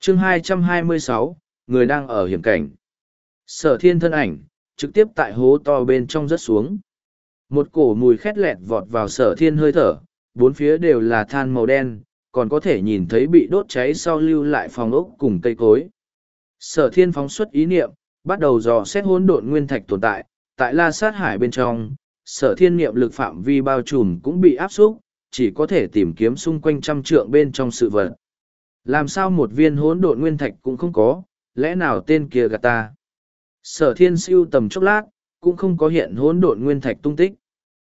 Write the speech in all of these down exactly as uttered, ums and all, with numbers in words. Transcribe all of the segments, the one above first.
chương hai trăm hai mươi sáu, người đang ở hiểm cảnh. Sở thiên thân ảnh, trực tiếp tại hố to bên trong rớt xuống. Một cổ mùi khét lẹt vọt vào sở thiên hơi thở, bốn phía đều là than màu đen, còn có thể nhìn thấy bị đốt cháy sau lưu lại phòng ốc cùng cây cối. Sở thiên phóng xuất ý niệm, bắt đầu dò xét hỗn độn nguyên thạch tồn tại, tại La Sát Hải bên trong, sở thiên niệm lực phạm vi bao trùm cũng bị áp xúc, chỉ có thể tìm kiếm xung quanh trăm trượng bên trong sự vật. Làm sao một viên hỗn độn nguyên thạch cũng không có, lẽ nào tên kia gạt ta? Sở thiên siêu tầm chốc lát, cũng không có hiện hỗn độn nguyên thạch tung tích.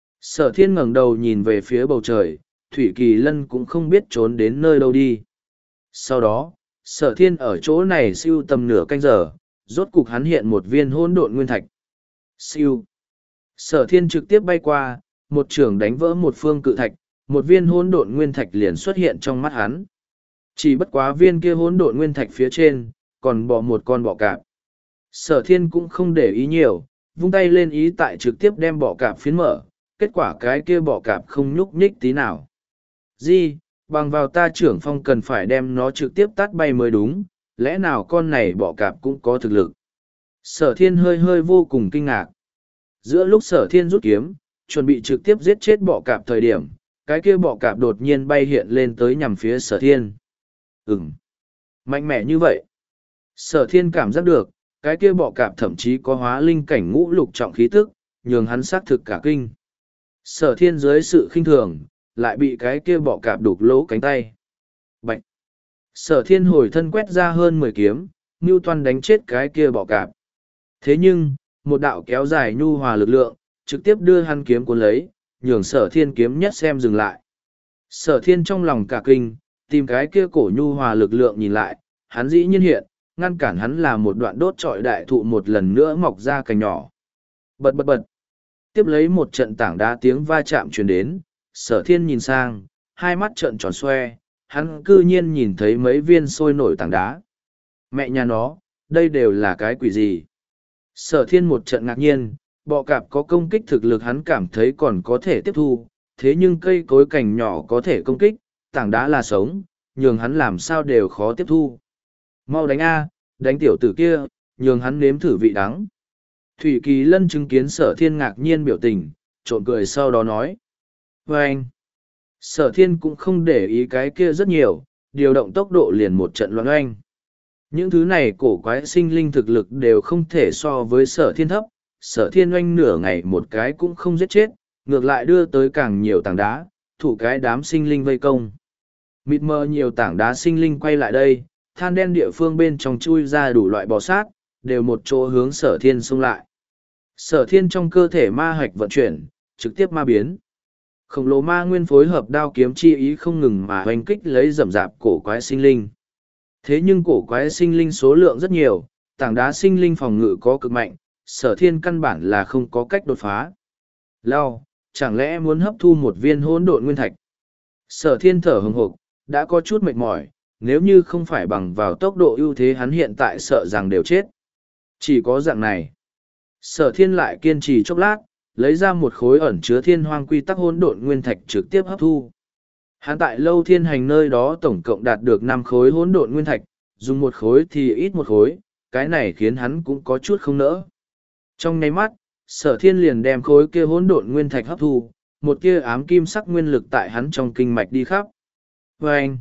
Sở thiên ngẩng đầu nhìn về phía bầu trời, Thủy Kỳ Lân cũng không biết trốn đến nơi đâu đi. Sau đó, sở thiên ở chỗ này siêu tầm nửa canh giờ, rốt cục hắn hiện một viên hỗn độn nguyên thạch. Siêu. Sở thiên trực tiếp bay qua, một trường đánh vỡ một phương cự thạch, một viên hỗn độn nguyên thạch liền xuất hiện trong mắt hắn. Chỉ bất quá viên kia hỗn độn nguyên thạch phía trên, còn bò một con bọ cạp. Sở thiên cũng không để ý nhiều, vung tay lên ý tại trực tiếp đem bọ cạp phiến mở, kết quả cái kia bọ cạp không nhúc nhích tí nào. Di, bằng vào ta trưởng phong cần phải đem nó trực tiếp tát bay mới đúng, lẽ nào con này bọ cạp cũng có thực lực. Sở thiên hơi hơi vô cùng kinh ngạc. Giữa lúc sở thiên rút kiếm, chuẩn bị trực tiếp giết chết bọ cạp thời điểm, cái kia bọ cạp đột nhiên bay hiện lên tới nhằm phía sở thiên. Ừm, mạnh mẽ như vậy. Sở thiên cảm giác được, cái kia bọ cạp thậm chí có hóa linh cảnh ngũ lục trọng khí tức, nhường hắn xác thực cả kinh. Sở thiên dưới sự khinh thường, lại bị cái kia bọ cạp đục lỗ cánh tay. Bạch! Sở thiên hồi thân quét ra hơn mười kiếm, mưu toan đánh chết cái kia bọ cạp. Thế nhưng, một đạo kéo dài nhu hòa lực lượng, trực tiếp đưa hắn kiếm cuốn lấy, nhường sở thiên kiếm nhất xem dừng lại. Sở thiên trong lòng cả kinh, tìm cái kia cổ nhu hòa lực lượng nhìn lại, hắn dĩ nhiên hiện, ngăn cản hắn là một đoạn đốt trọi đại thụ một lần nữa mọc ra cành nhỏ. Bật bật bật. Tiếp lấy một trận tảng đá tiếng va chạm truyền đến, sở thiên nhìn sang, hai mắt trợn tròn xoe, hắn cư nhiên nhìn thấy mấy viên sôi nổi tảng đá. Mẹ nhà nó, đây đều là cái quỷ gì? Sở thiên một trận ngạc nhiên, bọ cạp có công kích thực lực hắn cảm thấy còn có thể tiếp thu, thế nhưng cây cối cành nhỏ có thể công kích, tảng đá là sống, nhường hắn làm sao đều khó tiếp thu. Mau đánh A, đánh tiểu tử kia, nhường hắn nếm thử vị đắng. Thủy Kỳ Lân chứng kiến sở thiên ngạc nhiên biểu tình, trộn cười sau đó nói. Và anh, sở thiên cũng không để ý cái kia rất nhiều, điều động tốc độ liền một trận loạn oanh. Những thứ này cổ quái sinh linh thực lực đều không thể so với sở thiên thấp, sở thiên oanh nửa ngày một cái cũng không giết chết, ngược lại đưa tới càng nhiều tảng đá, thủ cái đám sinh linh vây công. Mịt mờ nhiều tảng đá sinh linh quay lại đây, than đen địa phương bên trong chui ra đủ loại bò sát, đều một chỗ hướng sở thiên xông lại. Sở thiên trong cơ thể ma hạch vận chuyển, trực tiếp ma biến. Khổng lồ ma nguyên phối hợp đao kiếm chi ý không ngừng mà hoành kích lấy rầm rạp cổ quái sinh linh. Thế nhưng cổ quái sinh linh số lượng rất nhiều, tảng đá sinh linh phòng ngự có cực mạnh, sở thiên căn bản là không có cách đột phá. Lao, chẳng lẽ muốn hấp thu một viên hỗn độn nguyên thạch? Sở thiên thở hừng hực, đã có chút mệt mỏi, nếu như không phải bằng vào tốc độ ưu thế hắn hiện tại sợ rằng đều chết. Chỉ có dạng này. Sở thiên lại kiên trì chốc lát, lấy ra một khối ẩn chứa thiên hoang quy tắc hỗn độn nguyên thạch trực tiếp hấp thu. Hắn tại lâu thiên hành nơi đó tổng cộng đạt được năm khối hỗn độn nguyên thạch, dùng một khối thì ít một khối, cái này khiến hắn cũng có chút không nỡ. Trong nháy mắt, sở thiên liền đem khối kia hỗn độn nguyên thạch hấp thu, một kia ám kim sắc nguyên lực tại hắn trong kinh mạch đi khắp. Và anh,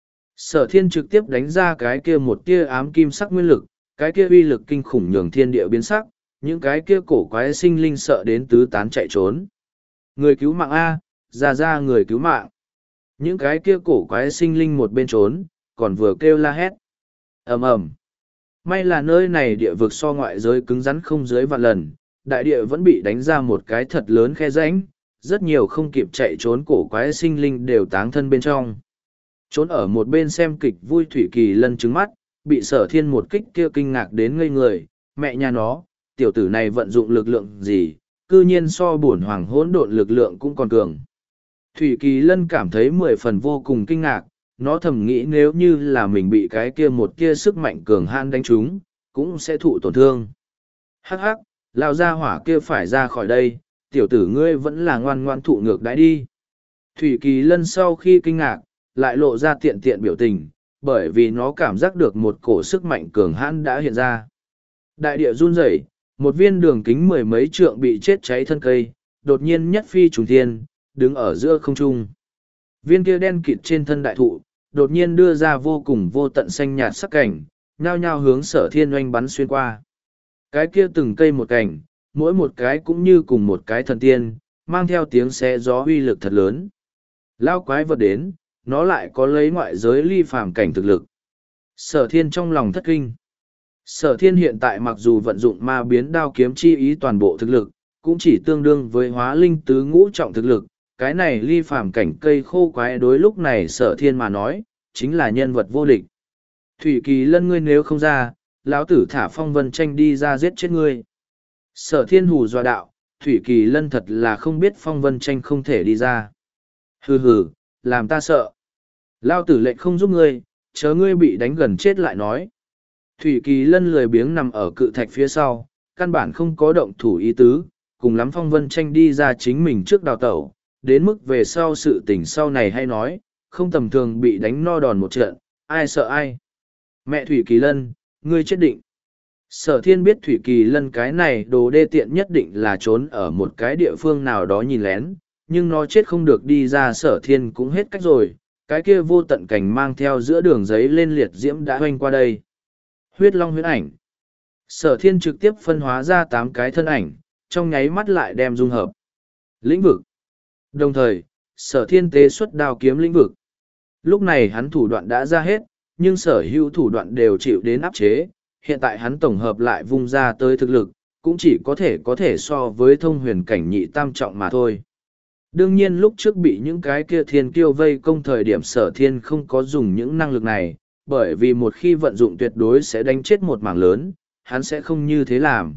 sở thiên trực tiếp đánh ra cái kia một tia ám kim sắc nguyên lực, cái kia uy lực kinh khủng nhường thiên địa biến sắc, những cái kia cổ quái sinh linh sợ đến tứ tán chạy trốn. Người cứu mạng A, ra ra người cứu mạng. Những cái kia cổ quái sinh linh một bên trốn, còn vừa kêu la hét. Ầm ầm. May là nơi này địa vực so ngoại giới cứng rắn không dưới vạn lần, đại địa vẫn bị đánh ra một cái thật lớn khe rãnh, rất nhiều không kịp chạy trốn cổ quái sinh linh đều táng thân bên trong. Trốn ở một bên xem kịch vui Thủy Kỳ Lân trứng mắt, bị sở thiên một kích kia kinh ngạc đến ngây người, mẹ nhà nó, tiểu tử này vận dụng lực lượng gì, cư nhiên so bổn hoàng hỗn độn lực lượng cũng còn cường. Thủy Kỳ Lân cảm thấy mười phần vô cùng kinh ngạc, nó thầm nghĩ nếu như là mình bị cái kia một kia sức mạnh cường han đánh trúng, cũng sẽ thụ tổn thương. Hắc hắc, lao ra hỏa kia phải ra khỏi đây, tiểu tử ngươi vẫn là ngoan ngoan thụ ngược đãi đi. Thủy Kỳ Lân sau khi kinh ngạc, lại lộ ra tiện tiện biểu tình, bởi vì nó cảm giác được một cổ sức mạnh cường hãn đã hiện ra. Đại địa run rẩy, một viên đường kính mười mấy trượng bị chết cháy thân cây, đột nhiên nhất phi trùng thiên, đứng ở giữa không trung. Viên kia đen kịt trên thân đại thụ, đột nhiên đưa ra vô cùng vô tận xanh nhạt sắc cảnh, nhao nhao hướng Sở Thiên oanh bắn xuyên qua. Cái kia từng cây một cảnh, mỗi một cái cũng như cùng một cái thần tiên, mang theo tiếng xé gió uy lực thật lớn. Lao quái vật đến, nó lại có lấy ngoại giới ly phàm cảnh thực lực. Sở Thiên trong lòng thất kinh. Sở Thiên hiện tại mặc dù vận dụng ma biến đao kiếm chi ý toàn bộ thực lực, cũng chỉ tương đương với hóa linh tứ ngũ trọng thực lực. Cái này ly phàm cảnh cây khô quái đối lúc này Sở Thiên mà nói, chính là nhân vật vô địch. Thủy Kỳ Lân ngươi nếu không ra, lão tử thả Phong Vân Tranh đi ra giết chết ngươi. Sở Thiên hù dọa đạo, Thủy Kỳ Lân thật là không biết Phong Vân Tranh không thể đi ra. Hừ hừ, làm ta sợ. Lão tử lệnh không giúp ngươi, chớ ngươi bị đánh gần chết lại nói. Thủy Kỳ Lân lười biếng nằm ở cự thạch phía sau, căn bản không có động thủ ý tứ, cùng lắm Phong Vân Tranh đi ra chính mình trước đào tẩu, đến mức về sau sự tình sau này hay nói, không tầm thường bị đánh no đòn một trận, ai sợ ai. Mẹ Thủy Kỳ Lân, ngươi chết định. Sở Thiên biết Thủy Kỳ Lân cái này đồ đê tiện nhất định là trốn ở một cái địa phương nào đó nhìn lén, nhưng nó chết không được đi ra. Sở Thiên cũng hết cách rồi, cái kia vô tận cảnh mang theo giữa đường giấy lên liệt diễm đã hoanh qua đây. Huyết Long huyết ảnh. Sở Thiên trực tiếp phân hóa ra tám cái thân ảnh, trong nháy mắt lại đem dung hợp. Lĩnh vực. Đồng thời, Sở Thiên tế xuất đao kiếm lĩnh vực. Lúc này hắn thủ đoạn đã ra hết, nhưng sở hữu thủ đoạn đều chịu đến áp chế. Hiện tại hắn tổng hợp lại vung ra tới thực lực, cũng chỉ có thể có thể so với thông huyền cảnh nhị tam trọng mà thôi. Đương nhiên lúc trước bị những cái kia thiên kiêu vây công thời điểm Sở Thiên không có dùng những năng lực này, bởi vì một khi vận dụng tuyệt đối sẽ đánh chết một mảng lớn, hắn sẽ không như thế làm.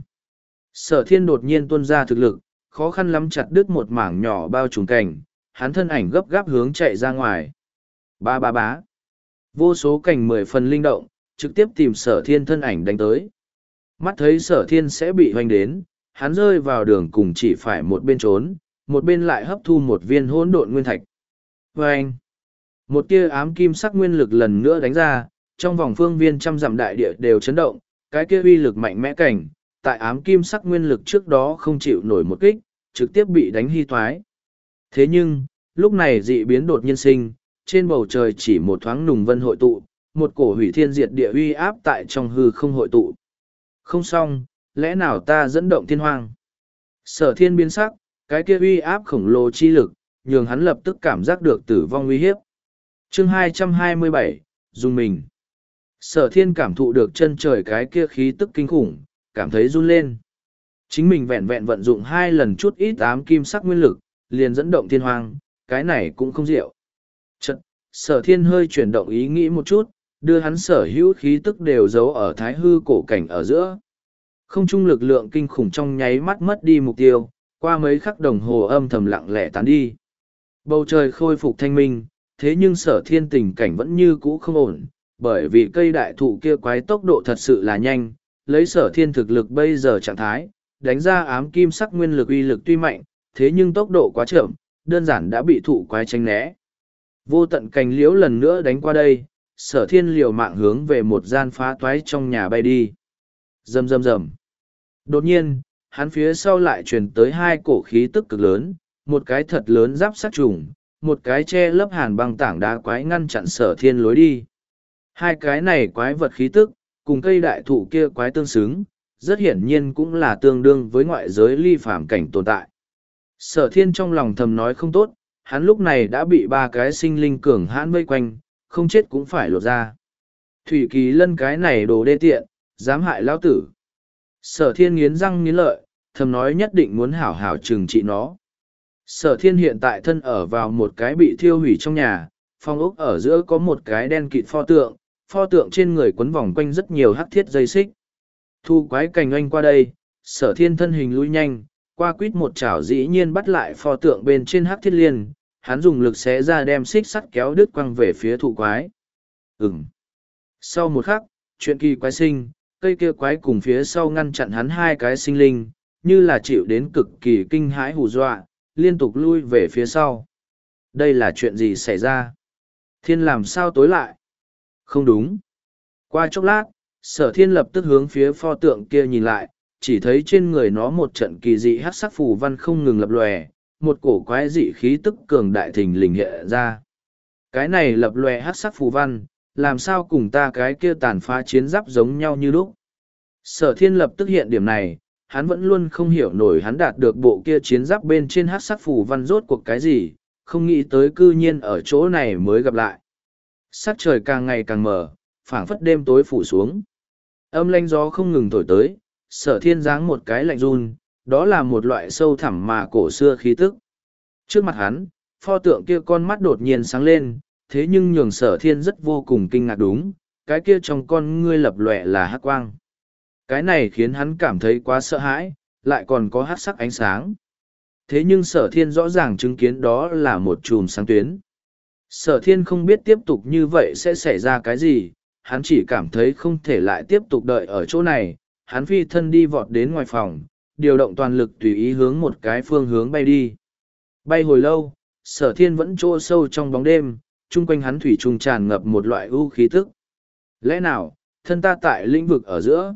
Sở Thiên đột nhiên tuôn ra thực lực, khó khăn lắm chặt đứt một mảng nhỏ bao trùm cảnh, hắn thân ảnh gấp gáp hướng chạy ra ngoài. Ba ba bá. Vô số cảnh mười phần linh động, trực tiếp tìm Sở Thiên thân ảnh đánh tới. Mắt thấy Sở Thiên sẽ bị hoành đến, hắn rơi vào đường cùng chỉ phải một bên trốn, một bên lại hấp thu một viên hỗn độn nguyên thạch. Vâng! Một tia ám kim sắc nguyên lực lần nữa đánh ra, trong vòng phương viên trăm dặm đại địa đều chấn động, cái kia uy lực mạnh mẽ cảnh, tại ám kim sắc nguyên lực trước đó không chịu nổi một kích, trực tiếp bị đánh hy thoái. Thế nhưng, lúc này dị biến đột nhiên sinh, trên bầu trời chỉ một thoáng nùng vân hội tụ, một cổ hủy thiên diệt địa uy áp tại trong hư không hội tụ. Không xong, lẽ nào ta dẫn động thiên hoang? Sở Thiên biến sắc, cái kia uy áp khổng lồ chi lực, nhường hắn lập tức cảm giác được tử vong uy hiếp. Chương hai trăm hai mươi bảy, dùng mình. Sở Thiên cảm thụ được chân trời cái kia khí tức kinh khủng, cảm thấy run lên. Chính mình vẹn vẹn vận dụng hai lần chút ít ám kim sắc nguyên lực, liền dẫn động thiên hoang, cái này cũng không diệu. Chật, Sở Thiên hơi chuyển động ý nghĩ một chút, đưa hắn sở hữu khí tức đều giấu ở thái hư cổ cảnh ở giữa. Không trung lực lượng kinh khủng trong nháy mắt mất đi mục tiêu, qua mấy khắc đồng hồ âm thầm lặng lẽ tán đi. Bầu trời khôi phục thanh minh, thế nhưng Sở Thiên tình cảnh vẫn như cũ không ổn, bởi vì cây đại thụ kia quái tốc độ thật sự là nhanh, lấy Sở Thiên thực lực bây giờ trạng thái, đánh ra ám kim sắc nguyên lực uy lực tuy mạnh, thế nhưng tốc độ quá chậm, đơn giản đã bị thụ quái tránh né. Vô tận cành liễu lần nữa đánh qua đây, Sở Thiên liều mạng hướng về một gian phá toái trong nhà bay đi. Rầm rầm rầm. Đột nhiên, hắn phía sau lại truyền tới hai cổ khí tức cực lớn, một cái thật lớn giáp sát trùng, một cái che lấp hàn băng tảng đá quái ngăn chặn Sở Thiên lối đi. Hai cái này quái vật khí tức, cùng cây đại thụ kia quái tương xứng, rất hiển nhiên cũng là tương đương với ngoại giới ly phàm cảnh tồn tại. Sở Thiên trong lòng thầm nói không tốt, hắn lúc này đã bị ba cái sinh linh cường hãn vây quanh, không chết cũng phải lột ra. Thủy Kỳ Lân cái này đồ đê tiện, dám hại lão tử. Sở Thiên nghiến răng nghiến lợi, thầm nói nhất định muốn hảo hảo trừng trị nó. Sở Thiên hiện tại thân ở vào một cái bị thiêu hủy trong nhà, phòng ốc ở giữa có một cái đen kịt pho tượng, pho tượng trên người quấn vòng quanh rất nhiều hắc thiết dây xích. Thu quái cành oanh qua đây, Sở Thiên thân hình lui nhanh, qua quýt một chảo dĩ nhiên bắt lại pho tượng bên trên hắc thiết liên, hắn dùng lực xé ra đem xích sắt kéo đứt quăng về phía thụ quái. Ừm. Sau một khắc, chuyện kỳ quái sinh, cây kia quái cùng phía sau ngăn chặn hắn hai cái sinh linh, như là chịu đến cực kỳ kinh hãi hù dọa, liên tục lui về phía sau. Đây là chuyện gì xảy ra? Thiên làm sao tối lại? Không đúng. Qua chốc lát, sở thiên lập tức hướng phía pho tượng kia nhìn lại, chỉ thấy trên người nó một trận kỳ dị hát sắc phù văn không ngừng lập lòe, một cổ quái dị khí tức cường đại thình lình hiện ra. Cái này lập lòe hát sắc phù văn, làm sao cùng ta cái kia tàn phá chiến giáp giống nhau như lúc. Sở thiên lập tức hiện điểm này, hắn vẫn luôn không hiểu nổi hắn đạt được bộ kia chiến giáp bên trên hát sắc phù văn rốt cuộc cái gì, không nghĩ tới cư nhiên ở chỗ này mới gặp lại. Sắc trời càng ngày càng mờ, phảng phất đêm tối phủ xuống. Âm lanh gió không ngừng thổi tới, sở thiên giáng một cái lạnh run, đó là một loại sâu thẳm mà cổ xưa khí tức. Trước mặt hắn, pho tượng kia con mắt đột nhiên sáng lên, thế nhưng nhường sở thiên rất vô cùng kinh ngạc đúng, cái kia trong con ngươi lập lòe là hắc quang. Cái này khiến hắn cảm thấy quá sợ hãi, lại còn có hắc sắc ánh sáng. Thế nhưng sở thiên rõ ràng chứng kiến đó là một chùm sáng tuyến. Sở thiên không biết tiếp tục như vậy sẽ xảy ra cái gì, hắn chỉ cảm thấy không thể lại tiếp tục đợi ở chỗ này, hắn phi thân đi vọt đến ngoài phòng, điều động toàn lực tùy ý hướng một cái phương hướng bay đi. Bay hồi lâu, sở thiên vẫn chỗ sâu trong bóng đêm, chung quanh hắn thủy trùng tràn ngập một loại ưu khí tức. Lẽ nào, thân ta tại lĩnh vực ở giữa?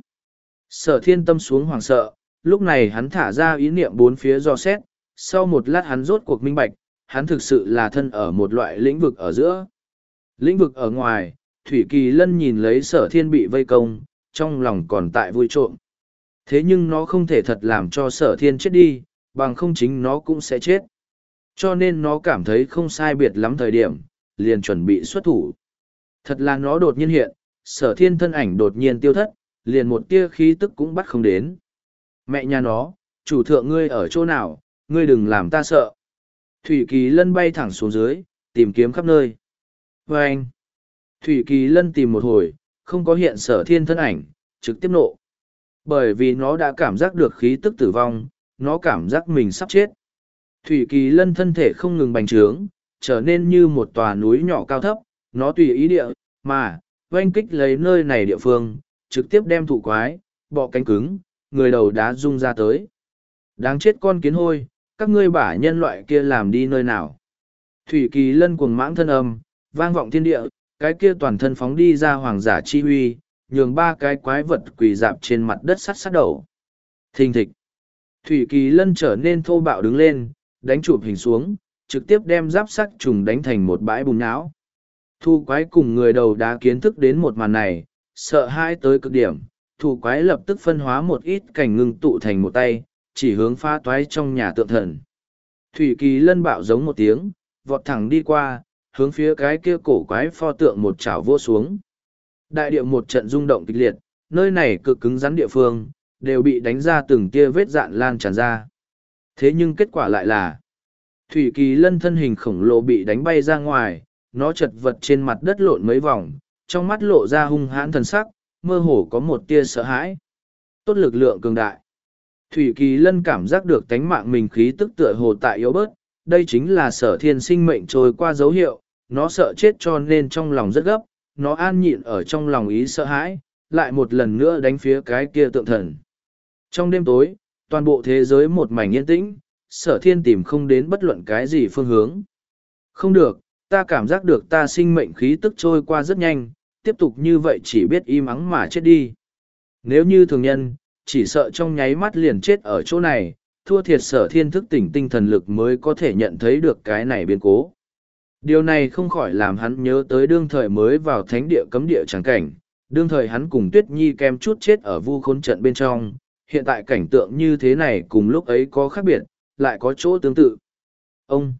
Sở thiên tâm xuống hoảng sợ, lúc này hắn thả ra ý niệm bốn phía do xét, sau một lát hắn rốt cuộc minh bạch, hắn thực sự là thân ở một loại lĩnh vực ở giữa. Lĩnh vực ở ngoài, Thủy Kỳ Lân nhìn lấy sở thiên bị vây công, trong lòng còn tại vui trộm. Thế nhưng nó không thể thật làm cho sở thiên chết đi, bằng không chính nó cũng sẽ chết. Cho nên nó cảm thấy không sai biệt lắm thời điểm, liền chuẩn bị xuất thủ. Thật là nó đột nhiên hiện, sở thiên thân ảnh đột nhiên tiêu thất, liền một tia khí tức cũng bắt không đến. Mẹ nhà nó, chủ thượng ngươi ở chỗ nào, ngươi đừng làm ta sợ. Thủy Kỳ Lân bay thẳng xuống dưới, tìm kiếm khắp nơi. Và anh, Thủy Kỳ Lân tìm một hồi, không có hiện sở thiên thân ảnh, trực tiếp nộ. Bởi vì nó đã cảm giác được khí tức tử vong, nó cảm giác mình sắp chết. Thủy Kỳ Lân thân thể không ngừng bành trướng, trở nên như một tòa núi nhỏ cao thấp, nó tùy ý địa, mà, oanh kích lấy nơi này địa phương, trực tiếp đem thụ quái, bọ cánh cứng, người đầu đá rung ra tới. Đáng chết con kiến hôi, các ngươi bả nhân loại kia làm đi nơi nào. Thủy Kỳ Lân cuồng mãng thân âm, vang vọng thiên địa, cái kia toàn thân phóng đi ra hoàng giả chi huy, nhường ba cái quái vật quỳ dạp trên mặt đất sắt sắt đầu. Thình thịch. Thủy Kỳ Lân trở nên thô bạo đứng lên, đánh chụp hình xuống, trực tiếp đem giáp sắc trùng đánh thành một bãi bùn nhão. Thu quái cùng người đầu đá kiến thức đến một màn này, sợ hãi tới cực điểm, thu quái lập tức phân hóa một ít cảnh ngưng tụ thành một tay, chỉ hướng phá toái trong nhà tượng thần. Thủy Kỳ Lân bạo giống một tiếng, vọt thẳng đi qua, hướng phía cái kia cổ quái pho tượng một chảo vô xuống. Đại địa một trận rung động kịch liệt, nơi này cực cứng rắn địa phương, đều bị đánh ra từng tia vết dạn lan tràn ra. Thế nhưng kết quả lại là, Thủy Kỳ Lân thân hình khổng lồ bị đánh bay ra ngoài, nó chật vật trên mặt đất lộn mấy vòng, trong mắt lộ ra hung hãn thần sắc, mơ hồ có một tia sợ hãi. Tốt lực lượng cường đại. Thủy Kỳ Lân cảm giác được tánh mạng mình khí tức tựa hồ tại yếu bớt, đây chính là sở thiên sinh mệnh trôi qua dấu hiệu, nó sợ chết cho nên trong lòng rất gấp, nó an nhịn ở trong lòng ý sợ hãi, lại một lần nữa đánh phía cái kia tượng thần. Trong đêm tối, toàn bộ thế giới một mảnh yên tĩnh, sở thiên tìm không đến bất luận cái gì phương hướng. Không được, ta cảm giác được ta sinh mệnh khí tức trôi qua rất nhanh, tiếp tục như vậy chỉ biết im ắng mà chết đi. Nếu như thường nhân, chỉ sợ trong nháy mắt liền chết ở chỗ này, thua thiệt sở thiên thức tỉnh tinh thần lực mới có thể nhận thấy được cái này biến cố. Điều này không khỏi làm hắn nhớ tới đương thời mới vào thánh địa cấm địa tràng cảnh, đương thời hắn cùng Tuyết Nhi kem chút chết ở vu khốn trận bên trong, hiện tại cảnh tượng như thế này cùng lúc ấy có khác biệt, lại có chỗ tương tự. Ông!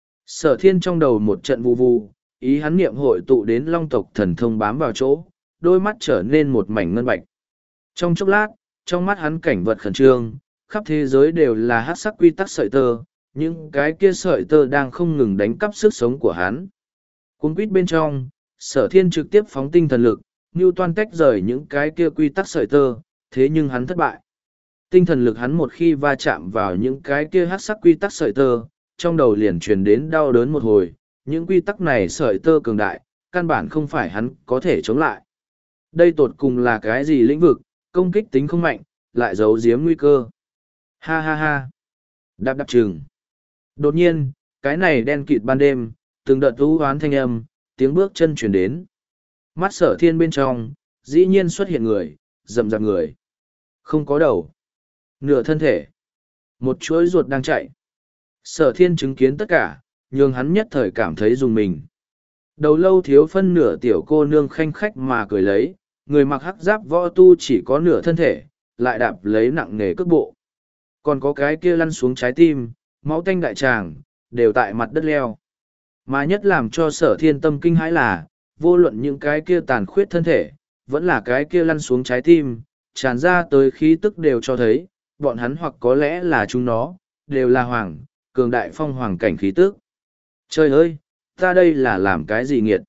Sở thiên trong đầu một trận vù vù, ý hắn niệm hội tụ đến long tộc thần thông bám vào chỗ, đôi mắt trở nên một mảnh ngân bạch. Trong chốc lát, trong mắt hắn cảnh vật khẩn trương, khắp thế giới đều là hát sắc quy tắc sợi tơ, những cái kia sợi tơ đang không ngừng đánh cắp sức sống của hắn. Cuốn quýt bên trong, sở thiên trực tiếp phóng tinh thần lực, như toan tách rời những cái kia quy tắc sợi tơ, thế nhưng hắn thất bại. Tinh thần lực hắn một khi va chạm vào những cái kia hát sắc quy tắc sợi tơ, trong đầu liền truyền đến đau đớn một hồi, những quy tắc này sợi tơ cường đại, căn bản không phải hắn có thể chống lại. Đây tột cùng là cái gì lĩnh vực, công kích tính không mạnh, lại giấu giếm nguy cơ. Ha ha ha. Đạp đạp trừng. Đột nhiên, cái này đen kịt ban đêm, từng đợt u hoán thanh âm, tiếng bước chân chuyển đến. Mắt sở thiên bên trong, dĩ nhiên xuất hiện người, rậm rạp người. Không có đầu. Nửa thân thể. Một chuỗi ruột đang chạy. Sở thiên chứng kiến tất cả, nhưng hắn nhất thời cảm thấy dùng mình. Đầu lâu thiếu phân nửa tiểu cô nương khanh khách mà cười lấy, người mặc hắc giáp võ tu chỉ có nửa thân thể, lại đạp lấy nặng nề cước bộ. Còn có cái kia lăn xuống trái tim, máu tanh đại tràng, đều tại mặt đất leo. Mà nhất làm cho sở thiên tâm kinh hãi là, vô luận những cái kia tàn khuyết thân thể, vẫn là cái kia lăn xuống trái tim, tràn ra tới khí tức đều cho thấy, bọn hắn hoặc có lẽ là chúng nó, đều là hoàng, cường đại phong hoàng cảnh khí tức. Trời ơi, ta đây là làm cái gì nghiệt?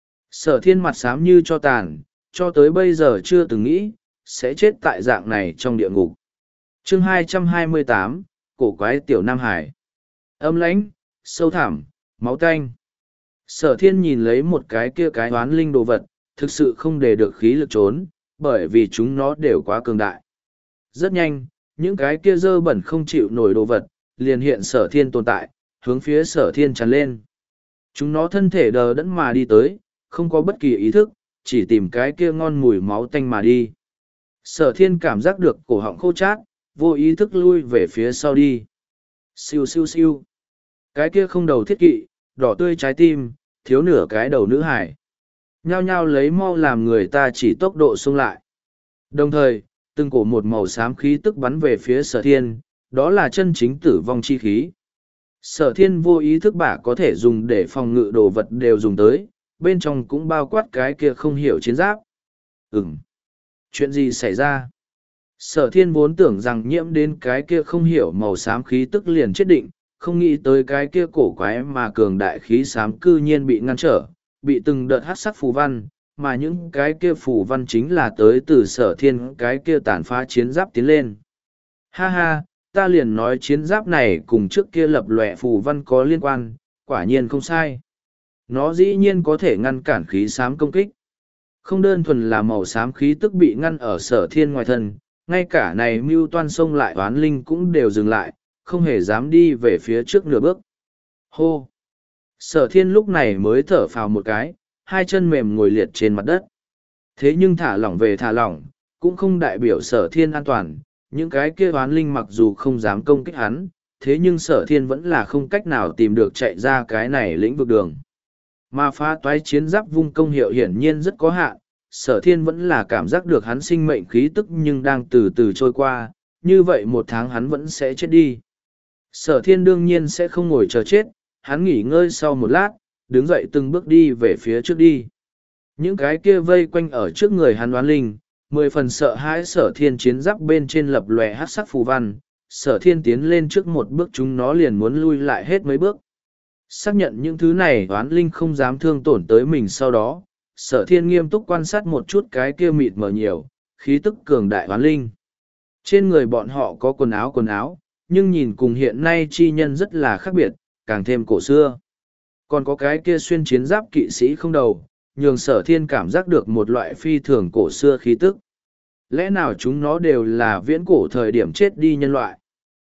Sở thiên mặt xám như cho tàn, cho tới bây giờ chưa từng nghĩ, sẽ chết tại dạng này trong địa ngục. Chương hai trăm hai mươi tám, Cổ quái tiểu Nam Hải. Âm lãnh, sâu thẳm, máu tanh. Sở thiên nhìn lấy một cái kia cái oán linh đồ vật, thực sự không để được khí lực trốn, bởi vì chúng nó đều quá cường đại. Rất nhanh, những cái kia dơ bẩn không chịu nổi đồ vật, liền hiện sở thiên tồn tại, hướng phía sở thiên tràn lên. Chúng nó thân thể đờ đẫn mà đi tới, không có bất kỳ ý thức, chỉ tìm cái kia ngon mùi máu tanh mà đi. Sở thiên cảm giác được cổ họng khô chát, vô ý thức lui về phía sau đi. Siêu siêu siêu. Cái kia không đầu thiết kỵ, đỏ tươi trái tim, thiếu nửa cái đầu nữ hải. Nhao nhao lấy mau làm người ta chỉ tốc độ xông lại. Đồng thời, từng cổ một màu xám khí tức bắn về phía sở thiên, đó là chân chính tử vong chi khí. Sở thiên vô ý thức bả có thể dùng để phòng ngự đồ vật đều dùng tới, bên trong cũng bao quát cái kia không hiểu chiến giáp. Ừm. Chuyện gì xảy ra? Sở thiên vốn tưởng rằng nhiễm đến cái kia không hiểu màu xám khí tức liền chết định, không nghĩ tới cái kia cổ quái mà cường đại khí xám cư nhiên bị ngăn trở, bị từng đợt hát sắc phù văn, mà những cái kia phù văn chính là tới từ sở thiên cái kia tàn phá chiến giáp tiến lên. Ha ha, ta liền nói chiến giáp này cùng trước kia lập lòe phù văn có liên quan, quả nhiên không sai. Nó dĩ nhiên có thể ngăn cản khí xám công kích. Không đơn thuần là màu xám khí tức bị ngăn ở sở thiên ngoài thân, ngay cả này mưu toan xông lại oán linh cũng đều dừng lại, không hề dám đi về phía trước nửa bước. Hô! Sở thiên lúc này mới thở phào một cái, hai chân mềm ngồi liệt trên mặt đất. Thế nhưng thả lỏng về thả lỏng, cũng không đại biểu sở thiên an toàn, những cái kia oán linh mặc dù không dám công kích hắn, thế nhưng sở thiên vẫn là không cách nào tìm được chạy ra cái này lĩnh vực đường. Mà phá toái chiến giáp vung công hiệu hiển nhiên rất có hạn, sở thiên vẫn là cảm giác được hắn sinh mệnh khí tức nhưng đang từ từ trôi qua, như vậy một tháng hắn vẫn sẽ chết đi. Sở thiên đương nhiên sẽ không ngồi chờ chết, hắn nghỉ ngơi sau một lát, đứng dậy từng bước đi về phía trước đi. Những cái kia vây quanh ở trước người hắn oán linh, mười phần sợ hãi sở thiên chiến giáp bên trên lập lòe hát sắc phù văn, sở thiên tiến lên trước một bước chúng nó liền muốn lui lại hết mấy bước. Xác nhận những thứ này oán linh không dám thương tổn tới mình sau đó, sở thiên nghiêm túc quan sát một chút cái kia mịt mờ nhiều, khí tức cường đại oán linh. Trên người bọn họ có quần áo quần áo, nhưng nhìn cùng hiện nay chi nhân rất là khác biệt, càng thêm cổ xưa. Còn có cái kia xuyên chiến giáp kỵ sĩ không đầu, nhường sở thiên cảm giác được một loại phi thường cổ xưa khí tức. Lẽ nào chúng nó đều là viễn cổ thời điểm chết đi nhân loại?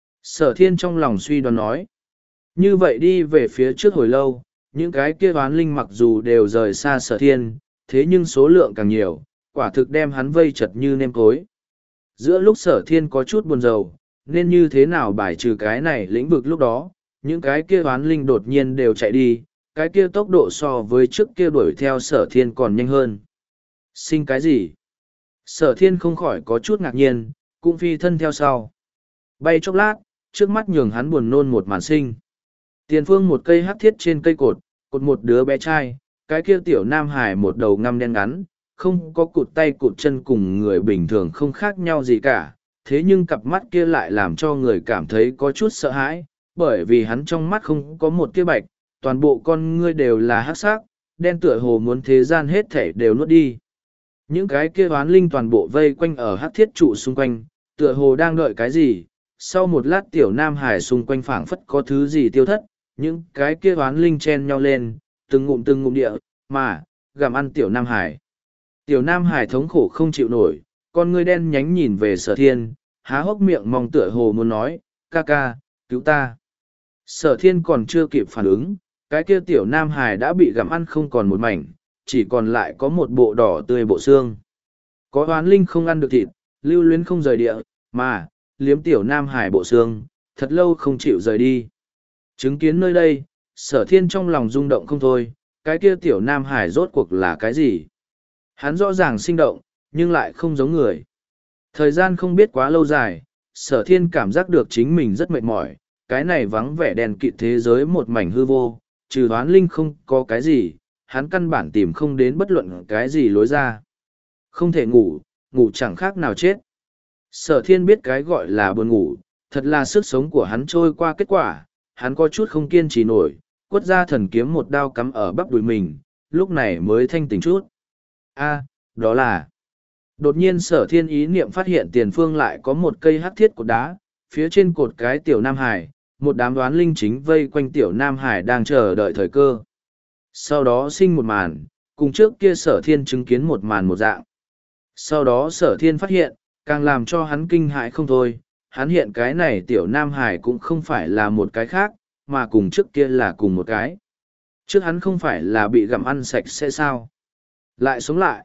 Sở thiên trong lòng suy đoán nói. Như vậy đi về phía trước hồi lâu, những cái kia oán linh mặc dù đều rời xa sở thiên, thế nhưng số lượng càng nhiều, quả thực đem hắn vây chật như nêm cối. Giữa lúc sở thiên có chút buồn rầu, nên như thế nào bài trừ cái này lĩnh vực lúc đó, những cái kia oán linh đột nhiên đều chạy đi, cái kia tốc độ so với trước kia đuổi theo sở thiên còn nhanh hơn. Sinh cái gì? Sở thiên không khỏi có chút ngạc nhiên, cũng phi thân theo sau. Bay chốc lát, trước mắt nhường hắn buồn nôn một màn sinh. Tiền phương một cây hắc thiết trên cây cột, cột một đứa bé trai, cái kia tiểu Nam Hải một đầu ngăm đen ngắn, không có cụt tay cụt chân cùng người bình thường không khác nhau gì cả. Thế nhưng cặp mắt kia lại làm cho người cảm thấy có chút sợ hãi, bởi vì hắn trong mắt không có một tia bạch, toàn bộ con ngươi đều là hắc sắc, đen tựa hồ muốn thế gian hết thể đều nuốt đi. Những cái kia oán linh toàn bộ vây quanh ở hắc thiết trụ xung quanh, tựa hồ đang đợi cái gì. Sau một lát tiểu Nam Hải xung quanh phảng phất có thứ gì tiêu thất, những cái kia oán linh chen nhau lên, từng ngụm từng ngụm địa, mà, gặm ăn tiểu Nam Hải. Tiểu Nam Hải thống khổ không chịu nổi, con ngươi đen nhánh nhìn về sở thiên, há hốc miệng mong tựa hồ muốn nói, ca ca, cứu ta. Sở thiên còn chưa kịp phản ứng, cái kia tiểu Nam Hải đã bị gặm ăn không còn một mảnh, chỉ còn lại có một bộ đỏ tươi bộ xương. Có oán linh không ăn được thịt, lưu luyến không rời địa, mà, liếm tiểu Nam Hải bộ xương, thật lâu không chịu rời đi. Chứng kiến nơi đây, sở thiên trong lòng rung động không thôi, cái kia tiểu Nam Hải rốt cuộc là cái gì? Hắn rõ ràng sinh động, nhưng lại không giống người. Thời gian không biết quá lâu dài, sở thiên cảm giác được chính mình rất mệt mỏi, cái này vắng vẻ đèn kịt thế giới một mảnh hư vô, trừ đoán linh không có cái gì, hắn căn bản tìm không đến bất luận cái gì lối ra. Không thể ngủ, ngủ chẳng khác nào chết. Sở thiên biết cái gọi là buồn ngủ, thật là sức sống của hắn trôi qua kết quả, hắn có chút không kiên trì nổi, quất ra thần kiếm một đao cắm ở bắp đùi mình, lúc này mới thanh tỉnh chút. A, đó là... Đột nhiên sở thiên ý niệm phát hiện tiền phương lại có một cây hắc thiết cột đá, phía trên cột cái tiểu Nam Hải, một đám đoán linh chính vây quanh tiểu Nam Hải đang chờ đợi thời cơ. Sau đó sinh một màn, cùng trước kia sở thiên chứng kiến một màn một dạng. Sau đó sở thiên phát hiện, càng làm cho hắn kinh hãi không thôi, hắn hiện cái này tiểu Nam Hải cũng không phải là một cái khác, mà cùng trước kia là cùng một cái. Trước hắn không phải là bị gặm ăn sạch sẽ sao? Lại sống lại.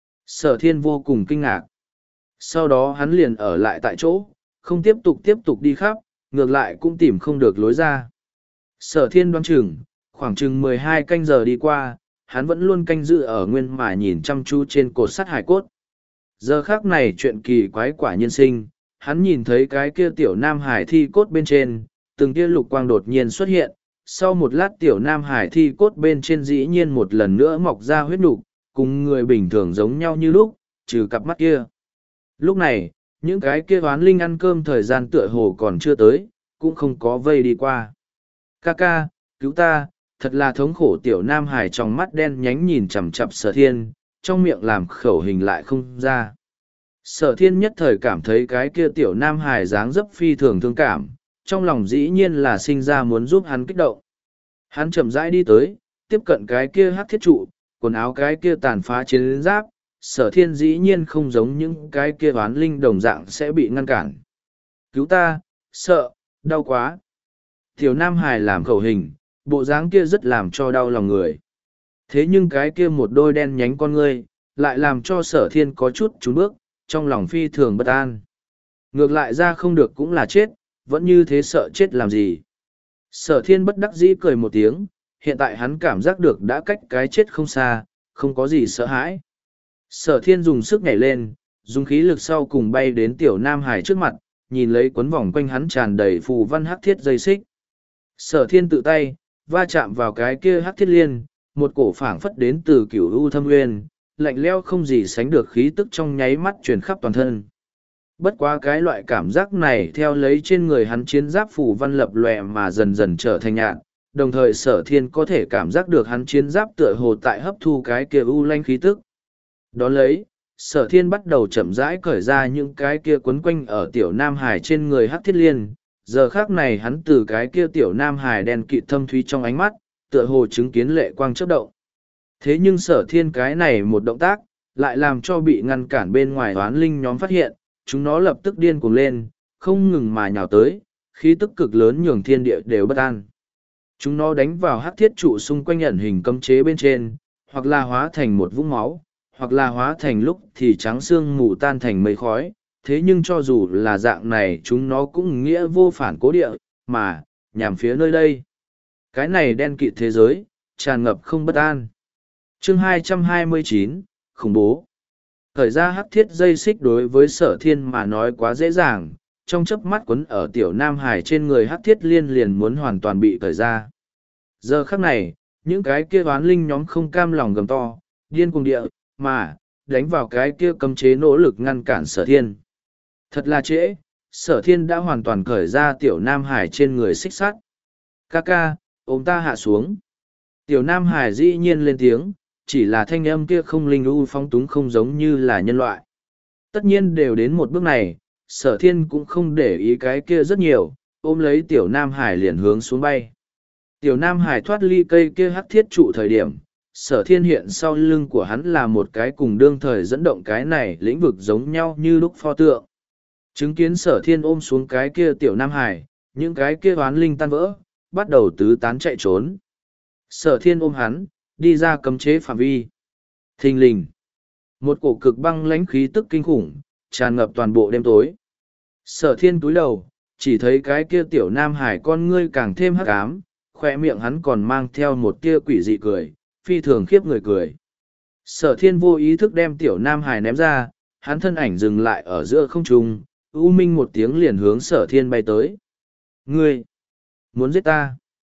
Sở thiên vô cùng kinh ngạc. Sau đó hắn liền ở lại tại chỗ, không tiếp tục tiếp tục đi khắp, ngược lại cũng tìm không được lối ra. Sở thiên đoán chừng, khoảng chừng mười hai canh giờ đi qua, hắn vẫn luôn canh giữ ở nguyên mà nhìn chăm chú trên cột sắt hải cốt. Giờ khác này chuyện kỳ quái quả nhiên sinh, hắn nhìn thấy cái kia tiểu Nam Hải thi cốt bên trên, từng kia lục quang đột nhiên xuất hiện, sau một lát tiểu Nam Hải thi cốt bên trên dĩ nhiên một lần nữa mọc ra huyết nục, cùng người bình thường giống nhau như lúc, trừ cặp mắt kia. Lúc này, những cái kia oán linh ăn cơm thời gian tựa hồ còn chưa tới, cũng không có vây đi qua. Ca ca, cứu ta, thật là thống khổ tiểu Nam Hải trong mắt đen nhánh nhìn chằm chằm sở thiên, trong miệng làm khẩu hình lại không ra. Sở thiên nhất thời cảm thấy cái kia tiểu Nam Hải dáng dấp phi thường thương cảm, trong lòng dĩ nhiên là sinh ra muốn giúp hắn kích động. Hắn chậm rãi đi tới, tiếp cận cái kia hắc thiết trụ, quần áo cái kia tàn phá chiến giáp, sở thiên dĩ nhiên không giống những cái kia oán linh đồng dạng sẽ bị ngăn cản. Cứu ta, sợ, đau quá. Tiểu Nam Hải làm khẩu hình, bộ dáng kia rất làm cho đau lòng người. Thế nhưng cái kia một đôi đen nhánh con ngươi, lại làm cho sở thiên có chút trốn bước, trong lòng phi thường bất an. Ngược lại ra không được cũng là chết, vẫn như thế sợ chết làm gì. Sở thiên bất đắc dĩ cười một tiếng, hiện tại hắn cảm giác được đã cách cái chết không xa, không có gì sợ hãi. Sở thiên dùng sức nhảy lên, dùng khí lực sau cùng bay đến tiểu Nam Hải trước mặt, nhìn lấy quấn vòng quanh hắn tràn đầy phù văn hắc thiết dây xích. Sở thiên tự tay, va chạm vào cái kia hắc thiết liên, một cổ phảng phất đến từ cửu u thâm nguyên, lạnh leo không gì sánh được khí tức trong nháy mắt truyền khắp toàn thân. Bất quá cái loại cảm giác này theo lấy trên người hắn chiến giáp phù văn lập lòe mà dần dần trở thành nhạn, đồng thời sở thiên có thể cảm giác được hắn chiến giáp tựa hồ tại hấp thu cái kia u lanh khí tức. Đón lấy, sở thiên bắt đầu chậm rãi cởi ra những cái kia quấn quanh ở tiểu Nam Hải trên người hắc thiết liên. Giờ khác này hắn từ cái kia tiểu Nam Hải đen kịt thâm thúy trong ánh mắt, tựa hồ chứng kiến lệ quang chớp động. Thế nhưng sở thiên cái này một động tác, lại làm cho bị ngăn cản bên ngoài oán linh nhóm phát hiện, chúng nó lập tức điên cuồng lên, không ngừng mà nhào tới, khí tức cực lớn nhường thiên địa đều bất an. Chúng nó đánh vào hắc thiết trụ xung quanh ẩn hình cấm chế bên trên, hoặc là hóa thành một vũng máu, hoặc là hóa thành lúc thì trắng xương mù tan thành mây khói. Thế nhưng cho dù là dạng này chúng nó cũng nghĩa vô phản cố địa, mà, nhằm phía nơi đây. Cái này đen kịt thế giới, tràn ngập không bất an. Chương hai trăm hai mươi chín, khủng bố. Thời ra hắc thiết dây xích đối với sở thiên mà nói quá dễ dàng, trong chớp mắt quấn ở tiểu Nam Hải trên người hắc thiết liên liền muốn hoàn toàn bị cởi ra. Giờ khắc này, những cái kia oán linh nhóm không cam lòng gầm to, điên cuồng địa, mà, đánh vào cái kia cấm chế nỗ lực ngăn cản sở thiên. Thật là trễ, sở thiên đã hoàn toàn cởi ra tiểu Nam Hải trên người xích sắt. Ca ca, ôm ta hạ xuống. Tiểu Nam Hải dĩ nhiên lên tiếng, chỉ là thanh âm kia không linh u phong túng không giống như là nhân loại. Tất nhiên đều đến một bước này, sở thiên cũng không để ý cái kia rất nhiều, ôm lấy tiểu Nam Hải liền hướng xuống bay. Tiểu Nam Hải thoát ly cây kia hắc thiết trụ thời điểm, sở thiên hiện sau lưng của hắn là một cái cùng đương thời dẫn động cái này lĩnh vực giống nhau như lúc pho tượng. Chứng kiến sở thiên ôm xuống cái kia tiểu Nam Hải, những cái kia oán linh tan vỡ, bắt đầu tứ tán chạy trốn. Sở thiên ôm hắn, đi ra cấm chế phạm vi. Thình lình. Một cổ cực băng lãnh khí tức kinh khủng, tràn ngập toàn bộ đêm tối. Sở thiên túi đầu, chỉ thấy cái kia tiểu nam hải con ngươi càng thêm hắc ám, khoe miệng hắn còn mang theo một tia quỷ dị cười, phi thường khiếp người cười. Sở thiên vô ý thức đem tiểu nam hải ném ra, hắn thân ảnh dừng lại ở giữa không trung, u minh một tiếng liền hướng sở thiên bay tới. Ngươi! Muốn giết ta?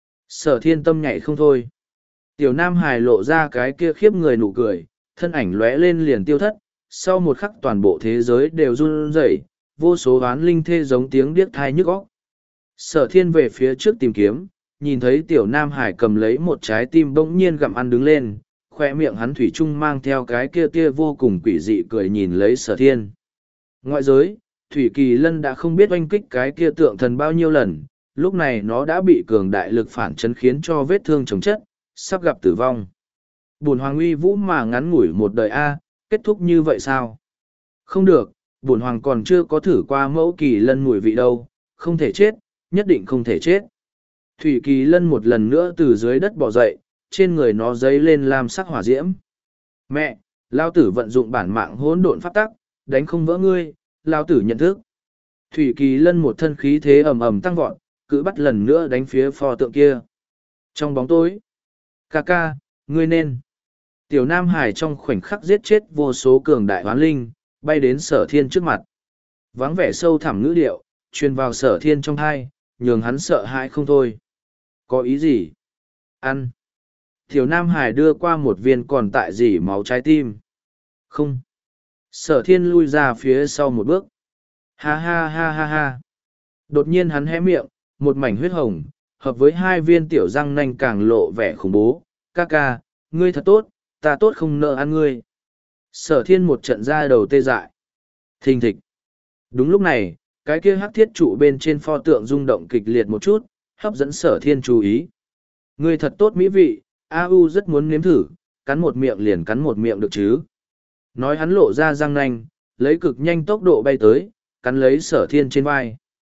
Sở thiên tâm nhảy không thôi. Tiểu nam hải lộ ra cái kia khiếp người nụ cười, thân ảnh lóe lên liền tiêu thất, sau một khắc toàn bộ thế giới đều run rẩy, vô số oán linh thê giống tiếng điếc thai nhức óc. Sở thiên về phía trước tìm kiếm, nhìn thấy tiểu nam hải cầm lấy một trái tim bỗng nhiên gặm ăn đứng lên, khoe miệng hắn thủy chung mang theo cái kia kia vô cùng quỷ dị cười nhìn lấy sở thiên. Ngoại giới, Thủy Kỳ Lân đã không biết oanh kích cái kia tượng thần bao nhiêu lần, lúc này nó đã bị cường đại lực phản chấn khiến cho vết thương chồng chất, sắp gặp tử vong. Bổn hoàng uy vũ mà ngắn ngủi một đời A, kết thúc như vậy sao? Không được, bổn hoàng còn chưa có thử qua mẫu Kỳ Lân mùi vị đâu, không thể chết, nhất định không thể chết. Thủy Kỳ Lân một lần nữa từ dưới đất bò dậy, trên người nó dấy lên lam sắc hỏa diễm. Mẹ, lao tử vận dụng bản mạng hỗn độn pháp tắc, đánh không vỡ ngươi, lao tử nhận thức. Thủy Kỳ Lân một thân khí thế ầm ầm tăng vọt, cứ bắt lần nữa đánh phía pho tượng kia. Trong bóng tối, ca ca, ngươi nên. Tiểu Nam Hải trong khoảnh khắc giết chết vô số cường đại hoán linh, bay đến sở thiên trước mặt. Vắng vẻ sâu thẳm ngữ điệu, truyền vào sở thiên trong thai, nhường hắn sợ hãi không thôi. Có ý gì? Ăn. Tiểu Nam Hải đưa qua một viên còn tại dỉ máu trái tim. Không. Sở thiên lui ra phía sau một bước. Ha ha ha ha ha. Đột nhiên hắn hé miệng, một mảnh huyết hồng, hợp với hai viên tiểu răng nanh càng lộ vẻ khủng bố. Ca ca, ngươi thật tốt, ta tốt không nợ ăn ngươi. Sở thiên một trận ra đầu tê dại. Thình thịch. Đúng lúc này, cái kia hắc thiết trụ bên trên pho tượng rung động kịch liệt một chút, hấp dẫn sở thiên chú ý. Ngươi thật tốt mỹ vị, A U rất muốn nếm thử, cắn một miệng liền cắn một miệng được chứ. Nói hắn lộ ra răng nanh, lấy cực nhanh tốc độ bay tới, cắn lấy sở thiên trên vai.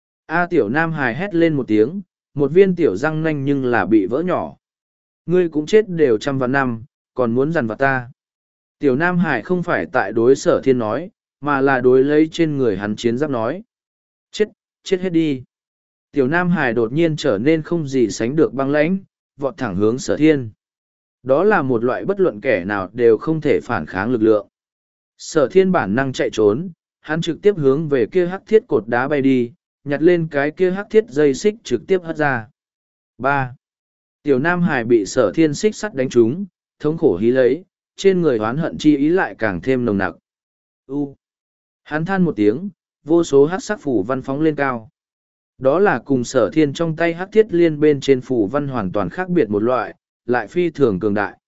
A tiểu nam hài hét lên một tiếng, một viên tiểu răng nanh nhưng là bị vỡ nhỏ. Ngươi cũng chết đều trăm vạn năm, còn muốn dằn vặt ta. Tiểu nam hải không phải tại đối sở thiên nói, mà là đối lấy trên người hắn chiến giáp nói. Chết, chết hết đi. Tiểu nam hải đột nhiên trở nên không gì sánh được băng lãnh, vọt thẳng hướng sở thiên. Đó là một loại bất luận kẻ nào đều không thể phản kháng lực lượng. Sở thiên bản năng chạy trốn, hắn trực tiếp hướng về kia hắc thiết cột đá bay đi, nhặt lên cái kia hắc thiết dây xích trực tiếp hất ra. ba. Tiểu nam hải bị sở thiên xích sắt đánh trúng, thống khổ hí lấy, trên người oán hận chi ý lại càng thêm nồng nặc. U. Hắn than một tiếng, vô số hắc sắc phủ văn phóng lên cao. Đó là cùng sở thiên trong tay hắc thiết liên bên trên phủ văn hoàn toàn khác biệt một loại, lại phi thường cường đại.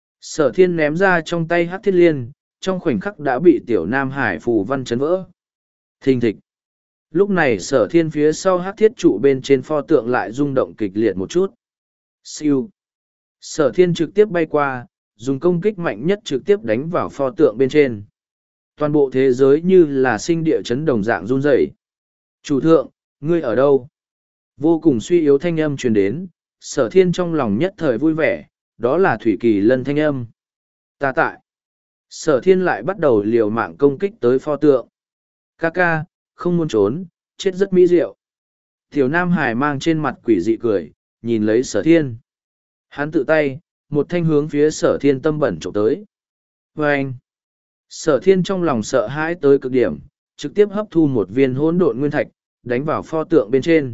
Sở thiên ném ra trong tay hắc thiết liên, trong khoảnh khắc đã bị tiểu nam hải phủ văn chấn vỡ. Thình thịch. Lúc này sở thiên phía sau hắc thiết trụ bên trên pho tượng lại rung động kịch liệt một chút. Siêu. Sở thiên trực tiếp bay qua, dùng công kích mạnh nhất trực tiếp đánh vào pho tượng bên trên. Toàn bộ thế giới như là sinh địa chấn đồng dạng run rẩy. Chủ thượng, ngươi ở đâu? Vô cùng suy yếu thanh âm truyền đến, sở thiên trong lòng nhất thời vui vẻ, đó là Thủy Kỳ Lân thanh âm. Ta tại. Sở thiên lại bắt đầu liều mạng công kích tới pho tượng. Ca ca, không muốn trốn, chết rất mỹ diệu. Tiểu Nam Hải mang trên mặt quỷ dị cười, nhìn lấy sở thiên. Hắn tự tay, một thanh hướng phía sở thiên tâm bẩn trộm tới. Và anh, sở thiên trong lòng sợ hãi tới cực điểm, trực tiếp hấp thu một viên hỗn độn nguyên thạch, đánh vào pho tượng bên trên.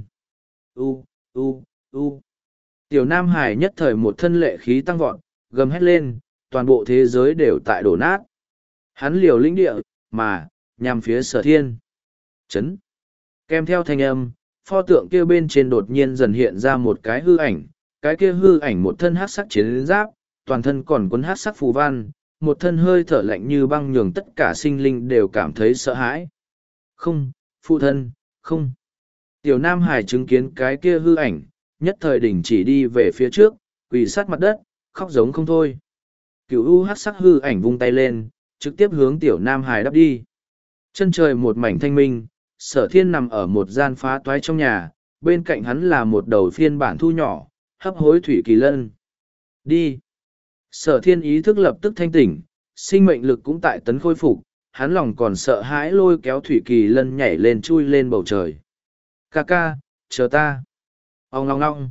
U, u, u. Tiểu Nam Hải nhất thời một thân lệ khí tăng vọt, gầm hét lên, toàn bộ thế giới đều tại đổ nát. Hắn liều lĩnh địa, mà, nhằm phía sở thiên. Chấn. Kèm theo thanh âm, pho tượng kia bên trên đột nhiên dần hiện ra một cái hư ảnh, cái kia hư ảnh một thân hát sắc chiến giáp, toàn thân còn cuốn hát sắc phù văn, một thân hơi thở lạnh như băng nhường tất cả sinh linh đều cảm thấy sợ hãi. Không, phụ thân, không. Tiểu Nam Hải chứng kiến cái kia hư ảnh, nhất thời đỉnh chỉ đi về phía trước, quỳ sát mặt đất, khóc giống không thôi. Cửu u hát sắc hư ảnh vung tay lên, trực tiếp hướng Tiểu Nam Hải đắp đi. Chân trời một mảnh thanh minh, sở thiên nằm ở một gian phá toái trong nhà, bên cạnh hắn là một đầu phiên bản thu nhỏ, hấp hối Thủy Kỳ Lân. Đi. Sở thiên ý thức lập tức thanh tỉnh, sinh mệnh lực cũng tại tấn khôi phục, hắn lòng còn sợ hãi lôi kéo Thủy Kỳ Lân nhảy lên chui lên bầu trời. Ca ca, chờ ta. Ông ngong ngong.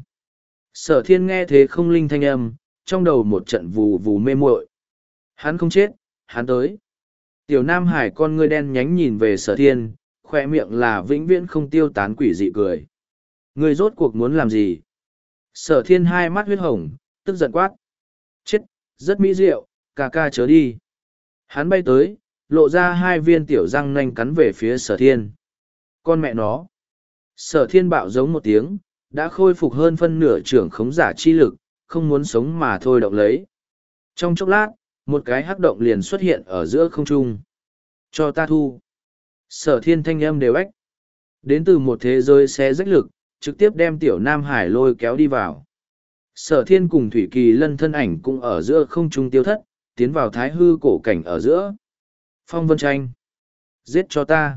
Sở thiên nghe thế không linh thanh âm, trong đầu một trận vù vù mê muội. Hắn không chết, hắn tới. Tiểu Nam Hải con ngươi đen nhánh nhìn về sở thiên, khoe miệng là vĩnh viễn không tiêu tán quỷ dị cười. Ngươi rốt cuộc muốn làm gì? Sở thiên hai mắt huyết hồng, tức giận quát. Chết, rất mỹ diệu, ca ca chớ đi. Hắn bay tới, lộ ra hai viên tiểu răng nanh cắn về phía sở thiên. Con mẹ nó. Sở thiên bạo giống một tiếng, đã khôi phục hơn phân nửa trưởng khống giả chi lực, không muốn sống mà thôi động lấy. Trong chốc lát, một cái hắc động liền xuất hiện ở giữa không trung. Cho ta thu. Sở thiên thanh âm đều ếch. Đến từ một thế giới xé rách lực, trực tiếp đem tiểu Nam Hải lôi kéo đi vào. Sở thiên cùng Thủy Kỳ Lân thân ảnh cũng ở giữa không trung tiêu thất, tiến vào thái hư cổ cảnh ở giữa. Phong Vân Tranh. Giết cho ta.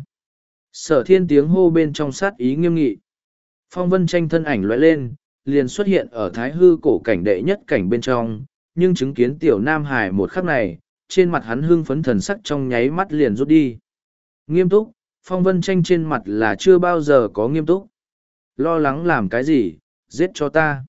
Sở thiên tiếng hô bên trong sát ý nghiêm nghị. Phong Vân Tranh thân ảnh lóe lên, liền xuất hiện ở thái hư cổ cảnh đệ nhất cảnh bên trong, nhưng chứng kiến tiểu Nam Hải một khắc này, trên mặt hắn hưng phấn thần sắc trong nháy mắt liền rút đi. Nghiêm túc, Phong Vân Tranh trên mặt là chưa bao giờ có nghiêm túc. Lo lắng làm cái gì, giết cho ta.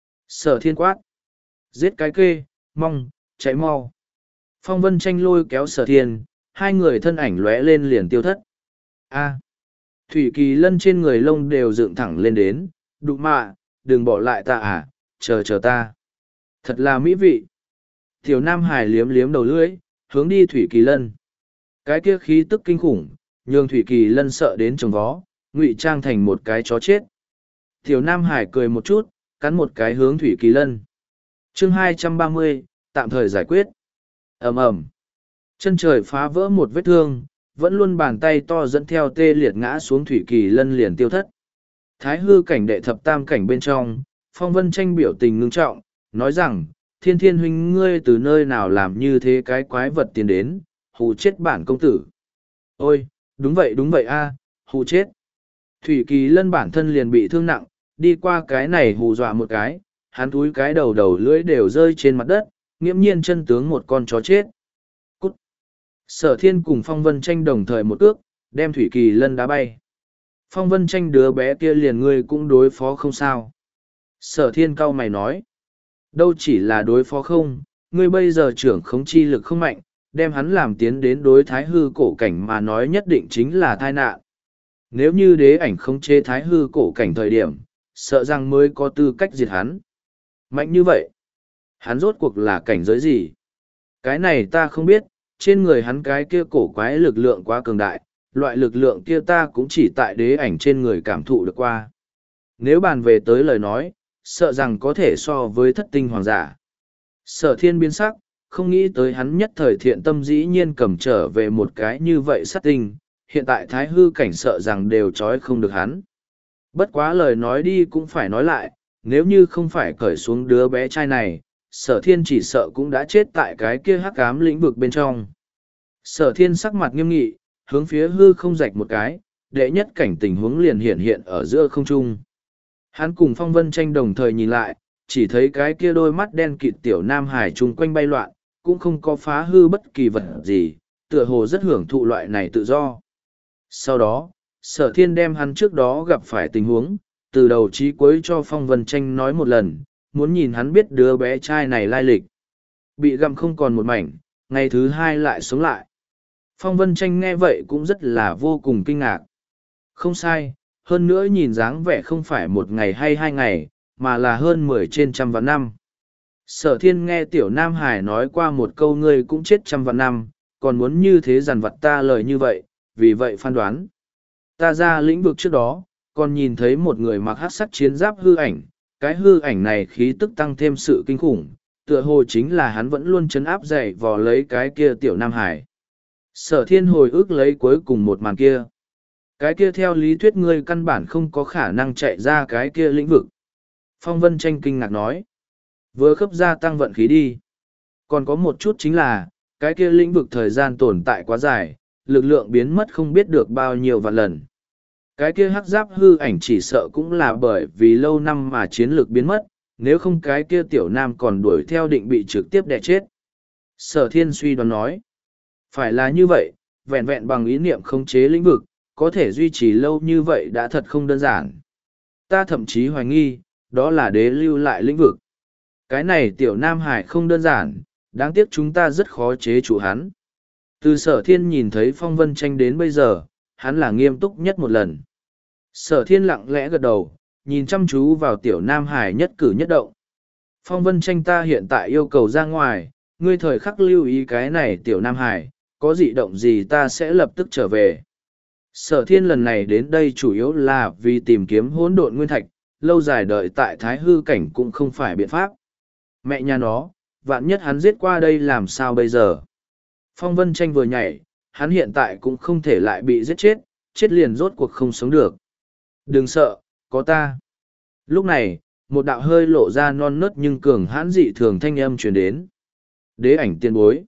Sở thiên quát. Giết cái kê, mong, chạy mau. Phong Vân Tranh lôi kéo sở thiên, hai người thân ảnh lóe lên liền tiêu thất. A. Thủy Kỳ Lân trên người lông đều dựng thẳng lên đến, đụ mạ, đừng bỏ lại ta à, chờ chờ ta. Thật là mỹ vị. Tiểu Nam Hải liếm liếm đầu lưỡi, hướng đi Thủy Kỳ Lân. Cái kia khí tức kinh khủng, nhường Thủy Kỳ Lân sợ đến trồng vó, ngụy trang thành một cái chó chết. Tiểu Nam Hải cười một chút, cắn một cái hướng Thủy Kỳ Lân. Chương hai trăm ba mươi, tạm thời giải quyết. Ầm ầm. Chân trời phá vỡ một vết thương, vẫn luôn bàn tay to dẫn theo tê liệt ngã xuống Thủy Kỳ Lân liền tiêu thất. Thái hư cảnh đệ thập tam cảnh bên trong, Phong Vân Tranh biểu tình ngưng trọng, nói rằng, thiên thiên huynh ngươi từ nơi nào làm như thế cái quái vật tiến đến, hù chết bản công tử. Ôi, đúng vậy đúng vậy a, hù chết. Thủy Kỳ Lân bản thân liền bị thương nặng, đi qua cái này hù dọa một cái, hắn túi cái đầu đầu lưỡi đều rơi trên mặt đất, nghiễm nhiên chân tướng một con chó chết. Cút. Sở thiên cùng Phong Vân Tranh đồng thời một ước, đem Thủy Kỳ Lân đá bay. Phong Vân Tranh đứa bé kia liền ngươi cũng đối phó không sao. Sở thiên cau mày nói. Đâu chỉ là đối phó không, ngươi bây giờ trưởng khống chi lực không mạnh, đem hắn làm tiến đến đối thái hư cổ cảnh mà nói nhất định chính là tai nạn. Nếu như đế ảnh không chế thái hư cổ cảnh thời điểm, sợ rằng mới có tư cách diệt hắn. Mạnh như vậy, hắn rốt cuộc là cảnh giới gì? Cái này ta không biết, trên người hắn cái kia cổ quái lực lượng quá cường đại, loại lực lượng kia ta cũng chỉ tại đế ảnh trên người cảm thụ được qua. Nếu bàn về tới lời nói, sợ rằng có thể so với thất tinh hoàng giả. Sở thiên biến sắc, không nghĩ tới hắn nhất thời thiện tâm dĩ nhiên cầm trở về một cái như vậy sát tinh, hiện tại thái hư cảnh sợ rằng đều trói không được hắn. Bất quá lời nói đi cũng phải nói lại, nếu như không phải cởi xuống đứa bé trai này, sở thiên chỉ sợ cũng đã chết tại cái kia hắc ám lĩnh vực bên trong. Sở thiên sắc mặt nghiêm nghị, hướng phía hư không rạch một cái, đệ nhất cảnh tình huống liền hiện hiện ở giữa không trung. Hắn cùng Phong Vân Tranh đồng thời nhìn lại, chỉ thấy cái kia đôi mắt đen kịt tiểu Nam Hải chung quanh bay loạn, cũng không có phá hư bất kỳ vật gì, tựa hồ rất hưởng thụ loại này tự do. Sau đó, sở thiên đem hắn trước đó gặp phải tình huống, từ đầu chí cuối cho Phong Vân Tranh nói một lần, muốn nhìn hắn biết đứa bé trai này lai lịch. Bị gặm không còn một mảnh, ngày thứ hai lại sống lại. Phong Vân Tranh nghe vậy cũng rất là vô cùng kinh ngạc. Không sai, hơn nữa nhìn dáng vẻ không phải một ngày hay hai ngày, mà là hơn mười trên trăm vạn năm. Sở thiên nghe tiểu Nam Hải nói qua một câu ngươi cũng chết trăm vạn năm, còn muốn như thế dằn vặt ta lời như vậy, vì vậy phán đoán. Ta ra lĩnh vực trước đó, còn nhìn thấy một người mặc hắc sắc chiến giáp hư ảnh, cái hư ảnh này khí tức tăng thêm sự kinh khủng, tựa hồ chính là hắn vẫn luôn chấn áp dậy vò lấy cái kia tiểu Nam Hải. Sở thiên hồi ức lấy cuối cùng một màn kia. Cái kia theo lý thuyết ngươi căn bản không có khả năng chạy ra cái kia lĩnh vực. Phong Vân Tranh kinh ngạc nói. Vừa khớp gia tăng vận khí đi. Còn có một chút chính là, cái kia lĩnh vực thời gian tồn tại quá dài, lực lượng biến mất không biết được bao nhiêu vạn lần. Cái kia hắc giáp hư ảnh chỉ sợ cũng là bởi vì lâu năm mà chiến lược biến mất, nếu không cái kia tiểu nam còn đuổi theo định bị trực tiếp đè chết. Sở thiên suy đoán nói. Phải là như vậy, vẹn vẹn bằng ý niệm khống chế lĩnh vực, có thể duy trì lâu như vậy đã thật không đơn giản. Ta thậm chí hoài nghi, đó là đế lưu lại lĩnh vực. Cái này tiểu Nam Hải không đơn giản, đáng tiếc chúng ta rất khó chế trụ hắn. Từ sở thiên nhìn thấy phong vân tranh đến bây giờ, hắn là nghiêm túc nhất một lần. Sở thiên lặng lẽ gật đầu, nhìn chăm chú vào tiểu Nam Hải nhất cử nhất động. Phong vân tranh ta hiện tại yêu cầu ra ngoài, ngươi thời khắc lưu ý cái này tiểu Nam Hải, có dị động gì ta sẽ lập tức trở về. Sở thiên lần này đến đây chủ yếu là vì tìm kiếm hỗn độn nguyên thạch, lâu dài đợi tại thái hư cảnh cũng không phải biện pháp. Mẹ nhà nó, vạn nhất hắn giết qua đây làm sao bây giờ? Phong vân tranh vừa nhảy, hắn hiện tại cũng không thể lại bị giết chết, chết liền rốt cuộc không sống được. Đừng sợ, có ta. Lúc này, một đạo hơi lộ ra non nớt nhưng cường hãn dị thường thanh âm truyền đến. Đế ảnh tiên bối.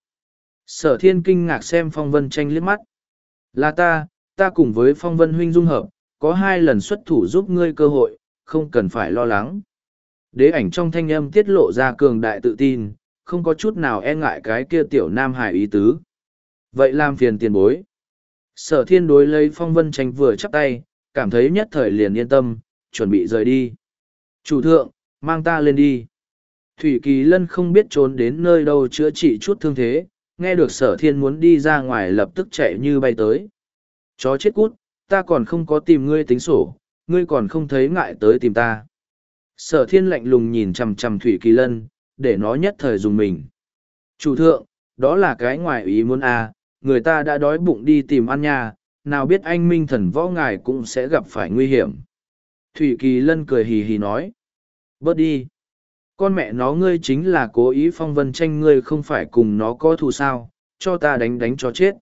Sở thiên kinh ngạc xem phong vân tranh liếc mắt. Là ta, ta cùng với phong vân huynh dung hợp, có hai lần xuất thủ giúp ngươi cơ hội, không cần phải lo lắng. Đế ảnh trong thanh âm tiết lộ ra cường đại tự tin, không có chút nào e ngại cái kia tiểu Nam Hải ý tứ. Vậy làm phiền tiền bối. Sở thiên đối lấy phong vân tranh vừa chắp tay, cảm thấy nhất thời liền yên tâm, chuẩn bị rời đi. Chủ thượng, mang ta lên đi. Thủy Kỳ Lân không biết trốn đến nơi đâu chữa trị chút thương thế, nghe được sở thiên muốn đi ra ngoài lập tức chạy như bay tới. Chó chết cút, ta còn không có tìm ngươi tính sổ, ngươi còn không thấy ngại tới tìm ta. Sở thiên lạnh lùng nhìn chằm chằm Thủy Kỳ Lân, để nó nhất thời dùng mình. Chủ thượng, đó là cái ngoài ý muốn à, người ta đã đói bụng đi tìm ăn nha, nào biết anh minh thần võ ngài cũng sẽ gặp phải nguy hiểm. Thủy Kỳ Lân cười hì hì nói. Bớt đi. Con mẹ nó ngươi chính là cố ý phong vân tranh ngươi không phải cùng nó có thù sao, cho ta đánh đánh cho chết.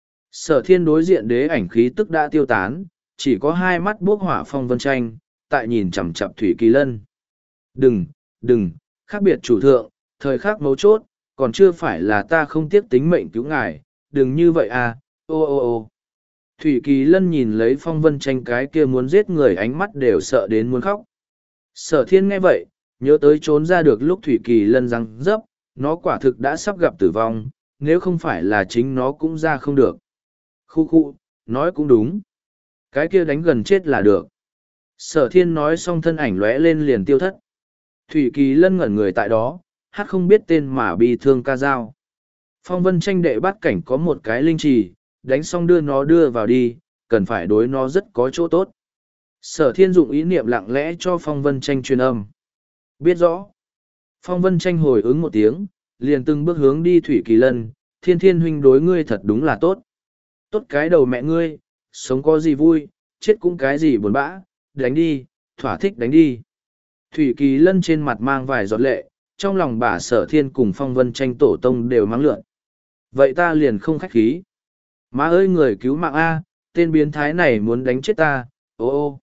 Sở thiên đối diện đế ảnh khí tức đã tiêu tán, chỉ có hai mắt bốc hỏa phong vân tranh, tại nhìn chằm chặp Thủy Kỳ Lân. Đừng, đừng, khác biệt chủ thượng, thời khắc mấu chốt, còn chưa phải là ta không tiếc tính mệnh cứu ngài, đừng như vậy à, ô ô ô. Thủy Kỳ Lân nhìn lấy phong vân tranh cái kia muốn giết người ánh mắt đều sợ đến muốn khóc. Sở thiên nghe vậy, nhớ tới trốn ra được lúc Thủy Kỳ Lân răng dấp, nó quả thực đã sắp gặp tử vong, nếu không phải là chính nó cũng ra không được. Khu khu, nói cũng đúng. Cái kia đánh gần chết là được. Sở thiên nói xong thân ảnh lóe lên liền tiêu thất. Thủy Kỳ Lân ngẩn người tại đó, hát không biết tên mà bị thương ca dao. Phong vân tranh đệ bắt cảnh có một cái linh trì, đánh xong đưa nó đưa vào đi, cần phải đối nó rất có chỗ tốt. Sở thiên dụng ý niệm lặng lẽ cho phong vân tranh truyền âm. Biết rõ. Phong vân tranh hồi ứng một tiếng, liền từng bước hướng đi Thủy Kỳ Lân, thiên thiên huynh đối ngươi thật đúng là tốt. Tốt cái đầu mẹ ngươi, sống có gì vui, chết cũng cái gì buồn bã, đánh đi, thỏa thích đánh đi. Thủy Kỳ Lân trên mặt mang vài giọt lệ, trong lòng bà sở thiên cùng phong vân tranh tổ tông đều mắng lượn. Vậy ta liền không khách khí. Má ơi người cứu mạng A, tên biến thái này muốn đánh chết ta, ô ô.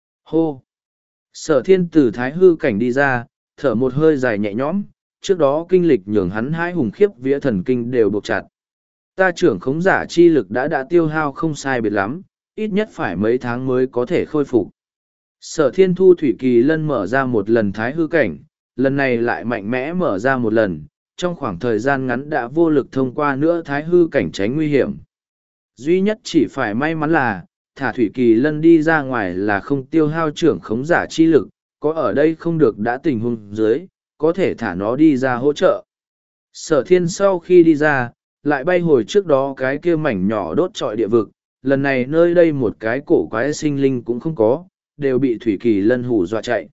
Hô. Sở thiên từ thái hư cảnh đi ra, thở một hơi dài nhẹ nhõm, trước đó kinh lịch nhường hắn hai hùng khiếp vía thần kinh đều buộc chặt. Ta trưởng khống giả chi lực đã đã tiêu hao không sai biệt lắm, ít nhất phải mấy tháng mới có thể khôi phục. Sở thiên thu Thủy Kỳ Lân mở ra một lần thái hư cảnh, lần này lại mạnh mẽ mở ra một lần, trong khoảng thời gian ngắn đã vô lực thông qua nữa thái hư cảnh tránh nguy hiểm. Duy nhất chỉ phải may mắn là, thả Thủy Kỳ Lân đi ra ngoài là không tiêu hao trưởng khống giả chi lực, có ở đây không được đã tình huống dưới, có thể thả nó đi ra hỗ trợ. Sở thiên sau khi đi ra, lại bay hồi trước đó cái kia mảnh nhỏ đốt trọi địa vực, lần này nơi đây một cái cổ quái sinh linh cũng không có, đều bị Thủy Kỳ Lân hù dọa chạy.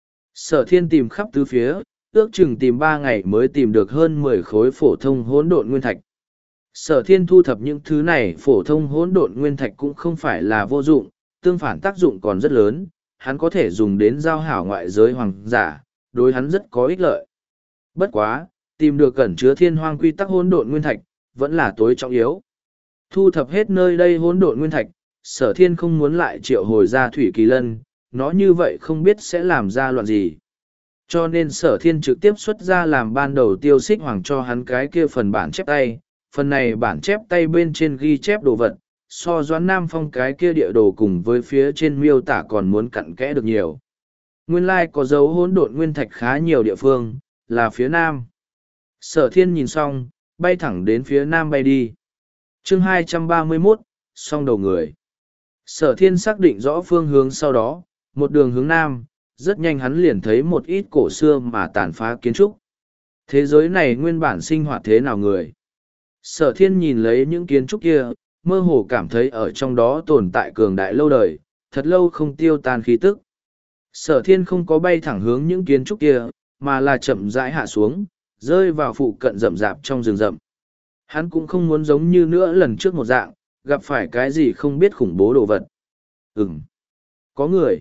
Sở thiên tìm khắp tứ phía, ước chừng tìm ba ngày mới tìm được hơn mười khối phổ thông hỗn độn nguyên thạch. Sở thiên thu thập những thứ này phổ thông hỗn độn nguyên thạch cũng không phải là vô dụng, tương phản tác dụng còn rất lớn, hắn có thể dùng đến giao hảo ngoại giới hoàng giả, đối hắn rất có ích lợi. Bất quá, tìm được cẩn chứa thiên hoang quy tắc hỗn độn nguyên thạch, vẫn là tối trọng yếu. Thu thập hết nơi đây hỗn độn nguyên thạch, sở thiên không muốn lại triệu hồi ra Thủy Kỳ Lân, nó như vậy không biết sẽ làm ra loạn gì. Cho nên sở thiên trực tiếp xuất ra làm ban đầu tiêu xích hoàng cho hắn cái kia phần bản chép tay, phần này bản chép tay bên trên ghi chép đồ vật, so Doãn Nam Phong cái kia địa đồ cùng với phía trên miêu tả còn muốn cặn kẽ được nhiều. Nguyên lai like có dấu hỗn độn nguyên thạch khá nhiều địa phương, là phía nam. Sở thiên nhìn xong, bay thẳng đến phía nam bay đi. Chương hai trăm ba mươi mốt, song đầu người. Sở thiên xác định rõ phương hướng sau đó, một đường hướng nam, rất nhanh hắn liền thấy một ít cổ xưa mà tàn phá kiến trúc. Thế giới này nguyên bản sinh hoạt thế nào người? Sở thiên nhìn lấy những kiến trúc kia, mơ hồ cảm thấy ở trong đó tồn tại cường đại lâu đời, thật lâu không tiêu tan khí tức. Sở thiên không có bay thẳng hướng những kiến trúc kia, mà là chậm rãi hạ xuống, rơi vào phụ cận rậm rạp trong rừng rậm. Hắn cũng không muốn giống như nữa lần trước một dạng, gặp phải cái gì không biết khủng bố đồ vật. Ừm, có người.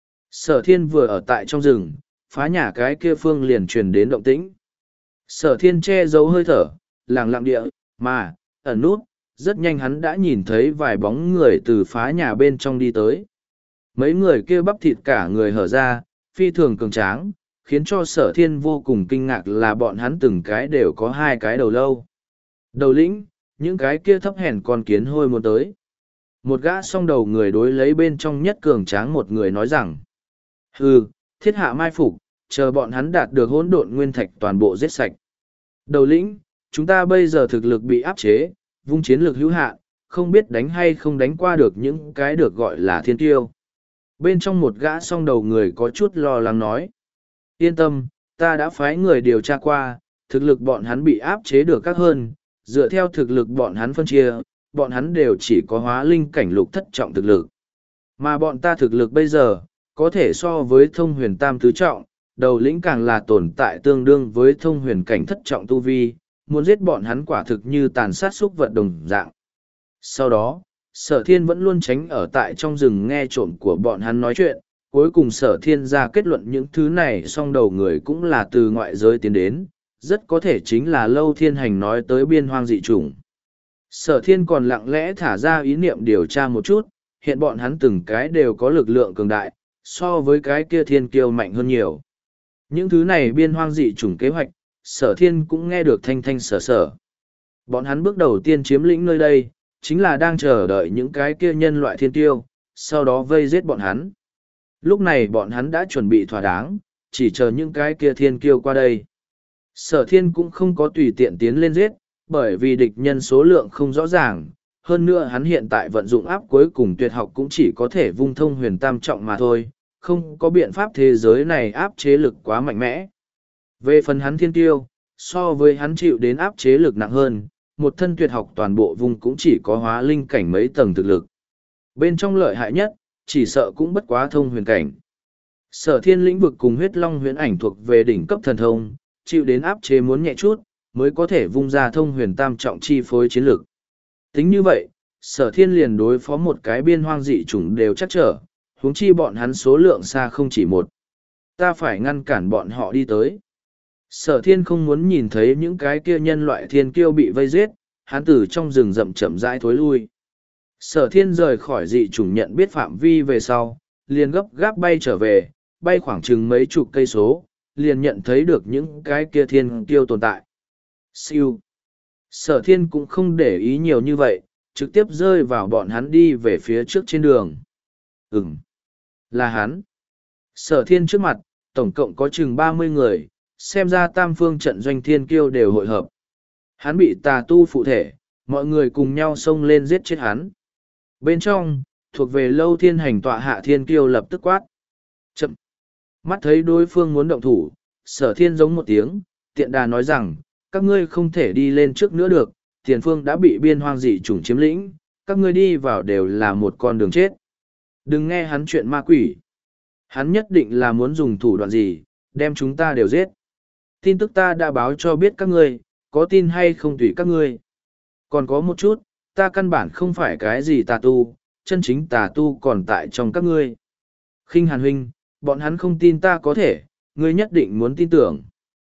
Sở thiên vừa ở tại trong rừng, phá nhà cái kia phương liền truyền đến động tĩnh. Sở thiên che giấu hơi thở, lặng lặng địa, mà, ẩn nút, rất nhanh hắn đã nhìn thấy vài bóng người từ phá nhà bên trong đi tới. Mấy người kia bắp thịt cả người hở ra, phi thường cường tráng, khiến cho sở thiên vô cùng kinh ngạc là bọn hắn từng cái đều có hai cái đầu lâu. Đầu lĩnh, những cái kia thấp hèn con kiến hôi muốn tới. Một gã song đầu người đối lấy bên trong nhất cường tráng một người nói rằng, hừ, thiết hạ mai phục, chờ bọn hắn đạt được hỗn độn nguyên thạch toàn bộ giết sạch. Đầu lĩnh, chúng ta bây giờ thực lực bị áp chế, vung chiến lược hữu hạn, không biết đánh hay không đánh qua được những cái được gọi là thiên tiêu. Bên trong một gã song đầu người có chút lo lắng nói, yên tâm, ta đã phái người điều tra qua, thực lực bọn hắn bị áp chế được các hơn, dựa theo thực lực bọn hắn phân chia, bọn hắn đều chỉ có hóa linh cảnh lục thất trọng thực lực. Mà bọn ta thực lực bây giờ, có thể so với thông huyền tam tứ trọng, đầu lĩnh càng là tồn tại tương đương với thông huyền cảnh thất trọng tu vi, muốn giết bọn hắn quả thực như tàn sát súc vật đồng dạng. Sau đó, sở thiên vẫn luôn tránh ở tại trong rừng nghe trộm của bọn hắn nói chuyện, cuối cùng sở thiên ra kết luận những thứ này song đầu người cũng là từ ngoại giới tiến đến, rất có thể chính là Lâu Thiên Hành nói tới biên hoang dị chủng. Sở thiên còn lặng lẽ thả ra ý niệm điều tra một chút, hiện bọn hắn từng cái đều có lực lượng cường đại, so với cái kia thiên kiêu mạnh hơn nhiều. Những thứ này biên hoang dị chủng kế hoạch, sở thiên cũng nghe được thanh thanh sở sở. Bọn hắn bước đầu tiên chiếm lĩnh nơi đây, chính là đang chờ đợi những cái kia nhân loại thiên kiêu, sau đó vây giết bọn hắn. Lúc này bọn hắn đã chuẩn bị thỏa đáng, chỉ chờ những cái kia thiên kiêu qua đây. Sở thiên cũng không có tùy tiện tiến lên giết, bởi vì địch nhân số lượng không rõ ràng. Hơn nữa hắn hiện tại vận dụng áp cuối cùng tuyệt học cũng chỉ có thể vung thông huyền tam trọng mà thôi, không có biện pháp thế giới này áp chế lực quá mạnh mẽ. Về phần hắn thiên tiêu, so với hắn chịu đến áp chế lực nặng hơn, một thân tuyệt học toàn bộ vùng cũng chỉ có hóa linh cảnh mấy tầng thực lực. Bên trong lợi hại nhất, chỉ sợ cũng bất quá thông huyền cảnh. Sở thiên lĩnh vực cùng huyết long huyễn ảnh thuộc về đỉnh cấp thần thông, chịu đến áp chế muốn nhẹ chút, mới có thể vung ra thông huyền tam trọng chi phối chiến lực. Tính như vậy, sở thiên liền đối phó một cái biên hoang dị chủng đều chắc trở, huống chi bọn hắn số lượng xa không chỉ một. Ta phải ngăn cản bọn họ đi tới. Sở thiên không muốn nhìn thấy những cái kia nhân loại thiên kiêu bị vây giết, hắn từ trong rừng rậm chậm rãi thối lui. Sở thiên rời khỏi dị chủng nhận biết phạm vi về sau, liền gấp gáp bay trở về, bay khoảng chừng mấy chục cây số, liền nhận thấy được những cái kia thiên kiêu tồn tại. Siêu. Sở thiên cũng không để ý nhiều như vậy, trực tiếp rơi vào bọn hắn đi về phía trước trên đường. Ừm. Là hắn. Sở thiên trước mặt, tổng cộng có chừng ba mươi người, xem ra tam phương trận doanh thiên kiêu đều hội hợp. Hắn bị tà tu phụ thể, mọi người cùng nhau xông lên giết chết hắn. Bên trong, thuộc về Lâu Thiên Hành tọa hạ thiên kiêu lập tức quát. Chậm. Mắt thấy đối phương muốn động thủ, sở thiên giống một tiếng, tiện đà nói rằng, các ngươi không thể đi lên trước nữa được, tiền phương đã bị biên hoang dị chủng chiếm lĩnh, các ngươi đi vào đều là một con đường chết. Đừng nghe hắn chuyện ma quỷ. Hắn nhất định là muốn dùng thủ đoạn gì, đem chúng ta đều giết. Tin tức ta đã báo cho biết các ngươi, có tin hay không tùy các ngươi. Còn có một chút, ta căn bản không phải cái gì tà tu, chân chính tà tu còn tại trong các ngươi. Khinh Hàn huynh, bọn hắn không tin ta có thể, ngươi nhất định muốn tin tưởng.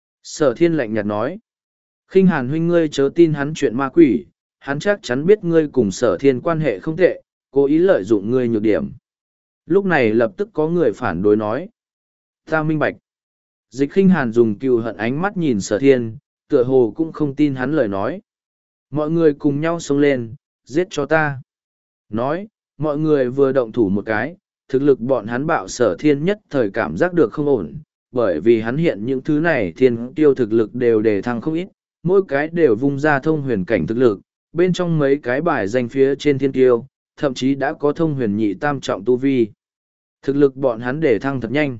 Sở thiên lạnh nhạt nói. Khinh Hàn huynh ngươi chớ tin hắn chuyện ma quỷ, hắn chắc chắn biết ngươi cùng sở thiên quan hệ không tệ, cố ý lợi dụng ngươi nhược điểm. Lúc này lập tức có người phản đối nói. Ta minh bạch. Dịch Khinh Hàn dùng cừu hận ánh mắt nhìn sở thiên, tựa hồ cũng không tin hắn lời nói. Mọi người cùng nhau xông lên, giết cho ta. Nói, mọi người vừa động thủ một cái, thực lực bọn hắn bạo sở thiên nhất thời cảm giác được không ổn, bởi vì hắn hiện những thứ này thiên tiêu thực lực đều đề thăng không ít, mỗi cái đều vung ra thông huyền cảnh thực lực, bên trong mấy cái bài danh phía trên thiên tiêu, thậm chí đã có thông huyền nhị tam trọng tu vi. Thực lực bọn hắn để thăng thật nhanh.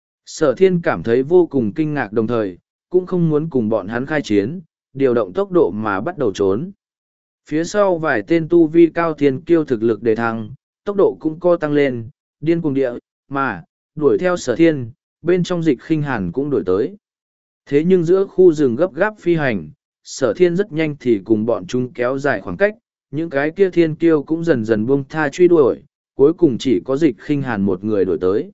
Sở thiên cảm thấy vô cùng kinh ngạc đồng thời, cũng không muốn cùng bọn hắn khai chiến, điều động tốc độ mà bắt đầu trốn. Phía sau vài tên tu vi cao thiên kiêu thực lực để thăng, tốc độ cũng co tăng lên, điên cuồng địa, mà, đuổi theo sở thiên, bên trong dịch khinh hàn cũng đuổi tới. Thế nhưng giữa khu rừng gấp gáp phi hành, sở thiên rất nhanh thì cùng bọn chúng kéo dài khoảng cách, những cái kia thiên kiêu cũng dần dần buông tha truy đuổi, cuối cùng chỉ có dịch khinh hàn một người đuổi tới.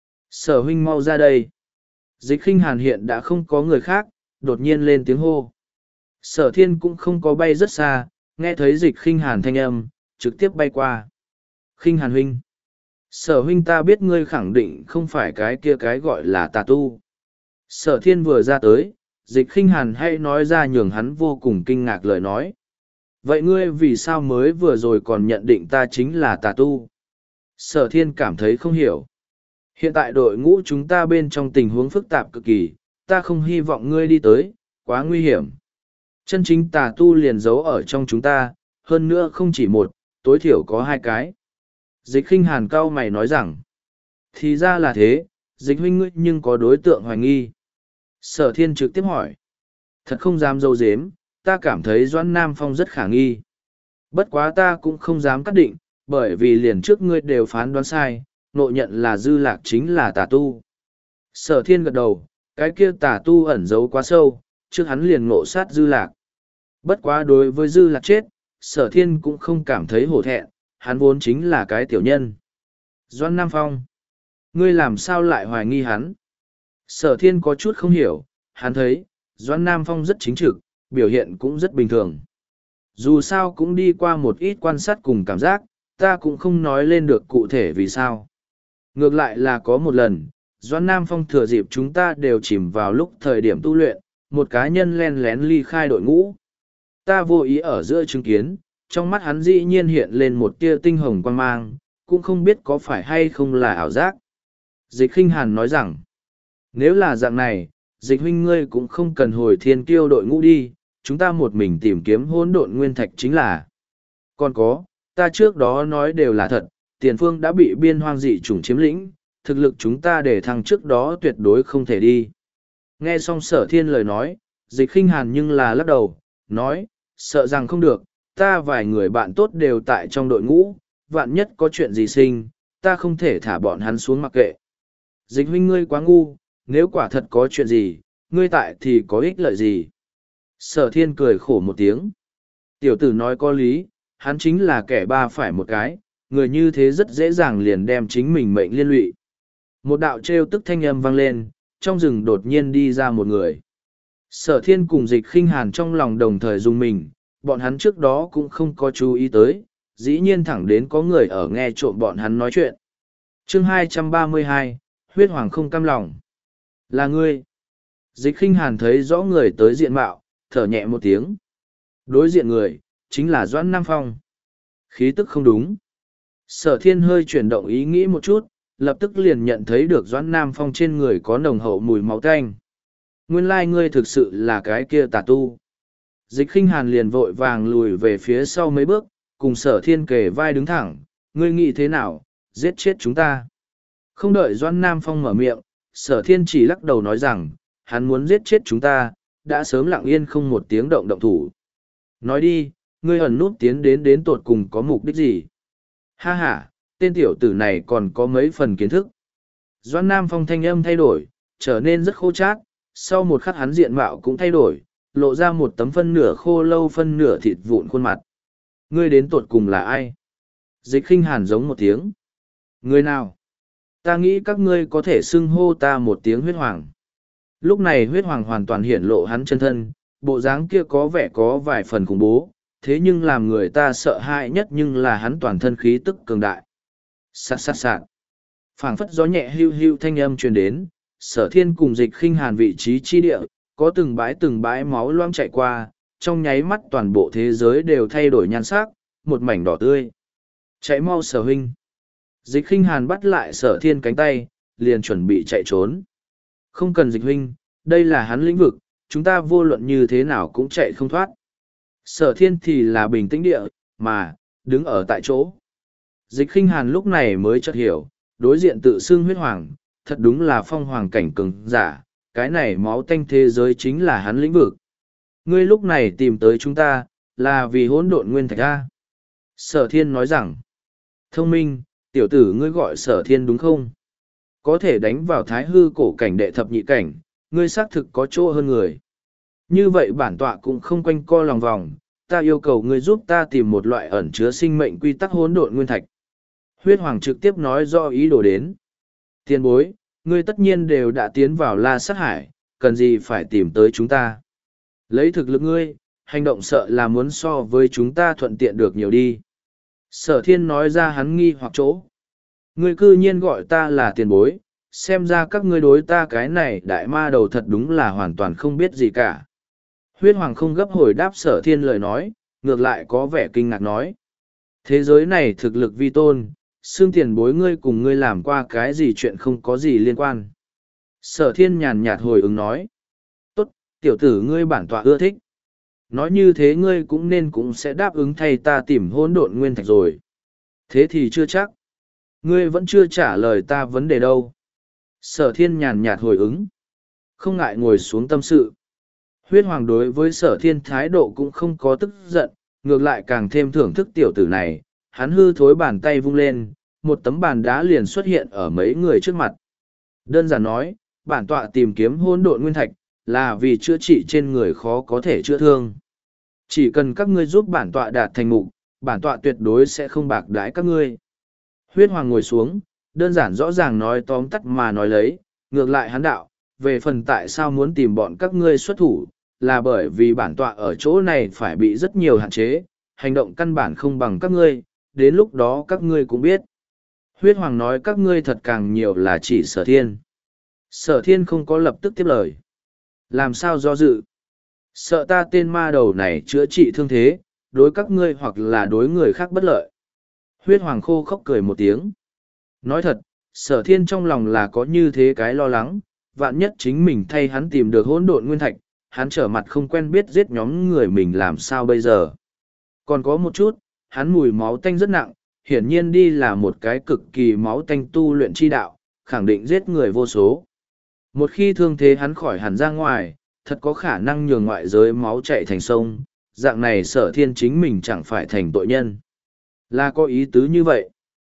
Sở huynh mau ra đây. Dịch khinh hàn hiện đã không có người khác, đột nhiên lên tiếng hô. Sở thiên cũng không có bay rất xa, nghe thấy dịch khinh hàn thanh âm, trực tiếp bay qua. Khinh hàn huynh. Sở huynh ta biết ngươi khẳng định không phải cái kia cái gọi là tà tu. Sở thiên vừa ra tới, dịch khinh hàn hay nói ra nhường hắn vô cùng kinh ngạc lời nói. Vậy ngươi vì sao mới vừa rồi còn nhận định ta chính là tà tu? Sở thiên cảm thấy không hiểu. Hiện tại đội ngũ chúng ta bên trong tình huống phức tạp cực kỳ, ta không hy vọng ngươi đi tới, quá nguy hiểm. Chân chính tà tu liền giấu ở trong chúng ta, hơn nữa không chỉ một, tối thiểu có hai cái. Dịch khinh hàn cao mày nói rằng, thì ra là thế, dịch huynh ngươi nhưng có đối tượng hoài nghi. Sở thiên trực tiếp hỏi, thật không dám dâu dếm, ta cảm thấy Doãn Nam Phong rất khả nghi. Bất quá ta cũng không dám cắt định, bởi vì liền trước ngươi đều phán đoán sai, nội nhận là Dư Lạc chính là tà tu. Sở thiên gật đầu, cái kia tà tu ẩn giấu quá sâu, trước hắn liền ngộ sát Dư Lạc. Bất quá đối với Dư Lạc chết, sở thiên cũng không cảm thấy hổ thẹn, hắn vốn chính là cái tiểu nhân. Doãn Nam Phong, ngươi làm sao lại hoài nghi hắn? Sở thiên có chút không hiểu, hắn thấy, Doãn Nam Phong rất chính trực, biểu hiện cũng rất bình thường. Dù sao cũng đi qua một ít quan sát cùng cảm giác, ta cũng không nói lên được cụ thể vì sao. Ngược lại là có một lần, Doãn Nam Phong thừa dịp chúng ta đều chìm vào lúc thời điểm tu luyện, một cá nhân len lén ly khai đội ngũ. Ta vô ý ở giữa chứng kiến, trong mắt hắn dĩ nhiên hiện lên một tia tinh hồng quang mang, cũng không biết có phải hay không là ảo giác. Dịch khinh hàn nói rằng, nếu là dạng này, dịch huynh ngươi cũng không cần hồi thiên kiêu đội ngũ đi, chúng ta một mình tìm kiếm hỗn độn nguyên thạch chính là. Còn có, ta trước đó nói đều là thật, tiền phương đã bị biên hoang dị chủng chiếm lĩnh, thực lực chúng ta để thăng trước đó tuyệt đối không thể đi. Nghe xong sở thiên lời nói, dịch khinh hàn nhưng là lắc đầu, nói, sợ rằng không được, ta vài người bạn tốt đều tại trong đội ngũ, vạn nhất có chuyện gì sinh, ta không thể thả bọn hắn xuống mặc kệ. Dịch huynh ngươi quá ngu, nếu quả thật có chuyện gì, ngươi tại thì có ích lợi gì? Sở thiên cười khổ một tiếng. Tiểu tử nói có lý, hắn chính là kẻ ba phải một cái, người như thế rất dễ dàng liền đem chính mình mệnh liên lụy. Một đạo trêu tức thanh âm vang lên, trong rừng đột nhiên đi ra một người. Sở thiên cùng dịch khinh hàn trong lòng đồng thời dùng mình, bọn hắn trước đó cũng không có chú ý tới, dĩ nhiên thẳng đến có người ở nghe trộm bọn hắn nói chuyện. Chương hai trăm ba mươi hai, huyết hoàng không cam lòng. Là ngươi. Dịch khinh hàn thấy rõ người tới diện mạo, thở nhẹ một tiếng. Đối diện người, chính là Doãn Nam Phong. Khí tức không đúng. Sở thiên hơi chuyển động ý nghĩ một chút, lập tức liền nhận thấy được Doãn Nam Phong trên người có nồng hậu mùi máu tanh. Nguyên lai ngươi thực sự là cái kia tà tu. Dịch khinh hàn liền vội vàng lùi về phía sau mấy bước, cùng sở thiên kề vai đứng thẳng. Ngươi nghĩ thế nào, giết chết chúng ta. Không đợi Doãn Nam Phong mở miệng, sở thiên chỉ lắc đầu nói rằng, hắn muốn giết chết chúng ta, đã sớm lặng yên không một tiếng động động thủ. Nói đi, ngươi ẩn nút tiến đến đến tột cùng có mục đích gì? Ha ha, tên tiểu tử này còn có mấy phần kiến thức. Doãn Nam Phong thanh âm thay đổi, trở nên rất khô chát, sau một khắc hắn diện mạo cũng thay đổi, lộ ra một tấm phân nửa khô lâu phân nửa thịt vụn khuôn mặt. Ngươi đến tột cùng là ai? Dịch khinh hàn giống một tiếng. Ngươi nào? Ta nghĩ các ngươi có thể xưng hô ta một tiếng huyết hoàng. Lúc này huyết hoàng hoàn toàn hiển lộ hắn chân thân, bộ dáng kia có vẻ có vài phần khủng bố, thế nhưng làm người ta sợ hãi nhất nhưng là hắn toàn thân khí tức cường đại. Sạt sạt sạt. Phảng phất gió nhẹ hưu hưu thanh âm truyền đến, sở thiên cùng dịch khinh hàn vị trí chi địa, có từng bãi từng bãi máu loang chạy qua, trong nháy mắt toàn bộ thế giới đều thay đổi nhan sắc, một mảnh đỏ tươi. Chạy mau sở huynh. Dịch khinh hàn bắt lại sở thiên cánh tay, liền chuẩn bị chạy trốn. Không cần dịch huynh, đây là hắn lĩnh vực, chúng ta vô luận như thế nào cũng chạy không thoát. Sở thiên thì là bình tĩnh địa, mà, đứng ở tại chỗ. Dịch khinh hàn lúc này mới chợt hiểu, đối diện tự xưng huyết hoàng, thật đúng là phong hoàng cảnh cường giả, cái này máu tanh thế giới chính là hắn lĩnh vực. Ngươi lúc này tìm tới chúng ta, là vì hỗn độn nguyên thạch A. Sở thiên nói rằng, thông minh, tiểu tử ngươi gọi sở thiên đúng không? Có thể đánh vào thái hư cổ cảnh đệ thập nhị cảnh, ngươi xác thực có chỗ hơn người. Như vậy bản tọa cũng không quanh co lòng vòng, ta yêu cầu ngươi giúp ta tìm một loại ẩn chứa sinh mệnh quy tắc hỗn độn nguyên thạch. Huyết Hoàng trực tiếp nói do ý đồ đến. Tiền bối, ngươi tất nhiên đều đã tiến vào La Sát Hải, cần gì phải tìm tới chúng ta. Lấy thực lực ngươi, hành động sợ là muốn so với chúng ta thuận tiện được nhiều đi. Sở thiên nói ra hắn nghi hoặc chỗ. Ngươi cư nhiên gọi ta là tiền bối, xem ra các ngươi đối ta cái này đại ma đầu thật đúng là hoàn toàn không biết gì cả. Huyết Hoàng không gấp hồi đáp sở thiên lời nói, ngược lại có vẻ kinh ngạc nói. Thế giới này thực lực vi tôn, xương tiền bối ngươi cùng ngươi làm qua cái gì chuyện không có gì liên quan. Sở thiên nhàn nhạt hồi ứng nói. Tốt, tiểu tử ngươi bản tọa ưa thích. Nói như thế ngươi cũng nên cũng sẽ đáp ứng thay ta tìm hỗn độn nguyên thạch rồi. Thế thì chưa chắc. Ngươi vẫn chưa trả lời ta vấn đề đâu. Sở thiên nhàn nhạt hồi ứng. Không ngại ngồi xuống tâm sự. Huyết Hoàng đối với sở thiên thái độ cũng không có tức giận, ngược lại càng thêm thưởng thức tiểu tử này. Hắn hư thối bàn tay vung lên, một tấm bàn đá liền xuất hiện ở mấy người trước mặt. Đơn giản nói, bản tọa tìm kiếm hỗn độn nguyên thạch, là vì chữa trị trên người khó có thể chữa thương. Chỉ cần các ngươi giúp bản tọa đạt thành mục, bản tọa tuyệt đối sẽ không bạc đãi các ngươi. Huyết Hoàng ngồi xuống, đơn giản rõ ràng nói tóm tắt mà nói lấy, ngược lại hắn đạo, về phần tại sao muốn tìm bọn các ngươi xuất thủ, là bởi vì bản tọa ở chỗ này phải bị rất nhiều hạn chế, hành động căn bản không bằng các ngươi, đến lúc đó các ngươi cũng biết. Huyết Hoàng nói các ngươi thật càng nhiều là chỉ sở thiên. Sở thiên không có lập tức tiếp lời. Làm sao do dự? Sợ ta tên ma đầu này chữa trị thương thế, đối các ngươi hoặc là đối người khác bất lợi. Huyết Hoàng khô khóc cười một tiếng. Nói thật, sở thiên trong lòng là có như thế cái lo lắng, vạn nhất chính mình thay hắn tìm được hỗn độn nguyên thạch, hắn trở mặt không quen biết giết nhóm người mình làm sao bây giờ. Còn có một chút, hắn mùi máu tanh rất nặng, hiển nhiên đi là một cái cực kỳ máu tanh tu luyện chi đạo, khẳng định giết người vô số. Một khi thương thế hắn khỏi hẳn ra ngoài, thật có khả năng nhường ngoại giới máu chạy thành sông, dạng này sở thiên chính mình chẳng phải thành tội nhân. Là có ý tứ như vậy.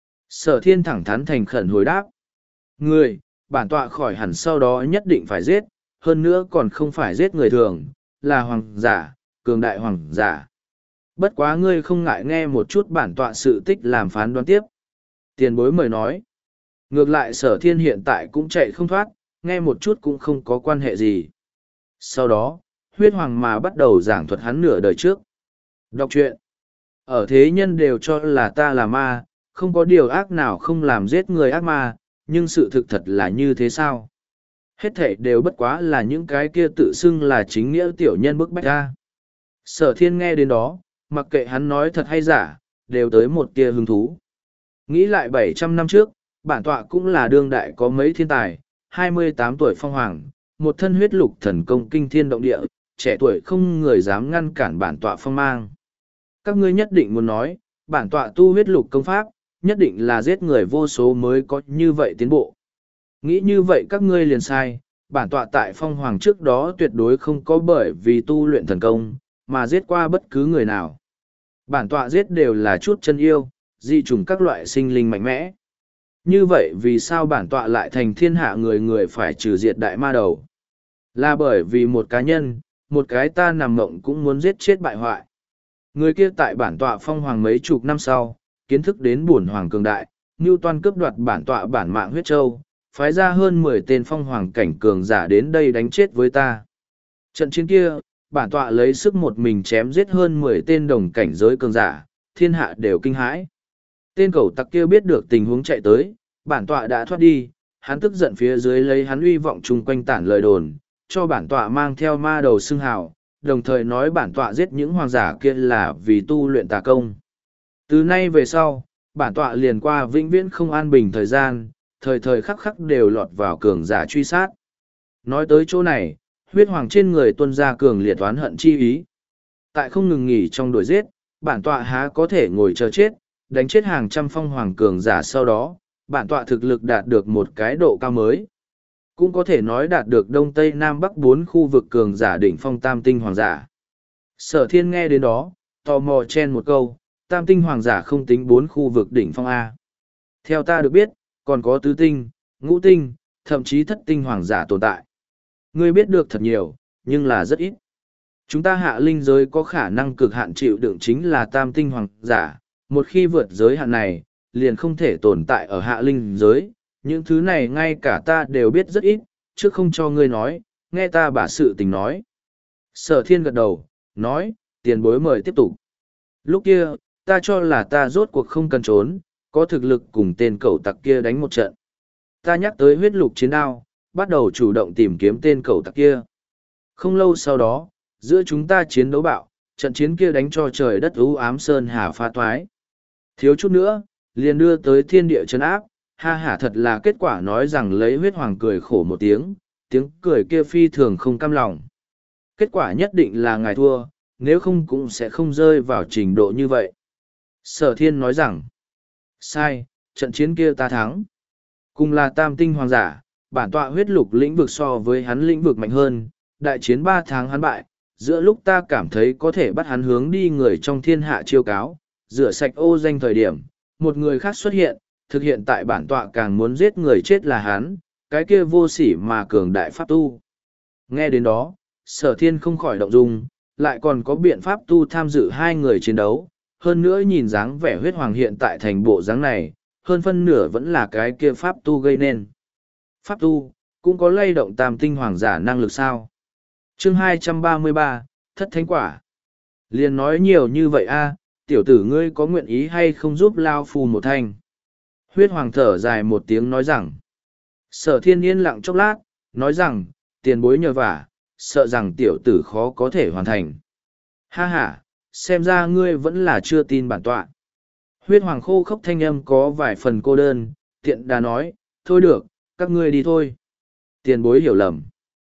Sở thiên thẳng thắn thành khẩn hồi đáp. Người, bản tọa khỏi hẳn sau đó nhất định phải giết, hơn nữa còn không phải giết người thường, là hoàng giả, cường đại hoàng giả. Bất quá ngươi không ngại nghe một chút bản tọa sự tích làm phán đoán tiếp. Tiền bối mời nói. Ngược lại sở thiên hiện tại cũng chạy không thoát, nghe một chút cũng không có quan hệ gì. Sau đó, huyết hoàng mà bắt đầu giảng thuật hắn nửa đời trước. Đọc truyện. Ở thế nhân đều cho là ta là ma, không có điều ác nào không làm giết người ác ma, nhưng sự thực thật là như thế sao? Hết thảy đều bất quá là những cái kia tự xưng là chính nghĩa tiểu nhân bức bách ra. Sở thiên nghe đến đó, mặc kệ hắn nói thật hay giả, đều tới một tia hứng thú. Nghĩ lại bảy trăm năm trước, bản tọa cũng là đương đại có mấy thiên tài, hai mươi tám tuổi phong hoàng, một thân huyết lục thần công kinh thiên động địa, trẻ tuổi không người dám ngăn cản bản tọa phong mang. Các ngươi nhất định muốn nói, bản tọa tu huyết lục công pháp, nhất định là giết người vô số mới có như vậy tiến bộ. Nghĩ như vậy các ngươi liền sai, bản tọa tại phong hoàng trước đó tuyệt đối không có bởi vì tu luyện thần công, mà giết qua bất cứ người nào. Bản tọa giết đều là chút chân yêu, dị chủng các loại sinh linh mạnh mẽ. Như vậy vì sao bản tọa lại thành thiên hạ người người phải trừ diệt đại ma đầu? Là bởi vì một cá nhân, một cái ta nằm mộng cũng muốn giết chết bại hoại. Người kia tại bản tọa phong hoàng mấy chục năm sau, kiến thức đến bổn hoàng cường đại, Ngưu Toan cướp đoạt bản tọa bản mạng huyết châu, phái ra hơn mười tên phong hoàng cảnh cường giả đến đây đánh chết với ta. Trận chiến kia, bản tọa lấy sức một mình chém giết hơn mười tên đồng cảnh giới cường giả, thiên hạ đều kinh hãi. Tên cẩu tặc kia biết được tình huống chạy tới, bản tọa đã thoát đi, hắn tức giận phía dưới lấy hắn uy vọng chung quanh tản lời đồn, cho bản tọa mang theo ma đầu xưng hào, đồng thời nói bản tọa giết những hoàng giả kia là vì tu luyện tà công. Từ nay về sau, bản tọa liền qua vĩnh viễn không an bình thời gian, thời thời khắc khắc đều lọt vào cường giả truy sát. Nói tới chỗ này, Huyết hoàng trên người tuân ra cường liệt oán hận chi ý. Tại không ngừng nghỉ trong đuổi giết, bản tọa há có thể ngồi chờ chết, đánh chết hàng trăm phong hoàng cường giả sau đó, bản tọa thực lực đạt được một cái độ cao mới. Cũng có thể nói đạt được Đông Tây Nam Bắc bốn khu vực cường giả đỉnh phong tam tinh hoàng giả. Sở thiên nghe đến đó, tò mò chen một câu, tam tinh hoàng giả không tính bốn khu vực đỉnh phong A. Theo ta được biết, còn có tứ tinh, ngũ tinh, thậm chí thất tinh hoàng giả tồn tại. Ngươi biết được thật nhiều, nhưng là rất ít. Chúng ta hạ linh giới có khả năng cực hạn chịu đựng chính là tam tinh hoàng giả, một khi vượt giới hạn này, liền không thể tồn tại ở hạ linh giới. Những thứ này ngay cả ta đều biết rất ít, chứ không cho ngươi nói, nghe ta bả sự tình nói. Sở thiên gật đầu, nói, tiền bối mời tiếp tục. Lúc kia, ta cho là ta rốt cuộc không cần trốn, có thực lực cùng tên cẩu tặc kia đánh một trận. Ta nhắc tới huyết lục chiến đao, bắt đầu chủ động tìm kiếm tên cẩu tặc kia. Không lâu sau đó, giữa chúng ta chiến đấu bạo, trận chiến kia đánh cho trời đất u ám sơn hà pha toái. Thiếu chút nữa, liền đưa tới thiên địa chấn áp, ha hả thật là kết quả nói rằng lấy huyết hoàng cười khổ một tiếng, tiếng cười kia phi thường không cam lòng. Kết quả nhất định là ngài thua, nếu không cũng sẽ không rơi vào trình độ như vậy. Sở thiên nói rằng, sai, trận chiến kia ta thắng. Cùng là tam tinh hoàng giả, bản tọa huyết lục lĩnh vực so với hắn lĩnh vực mạnh hơn, đại chiến ba tháng hắn bại, giữa lúc ta cảm thấy có thể bắt hắn hướng đi người trong thiên hạ chiêu cáo, rửa sạch ô danh thời điểm, một người khác xuất hiện, thực hiện tại bản tọa càng muốn giết người chết là hắn, cái kia vô sỉ mà cường đại pháp tu. Nghe đến đó, sở thiên không khỏi động dung, lại còn có biện pháp tu tham dự hai người chiến đấu, hơn nữa nhìn dáng vẻ huyết hoàng hiện tại thành bộ dáng này, hơn phân nửa vẫn là cái kia pháp tu gây nên. Pháp tu, cũng có lay động tam tinh hoàng giả năng lực sao? Chương hai trăm ba mươi ba, Thất Thánh Quả. Liền nói nhiều như vậy a, tiểu tử ngươi có nguyện ý hay không giúp lao phù một thanh? Huyết hoàng thở dài một tiếng nói rằng. Sở thiên yên lặng chốc lát, nói rằng, tiền bối nhờ vả, sợ rằng tiểu tử khó có thể hoàn thành. Ha ha, xem ra ngươi vẫn là chưa tin bản tọa. Huyết hoàng khô khốc thanh âm có vài phần cô đơn, tiện đà nói, thôi được, các ngươi đi thôi. Tiền bối hiểu lầm.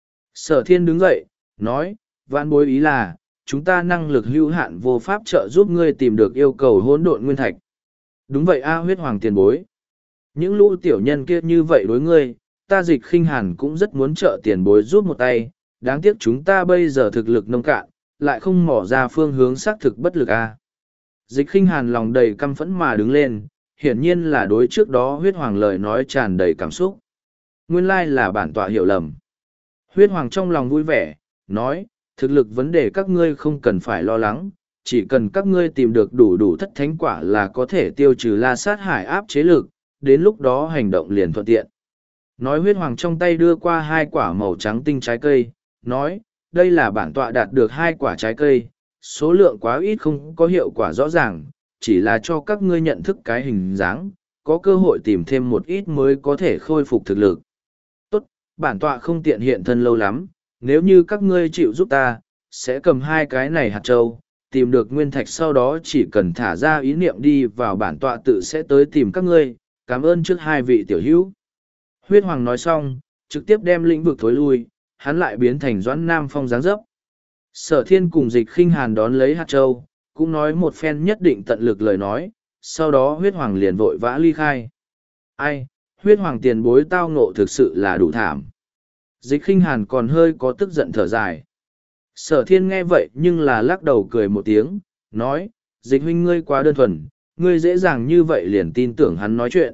Sở thiên đứng dậy, nói, vãn bối ý là, chúng ta năng lực hữu hạn vô pháp trợ giúp ngươi tìm được yêu cầu hỗn độn nguyên thạch. Đúng vậy a, huyết hoàng tiền bối. Những lũ tiểu nhân kia như vậy đối ngươi, ta dịch khinh hàn cũng rất muốn trợ tiền bối giúp một tay, đáng tiếc chúng ta bây giờ thực lực nông cạn, lại không mỏ ra phương hướng xác thực bất lực a. Dịch khinh hàn lòng đầy căm phẫn mà đứng lên, hiển nhiên là đối trước đó huyết hoàng lời nói tràn đầy cảm xúc. Nguyên lai là bản tọa hiểu lầm. Huyết hoàng trong lòng vui vẻ, nói, thực lực vấn đề các ngươi không cần phải lo lắng, chỉ cần các ngươi tìm được đủ đủ thất thánh quả là có thể tiêu trừ la sát hải áp chế lực, đến lúc đó hành động liền thuận tiện. Nói huyết hoàng trong tay đưa qua hai quả màu trắng tinh trái cây, nói, đây là bản tọa đạt được hai quả trái cây, số lượng quá ít không có hiệu quả rõ ràng, chỉ là cho các ngươi nhận thức cái hình dáng, có cơ hội tìm thêm một ít mới có thể khôi phục thực lực. Tốt, bản tọa không tiện hiện thân lâu lắm, nếu như các ngươi chịu giúp ta, sẽ cầm hai cái này hạt châu, tìm được nguyên thạch sau đó chỉ cần thả ra ý niệm đi vào bản tọa tự sẽ tới tìm các ngươi, cảm ơn trước hai vị tiểu hữu. Huyết hoàng nói xong, trực tiếp đem lĩnh vực thối lui, hắn lại biến thành Doãn Nam Phong dáng dấp. Sở thiên cùng dịch khinh hàn đón lấy hạt châu, cũng nói một phen nhất định tận lực lời nói, sau đó huyết hoàng liền vội vã ly khai. Ai, huyết hoàng tiền bối tao ngộ thực sự là đủ thảm. Dịch khinh hàn còn hơi có tức giận thở dài. Sở thiên nghe vậy nhưng là lắc đầu cười một tiếng, nói, dịch huynh ngươi quá đơn thuần, ngươi dễ dàng như vậy liền tin tưởng hắn nói chuyện.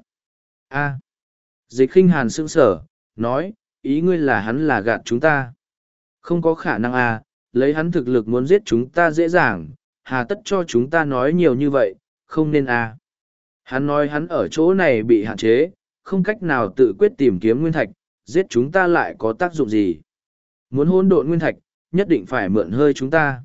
A. Dịch khinh hàn sững sở, nói, ý ngươi là hắn là gạt chúng ta. Không có khả năng a, lấy hắn thực lực muốn giết chúng ta dễ dàng, hà tất cho chúng ta nói nhiều như vậy, không nên a. Hắn nói hắn ở chỗ này bị hạn chế, không cách nào tự quyết tìm kiếm nguyên thạch, giết chúng ta lại có tác dụng gì. Muốn hỗn độn nguyên thạch, nhất định phải mượn hơi chúng ta.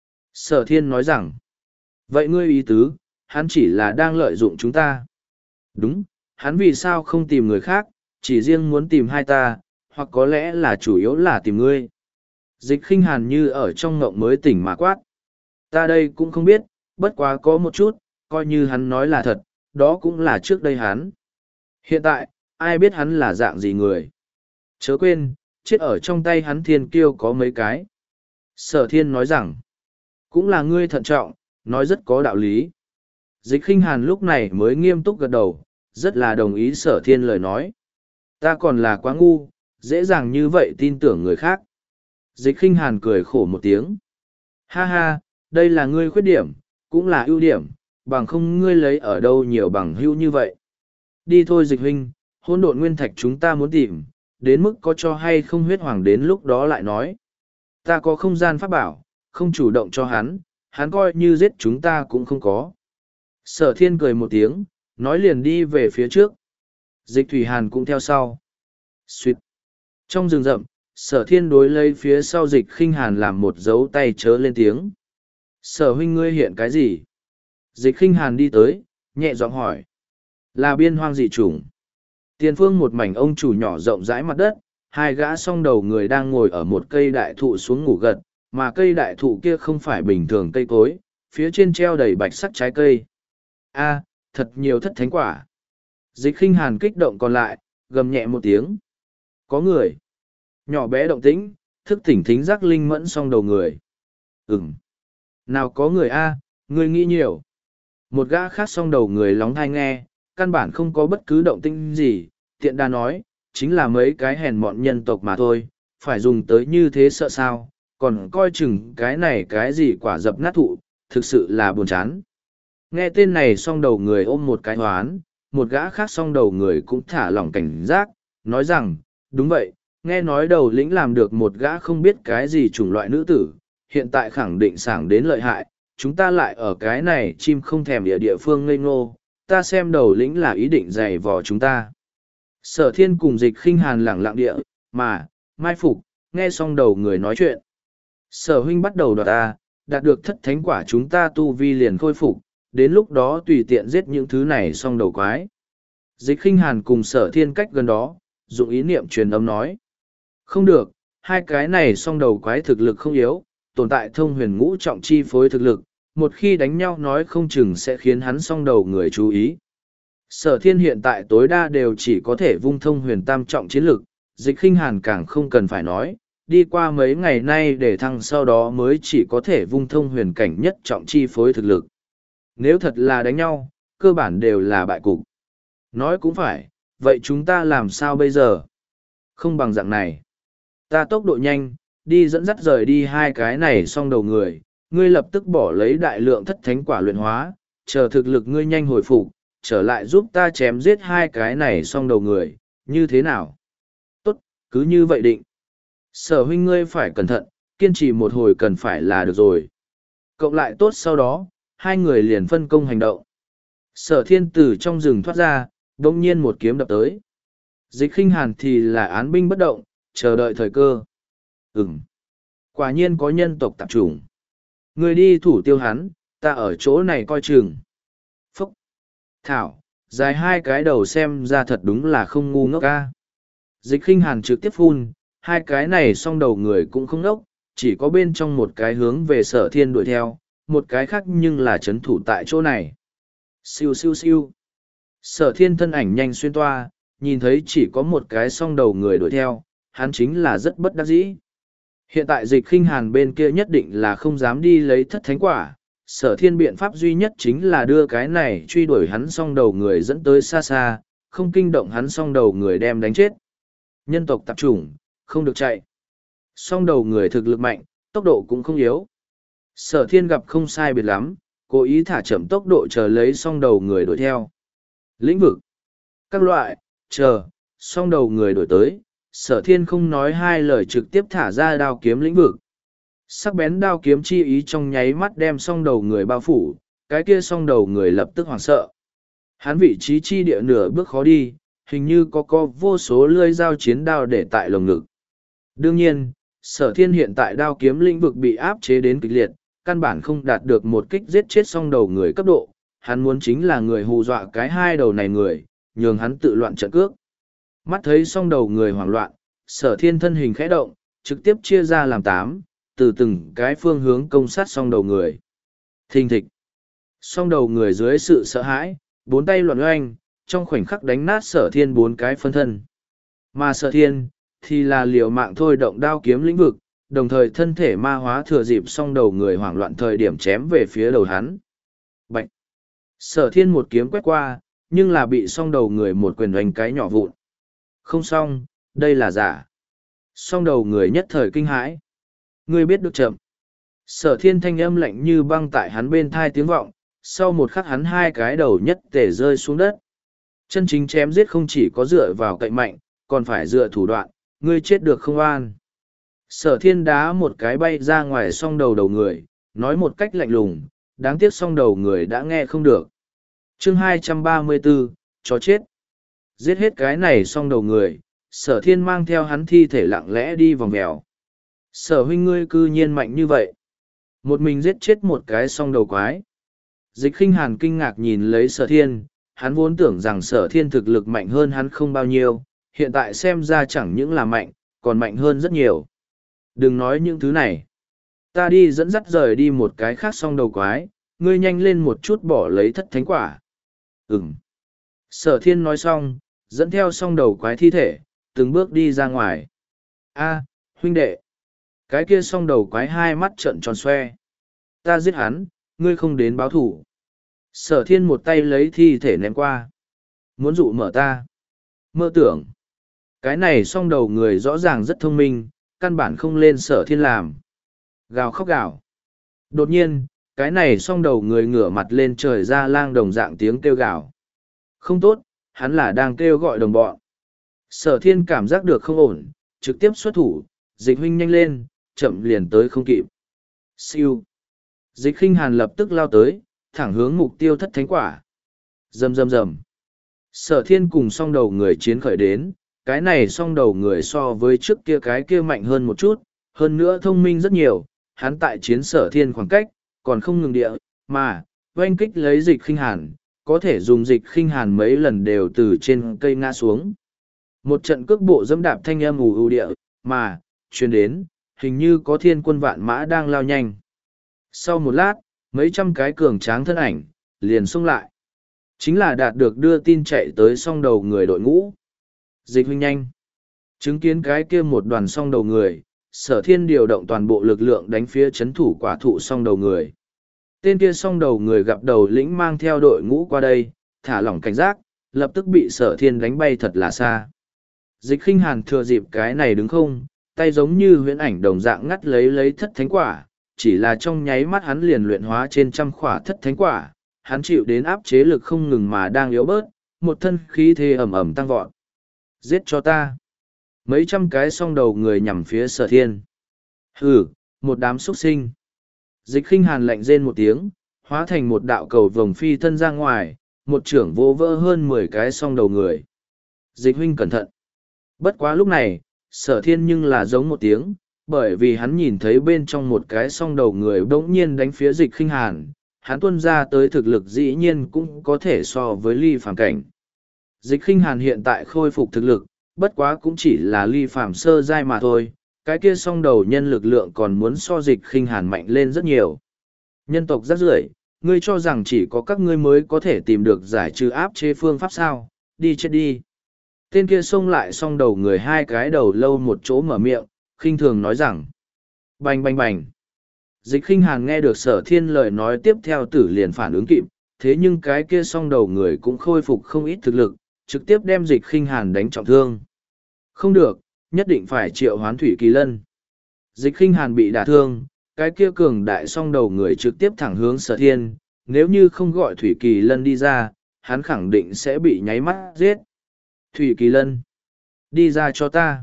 Sở thiên nói rằng, vậy ngươi ý tứ, hắn chỉ là đang lợi dụng chúng ta. Đúng, hắn vì sao không tìm người khác, chỉ riêng muốn tìm hai ta, hoặc có lẽ là chủ yếu là tìm ngươi. Dịch khinh hàn như ở trong ngộng mới tỉnh mà quát. Ta đây cũng không biết, bất quá có một chút, coi như hắn nói là thật, đó cũng là trước đây hắn. Hiện tại, ai biết hắn là dạng gì người. Chớ quên, chết ở trong tay hắn thiên kiêu có mấy cái. Sở thiên nói rằng, cũng là ngươi thận trọng, nói rất có đạo lý. Dịch khinh hàn lúc này mới nghiêm túc gật đầu, rất là đồng ý sở thiên lời nói. Ta còn là quá ngu, dễ dàng như vậy tin tưởng người khác. Dịch khinh hàn cười khổ một tiếng. Ha ha, đây là ngươi khuyết điểm, cũng là ưu điểm, bằng không ngươi lấy ở đâu nhiều bằng hữu như vậy. Đi thôi dịch huynh, hỗn độn nguyên thạch chúng ta muốn tìm, đến mức có cho hay không huyết hoàng đến lúc đó lại nói. Ta có không gian pháp bảo, không chủ động cho hắn, hắn coi như giết chúng ta cũng không có. Sở thiên cười một tiếng, nói liền đi về phía trước. Dịch thủy hàn cũng theo sau. Xuyệt. Trong rừng rậm, sở thiên đối lấy phía sau dịch khinh hàn làm một dấu tay chớ lên tiếng. Sở huynh ngươi hiện cái gì? Dịch khinh hàn đi tới, nhẹ giọng hỏi. Là biên hoang dị chủng. Tiền phương một mảnh ông chủ nhỏ rộng rãi mặt đất, hai gã song đầu người đang ngồi ở một cây đại thụ xuống ngủ gật, mà cây đại thụ kia không phải bình thường cây cối, phía trên treo đầy bạch sắc trái cây. A, thật nhiều thất thánh quả. Dịch khinh hàn kích động còn lại, gầm nhẹ một tiếng. Có người. Nhỏ bé động tĩnh, thức tỉnh thính giác linh mẫn song đầu người. Ừm. Nào có người A, người nghĩ nhiều. Một gã khác song đầu người lóng thai nghe, căn bản không có bất cứ động tĩnh gì, tiện đa nói, chính là mấy cái hèn mọn nhân tộc mà thôi, phải dùng tới như thế sợ sao, còn coi chừng cái này cái gì quả dập nát thụ, thực sự là buồn chán. Nghe tên này song đầu người ôm một cái hoán, một gã khác song đầu người cũng thả lỏng cảnh giác, nói rằng, đúng vậy, nghe nói đầu lĩnh làm được một gã không biết cái gì chủng loại nữ tử, hiện tại khẳng định sảng đến lợi hại, chúng ta lại ở cái này chim không thèm địa địa phương ngây ngô, ta xem đầu lĩnh là ý định giày vò chúng ta. Sở thiên cùng dịch khinh hàn lẳng lặng địa, mà, mai phục, nghe xong đầu người nói chuyện. Sở huynh bắt đầu đoạt ta, đạt được thất thánh quả chúng ta tu vi liền khôi phục, đến lúc đó tùy tiện giết những thứ này xong đầu quái. Dịch khinh hàn cùng sở thiên cách gần đó, dụng ý niệm truyền âm nói. Không được, hai cái này song đầu quái thực lực không yếu, tồn tại thông huyền ngũ trọng chi phối thực lực, một khi đánh nhau nói không chừng sẽ khiến hắn song đầu người chú ý. Sở thiên hiện tại tối đa đều chỉ có thể vung thông huyền tam trọng chiến lực, dịch khinh hàn càng không cần phải nói, đi qua mấy ngày nay để thăng sau đó mới chỉ có thể vung thông huyền cảnh nhất trọng chi phối thực lực. Nếu thật là đánh nhau, cơ bản đều là bại cục. Nói cũng phải, vậy chúng ta làm sao bây giờ? Không bằng dạng này. Ta tốc độ nhanh, đi dẫn dắt rời đi hai cái này xong đầu người, ngươi lập tức bỏ lấy đại lượng thất thánh quả luyện hóa, chờ thực lực ngươi nhanh hồi phục, trở lại giúp ta chém giết hai cái này xong đầu người, như thế nào? Tốt, cứ như vậy định. Sở huynh ngươi phải cẩn thận, kiên trì một hồi cần phải là được rồi. Cộng lại tốt sau đó, hai người liền phân công hành động. Sở thiên từ trong rừng thoát ra, đông nhiên một kiếm đập tới. Dịch khinh hàn thì là án binh bất động, chờ đợi thời cơ. Ừm. Quả nhiên có nhân tộc tạp chủng. Người đi thủ tiêu hắn, ta ở chỗ này coi chừng. Phúc. Thảo, dài hai cái đầu xem ra thật đúng là không ngu ngốc ca. Dịch khinh hàn trực tiếp phun, hai cái này song đầu người cũng không ngốc, chỉ có bên trong một cái hướng về sở thiên đuổi theo, một cái khác nhưng là chấn thủ tại chỗ này. Siêu siêu siêu. Sở thiên thân ảnh nhanh xuyên toa, nhìn thấy chỉ có một cái song đầu người đuổi theo, hắn chính là rất bất đắc dĩ. Hiện tại dịch khinh hàn bên kia nhất định là không dám đi lấy thất thánh quả, sở thiên biện pháp duy nhất chính là đưa cái này truy đuổi hắn song đầu người dẫn tới xa xa, không kinh động hắn song đầu người đem đánh chết. Nhân tộc tạp chủng, không được chạy. Song đầu người thực lực mạnh, tốc độ cũng không yếu. Sở thiên gặp không sai biệt lắm, cố ý thả chậm tốc độ chờ lấy song đầu người đuổi theo. Lĩnh vực, các loại, chờ, song đầu người đuổi tới, sở thiên không nói hai lời trực tiếp thả ra đao kiếm lĩnh vực. Sắc bén đao kiếm chi ý trong nháy mắt đem song đầu người bao phủ, cái kia song đầu người lập tức hoảng sợ. Hắn vị trí chi địa nửa bước khó đi, hình như có có vô số lưỡi dao chiến đao để tại lồng ngực. Đương nhiên, sở thiên hiện tại đao kiếm lĩnh vực bị áp chế đến kịch liệt, căn bản không đạt được một kích giết chết song đầu người cấp độ, hắn muốn chính là người hù dọa cái hai đầu này người, nhường hắn tự loạn trận cước. Mắt thấy song đầu người hoảng loạn, sở thiên thân hình khẽ động, trực tiếp chia ra làm tám, từ từng cái phương hướng công sát song đầu người. Thình thịch. Song đầu người dưới sự sợ hãi, bốn tay loạn oanh, trong khoảnh khắc đánh nát sở thiên bốn cái phân thân. Mà sở thiên, thì là liều mạng thôi động đao kiếm lĩnh vực, đồng thời thân thể ma hóa thừa dịp song đầu người hoảng loạn thời điểm chém về phía đầu hắn. Bạch! Sở thiên một kiếm quét qua, nhưng là bị song đầu người một quyền đánh cái nhỏ vụn. Không xong, đây là giả. Song đầu người nhất thời kinh hãi. Ngươi biết được chậm. Sở thiên thanh âm lạnh như băng tại hắn bên thai tiếng vọng, sau một khắc hắn hai cái đầu nhất tể rơi xuống đất. Chân chính chém giết không chỉ có dựa vào cậy mạnh, còn phải dựa thủ đoạn, ngươi chết được không an. Sở thiên đá một cái bay ra ngoài song đầu đầu người, nói một cách lạnh lùng, đáng tiếc song đầu người đã nghe không được. Chương hai trăm ba mươi bốn, chó chết. Giết hết cái này song đầu người, sở thiên mang theo hắn thi thể lặng lẽ đi vòng mèo. Sở huynh ngươi cư nhiên mạnh như vậy. Một mình giết chết một cái song đầu quái. Dịch khinh hàn kinh ngạc nhìn lấy sở thiên, hắn vốn tưởng rằng sở thiên thực lực mạnh hơn hắn không bao nhiêu, hiện tại xem ra chẳng những là mạnh, còn mạnh hơn rất nhiều. Đừng nói những thứ này. Ta đi dẫn dắt rời đi một cái khác song đầu quái, ngươi nhanh lên một chút bỏ lấy thất thánh quả. Ừm. Sở thiên nói xong, dẫn theo song đầu quái thi thể, từng bước đi ra ngoài. A, huynh đệ. Cái kia song đầu quái hai mắt trợn tròn xoe. Ta giết hắn, ngươi không đến báo thủ. Sở thiên một tay lấy thi thể ném qua. Muốn dụ mở ta. Mơ tưởng. Cái này song đầu người rõ ràng rất thông minh, căn bản không lên sở thiên làm. Gào khóc gào. Đột nhiên, cái này song đầu người ngửa mặt lên trời ra lang đồng dạng tiếng kêu gào. Không tốt, hắn là đang kêu gọi đồng bọn. Sở thiên cảm giác được không ổn, trực tiếp xuất thủ, dịch huynh nhanh lên, chậm liền tới không kịp. Siêu. Dịch khinh hàn lập tức lao tới, thẳng hướng mục tiêu thất thánh quả. Rầm rầm rầm. Sở thiên cùng song đầu người chiến khởi đến, cái này song đầu người so với trước kia cái kia mạnh hơn một chút, hơn nữa thông minh rất nhiều, hắn tại chiến sở thiên khoảng cách, còn không ngừng địa, mà, oanh kích lấy dịch khinh hàn, có thể dùng dịch khinh hàn mấy lần đều từ trên cây ngã xuống. Một trận cước bộ dẫm đạp thanh âm ù ù địa, mà, truyền đến, hình như có thiên quân vạn mã đang lao nhanh. Sau một lát, mấy trăm cái cường tráng thân ảnh, liền xông lại. Chính là đạt được đưa tin chạy tới song đầu người đội ngũ. Dịch huynh nhanh. Chứng kiến cái kia một đoàn song đầu người, sở thiên điều động toàn bộ lực lượng đánh phía chấn thủ quả thụ song đầu người. Tên kia song đầu người gặp đầu lĩnh mang theo đội ngũ qua đây, thả lỏng cảnh giác, lập tức bị sở thiên đánh bay thật là xa. Dịch khinh hàn thừa dịp cái này đứng không, tay giống như huyễn ảnh đồng dạng ngắt lấy lấy thất thánh quả, chỉ là trong nháy mắt hắn liền luyện hóa trên trăm khỏa thất thánh quả, hắn chịu đến áp chế lực không ngừng mà đang yếu bớt, một thân khí thế ẩm ẩm tăng vọt. Giết cho ta. Mấy trăm cái song đầu người nhằm phía sở thiên. Hừ, một đám xuất sinh. Dịch khinh hàn lạnh rên một tiếng, hóa thành một đạo cầu vồng phi thân ra ngoài, một trưởng vô vỡ hơn mười cái song đầu người. Dịch huynh cẩn thận. Bất quá lúc này, sở thiên nhưng là giống một tiếng, bởi vì hắn nhìn thấy bên trong một cái song đầu người bỗng nhiên đánh phía dịch khinh hàn, hắn tuân ra tới thực lực dĩ nhiên cũng có thể so với ly phàm cảnh. Dịch khinh hàn hiện tại khôi phục thực lực, bất quá cũng chỉ là ly phàm sơ giai mà thôi, cái kia song đầu nhân lực lượng còn muốn so dịch khinh hàn mạnh lên rất nhiều. Nhân tộc rác rưởi, ngươi cho rằng chỉ có các ngươi mới có thể tìm được giải trừ áp chế phương pháp sao, đi chết đi. Tên kia xông lại song đầu người hai cái đầu lâu một chỗ mở miệng, khinh thường nói rằng. Bành bành bành. Dịch khinh hàn nghe được sở thiên lời nói tiếp theo tử liền phản ứng kịp, thế nhưng cái kia song đầu người cũng khôi phục không ít thực lực, trực tiếp đem dịch khinh hàn đánh trọng thương. Không được, nhất định phải triệu hoán thủy kỳ lân. Dịch khinh hàn bị đả thương, cái kia cường đại song đầu người trực tiếp thẳng hướng sở thiên, nếu như không gọi thủy kỳ lân đi ra, hắn khẳng định sẽ bị nháy mắt giết. Thủy kỳ lân, đi ra cho ta.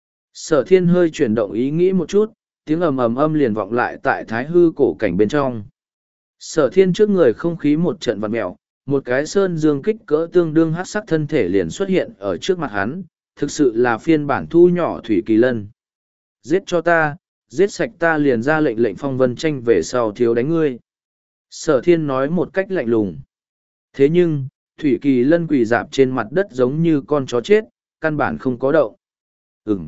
Sở thiên hơi chuyển động ý nghĩ một chút, tiếng ầm ầm âm liền vọng lại tại thái hư cổ cảnh bên trong. Sở thiên trước người không khí một trận vặn mẹo, một cái sơn dương kích cỡ tương đương hát sắc thân thể liền xuất hiện ở trước mặt hắn, thực sự là phiên bản thu nhỏ thủy kỳ lân. Giết cho ta, giết sạch ta liền ra lệnh lệnh phong vân tranh về sau thiếu đánh ngươi. Sở thiên nói một cách lạnh lùng. Thế nhưng, thủy kỳ lân quỳ dạp trên mặt đất giống như con chó chết, căn bản không có động. Ừm.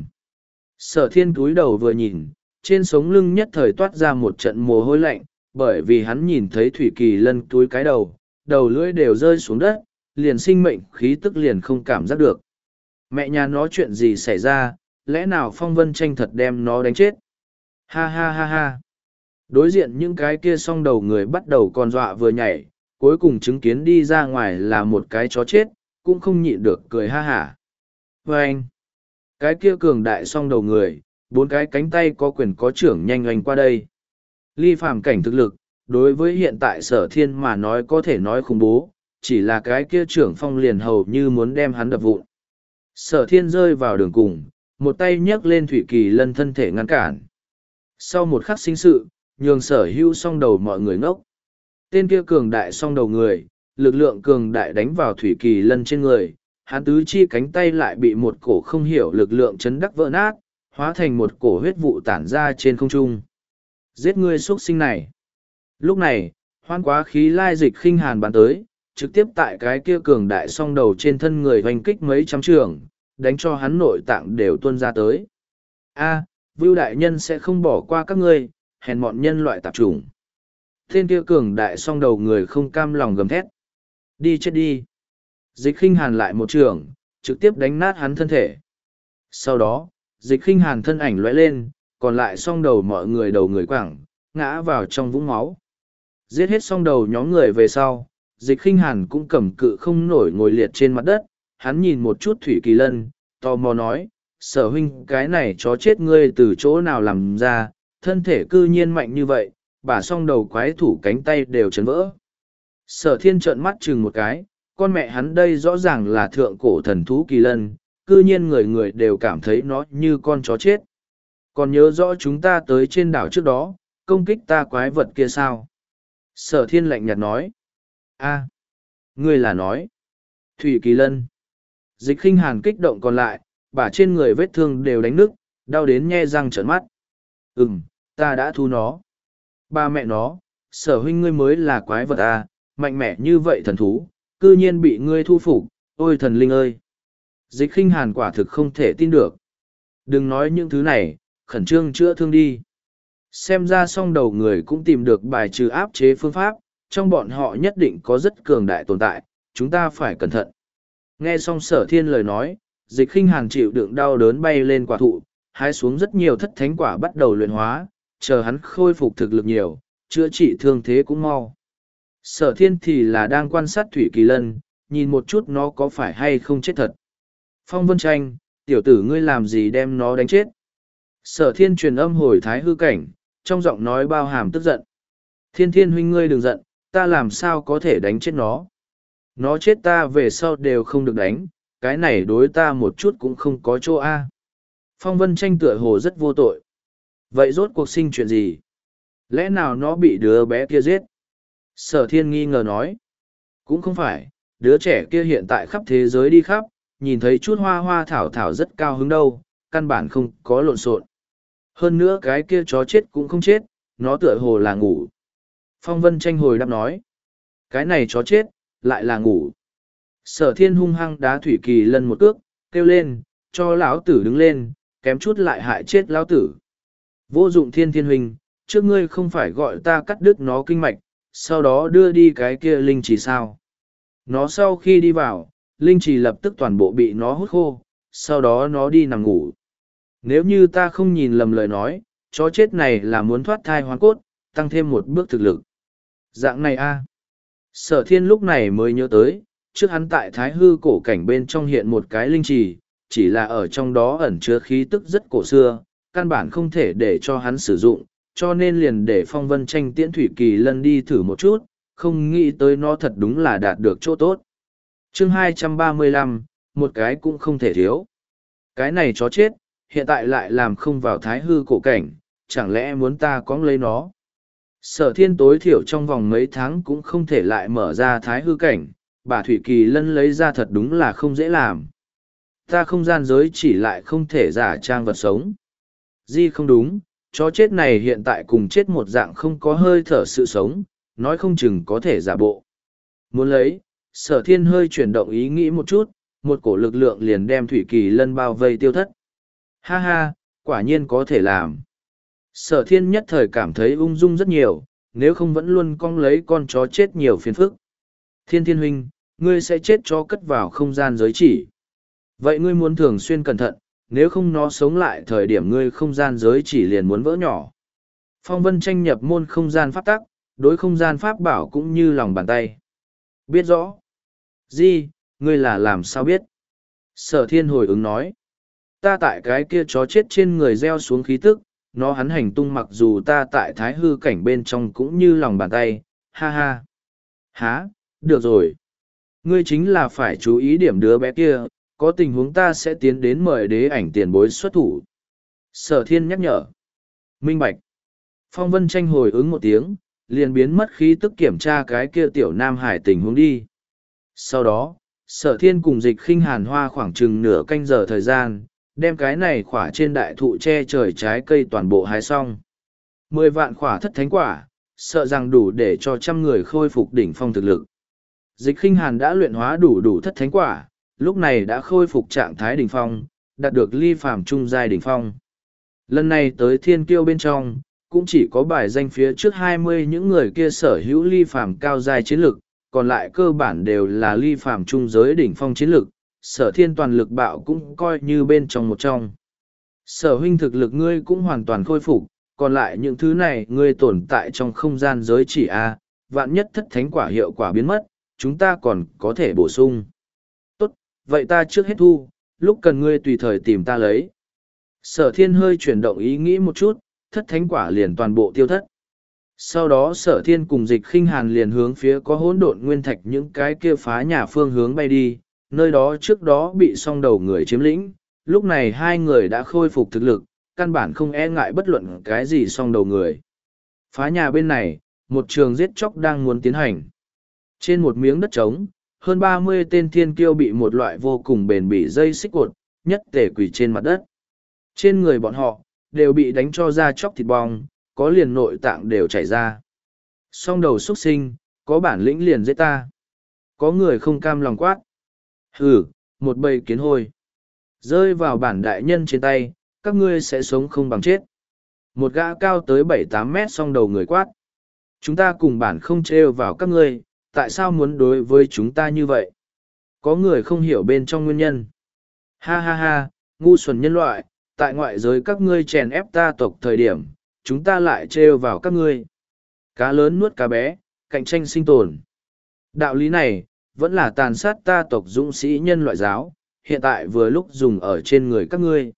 Sở thiên cúi đầu vừa nhìn, trên sống lưng nhất thời toát ra một trận mồ hôi lạnh, bởi vì hắn nhìn thấy thủy kỳ lân túi cái đầu, đầu lưỡi đều rơi xuống đất, liền sinh mệnh khí tức liền không cảm giác được. Mẹ nhà nó chuyện gì xảy ra, lẽ nào Phong Vân Tranh thật đem nó đánh chết? Ha ha ha ha. Đối diện những cái kia song đầu người bắt đầu còn dọa vừa nhảy, cuối cùng chứng kiến đi ra ngoài là một cái chó chết, cũng không nhịn được cười ha hả. Và anh, cái kia cường đại song đầu người, bốn cái cánh tay có quyền có trưởng nhanh oanh qua đây. Ly phàm cảnh thực lực, đối với hiện tại Sở Thiên mà nói có thể nói khủng bố, chỉ là cái kia trưởng phong liền hầu như muốn đem hắn đập vụn. Sở Thiên rơi vào đường cùng, một tay nhấc lên Thủy Kỳ Lân thân thể ngăn cản. Sau một khắc sinh sự, nhường Sở Hữu song đầu mọi người ngốc. Tên kia cường đại song đầu người, lực lượng cường đại đánh vào Thủy Kỳ Lân trên người, hắn tứ chi cánh tay lại bị một cổ không hiểu lực lượng chấn đắc vỡ nát, hóa thành một cổ huyết vụ tản ra trên không trung. Giết ngươi xuất sinh này. Lúc này, hoan quá khí lai dịch khinh hàn bắn tới, trực tiếp tại cái kia cường đại song đầu trên thân người hoành kích mấy trăm trường, đánh cho hắn nội tạng đều tuôn ra tới. A, Vưu đại nhân sẽ không bỏ qua các ngươi, hèn mọn nhân loại tạp chủng. Tên kia cường đại song đầu người không cam lòng gầm thét. Đi chết đi. Dịch khinh hàn lại một trường, trực tiếp đánh nát hắn thân thể. Sau đó, dịch khinh hàn thân ảnh lóe lên, còn lại song đầu mọi người đầu người quảng, ngã vào trong vũng máu. Giết hết song đầu nhóm người về sau, dịch khinh hàn cũng cầm cự không nổi ngồi liệt trên mặt đất, hắn nhìn một chút Thủy Kỳ Lân, tò mò nói, Sở huynh cái này chó chết ngươi từ chỗ nào làm ra, thân thể cư nhiên mạnh như vậy, bả song đầu quái thủ cánh tay đều chấn vỡ. Sở Thiên trợn mắt chừng một cái, con mẹ hắn đây rõ ràng là thượng cổ thần thú Kỳ Lân, cư nhiên người người đều cảm thấy nó như con chó chết. Còn nhớ rõ chúng ta tới trên đảo trước đó, công kích ta quái vật kia sao? Sở Thiên lạnh nhạt nói. A, ngươi là nói. Thủy Kỳ Lân. Dịch khinh hàn kích động còn lại, bả trên người vết thương đều đánh nức, đau đến nhe răng trợn mắt. Ừm, ta đã thu nó. Ba mẹ nó, Sở huynh ngươi mới là quái vật à, mạnh mẽ như vậy thần thú, cư nhiên bị ngươi thu phục, ôi thần linh ơi. Dịch khinh hàn quả thực không thể tin được. Đừng nói những thứ này, khẩn trương chữa thương đi. Xem ra song đầu người cũng tìm được bài trừ áp chế phương pháp, trong bọn họ nhất định có rất cường đại tồn tại, chúng ta phải cẩn thận. Nghe xong Sở Thiên lời nói, dịch khinh hàn chịu đựng đau đớn bay lên quả thụ, hái xuống rất nhiều thất thánh quả bắt đầu luyện hóa, chờ hắn khôi phục thực lực nhiều, chữa trị thương thế cũng mau. Sở Thiên thì là đang quan sát Thủy Kỳ Lân, nhìn một chút nó có phải hay không chết thật. Phong Vân Tranh, tiểu tử ngươi làm gì đem nó đánh chết? Sở Thiên truyền âm hồi thái hư cảnh, trong giọng nói bao hàm tức giận. Thiên Thiên huynh ngươi đừng giận, ta làm sao có thể đánh chết nó? Nó chết ta về sau đều không được đánh, cái này đối ta một chút cũng không có chỗ a. Phong Vân Tranh tựa hồ rất vô tội. Vậy rốt cuộc sinh chuyện gì? Lẽ nào nó bị đứa bé kia giết? Sở Thiên nghi ngờ nói. Cũng không phải, đứa trẻ kia hiện tại khắp thế giới đi khắp, nhìn thấy chút hoa hoa thảo thảo rất cao hứng đâu, căn bản không có lộn xộn. Hơn nữa cái kia chó chết cũng không chết, nó tựa hồ là ngủ. Phong Vân Tranh hồi đáp nói. Cái này chó chết, lại là ngủ. Sở Thiên hung hăng đá Thủy Kỳ Lân một cước, kêu lên, cho lão tử đứng lên, kém chút lại hại chết lão tử. Vô dụng Thiên Thiên huynh, trước ngươi không phải gọi ta cắt đứt nó kinh mạch, sau đó đưa đi cái kia linh trì sao. Nó sau khi đi vào, linh trì lập tức toàn bộ bị nó hút khô, sau đó nó đi nằm ngủ. Nếu như ta không nhìn lầm lời nói, chó chết này là muốn thoát thai hoán cốt, tăng thêm một bước thực lực. Dạng này a. Sở Thiên lúc này mới nhớ tới, trước hắn tại thái hư cổ cảnh bên trong hiện một cái linh trì, chỉ là ở trong đó ẩn chứa khí tức rất cổ xưa, căn bản không thể để cho hắn sử dụng, cho nên liền để Phong Vân Tranh tiễn Thủy Kỳ Lân đi thử một chút, không nghĩ tới nó thật đúng là đạt được chỗ tốt. Chương hai trăm ba mươi lăm, một cái cũng không thể thiếu. Cái này chó chết, hiện tại lại làm không vào thái hư cổ cảnh, chẳng lẽ muốn ta cóng lấy nó? Sở Thiên tối thiểu trong vòng mấy tháng cũng không thể lại mở ra thái hư cảnh, bà Thủy Kỳ Lân lấy ra thật đúng là không dễ làm. Ta không gian giới chỉ lại không thể giả trang vật sống. Di không đúng, chó chết này hiện tại cùng chết một dạng không có hơi thở sự sống, nói không chừng có thể giả bộ. Muốn lấy, Sở Thiên hơi chuyển động ý nghĩ một chút, một cổ lực lượng liền đem Thủy Kỳ Lân bao vây tiêu thất. Ha ha, quả nhiên có thể làm. Sở Thiên nhất thời cảm thấy ung dung rất nhiều, nếu không vẫn luôn cong lấy con chó chết nhiều phiền phức. Thiên Thiên huynh, ngươi sẽ chết cho cất vào không gian giới chỉ. Vậy ngươi muốn thường xuyên cẩn thận, nếu không nó sống lại thời điểm ngươi không gian giới chỉ liền muốn vỡ nhỏ. Phong Vân Tranh nhập môn không gian pháp tắc, đối không gian pháp bảo cũng như lòng bàn tay. Biết rõ. Di, ngươi là làm sao biết? Sở thiên hồi ứng nói. Ta tại cái kia chó chết trên người gieo xuống khí tức, nó hắn hành tung mặc dù ta tại thái hư cảnh bên trong cũng như lòng bàn tay, ha ha. Há, được rồi. Ngươi chính là phải chú ý điểm đứa bé kia, có tình huống ta sẽ tiến đến mời đế ảnh tiền bối xuất thủ. Sở thiên nhắc nhở. Minh bạch. Phong Vân Tranh hồi ứng một tiếng, liền biến mất khí tức kiểm tra cái kia tiểu nam hải tình huống đi. Sau đó, sở thiên cùng dịch khinh hàn hoa khoảng chừng nửa canh giờ thời gian, đem cái này khỏa trên đại thụ che trời trái cây toàn bộ hái xong. Mười vạn khỏa thất thánh quả, sợ rằng đủ để cho trăm người khôi phục đỉnh phong thực lực. Dịch khinh hàn đã luyện hóa đủ đủ thất thánh quả, lúc này đã khôi phục trạng thái đỉnh phong, đạt được ly phàm trung giai đỉnh phong. Lần này tới thiên kiêu bên trong, cũng chỉ có bài danh phía trước hai mươi những người kia sở hữu ly phàm cao giai chiến lực, còn lại cơ bản đều là ly phàm trung giới đỉnh phong chiến lực, sở thiên toàn lực bạo cũng coi như bên trong một trong. Sở huynh thực lực ngươi cũng hoàn toàn khôi phục, còn lại những thứ này ngươi tồn tại trong không gian giới chỉ A, vạn nhất thất thánh quả hiệu quả biến mất, chúng ta còn có thể bổ sung. Tốt, vậy ta trước hết thu, lúc cần ngươi tùy thời tìm ta lấy. Sở thiên hơi chuyển động ý nghĩ một chút, thất thánh quả liền toàn bộ tiêu thất. Sau đó sở thiên cùng dịch khinh hàn liền hướng phía có hỗn độn nguyên thạch những cái kia phá nhà phương hướng bay đi, nơi đó trước đó bị song đầu người chiếm lĩnh, lúc này hai người đã khôi phục thực lực, căn bản không e ngại bất luận cái gì song đầu người. Phá nhà bên này, một trường giết chóc đang muốn tiến hành. Trên một miếng đất trống, hơn ba mươi tên thiên kiêu bị một loại vô cùng bền bỉ dây xích cột, nhất tể quỷ trên mặt đất. Trên người bọn họ, đều bị đánh cho ra chóc thịt bong, có liền nội tạng đều chảy ra. Song đầu xuất sinh, có bản lĩnh liền giết ta. Có người không cam lòng quát. Hừ, một bầy kiến hôi. Rơi vào bản đại nhân trên tay, các ngươi sẽ sống không bằng chết. Một gã cao tới bảy tám mét song đầu người quát. Chúng ta cùng bản không trêu vào các ngươi, tại sao muốn đối với chúng ta như vậy? Có người không hiểu bên trong nguyên nhân. Ha ha ha, ngu xuẩn nhân loại, tại ngoại giới các ngươi chèn ép ta tộc thời điểm, chúng ta lại trêu vào các ngươi. Cá lớn nuốt cá bé, cạnh tranh sinh tồn. Đạo lý này, vẫn là tàn sát ta tộc dũng sĩ nhân loại giáo, hiện tại vừa lúc dùng ở trên người các ngươi.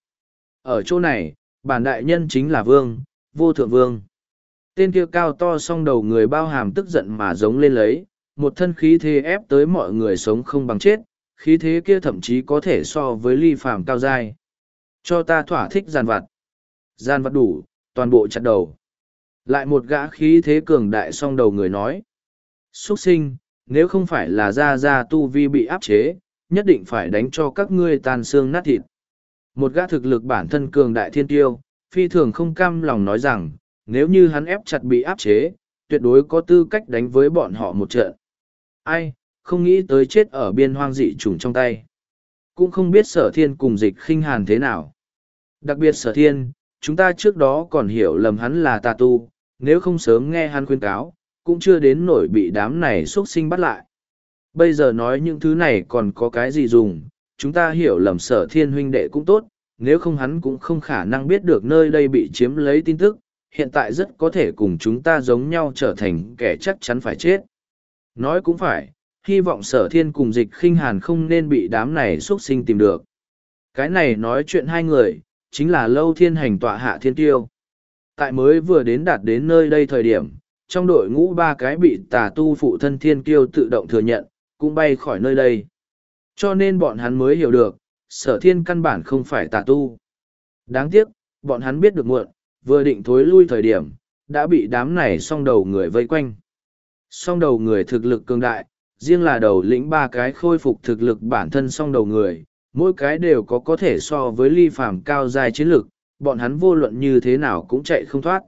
Ở chỗ này, bản đại nhân chính là vương, vô thượng vương. Tên kia cao to song đầu người bao hàm tức giận mà giống lên lấy, một thân khí thế ép tới mọi người sống không bằng chết, khí thế kia thậm chí có thể so với ly phàm cao giai. Cho ta thỏa thích gian vặt. Gian vặt đủ, toàn bộ chặt đầu. Lại một gã khí thế cường đại song đầu người nói. Xuất sinh, nếu không phải là ra ra tu vi bị áp chế, nhất định phải đánh cho các ngươi tàn xương nát thịt. Một gã thực lực bản thân cường đại thiên tiêu, phi thường không cam lòng nói rằng, nếu như hắn ép chặt bị áp chế, tuyệt đối có tư cách đánh với bọn họ một trận. Ai, không nghĩ tới chết ở biên hoang dị trùng trong tay. Cũng không biết sở thiên cùng dịch khinh hàn thế nào. Đặc biệt sở thiên, chúng ta trước đó còn hiểu lầm hắn là tà tu, nếu không sớm nghe hắn khuyên cáo, cũng chưa đến nổi bị đám này xuất sinh bắt lại. Bây giờ nói những thứ này còn có cái gì dùng, chúng ta hiểu lầm sở thiên huynh đệ cũng tốt, nếu không hắn cũng không khả năng biết được nơi đây bị chiếm lấy tin tức, hiện tại rất có thể cùng chúng ta giống nhau trở thành kẻ chắc chắn phải chết. Nói cũng phải, hy vọng sở thiên cùng dịch khinh hàn không nên bị đám này xuất sinh tìm được. Cái này nói chuyện hai người, chính là Lâu Thiên Hành tọa hạ thiên tiêu. Tại mới vừa đến đạt đến nơi đây thời điểm, trong đội ngũ ba cái bị tà tu phụ thân thiên kiêu tự động thừa nhận, cũng bay khỏi nơi đây. Cho nên bọn hắn mới hiểu được, sở thiên căn bản không phải tà tu. Đáng tiếc, bọn hắn biết được muộn, vừa định thối lui thời điểm, đã bị đám này song đầu người vây quanh. Song đầu người thực lực cường đại, riêng là đầu lĩnh ba cái khôi phục thực lực bản thân song đầu người, mỗi cái đều có có thể so với ly phàm cao dài chiến lực, bọn hắn vô luận như thế nào cũng chạy không thoát.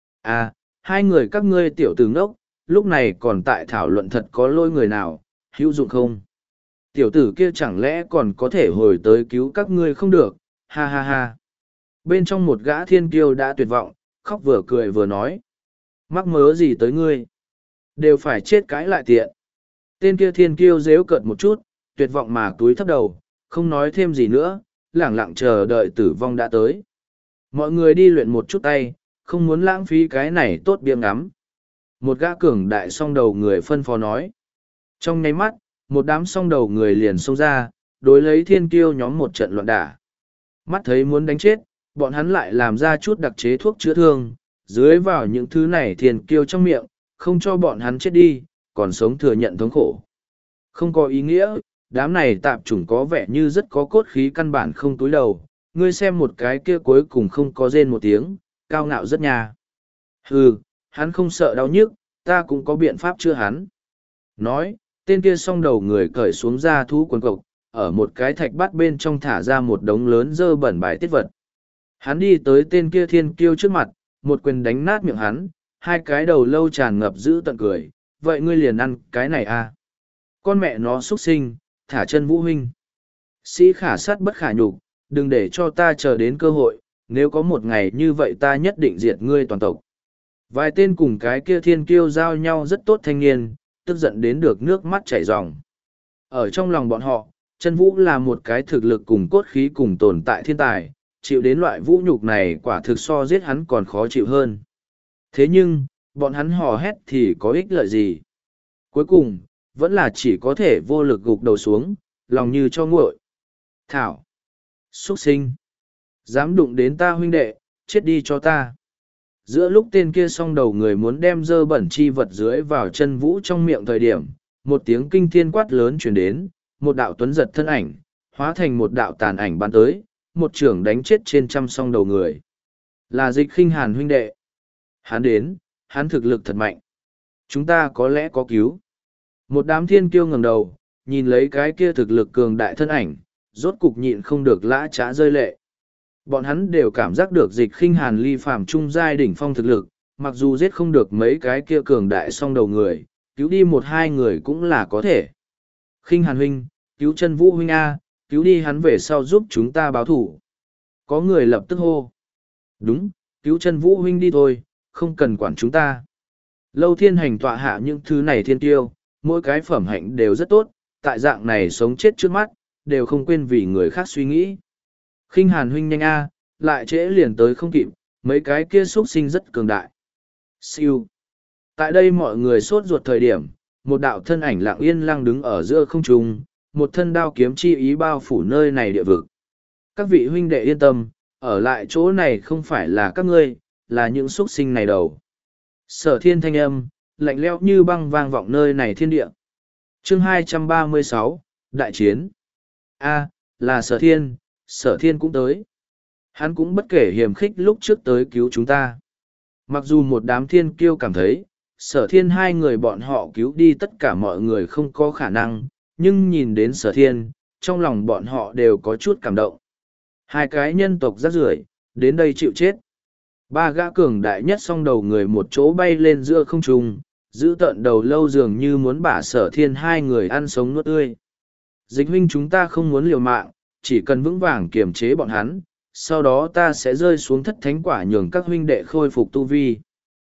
À, hai người các ngươi tiểu tử ngốc, lúc này còn tại thảo luận thật có lỗi người nào, hữu dụng không? Tiểu tử kia chẳng lẽ còn có thể hồi tới cứu các ngươi không được, ha ha ha. Bên trong một gã thiên kiêu đã tuyệt vọng, khóc vừa cười vừa nói. Mắc mớ gì tới ngươi? Đều phải chết cãi lại tiện. Tên kia thiên kiêu dếu cợt một chút, tuyệt vọng mà túi thấp đầu, không nói thêm gì nữa, lẳng lặng chờ đợi tử vong đã tới. Mọi người đi luyện một chút tay, không muốn lãng phí cái này tốt biếng ngắm. Một gã cường đại song đầu người phân phó nói. Trong nháy mắt, một đám song đầu người liền xông ra, đối lấy thiên kiêu nhóm một trận loạn đả. Mắt thấy muốn đánh chết, bọn hắn lại làm ra chút đặc chế thuốc chữa thương, dưới vào những thứ này thiên kiêu trong miệng, không cho bọn hắn chết đi, còn sống thừa nhận thống khổ. Không có ý nghĩa, đám này tạp chủng có vẻ như rất có cốt khí căn bản không túi đầu, ngươi xem một cái kia cuối cùng không có rên một tiếng, cao ngạo rất nhà. Hừ, hắn không sợ đau nhức, ta cũng có biện pháp chữa hắn. Nói, tên kia song đầu người cởi xuống ra thú quần cộc, ở một cái thạch bát bên trong thả ra một đống lớn dơ bẩn bài tiết vật. Hắn đi tới tên kia thiên kiêu trước mặt, một quyền đánh nát miệng hắn, hai cái đầu lâu tràn ngập giữ tận cười, vậy ngươi liền ăn cái này à? Con mẹ nó xuất sinh, thả chân Vũ huynh. Sĩ khả sát bất khả nhục, đừng để cho ta chờ đến cơ hội, nếu có một ngày như vậy ta nhất định diệt ngươi toàn tộc. Vài tên cùng cái kia thiên kiêu giao nhau rất tốt thanh niên, tức giận đến được nước mắt chảy ròng. Ở trong lòng bọn họ, chân Vũ là một cái thực lực cùng cốt khí cùng tồn tại thiên tài, chịu đến loại vũ nhục này quả thực so giết hắn còn khó chịu hơn. Thế nhưng, bọn hắn hò hét thì có ích lợi gì? Cuối cùng, vẫn là chỉ có thể vô lực gục đầu xuống, lòng như cho nguội. Thảo! Xuất sinh! Dám đụng đến ta huynh đệ, chết đi cho ta! Giữa lúc tên kia song đầu người muốn đem dơ bẩn chi vật dưới vào chân Vũ trong miệng thời điểm, một tiếng kinh thiên quát lớn truyền đến, một đạo tuấn giật thân ảnh, hóa thành một đạo tàn ảnh bắn tới, một trưởng đánh chết trên trăm song đầu người. Là Dịch Khinh Hàn huynh đệ. Hắn đến, hắn thực lực thật mạnh. Chúng ta có lẽ có cứu. Một đám thiên kiêu ngẩng đầu, nhìn lấy cái kia thực lực cường đại thân ảnh, rốt cục nhịn không được lã trá rơi lệ. Bọn hắn đều cảm giác được Dịch Khinh Hàn ly phàm trung giai đỉnh phong thực lực, mặc dù giết không được mấy cái kia cường đại song đầu người, cứu đi một hai người cũng là có thể. Khinh Hàn huynh, cứu chân Vũ huynh A, cứu đi hắn về sau giúp chúng ta báo thủ. Có người lập tức hô. Đúng, cứu chân Vũ huynh đi thôi, không cần quản chúng ta. Lâu Thiên Hành tọa hạ những thứ này thiên tiêu, mỗi cái phẩm hạnh đều rất tốt, tại dạng này sống chết trước mắt, đều không quên vì người khác suy nghĩ. Khinh Hàn huynh nhanh A, lại trễ liền tới không kịp, mấy cái kia xuất sinh rất cường đại. Siêu. Tại đây mọi người sốt ruột thời điểm, một đạo thân ảnh lặng yên lăng đứng ở giữa không trung, một thân đao kiếm chi ý bao phủ nơi này địa vực. Các vị huynh đệ yên tâm, ở lại chỗ này không phải là các ngươi, là những xuất sinh này đầu. Sở Thiên thanh âm, lạnh lẽo như băng vang vọng nơi này thiên địa. Chương hai trăm ba mươi sáu, Đại chiến. A, là Sở Thiên, Sở Thiên cũng tới. Hắn cũng bất kể hiềm khích lúc trước tới cứu chúng ta. Mặc dù một đám thiên kiêu cảm thấy, Sở Thiên hai người bọn họ cứu đi tất cả mọi người không có khả năng, nhưng nhìn đến Sở Thiên, trong lòng bọn họ đều có chút cảm động. Hai cái nhân tộc rác rưởi đến đây chịu chết. Ba gã cường đại nhất song đầu người một chỗ bay lên giữa không trung, giữ tận đầu lâu dường như muốn bả Sở Thiên hai người ăn sống nuốt tươi. Dịch huynh chúng ta không muốn liều mạng, chỉ cần vững vàng kiềm chế bọn hắn, sau đó ta sẽ rơi xuống thất thánh quả nhường các huynh đệ khôi phục tu vi.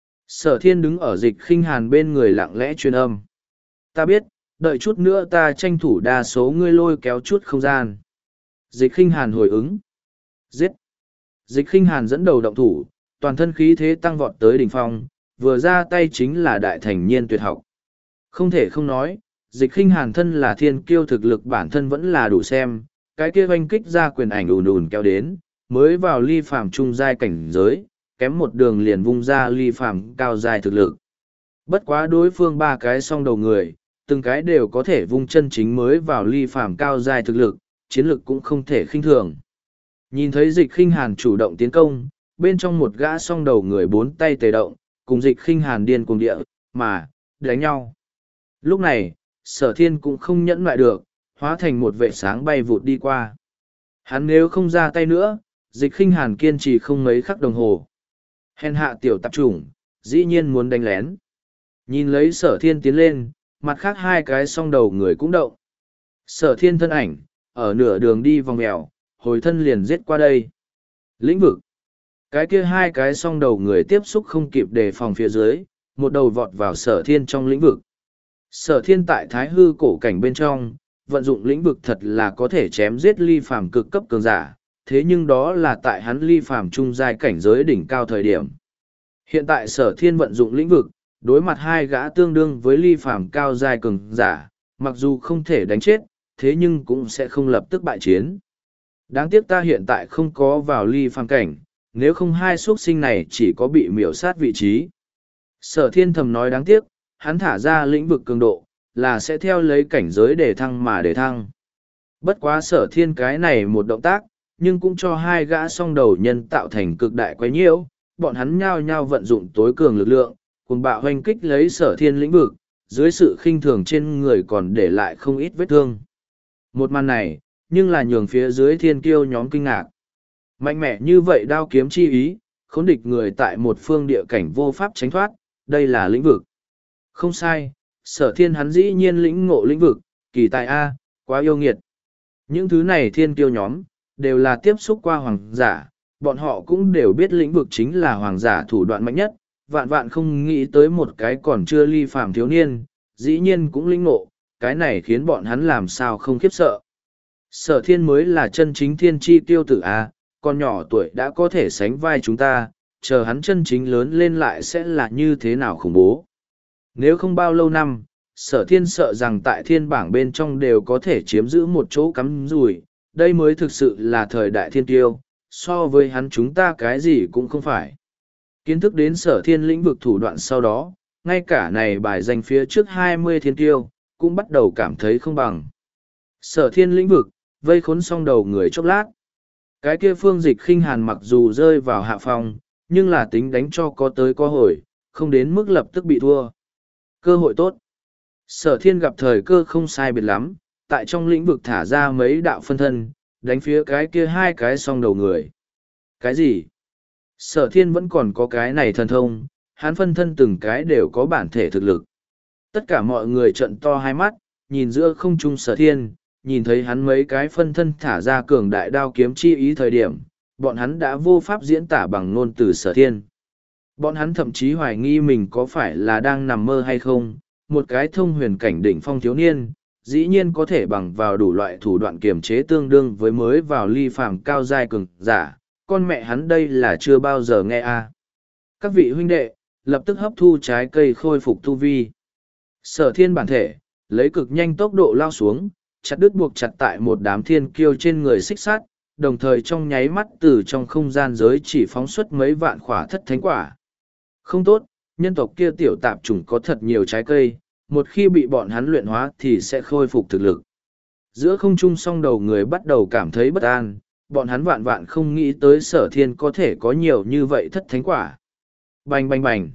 Sở Thiên đứng ở Dịch Khinh Hàn bên người lặng lẽ truyền âm. Ta biết, đợi chút nữa ta tranh thủ đa số ngươi lôi kéo chút không gian. Dịch Khinh Hàn hồi ứng. Giết. Dịch Khinh Hàn dẫn đầu động thủ, toàn thân khí thế tăng vọt tới đỉnh phong, vừa ra tay chính là đại thành nhiên tuyệt học. Không thể không nói, Dịch Khinh Hàn thân là thiên kiêu thực lực bản thân vẫn là đủ xem, cái kia oanh kích ra quyền ảnh ùn ùn kéo đến, mới vào ly phàm trung giai cảnh giới, kém một đường liền vung ra ly phàm cao giai thực lực. Bất quá đối phương ba cái song đầu người, từng cái đều có thể vung chân chính mới vào ly phàm cao giai thực lực, chiến lực cũng không thể khinh thường. Nhìn thấy Dịch Khinh Hàn chủ động tiến công, bên trong một gã song đầu người bốn tay tề động, cùng Dịch Khinh Hàn điên cùng địa, mà, đánh nhau. Lúc này, Sở Thiên cũng không nhẫn lại được, hóa thành một vệ sáng bay vụt đi qua. Hắn nếu không ra tay nữa, Dịch Khinh Hàn kiên trì không mấy khắc đồng hồ. Hèn hạ tiểu tạp chủng, dĩ nhiên muốn đánh lén. Nhìn lấy Sở Thiên tiến lên, mặt khác hai cái song đầu người cũng động. Sở Thiên thân ảnh, ở nửa đường đi vòng mèo, hồi thân liền giết qua đây. Lĩnh vực. Cái kia hai cái song đầu người tiếp xúc không kịp đề phòng phía dưới, một đầu vọt vào Sở Thiên trong lĩnh vực. Sở Thiên tại Thái Hư cổ cảnh bên trong, vận dụng lĩnh vực thật là có thể chém giết ly phàm cực cấp cường giả, thế nhưng đó là tại hắn ly phàm trung giai cảnh giới đỉnh cao thời điểm. Hiện tại sở thiên vận dụng lĩnh vực, đối mặt hai gã tương đương với ly phàm cao giai cường giả, mặc dù không thể đánh chết, thế nhưng cũng sẽ không lập tức bại chiến. Đáng tiếc ta hiện tại không có vào ly phàm cảnh, nếu không hai xuất sinh này chỉ có bị miểu sát vị trí. Sở thiên thầm nói đáng tiếc, hắn thả ra lĩnh vực cường độ, là sẽ theo lấy cảnh giới để thăng mà để thăng. Bất quá sở thiên cái này một động tác, nhưng cũng cho hai gã song đầu nhân tạo thành cực đại quái nhiễu, bọn hắn nhao nhao vận dụng tối cường lực lượng, cùng bạo hoanh kích lấy sở thiên lĩnh vực, dưới sự khinh thường trên người còn để lại không ít vết thương. Một màn này, nhưng là nhường phía dưới thiên kiêu nhóm kinh ngạc. Mạnh mẽ như vậy đao kiếm chi ý, khốn địch người tại một phương địa cảnh vô pháp tránh thoát, đây là lĩnh vực. Không sai, sở thiên hắn dĩ nhiên lĩnh ngộ lĩnh vực, kỳ tài A, quá yêu nghiệt. Những thứ này thiên kiêu nhóm, đều là tiếp xúc qua hoàng giả, bọn họ cũng đều biết lĩnh vực chính là hoàng giả thủ đoạn mạnh nhất, vạn vạn không nghĩ tới một cái còn chưa ly phàm thiếu niên, dĩ nhiên cũng lĩnh ngộ, cái này khiến bọn hắn làm sao không khiếp sợ. Sở thiên mới là chân chính thiên chi tiêu tử A, con nhỏ tuổi đã có thể sánh vai chúng ta, chờ hắn chân chính lớn lên lại sẽ là như thế nào khủng bố. Nếu không bao lâu năm, sở thiên sợ rằng tại thiên bảng bên trong đều có thể chiếm giữ một chỗ cắm rùi, đây mới thực sự là thời đại thiên tiêu, so với hắn chúng ta cái gì cũng không phải. Kiến thức đến sở thiên lĩnh vực thủ đoạn sau đó, ngay cả này bài danh phía trước hai mươi thiên tiêu, cũng bắt đầu cảm thấy không bằng. Sở thiên lĩnh vực, vây khốn xong đầu người chốc lát. Cái kia phương dịch khinh hàn mặc dù rơi vào hạ phòng, nhưng là tính đánh cho có tới có hồi, không đến mức lập tức bị thua. Cơ hội tốt. Sở thiên gặp thời cơ không sai biệt lắm, tại trong lĩnh vực thả ra mấy đạo phân thân, đánh phía cái kia hai cái song đầu người. Cái gì? Sở thiên vẫn còn có cái này thần thông, hắn phân thân từng cái đều có bản thể thực lực. Tất cả mọi người trận to hai mắt, nhìn giữa không trung sở thiên, nhìn thấy hắn mấy cái phân thân thả ra cường đại đao kiếm chi ý thời điểm, bọn hắn đã vô pháp diễn tả bằng ngôn từ sở thiên. Bọn hắn thậm chí hoài nghi mình có phải là đang nằm mơ hay không, một cái thông huyền cảnh đỉnh phong thiếu niên, dĩ nhiên có thể bằng vào đủ loại thủ đoạn kiềm chế tương đương với mới vào ly phàm cao giai cường giả, con mẹ hắn đây là chưa bao giờ nghe a. Các vị huynh đệ, lập tức hấp thu trái cây khôi phục tu vi. Sở thiên bản thể, lấy cực nhanh tốc độ lao xuống, chặt đứt buộc chặt tại một đám thiên kiêu trên người xích sát, đồng thời trong nháy mắt từ trong không gian giới chỉ phóng xuất mấy vạn khỏa thất thánh quả. Không tốt, nhân tộc kia tiểu tạp chủng có thật nhiều trái cây, một khi bị bọn hắn luyện hóa thì sẽ khôi phục thực lực. Giữa không trung song đầu người bắt đầu cảm thấy bất an, bọn hắn vạn vạn không nghĩ tới sở thiên có thể có nhiều như vậy thất thánh quả. Bành bành bành.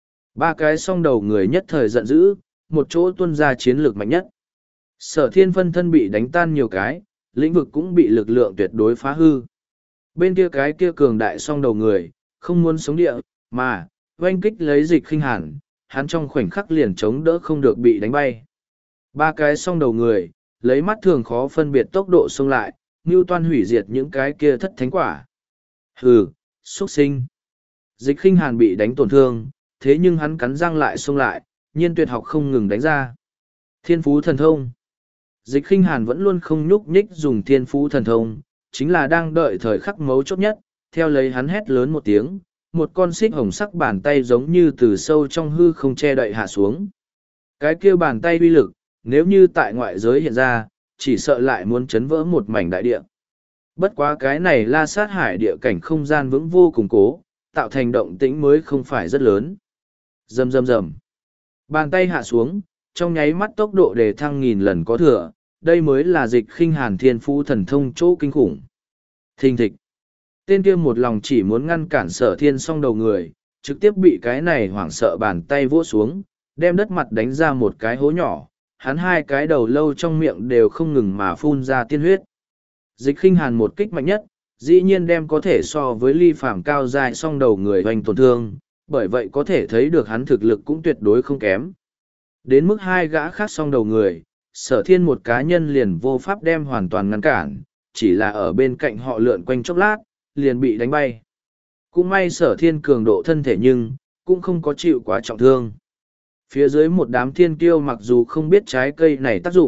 Ba cái song đầu người nhất thời giận dữ, một chỗ tuân ra chiến lược mạnh nhất. Sở thiên phân thân bị đánh tan nhiều cái, lĩnh vực cũng bị lực lượng tuyệt đối phá hư. Bên kia cái kia cường đại song đầu người, không muốn sống địa, mà, oanh kích lấy dịch khinh hàn, hắn trong khoảnh khắc liền chống đỡ không được bị đánh bay. Ba cái song đầu người, lấy mắt thường khó phân biệt tốc độ xông lại, như toan hủy diệt những cái kia thất thánh quả. Hừ, xuất sinh. Dịch khinh hàn bị đánh tổn thương, thế nhưng hắn cắn răng lại xông lại, nhiên tuyệt học không ngừng đánh ra. Thiên phú thần thông. Dịch khinh hàn vẫn luôn không nhúc nhích dùng thiên phú thần thông, chính là đang đợi thời khắc mấu chốt nhất, theo lấy hắn hét lớn một tiếng, một con xích hồng sắc bàn tay giống như từ sâu trong hư không che đậy hạ xuống. Cái kia bàn tay uy lực, nếu như tại ngoại giới hiện ra, chỉ sợ lại muốn chấn vỡ một mảnh đại địa. Bất quá cái này la sát hải địa cảnh không gian vững vô cùng cố, tạo thành động tĩnh mới không phải rất lớn. Rầm rầm rầm. Bàn tay hạ xuống, trong nháy mắt tốc độ đề thăng nghìn lần có thừa, đây mới là dịch khinh hàn thiên phú thần thông chỗ kinh khủng. Thình thịch. Tên kia một lòng chỉ muốn ngăn cản sở thiên song đầu người, trực tiếp bị cái này hoảng sợ bàn tay vỗ xuống, đem đất mặt đánh ra một cái hố nhỏ, hắn hai cái đầu lâu trong miệng đều không ngừng mà phun ra tiên huyết. Dịch khinh hàn một kích mạnh nhất, dĩ nhiên đem có thể so với ly phàm cao dài song đầu người hoành tổn thương, bởi vậy có thể thấy được hắn thực lực cũng tuyệt đối không kém. Đến mức hai gã khác song đầu người, sở thiên một cá nhân liền vô pháp đem hoàn toàn ngăn cản, chỉ là ở bên cạnh họ lượn quanh chốc lát, liền bị đánh bay. Cũng may sở thiên cường độ thân thể nhưng, cũng không có chịu quá trọng thương. Phía dưới một đám thiên kiêu mặc dù không biết trái cây này tác dụng,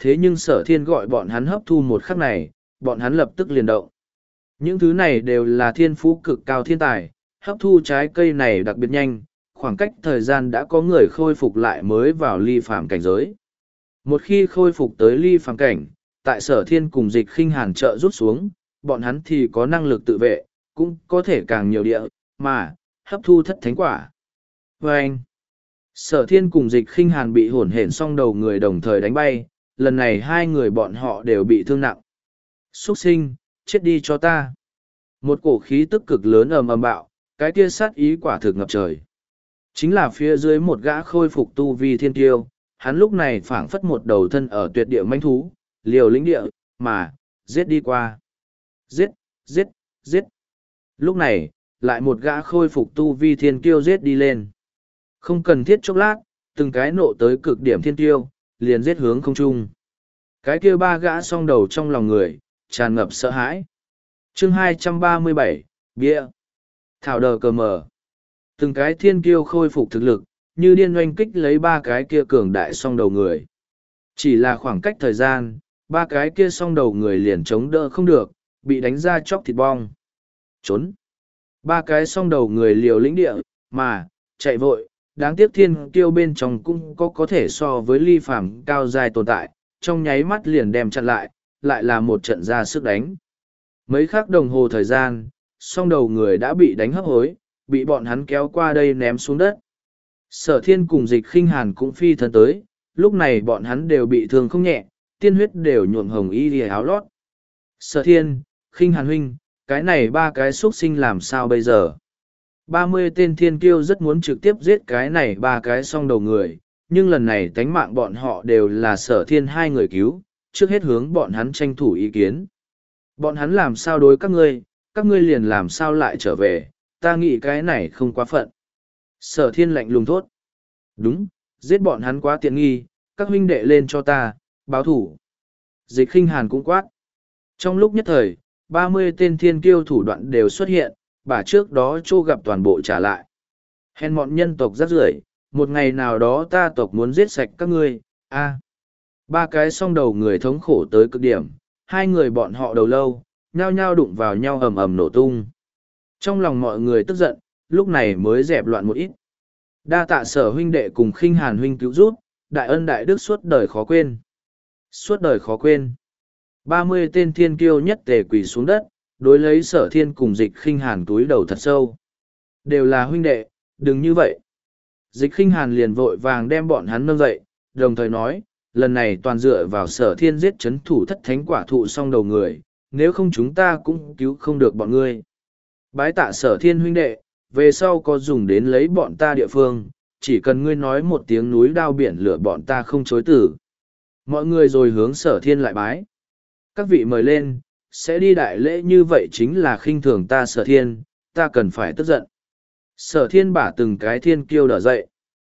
thế nhưng sở thiên gọi bọn hắn hấp thu một khắc này, bọn hắn lập tức liền động. Những thứ này đều là thiên phú cực cao thiên tài, hấp thu trái cây này đặc biệt nhanh, khoảng cách thời gian đã có người khôi phục lại mới vào ly phàm cảnh giới. Một khi khôi phục tới ly phàm cảnh, tại sở thiên cùng dịch khinh hàn trợ rút xuống, bọn hắn thì có năng lực tự vệ, cũng có thể càng nhiều địa, mà, hấp thu thất thánh quả. Và anh, sở thiên cùng dịch khinh hàn bị hổn hển song đầu người đồng thời đánh bay, lần này hai người bọn họ đều bị thương nặng. Xuất sinh, chết đi cho ta. Một cổ khí tức cực lớn ầm ầm bạo, cái kia sát ý quả thực ngập trời. Chính là phía dưới một gã khôi phục tu vi thiên tiêu, hắn lúc này phảng phất một đầu thân ở tuyệt địa manh thú, liều lĩnh địa, mà, giết đi qua. Giết, giết, giết. Lúc này, lại một gã khôi phục tu vi thiên kiêu giết đi lên. Không cần thiết chốc lát, từng cái nộ tới cực điểm thiên tiêu, liền giết hướng không trung. Cái kia ba gã song đầu trong lòng người, tràn ngập sợ hãi. Chương hai trăm ba mươi bảy, Bia. Thảo đờ cờ mờ. Từng cái thiên kiêu khôi phục thực lực, như điên oanh kích lấy ba cái kia cường đại song đầu người. Chỉ là khoảng cách thời gian, ba cái kia song đầu người liền chống đỡ không được, bị đánh ra chóc thịt bong. Trốn. Ba cái song đầu người liều lĩnh địa, mà, chạy vội, đáng tiếc thiên kiêu bên trong cũng có có thể so với ly phàm cao dài tồn tại, trong nháy mắt liền đem chặn lại, lại là một trận ra sức đánh. Mấy khắc đồng hồ thời gian, song đầu người đã bị đánh hấp hối, bị bọn hắn kéo qua đây ném xuống đất. Sở thiên cùng dịch khinh hàn cũng phi thân tới, lúc này bọn hắn đều bị thương không nhẹ, tiên huyết đều nhuộm hồng y lìa áo lót. Sở thiên, khinh hàn huynh, cái này ba cái xuất sinh làm sao bây giờ? Ba mươi tên thiên kiêu rất muốn trực tiếp giết cái này ba cái song đầu người, nhưng lần này tánh mạng bọn họ đều là sở thiên hai người cứu, trước hết hướng bọn hắn tranh thủ ý kiến. Bọn hắn làm sao đối các ngươi, các ngươi liền làm sao lại trở về, ta nghĩ cái này không quá phận. Sở thiên lạnh lùng thốt. Đúng, giết bọn hắn quá tiện nghi, các huynh đệ lên cho ta, báo thủ. Dịch khinh hàn cũng quát. Trong lúc nhất thời, ba mươi tên thiên kiêu thủ đoạn đều xuất hiện, bà trước đó Chô gặp toàn bộ trả lại. Hèn mọn nhân tộc rác rưởi, một ngày nào đó ta tộc muốn giết sạch các ngươi, a Ba cái song đầu người thống khổ tới cực điểm, hai người bọn họ đầu lâu, nhao nhao đụng vào nhau ầm ầm nổ tung. Trong lòng mọi người tức giận, lúc này mới dẹp loạn một ít. Đa tạ sở huynh đệ cùng khinh hàn huynh cứu giúp, đại ân đại đức suốt đời khó quên. Suốt đời khó quên. Ba mươi tên thiên kiêu nhất tề quỳ xuống đất, đối lấy sở thiên cùng dịch khinh hàn túi đầu thật sâu. Đều là huynh đệ, đừng như vậy. Dịch khinh hàn liền vội vàng đem bọn hắn nâng dậy, đồng thời nói, lần này toàn dựa vào sở thiên giết chấn thủ thất thánh quả thụ song đầu người, nếu không chúng ta cũng cứu không được bọn ngươi. Bái tạ sở thiên huynh đệ, về sau có dùng đến lấy bọn ta địa phương, chỉ cần ngươi nói một tiếng núi đao biển lửa bọn ta không chối tử. Mọi người rồi hướng sở thiên lại bái. Các vị mời lên, sẽ đi đại lễ như vậy chính là khinh thường ta sở thiên, ta cần phải tức giận. Sở thiên bả từng cái thiên kiêu đỡ dậy.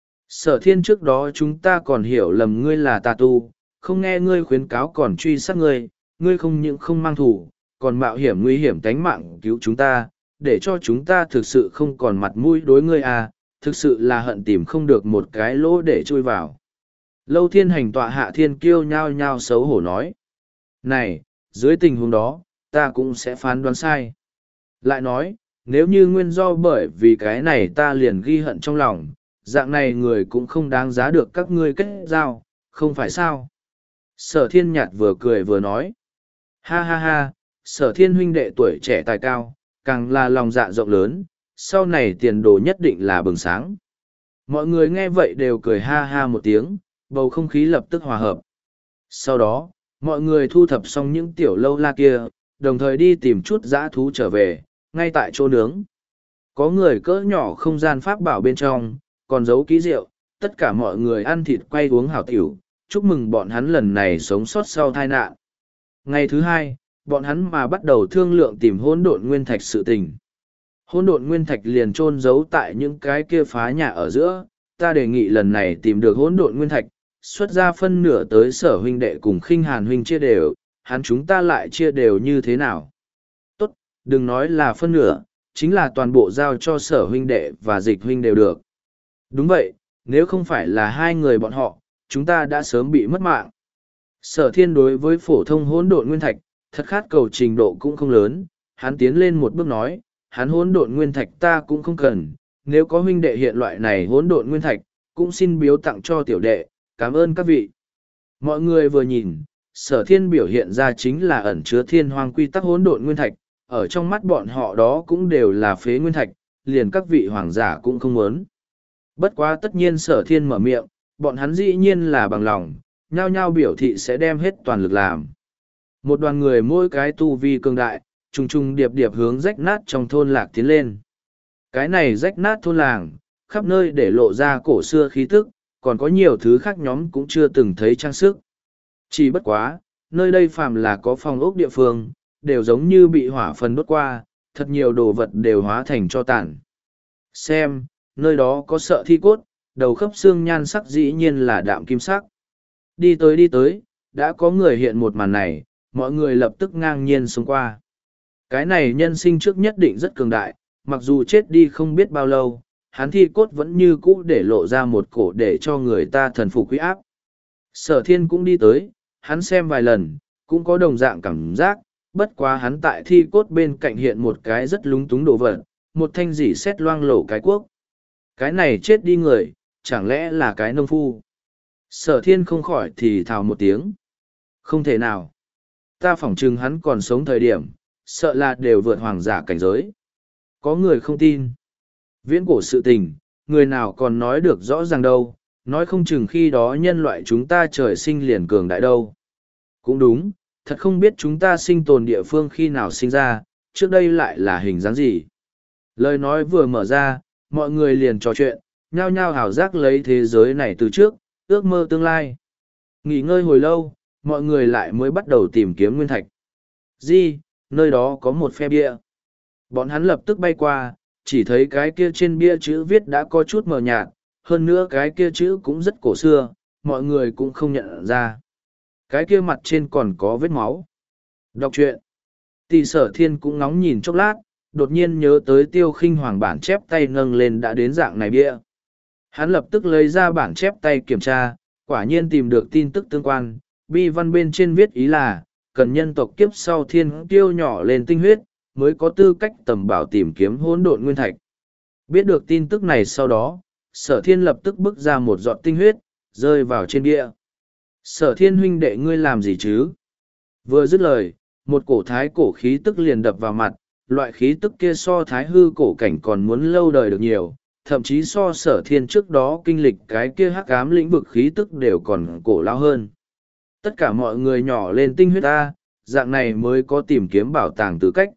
Sở thiên trước đó chúng ta còn hiểu lầm ngươi là tà tu, không nghe ngươi khuyến cáo còn truy sát ngươi, ngươi không những không mang thủ, còn mạo hiểm nguy hiểm tánh mạng cứu chúng ta, để cho chúng ta thực sự không còn mặt mũi đối ngươi à, thực sự là hận tìm không được một cái lỗ để chui vào. Lâu thiên hành tọa hạ thiên kiêu nhao nhao xấu hổ nói. Này, dưới tình huống đó, ta cũng sẽ phán đoán sai. Lại nói, nếu như nguyên do bởi vì cái này ta liền ghi hận trong lòng, dạng này người cũng không đáng giá được các ngươi kết giao, không phải sao? Sở thiên nhạt vừa cười vừa nói. Ha ha ha, sở thiên huynh đệ tuổi trẻ tài cao, càng là lòng dạ rộng lớn, sau này tiền đồ nhất định là bừng sáng. Mọi người nghe vậy đều cười ha ha một tiếng, bầu không khí lập tức hòa hợp. Sau đó, mọi người thu thập xong những tiểu lâu la kia, đồng thời đi tìm chút dã thú trở về, ngay tại chỗ nướng. Có người cỡ nhỏ không gian pháp bảo bên trong, còn giấu ký rượu, tất cả mọi người ăn thịt quay uống hảo tiểu, chúc mừng bọn hắn lần này sống sót sau tai nạn. Ngày thứ hai, bọn hắn mà bắt đầu thương lượng tìm hỗn độn nguyên thạch sự tình. Hỗn độn nguyên thạch liền chôn giấu tại những cái kia phá nhà ở giữa, ta đề nghị lần này tìm được hỗn độn nguyên thạch, xuất ra phân nửa tới sở huynh đệ cùng khinh hàn huynh chia đều, hắn chúng ta lại chia đều như thế nào. Tốt, đừng nói là phân nửa, chính là toàn bộ giao cho sở huynh đệ và dịch huynh đều được. Đúng vậy, nếu không phải là hai người bọn họ, chúng ta đã sớm bị mất mạng. Sở thiên đối với phổ thông hỗn độn nguyên thạch, thật khát cầu trình độ cũng không lớn, hắn tiến lên một bước nói, hắn hỗn độn nguyên thạch ta cũng không cần, nếu có huynh đệ hiện loại này hỗn độn nguyên thạch, cũng xin biếu tặng cho tiểu đệ, cảm ơn các vị. Mọi người vừa nhìn, sở thiên biểu hiện ra chính là ẩn chứa thiên hoang quy tắc hỗn độn nguyên thạch, ở trong mắt bọn họ đó cũng đều là phế nguyên thạch, liền các vị hoàng giả cũng không muốn. Bất quá tất nhiên sở thiên mở miệng, bọn hắn dĩ nhiên là bằng lòng, nhao nhao biểu thị sẽ đem hết toàn lực làm. Một đoàn người mỗi cái tu vi cường đại, trùng trùng điệp điệp hướng rách nát trong thôn lạc tiến lên. Cái này rách nát thôn làng, khắp nơi để lộ ra cổ xưa khí tức, còn có nhiều thứ khác nhóm cũng chưa từng thấy trang sức. Chỉ bất quá, nơi đây phàm là có phòng ốc địa phương, đều giống như bị hỏa phần đốt qua, thật nhiều đồ vật đều hóa thành cho tàn. Xem, nơi đó có sợ thi cốt, đầu khớp xương nhan sắc dĩ nhiên là đạm kim sắc. Đi tới đi tới, đã có người hiện một màn này, mọi người lập tức ngang nhiên xông qua. Cái này nhân sinh trước nhất định rất cường đại, mặc dù chết đi không biết bao lâu, hắn thi cốt vẫn như cũ để lộ ra một cổ để cho người ta thần phục quý áp. Sở thiên cũng đi tới, hắn xem vài lần, cũng có đồng dạng cảm giác, bất quá hắn tại thi cốt bên cạnh hiện một cái rất lúng túng đồ vật, một thanh dỉ xét loang lổ cái cuốc. Cái này chết đi người, chẳng lẽ là cái nông phu? Sở thiên không khỏi thì thào một tiếng. Không thể nào. Ta phỏng chừng hắn còn sống thời điểm, sợ là đều vượt hoàng giả cảnh giới. Có người không tin. Viễn cổ sự tình, người nào còn nói được rõ ràng đâu, nói không chừng khi đó nhân loại chúng ta trời sinh liền cường đại đâu. Cũng đúng, thật không biết chúng ta sinh tồn địa phương khi nào sinh ra, trước đây lại là hình dáng gì. Lời nói vừa mở ra, mọi người liền trò chuyện, nhao nhao hào giác lấy thế giới này từ trước, ước mơ tương lai. Nghỉ ngơi hồi lâu, mọi người lại mới bắt đầu tìm kiếm nguyên thạch. Di, nơi đó có một phe bia. Bọn hắn lập tức bay qua, chỉ thấy cái kia trên bia chữ viết đã có chút mờ nhạt, hơn nữa cái kia chữ cũng rất cổ xưa, mọi người cũng không nhận ra. Cái kia mặt trên còn có vết máu. Đọc truyện. Tỷ sở thiên cũng ngóng nhìn chốc lát, đột nhiên nhớ tới tiêu khinh hoàng bản chép tay nâng lên đã đến dạng này bia. Hắn lập tức lấy ra bản chép tay kiểm tra, quả nhiên tìm được tin tức tương quan, bi văn bên trên viết ý là, cần nhân tộc kiếp sau thiên tiêu nhỏ lên tinh huyết, mới có tư cách tầm bảo tìm kiếm hỗn độn nguyên thạch. Biết được tin tức này sau đó, sở thiên lập tức bước ra một giọt tinh huyết, rơi vào trên bia. Sở thiên huynh đệ ngươi làm gì chứ? Vừa dứt lời, một cổ thái cổ khí tức liền đập vào mặt, loại khí tức kia so thái hư cổ cảnh còn muốn lâu đời được nhiều, thậm chí so sở thiên trước đó kinh lịch cái kia hắc ám lĩnh vực khí tức đều còn cổ lao hơn. Tất cả mọi người nhỏ lên tinh huyết ta, dạng này mới có tìm kiếm bảo tàng tư cách.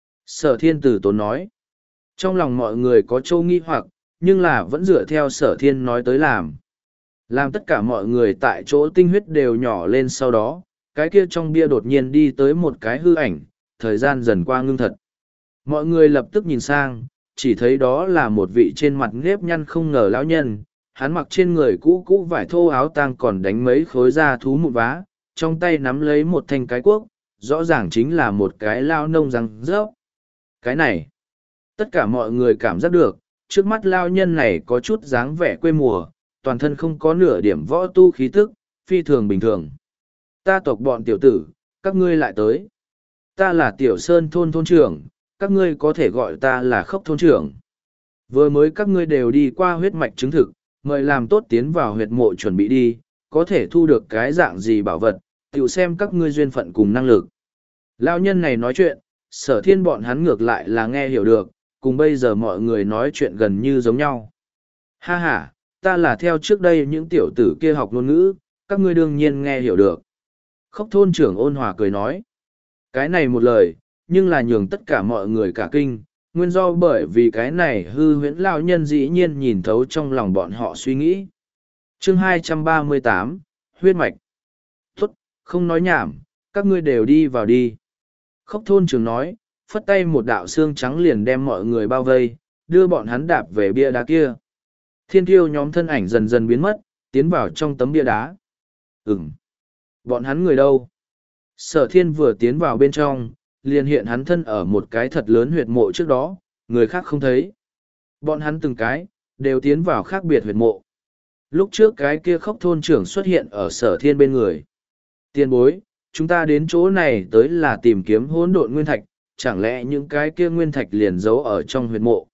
Sở thiên tử tốn nói. Trong lòng mọi người có châu nghi hoặc, nhưng là vẫn dựa theo sở thiên nói tới làm. Làm tất cả mọi người tại chỗ tinh huyết đều nhỏ lên sau đó, cái kia trong bia đột nhiên đi tới một cái hư ảnh, thời gian dần qua ngưng thật. Mọi người lập tức nhìn sang, chỉ thấy đó là một vị trên mặt nếp nhăn không ngờ lão nhân, hắn mặc trên người cũ cũ vải thô áo tang còn đánh mấy khối da thú mụn vá, trong tay nắm lấy một thanh cái cuốc, rõ ràng chính là một cái lao nông răng rớp. Cái này, tất cả mọi người cảm giác được, trước mắt lao nhân này có chút dáng vẻ quê mùa, toàn thân không có nửa điểm võ tu khí tức, phi thường bình thường. Ta tộc bọn tiểu tử, các ngươi lại tới. Ta là tiểu sơn thôn thôn trưởng, các ngươi có thể gọi ta là khốc thôn trưởng. Vừa mới các ngươi đều đi qua huyết mạch chứng thực, mời làm tốt tiến vào huyệt mộ chuẩn bị đi, có thể thu được cái dạng gì bảo vật, tiểu xem các ngươi duyên phận cùng năng lực. Lao nhân này nói chuyện, sở thiên bọn hắn ngược lại là nghe hiểu được, cùng bây giờ mọi người nói chuyện gần như giống nhau. Ha ha, ta là theo trước đây những tiểu tử kia học ngôn ngữ, các ngươi đương nhiên nghe hiểu được. Khốc thôn trưởng ôn hòa cười nói. Cái này một lời, nhưng là nhường tất cả mọi người cả kinh, nguyên do bởi vì cái này hư huyễn lao nhân dĩ nhiên nhìn thấu trong lòng bọn họ suy nghĩ. Chương hai trăm ba mươi tám, huyết mạch. Tốt, không nói nhảm, các ngươi đều đi vào đi. Khốc thôn trưởng nói, phất tay một đạo xương trắng liền đem mọi người bao vây, đưa bọn hắn đạp về bia đá kia. Thiên tiêu nhóm thân ảnh dần dần biến mất, tiến vào trong tấm bia đá. Ừm. Bọn hắn người đâu? Sở thiên vừa tiến vào bên trong, liền hiện hắn thân ở một cái thật lớn huyệt mộ trước đó, người khác không thấy. Bọn hắn từng cái, đều tiến vào khác biệt huyệt mộ. Lúc trước cái kia khốc thôn trưởng xuất hiện ở sở thiên bên người. Tiền bối, chúng ta đến chỗ này tới là tìm kiếm hỗn độn nguyên thạch, chẳng lẽ những cái kia nguyên thạch liền giấu ở trong huyệt mộ?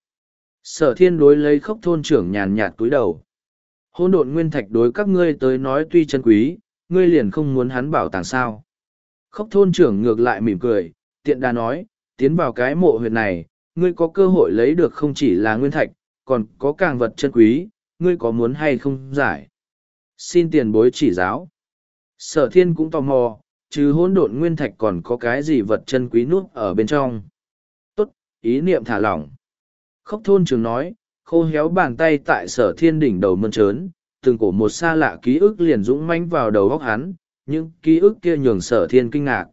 Sở thiên đối lấy khốc thôn trưởng nhàn nhạt cúi đầu. Hỗn độn nguyên thạch đối các ngươi tới nói tuy chân quý, ngươi liền không muốn hắn bảo tàng sao? Khốc thôn trưởng ngược lại mỉm cười, tiện đà nói, tiến vào cái mộ huyệt này, ngươi có cơ hội lấy được không chỉ là nguyên thạch, còn có càng vật chân quý, ngươi có muốn hay không giải? Xin tiền bối chỉ giáo. Sở thiên cũng tò mò, chứ hỗn độn nguyên thạch còn có cái gì vật chân quý núp ở bên trong. Tốt, ý niệm thả lỏng. Khốc thôn trưởng nói, khô héo bàn tay tại sở thiên đỉnh đầu mơn trớn, từng cổ một xa lạ ký ức liền dũng mãnh vào đầu góc hắn, những ký ức kia nhường sở thiên kinh ngạc.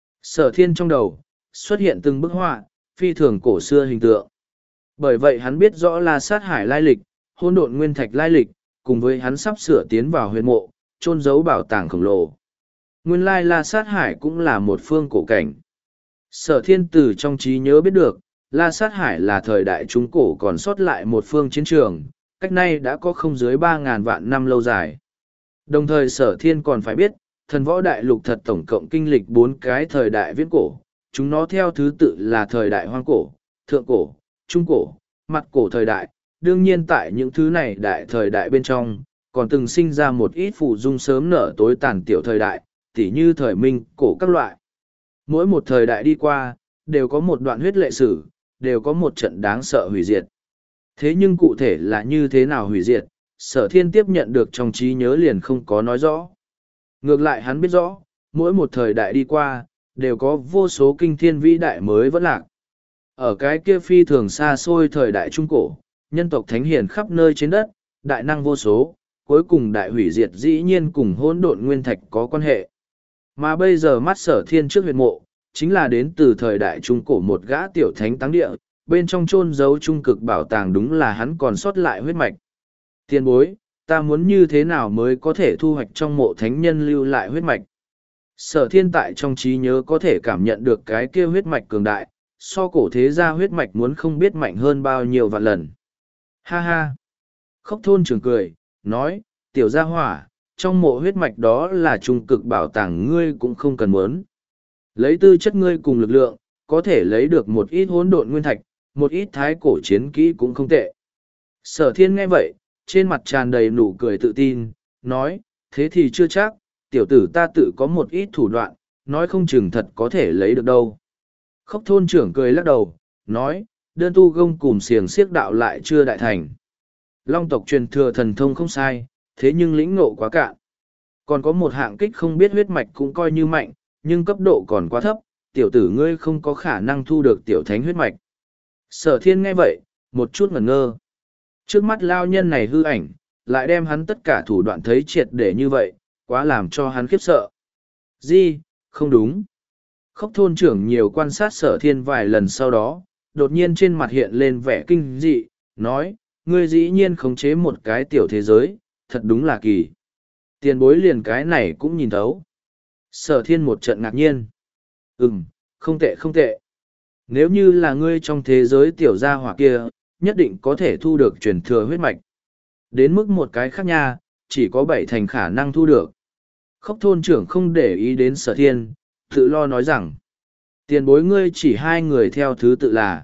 Sở thiên trong đầu, xuất hiện từng bức họa, phi thường cổ xưa hình tượng. Bởi vậy hắn biết rõ là sát hải lai lịch, hỗn độn nguyên thạch lai lịch, cùng với hắn sắp sửa tiến vào huyệt mộ, chôn giấu bảo tàng khổng lồ. Nguyên lai La Sát Hải cũng là một phương cổ cảnh. Sở thiên từ trong trí nhớ biết được, La Sát Hải là thời đại trung cổ còn sót lại một phương chiến trường, cách nay đã có không dưới ba ngàn vạn năm lâu dài. Đồng thời sở thiên còn phải biết, thần võ đại lục thật tổng cộng kinh lịch bốn cái thời đại viễn cổ, chúng nó theo thứ tự là thời đại hoang cổ, thượng cổ, trung cổ, mặt cổ thời đại. Đương nhiên tại những thứ này đại thời đại bên trong, còn từng sinh ra một ít phụ dung sớm nở tối tàn tiểu thời đại, tỉ như thời minh, cổ các loại. Mỗi một thời đại đi qua, đều có một đoạn huyết lệ sử, đều có một trận đáng sợ hủy diệt. Thế nhưng cụ thể là như thế nào hủy diệt, sở thiên tiếp nhận được trong trí nhớ liền không có nói rõ. Ngược lại hắn biết rõ, mỗi một thời đại đi qua, đều có vô số kinh thiên vĩ đại mới vẫn lạc. Ở cái kia phi thường xa xôi thời đại trung cổ, nhân tộc thánh hiền khắp nơi trên đất, đại năng vô số, cuối cùng đại hủy diệt dĩ nhiên cùng hỗn độn nguyên thạch có quan hệ. Mà bây giờ mắt sở thiên trước huyệt mộ, chính là đến từ thời đại trung cổ một gã tiểu thánh táng địa, bên trong chôn giấu trung cực bảo tàng đúng là hắn còn sót lại huyết mạch. Tiền bối, ta muốn như thế nào mới có thể thu hoạch trong mộ thánh nhân lưu lại huyết mạch? Sở thiên tại trong trí nhớ có thể cảm nhận được cái kia huyết mạch cường đại, so cổ thế gia huyết mạch muốn không biết mạnh hơn bao nhiêu vạn lần. Ha ha! Khốc thôn trưởng cười, nói, tiểu gia hỏa, trong mộ huyết mạch đó là trung cực bảo tàng ngươi cũng không cần muốn. Lấy tư chất ngươi cùng lực lượng, có thể lấy được một ít hỗn độn nguyên thạch, một ít thái cổ chiến kỹ cũng không tệ. Sở thiên nghe vậy, trên mặt tràn đầy nụ cười tự tin, nói, thế thì chưa chắc, tiểu tử ta tự có một ít thủ đoạn, nói không chừng thật có thể lấy được đâu. Khốc thôn trưởng cười lắc đầu, nói, đơn tu gông cùng xiềng siếc đạo lại chưa đại thành. Long tộc truyền thừa thần thông không sai, thế nhưng lĩnh ngộ quá cạn. Còn có một hạng kích không biết huyết mạch cũng coi như mạnh, nhưng cấp độ còn quá thấp, tiểu tử ngươi không có khả năng thu được tiểu thánh huyết mạch. Sở thiên nghe vậy, một chút ngẩn ngơ. Trước mắt lao nhân này hư ảnh, lại đem hắn tất cả thủ đoạn thấy triệt để như vậy, quá làm cho hắn khiếp sợ. Gì, không đúng. Khốc thôn trưởng nhiều quan sát sở thiên vài lần sau đó, đột nhiên trên mặt hiện lên vẻ kinh dị, nói, ngươi dĩ nhiên khống chế một cái tiểu thế giới, thật đúng là kỳ. Tiền bối liền cái này cũng nhìn thấu. Sở thiên một trận ngạc nhiên. Ừm, không tệ không tệ. Nếu như là ngươi trong thế giới tiểu gia hỏa kia, nhất định có thể thu được truyền thừa huyết mạch. Đến mức một cái khác nha, chỉ có bảy thành khả năng thu được. Khốc thôn trưởng không để ý đến sở thiên, tự lo nói rằng. Tiền bối ngươi chỉ hai người theo thứ tự là.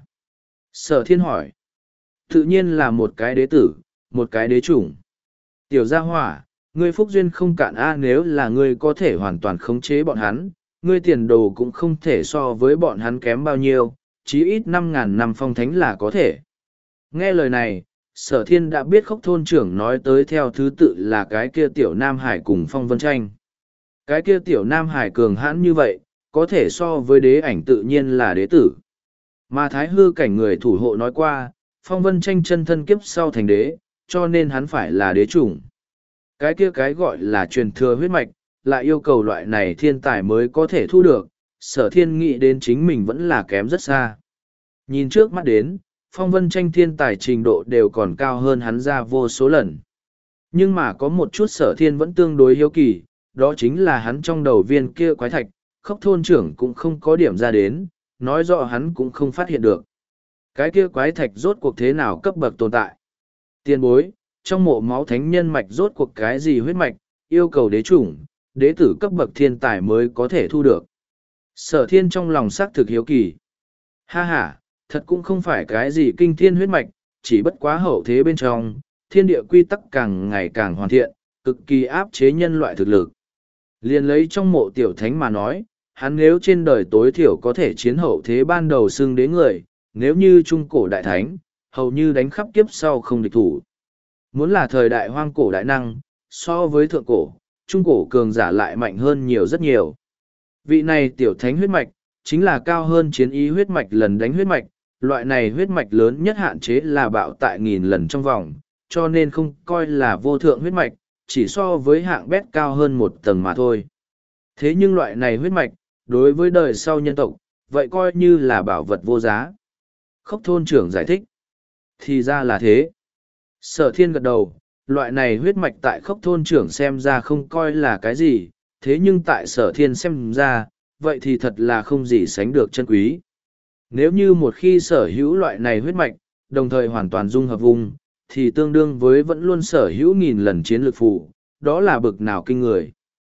Sở thiên hỏi. Tự nhiên là một cái đế tử, một cái đế chủng. Tiểu gia hỏa, ngươi phúc duyên không cạn a nếu là ngươi có thể hoàn toàn khống chế bọn hắn, ngươi tiền đồ cũng không thể so với bọn hắn kém bao nhiêu, chí ít năm ngàn năm phong thánh là có thể. Nghe lời này, sở thiên đã biết khốc thôn trưởng nói tới theo thứ tự là cái kia tiểu Nam Hải cùng Phong Vân Tranh. Cái kia tiểu Nam Hải cường hãn như vậy, có thể so với đế ảnh tự nhiên là đế tử. Mà thái hư cảnh người thủ hộ nói qua, Phong Vân Tranh chân thân kiếp sau thành đế, cho nên hắn phải là đế chủng. Cái kia cái gọi là truyền thừa huyết mạch, lại yêu cầu loại này thiên tài mới có thể thu được, sở thiên nghĩ đến chính mình vẫn là kém rất xa. Nhìn trước mắt đến, Phong Vân Tranh thiên tài trình độ đều còn cao hơn hắn ra vô số lần. Nhưng mà có một chút sở thiên vẫn tương đối hiếu kỳ, đó chính là hắn trong đầu viên kia quái thạch, khốc thôn trưởng cũng không có điểm ra đến, nói rõ hắn cũng không phát hiện được. Cái kia quái thạch rốt cuộc thế nào cấp bậc tồn tại? Tiên bối, trong mộ máu thánh nhân mạch rốt cuộc cái gì huyết mạch, yêu cầu đế chủng, đế tử cấp bậc thiên tài mới có thể thu được. Sở thiên trong lòng xác thực hiếu kỳ. Ha ha, thật cũng không phải cái gì kinh thiên huyết mạch, chỉ bất quá hậu thế bên trong, thiên địa quy tắc càng ngày càng hoàn thiện, cực kỳ áp chế nhân loại thực lực. Liền lấy trong mộ tiểu thánh mà nói, hắn nếu trên đời tối thiểu có thể chiến hậu thế ban đầu xưng đế người, nếu như trung cổ đại thánh, hầu như đánh khắp kiếp sau không địch thủ. Muốn là thời đại hoang cổ đại năng, so với thượng cổ, trung cổ cường giả lại mạnh hơn nhiều rất nhiều. Vị này tiểu thánh huyết mạch, chính là cao hơn chiến ý huyết mạch lần đánh huyết mạch, loại này huyết mạch lớn nhất hạn chế là bạo tại nghìn lần trong vòng, cho nên không coi là vô thượng huyết mạch, chỉ so với hạng bét cao hơn một tầng mà thôi. Thế nhưng loại này huyết mạch, đối với đời sau nhân tộc, vậy coi như là bảo vật vô giá. Khốc thôn trưởng giải thích. Thì ra là thế. Sở thiên gật đầu, loại này huyết mạch tại khốc thôn trưởng xem ra không coi là cái gì, thế nhưng tại sở thiên xem ra, vậy thì thật là không gì sánh được chân quý. Nếu như một khi sở hữu loại này huyết mạch, đồng thời hoàn toàn dung hợp vùng, thì tương đương với vẫn luôn sở hữu nghìn lần chiến lược phụ, đó là bực nào kinh người.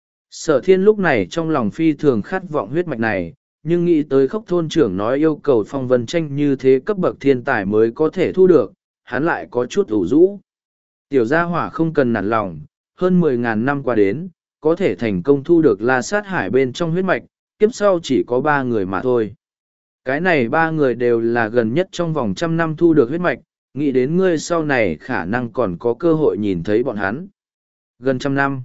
Sở thiên lúc này trong lòng phi thường khát vọng huyết mạch này, nhưng nghĩ tới khốc thôn trưởng nói yêu cầu phong vân tranh như thế cấp bậc thiên tài mới có thể thu được, hắn lại có chút ủ rũ. Tiểu gia hỏa không cần nản lòng, hơn mười ngàn năm qua đến, có thể thành công thu được la sát hải bên trong huyết mạch, kiếp sau chỉ có ba người mà thôi. Cái này ba người đều là gần nhất trong vòng trăm năm thu được huyết mạch, nghĩ đến ngươi sau này khả năng còn có cơ hội nhìn thấy bọn hắn. Gần trăm năm.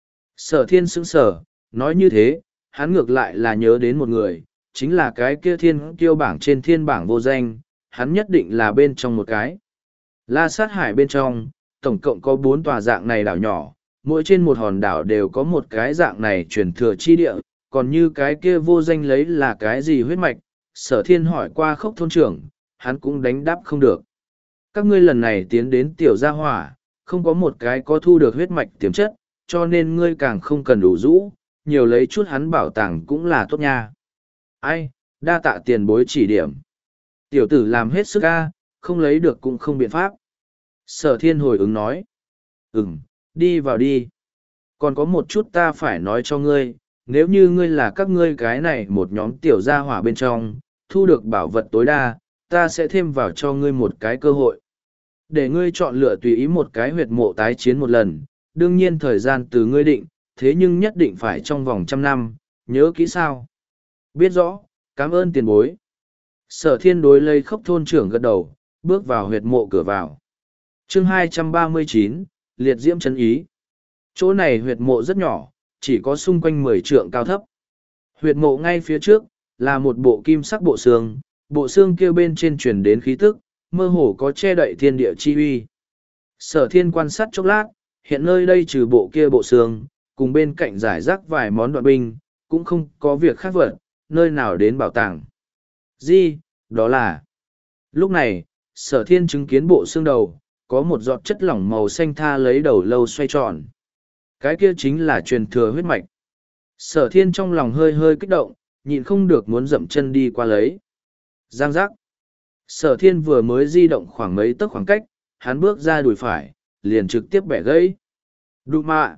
Sở thiên sững sở, nói như thế, hắn ngược lại là nhớ đến một người, chính là cái kia thiên kiêu bảng trên thiên bảng vô danh, hắn nhất định là bên trong một cái. La sát hải bên trong, tổng cộng có bốn tòa dạng này đảo nhỏ, mỗi trên một hòn đảo đều có một cái dạng này truyền thừa chi địa, còn như cái kia vô danh lấy là cái gì huyết mạch, sở thiên hỏi qua khốc thôn trưởng, hắn cũng đánh đáp không được. Các ngươi lần này tiến đến tiểu gia hỏa, không có một cái có thu được huyết mạch tiềm chất, cho nên ngươi càng không cần đủ rũ, nhiều lấy chút hắn bảo tàng cũng là tốt nha. Ai, đa tạ tiền bối chỉ điểm. Tiểu tử làm hết sức ca, không lấy được cũng không biện pháp. Sở thiên hồi ứng nói. Ừm, đi vào đi. Còn có một chút ta phải nói cho ngươi, nếu như ngươi là các ngươi cái này một nhóm tiểu gia hỏa bên trong, thu được bảo vật tối đa, ta sẽ thêm vào cho ngươi một cái cơ hội. Để ngươi chọn lựa tùy ý một cái huyệt mộ tái chiến một lần, đương nhiên thời gian từ ngươi định, thế nhưng nhất định phải trong vòng trăm năm, nhớ kỹ sao. Biết rõ, cảm ơn tiền bối. Sở thiên đối lây khốc thôn trưởng gật đầu, bước vào huyệt mộ cửa vào. Chương hai trăm ba mươi chín, liệt diễm chấn ý. Chỗ này huyệt mộ rất nhỏ, chỉ có xung quanh mười trượng cao thấp. Huyệt mộ ngay phía trước, là một bộ kim sắc bộ xương, bộ xương kia bên trên truyền đến khí tức, mơ hồ có che đậy thiên địa chi uy. Sở thiên quan sát chốc lát, hiện nơi đây trừ bộ kia bộ xương, cùng bên cạnh giải rác vài món đoạn binh, cũng không có việc khác vật, nơi nào đến bảo tàng. Gì, đó là... Lúc này, sở thiên chứng kiến bộ xương đầu, có một giọt chất lỏng màu xanh tha lấy đầu lâu xoay tròn. Cái kia chính là truyền thừa huyết mạch. Sở thiên trong lòng hơi hơi kích động, nhịn không được muốn dậm chân đi qua lấy. Giang giác. Sở thiên vừa mới di động khoảng mấy tấc khoảng cách, hắn bước ra đùi phải, liền trực tiếp bẻ gãy. Đụ mạ.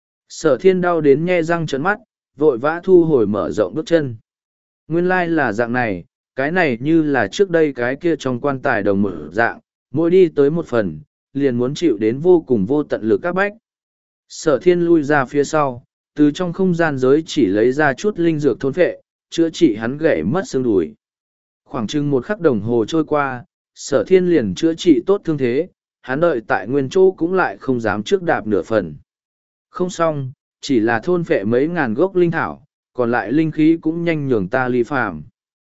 Sở thiên đau đến nhe răng trợn mắt, vội vã thu hồi mở rộng bước chân. Nguyên lai là dạng này, cái này như là trước đây cái kia trong quan tài đồng mở dạng, mỗi đi tới một phần, liền muốn chịu đến vô cùng vô tận lực các bách. Sở thiên lui ra phía sau, từ trong không gian giới chỉ lấy ra chút linh dược thôn phệ, chữa trị hắn gãy mất xương đùi. Khoảng chừng một khắc đồng hồ trôi qua, sở thiên liền chữa trị tốt thương thế, hắn đợi tại nguyên chỗ cũng lại không dám trước đạp nửa phần. Không xong, chỉ là thôn phệ mấy ngàn gốc linh thảo, còn lại linh khí cũng nhanh nhường ta ly phàm.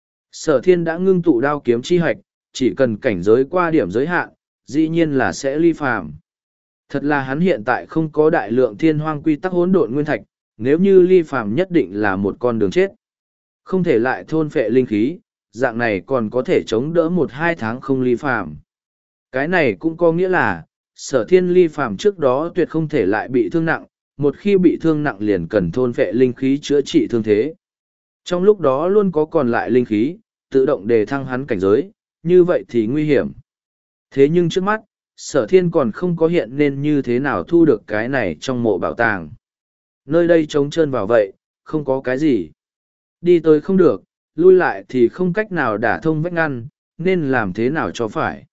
Sở thiên đã ngưng tụ đao kiếm chi hạch, chỉ cần cảnh giới qua điểm giới hạn, dĩ nhiên là sẽ ly phàm. Thật là hắn hiện tại không có đại lượng thiên hoang quy tắc hỗn độn nguyên thạch, nếu như ly phàm nhất định là một con đường chết. Không thể lại thôn phệ linh khí, dạng này còn có thể chống đỡ một hai tháng không ly phàm. Cái này cũng có nghĩa là, sở thiên ly phàm trước đó tuyệt không thể lại bị thương nặng, một khi bị thương nặng liền cần thôn phệ linh khí chữa trị thương thế. Trong lúc đó luôn có còn lại linh khí, tự động đề thăng hắn cảnh giới, như vậy thì nguy hiểm. Thế nhưng trước mắt, sở thiên còn không có hiện nên như thế nào thu được cái này trong mộ bảo tàng. Nơi đây trống trơn vào vậy, không có cái gì. Đi tới không được, lui lại thì không cách nào đả thông vách ngăn, nên làm thế nào cho phải.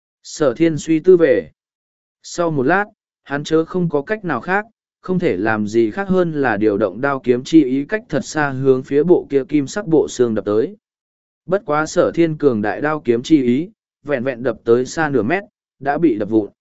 Sở thiên suy tư về. Sau một lát, hắn chớ không có cách nào khác, không thể làm gì khác hơn là điều động đao kiếm chi ý cách thật xa hướng phía bộ kia kim sắc bộ xương đập tới. Bất quá sở thiên cường đại đao kiếm chi ý, vẹn vẹn đập tới xa nửa mét, đã bị đập vụn.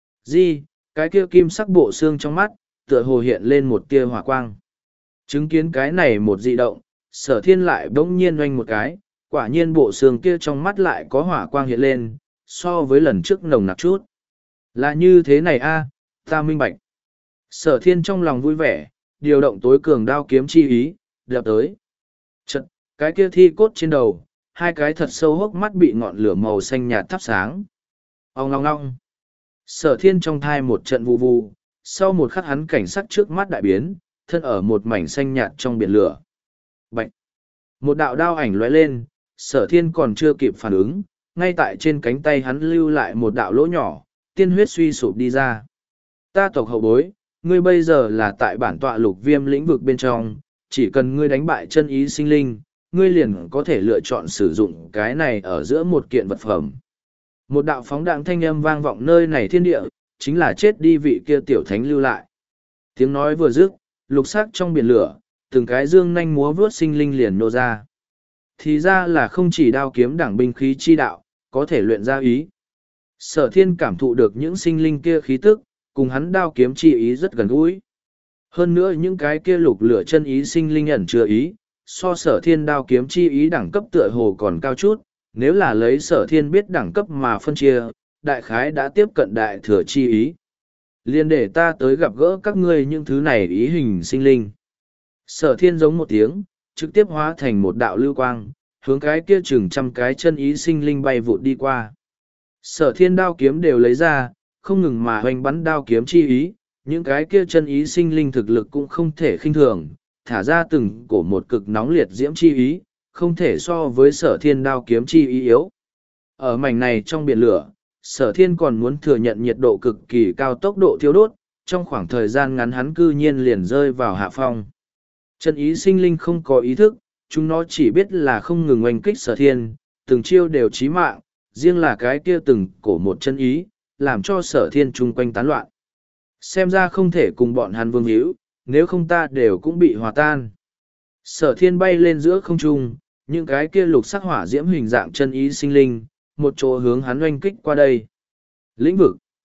Di, cái kia kim sắc bộ xương trong mắt, tựa hồ hiện lên một tia hỏa quang. Chứng kiến cái này một dị động, sở thiên lại bỗng nhiên oanh một cái, quả nhiên bộ xương kia trong mắt lại có hỏa quang hiện lên, so với lần trước nồng nặc chút. Là như thế này a, ta minh bạch. Sở thiên trong lòng vui vẻ, điều động tối cường đao kiếm chi ý, đập tới. Chật, cái kia thi cốt trên đầu, hai cái thật sâu hốc mắt bị ngọn lửa màu xanh nhạt thắp sáng. Ông ngong ngong. Sở thiên trong thai một trận vụ vụ, sau một khắc hắn cảnh sắc trước mắt đại biến, thân ở một mảnh xanh nhạt trong biển lửa. Bạch! Một đạo đao ảnh lóe lên, sở thiên còn chưa kịp phản ứng, ngay tại trên cánh tay hắn lưu lại một đạo lỗ nhỏ, tiên huyết suy sụp đi ra. Ta tộc hậu bối, ngươi bây giờ là tại bản tọa lục viêm lĩnh vực bên trong, chỉ cần ngươi đánh bại chân ý sinh linh, ngươi liền có thể lựa chọn sử dụng cái này ở giữa một kiện vật phẩm. Một đạo phóng đạn thanh âm vang vọng nơi này thiên địa, chính là chết đi vị kia tiểu thánh lưu lại. Tiếng nói vừa dứt, lục sắc trong biển lửa, từng cái dương nanh múa vướt sinh linh liền nô ra. Thì ra là không chỉ đao kiếm đẳng binh khí chi đạo, có thể luyện ra ý. Sở thiên cảm thụ được những sinh linh kia khí tức, cùng hắn đao kiếm chi ý rất gần gũi. Hơn nữa những cái kia lục lửa chân ý sinh linh ẩn chứa ý, so sở thiên đao kiếm chi ý đẳng cấp tựa hồ còn cao chút, nếu là lấy sở thiên biết đẳng cấp mà phân chia, đại khái đã tiếp cận đại thừa chi ý. Liên để ta tới gặp gỡ các ngươi những thứ này ý hình sinh linh. Sở thiên giống một tiếng, trực tiếp hóa thành một đạo lưu quang, hướng cái kia chừng trăm cái chân ý sinh linh bay vụt đi qua. Sở thiên đao kiếm đều lấy ra, không ngừng mà hoành bắn đao kiếm chi ý, những cái kia chân ý sinh linh thực lực cũng không thể khinh thường, thả ra từng cổ một cực nóng liệt diễm chi ý, không thể so với sở thiên đao kiếm chi ý yếu. Ở mảnh này trong biển lửa, sở thiên còn muốn thừa nhận nhiệt độ cực kỳ cao tốc độ thiêu đốt, trong khoảng thời gian ngắn hắn cư nhiên liền rơi vào hạ phong. Chân ý sinh linh không có ý thức, chúng nó chỉ biết là không ngừng oanh kích sở thiên, từng chiêu đều chí mạng, riêng là cái kia từng cổ một chân ý, làm cho sở thiên chung quanh tán loạn. Xem ra không thể cùng bọn hắn vương hữu, nếu không ta đều cũng bị hòa tan. Sở thiên bay lên giữa không trung, những cái kia lục sắc hỏa diễm hình dạng chân ý sinh linh, một chỗ hướng hắn oanh kích qua đây. Lĩnh vực.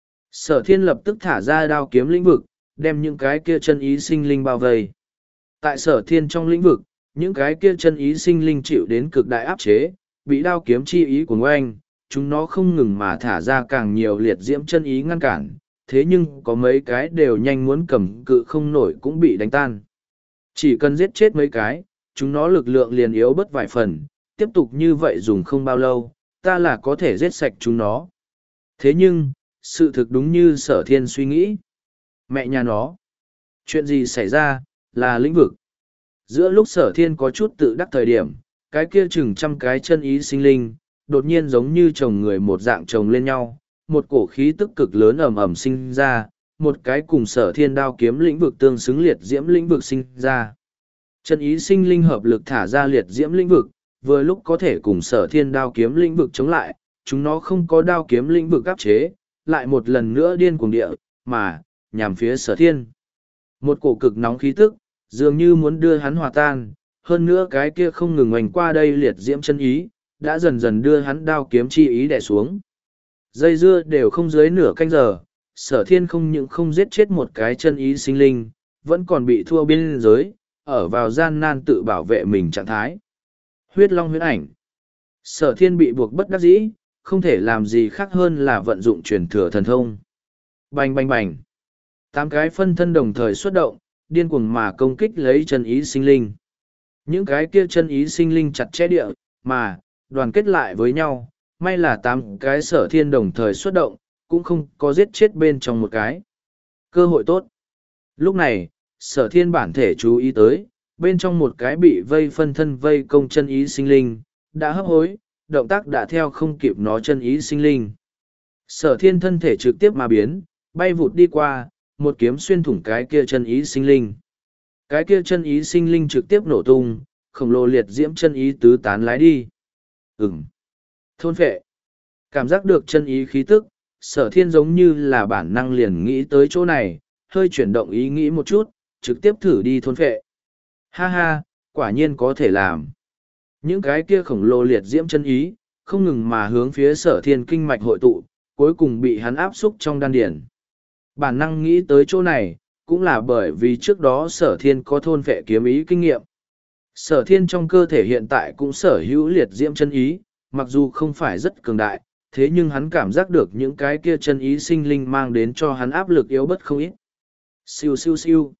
Sở thiên lập tức thả ra đao kiếm lĩnh vực, đem những cái kia chân ý sinh linh bao vây. Tại sở thiên trong lĩnh vực, những cái kia chân ý sinh linh chịu đến cực đại áp chế, bị đao kiếm chi ý của oanh, chúng nó không ngừng mà thả ra càng nhiều liệt diễm chân ý ngăn cản, thế nhưng có mấy cái đều nhanh muốn cầm cự không nổi cũng bị đánh tan. Chỉ cần giết chết mấy cái, chúng nó lực lượng liền yếu bớt vài phần, tiếp tục như vậy dùng không bao lâu, ta là có thể giết sạch chúng nó. Thế nhưng, sự thực đúng như sở thiên suy nghĩ. Mẹ nhà nó. Chuyện gì xảy ra, là lĩnh vực. Giữa lúc sở thiên có chút tự đắc thời điểm, cái kia chừng trăm cái chân ý sinh linh, đột nhiên giống như chồng người một dạng chồng lên nhau, một cổ khí tức cực lớn ầm ầm sinh ra, một cái cùng sở thiên đao kiếm lĩnh vực tương xứng liệt diễm lĩnh vực sinh ra. Chân ý sinh linh hợp lực thả ra liệt diễm lĩnh vực, vừa lúc có thể cùng sở thiên đao kiếm lĩnh vực chống lại, chúng nó không có đao kiếm lĩnh vực áp chế, lại một lần nữa điên cuồng địa, mà, nhằm phía sở thiên. Một cổ cực nóng khí tức, dường như muốn đưa hắn hòa tan, hơn nữa cái kia không ngừng ngoảnh qua đây liệt diễm chân ý, đã dần dần đưa hắn đao kiếm chi ý đè xuống. Dây dưa đều không dưới nửa canh giờ, sở thiên không những không giết chết một cái chân ý sinh linh, vẫn còn bị thua biên giới, ở vào gian nan tự bảo vệ mình trạng thái. Huyết long huyết ảnh. Sở thiên bị buộc bất đắc dĩ, không thể làm gì khác hơn là vận dụng truyền thừa thần thông. Bành bành bành. Tám cái phân thân đồng thời xuất động, điên cuồng mà công kích lấy chân ý sinh linh. Những cái kia chân ý sinh linh chặt chẽ địa, mà, đoàn kết lại với nhau, may là tám cái sở thiên đồng thời xuất động, cũng không có giết chết bên trong một cái. Cơ hội tốt. Lúc này, sở thiên bản thể chú ý tới, bên trong một cái bị vây phân thân vây công chân ý sinh linh, đã hấp hối, động tác đã theo không kịp nó chân ý sinh linh. Sở thiên thân thể trực tiếp mà biến, bay vụt đi qua, một kiếm xuyên thủng cái kia chân ý sinh linh. Cái kia chân ý sinh linh trực tiếp nổ tung, khổng lồ liệt diễm chân ý tứ tán lái đi. Ừm. Thôn phệ. Cảm giác được chân ý khí tức, sở thiên giống như là bản năng liền nghĩ tới chỗ này, hơi chuyển động ý nghĩ một chút, trực tiếp thử đi thôn phệ. Ha ha, quả nhiên có thể làm. Những cái kia khổng lồ liệt diễm chân ý, không ngừng mà hướng phía sở thiên kinh mạch hội tụ, cuối cùng bị hắn áp xúc trong đan điển. Bản năng nghĩ tới chỗ này, cũng là bởi vì trước đó sở thiên có thôn phệ kiếm ý kinh nghiệm. Sở thiên trong cơ thể hiện tại cũng sở hữu liệt diễm chân ý, mặc dù không phải rất cường đại, thế nhưng hắn cảm giác được những cái kia chân ý sinh linh mang đến cho hắn áp lực yếu bất không ít. Siêu siêu siêu.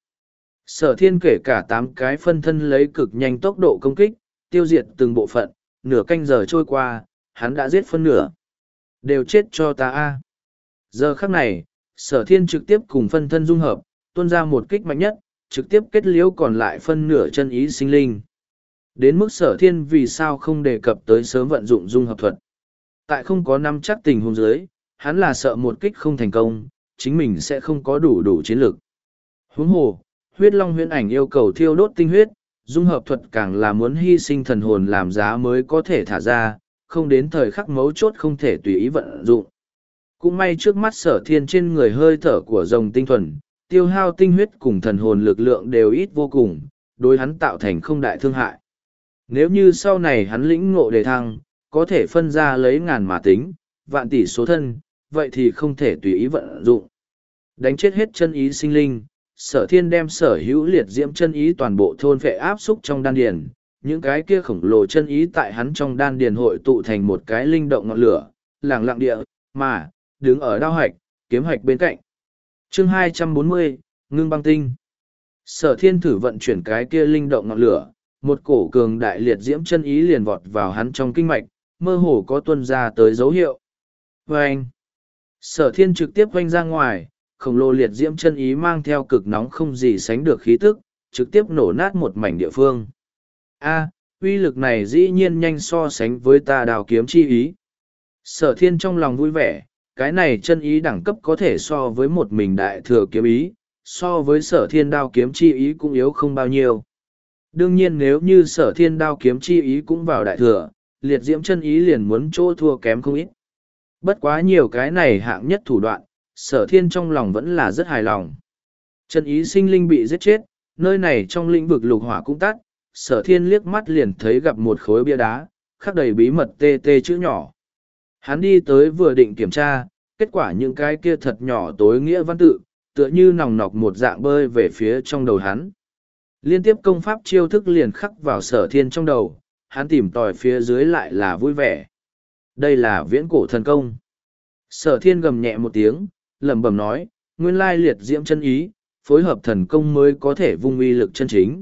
Sở thiên kể cả tám cái phân thân lấy cực nhanh tốc độ công kích, tiêu diệt từng bộ phận, nửa canh giờ trôi qua, hắn đã giết phân nửa. Đều chết cho ta a. Giờ khắc này, sở thiên trực tiếp cùng phân thân dung hợp, tuôn ra một kích mạnh nhất, trực tiếp kết liễu còn lại phân nửa chân ý sinh linh. Đến mức sở thiên vì sao không đề cập tới sớm vận dụng dung hợp thuật. Tại không có nắm chắc tình huống dưới, hắn là sợ một kích không thành công, chính mình sẽ không có đủ đủ chiến lược. Huống hồ, huyết long huyễn ảnh yêu cầu thiêu đốt tinh huyết, dung hợp thuật càng là muốn hy sinh thần hồn làm giá mới có thể thả ra, không đến thời khắc mấu chốt không thể tùy ý vận dụng. Cũng may trước mắt sở thiên trên người hơi thở của rồng tinh thuần, tiêu hao tinh huyết cùng thần hồn lực lượng đều ít vô cùng, đối hắn tạo thành không đại thương hại. Nếu như sau này hắn lĩnh ngộ đề thăng, có thể phân ra lấy ngàn mà tính, vạn tỷ số thân, vậy thì không thể tùy ý vận dụng. Đánh chết hết chân ý sinh linh, sở thiên đem sở hữu liệt diễm chân ý toàn bộ thôn phệ áp xúc trong đan điền, những cái kia khổng lồ chân ý tại hắn trong đan điền hội tụ thành một cái linh động ngọn lửa, lẳng lặng địa, mà, đứng ở đao hạch, kiếm hạch bên cạnh. Chương hai trăm bốn mươi, Ngưng băng tinh. Sở thiên thử vận chuyển cái kia linh động ngọn lửa, một cổ cường đại liệt diễm chân ý liền vọt vào hắn trong kinh mạch, mơ hồ có tuân ra tới dấu hiệu. Vâng! Sở thiên trực tiếp vanh ra ngoài, khổng lồ liệt diễm chân ý mang theo cực nóng không gì sánh được khí tức, trực tiếp nổ nát một mảnh địa phương. A, uy lực này dĩ nhiên nhanh so sánh với ta đào kiếm chi ý. Sở thiên trong lòng vui vẻ, cái này chân ý đẳng cấp có thể so với một mình đại thừa kiếm ý, so với sở thiên đao kiếm chi ý cũng yếu không bao nhiêu. Đương nhiên nếu như sở thiên đao kiếm chi ý cũng vào đại thừa, liệt diễm chân ý liền muốn chỗ thua kém không ít. Bất quá nhiều cái này hạng nhất thủ đoạn, sở thiên trong lòng vẫn là rất hài lòng. Chân ý sinh linh bị giết chết, nơi này trong lĩnh vực lục hỏa cũng tắt, sở thiên liếc mắt liền thấy gặp một khối bia đá, khắc đầy bí mật tê tê chữ nhỏ. Hắn đi tới vừa định kiểm tra, kết quả những cái kia thật nhỏ tối nghĩa văn tự, tựa như nòng nọc một dạng bơi về phía trong đầu hắn. Liên tiếp công pháp chiêu thức liền khắc vào sở thiên trong đầu, hắn tìm tòi phía dưới lại là vui vẻ. Đây là viễn cổ thần công. Sở thiên gầm nhẹ một tiếng, lẩm bẩm nói, nguyên lai liệt diễm chân ý, phối hợp thần công mới có thể vung uy lực chân chính.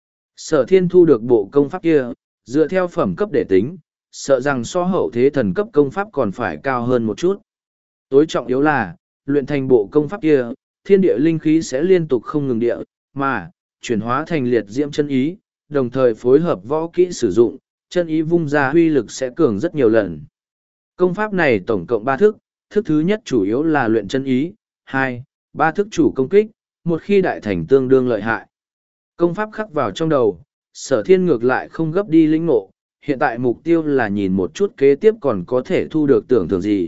Sở thiên thu được bộ công pháp kia, dựa theo phẩm cấp để tính, sợ rằng so hậu thế thần cấp công pháp còn phải cao hơn một chút. Tối trọng yếu là, luyện thành bộ công pháp kia, thiên địa linh khí sẽ liên tục không ngừng địa, mà, chuyển hóa thành liệt diễm chân ý, đồng thời phối hợp võ kỹ sử dụng, chân ý vung ra huy lực sẽ cường rất nhiều lần. Công pháp này tổng cộng ba thức, thức thứ nhất chủ yếu là luyện chân ý, hai, ba thức chủ công kích, một khi đại thành tương đương lợi hại. Công pháp khắc vào trong đầu, sở thiên ngược lại không gấp đi lĩnh ngộ, hiện tại mục tiêu là nhìn một chút kế tiếp còn có thể thu được tưởng tượng gì.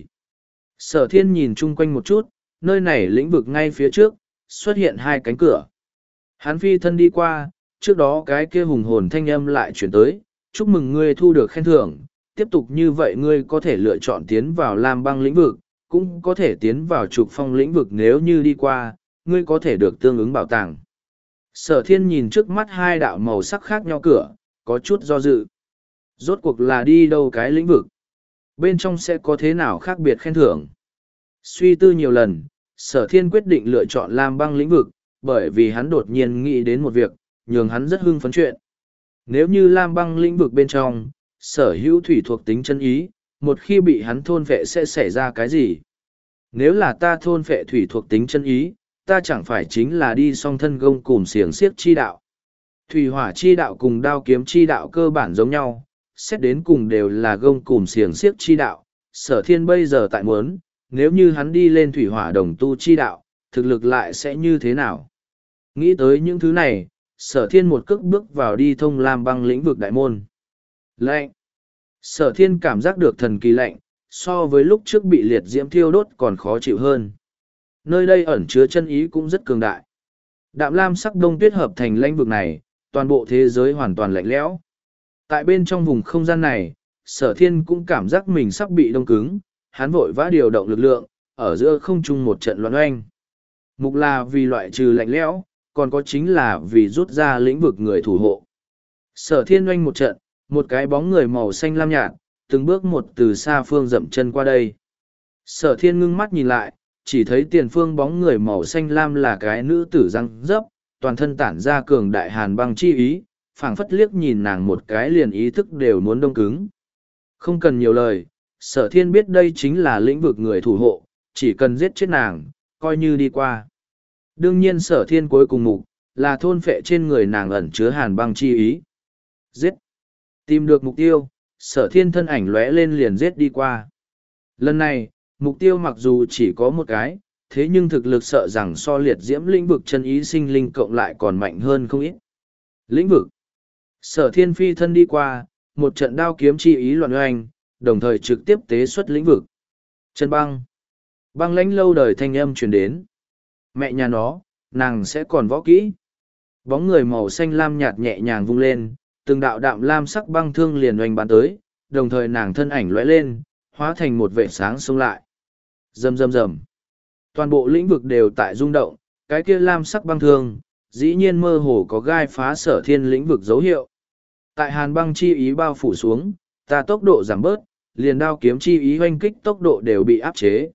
Sở thiên nhìn chung quanh một chút, nơi này lĩnh vực ngay phía trước, xuất hiện hai cánh cửa. Hắn phi thân đi qua, trước đó cái kia hùng hồn thanh âm lại chuyển tới, chúc mừng ngươi thu được khen thưởng, tiếp tục như vậy ngươi có thể lựa chọn tiến vào lam băng lĩnh vực, cũng có thể tiến vào trục phong lĩnh vực nếu như đi qua, ngươi có thể được tương ứng bảo tàng. Sở thiên nhìn trước mắt hai đạo màu sắc khác nhau cửa, có chút do dự. Rốt cuộc là đi đâu cái lĩnh vực? Bên trong sẽ có thế nào khác biệt khen thưởng? Suy tư nhiều lần, sở thiên quyết định lựa chọn lam băng lĩnh vực, bởi vì hắn đột nhiên nghĩ đến một việc, nhường hắn rất hưng phấn chuyện. Nếu như lam băng lĩnh vực bên trong, sở hữu thủy thuộc tính chân ý, một khi bị hắn thôn phệ sẽ xảy ra cái gì? Nếu là ta thôn phệ thủy thuộc tính chân ý, ta chẳng phải chính là đi song thân gông cùng xiềng xiếc chi đạo. Thủy hỏa chi đạo cùng đao kiếm chi đạo cơ bản giống nhau, xét đến cùng đều là gông cùng xiềng xiếc chi đạo. Sở thiên bây giờ tại muốn, nếu như hắn đi lên thủy hỏa đồng tu chi đạo, thực lực lại sẽ như thế nào? Nghĩ tới những thứ này, sở thiên một cước bước vào đi thông lam băng lĩnh vực đại môn. Lạnh! Sở thiên cảm giác được thần kỳ lạnh, so với lúc trước bị liệt diễm thiêu đốt còn khó chịu hơn. Nơi đây ẩn chứa chân ý cũng rất cường đại. Đạm lam sắc đông tuyết hợp thành lãnh vực này, toàn bộ thế giới hoàn toàn lạnh lẽo. Tại bên trong vùng không gian này, sở thiên cũng cảm giác mình sắp bị đông cứng, hắn vội vã điều động lực lượng, ở giữa không trung một trận loạn oanh. Mục là vì loại trừ lạnh lẽo, còn có chính là vì rút ra lĩnh vực người thủ hộ. Sở thiên oanh một trận, một cái bóng người màu xanh lam nhạt, từng bước một từ xa phương dậm chân qua đây. Sở thiên ngưng mắt nhìn lại, chỉ thấy tiền phương bóng người màu xanh lam là cái nữ tử răng dấp, toàn thân tản ra cường đại hàn băng chi ý, phảng phất liếc nhìn nàng một cái liền ý thức đều muốn đông cứng. Không cần nhiều lời, sở thiên biết đây chính là lĩnh vực người thủ hộ, chỉ cần giết chết nàng, coi như đi qua. Đương nhiên sở thiên cuối cùng mục, là thôn phệ trên người nàng ẩn chứa hàn băng chi ý. Giết! Tìm được mục tiêu, sở thiên thân ảnh lóe lên liền giết đi qua. Lần này, mục tiêu mặc dù chỉ có một cái, thế nhưng thực lực sợ rằng so liệt diễm lĩnh vực chân ý sinh linh cộng lại còn mạnh hơn không ít. Lĩnh vực! Sở thiên phi thân đi qua, một trận đao kiếm chi ý loạn oanh, đồng thời trực tiếp tế xuất lĩnh vực. Chân băng! Băng lãnh lâu đời thanh âm truyền đến. Mẹ nhà nó, nàng sẽ còn võ kỹ. Bóng người màu xanh lam nhạt nhẹ nhàng vung lên, từng đạo đạm lam sắc băng thương liền oanh bắn tới, đồng thời nàng thân ảnh lóe lên, hóa thành một vệ sáng xông lại. Rầm rầm rầm. Toàn bộ lĩnh vực đều tại rung động, cái kia lam sắc băng thương, dĩ nhiên mơ hồ có gai phá sở thiên lĩnh vực dấu hiệu. Tại hàn băng chi ý bao phủ xuống, ta tốc độ giảm bớt, liền đao kiếm chi ý hoanh kích tốc độ đều bị áp chế.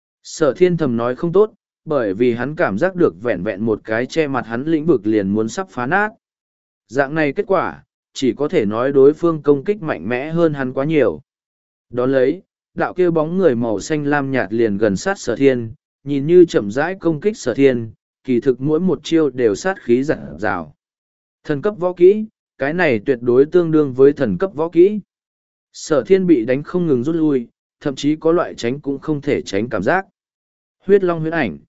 Sở thiên thầm nói không tốt, bởi vì hắn cảm giác được vẹn vẹn một cái che mặt hắn lĩnh vực liền muốn sắp phá nát. Dạng này kết quả, chỉ có thể nói đối phương công kích mạnh mẽ hơn hắn quá nhiều. Đón lấy, đạo kia bóng người màu xanh lam nhạt liền gần sát sở thiên, nhìn như chậm rãi công kích sở thiên, kỳ thực mỗi một chiêu đều sát khí dặn dào. Thần cấp võ kỹ, cái này tuyệt đối tương đương với thần cấp võ kỹ. Sở thiên bị đánh không ngừng rút lui, thậm chí có loại tránh cũng không thể tránh cảm giác. Huyết long huyết ảnh.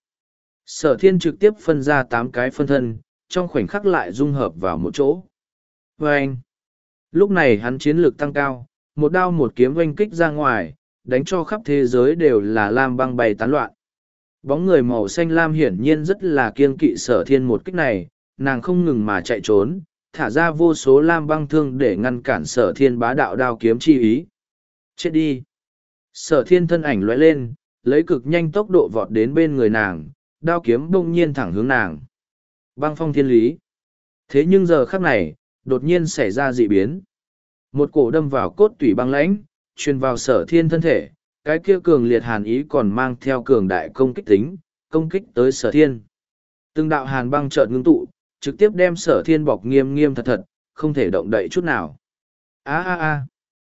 Sở thiên trực tiếp phân ra tám cái phân thân, trong khoảnh khắc lại dung hợp vào một chỗ. Vâng! Lúc này hắn chiến lược tăng cao, một đao một kiếm oanh kích ra ngoài, đánh cho khắp thế giới đều là lam băng bay tán loạn. Bóng người màu xanh lam hiển nhiên rất là kiêng kỵ sở thiên một kích này, nàng không ngừng mà chạy trốn, thả ra vô số lam băng thương để ngăn cản sở thiên bá đạo đao kiếm chi ý. Chết đi! Sở thiên thân ảnh lóe lên, lấy cực nhanh tốc độ vọt đến bên người nàng, đao kiếm bỗng nhiên thẳng hướng nàng. Băng phong thiên lý. Thế nhưng giờ khắc này, đột nhiên xảy ra dị biến. Một cổ đâm vào cốt tủy băng lãnh, truyền vào sở thiên thân thể, cái kia cường liệt hàn ý còn mang theo cường đại công kích tính, công kích tới sở thiên. Từng đạo hàn băng chợt ngưng tụ, trực tiếp đem sở thiên bọc nghiêm nghiêm thật thật, không thể động đậy chút nào. Á á á!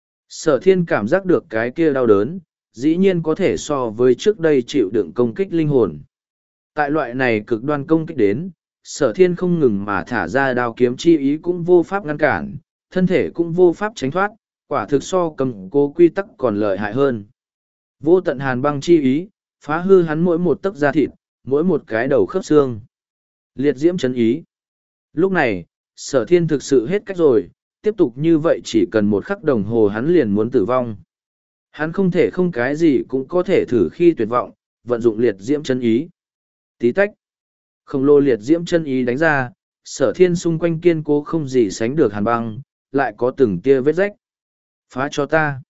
Sở thiên cảm giác được cái kia đau đớn, dĩ nhiên có thể so với trước đây chịu đựng công kích linh hồn. Tại loại này cực đoan công kích đến, sở thiên không ngừng mà thả ra đao kiếm chi ý cũng vô pháp ngăn cản, thân thể cũng vô pháp tránh thoát, quả thực so cầm cố quy tắc còn lợi hại hơn. Vô tận hàn băng chi ý, phá hư hắn mỗi một tấc da thịt, mỗi một cái đầu khớp xương. Liệt diễm chấn ý. Lúc này, sở thiên thực sự hết cách rồi, tiếp tục như vậy chỉ cần một khắc đồng hồ hắn liền muốn tử vong. Hắn không thể không cái gì cũng có thể thử khi tuyệt vọng, vận dụng liệt diễm chân ý. Tí tách. Khổng lồ liệt diễm chân ý đánh ra, sở thiên xung quanh kiên cố không gì sánh được hàn băng, lại có từng tia vết rách. Phá cho ta.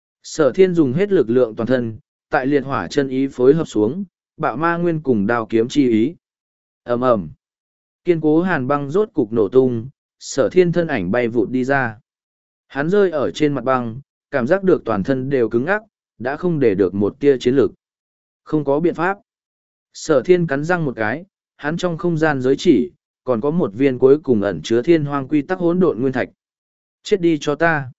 Sở thiên dùng hết lực lượng toàn thân, tại liệt hỏa chân ý phối hợp xuống, bạo ma nguyên cùng đao kiếm chi ý. Ầm ầm. Kiên cố hàn băng rốt cục nổ tung, sở thiên thân ảnh bay vụt đi ra. Hắn rơi ở trên mặt băng, cảm giác được toàn thân đều cứng ngắc, đã không để được một tia chiến lực. Không có biện pháp. Sở thiên cắn răng một cái, hắn trong không gian giới chỉ, còn có một viên cuối cùng ẩn chứa thiên hoang quy tắc hỗn độn nguyên thạch. Chết đi cho ta.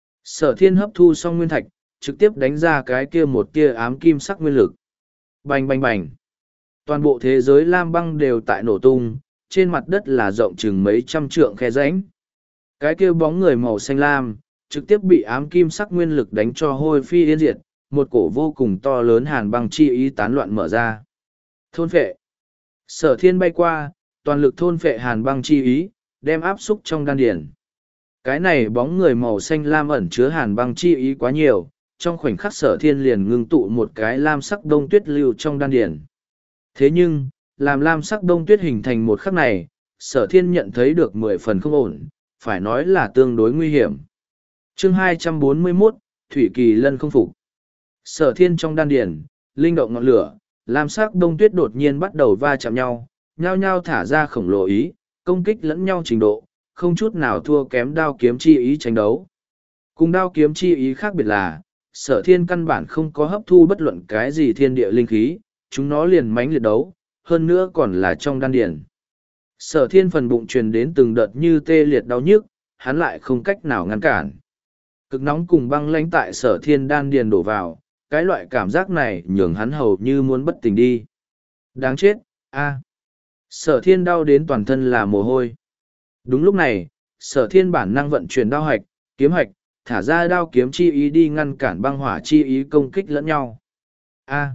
Sở thiên hấp thu xong nguyên thạch, trực tiếp đánh ra cái kia một tia ám kim sắc nguyên lực. Bành bành bành. Toàn bộ thế giới lam băng đều tại nổ tung, trên mặt đất là rộng chừng mấy trăm trượng khe rãnh. Cái kia bóng người màu xanh lam, trực tiếp bị ám kim sắc nguyên lực đánh cho hôi phi yên diệt, một cổ vô cùng to lớn hàn băng chi ý tán loạn mở ra. Thôn phệ. Sở thiên bay qua, toàn lực thôn phệ hàn băng chi ý, đem áp xúc trong đan điền. Cái này bóng người màu xanh lam ẩn chứa hàn băng chi ý quá nhiều, trong khoảnh khắc sở thiên liền ngưng tụ một cái lam sắc đông tuyết lưu trong đan điền. Thế nhưng, làm lam sắc đông tuyết hình thành một khắc này, sở thiên nhận thấy được mười phần không ổn, phải nói là tương đối nguy hiểm. Chương hai trăm bốn mươi mốt, Thủy Kỳ Lân không phục. Sở thiên trong đan điền, linh động ngọn lửa, lam sắc đông tuyết đột nhiên bắt đầu va chạm nhau, nhao nhao thả ra khổng lồ ý, công kích lẫn nhau trình độ, không chút nào thua kém đao kiếm chi ý tranh đấu. Cùng đao kiếm chi ý khác biệt là, sở thiên căn bản không có hấp thu bất luận cái gì thiên địa linh khí, chúng nó liền mãnh liệt đấu, hơn nữa còn là trong đan điền. Sở thiên phần bụng truyền đến từng đợt như tê liệt đau nhức, hắn lại không cách nào ngăn cản. Cực nóng cùng băng lãnh tại sở thiên đan điền đổ vào, cái loại cảm giác này nhường hắn hầu như muốn bất tỉnh đi. Đáng chết, a! Sở thiên đau đến toàn thân là mồ hôi. Đúng lúc này, sở thiên bản năng vận chuyển đao hạch, kiếm hạch, thả ra đao kiếm chi ý đi ngăn cản băng hỏa chi ý công kích lẫn nhau. A!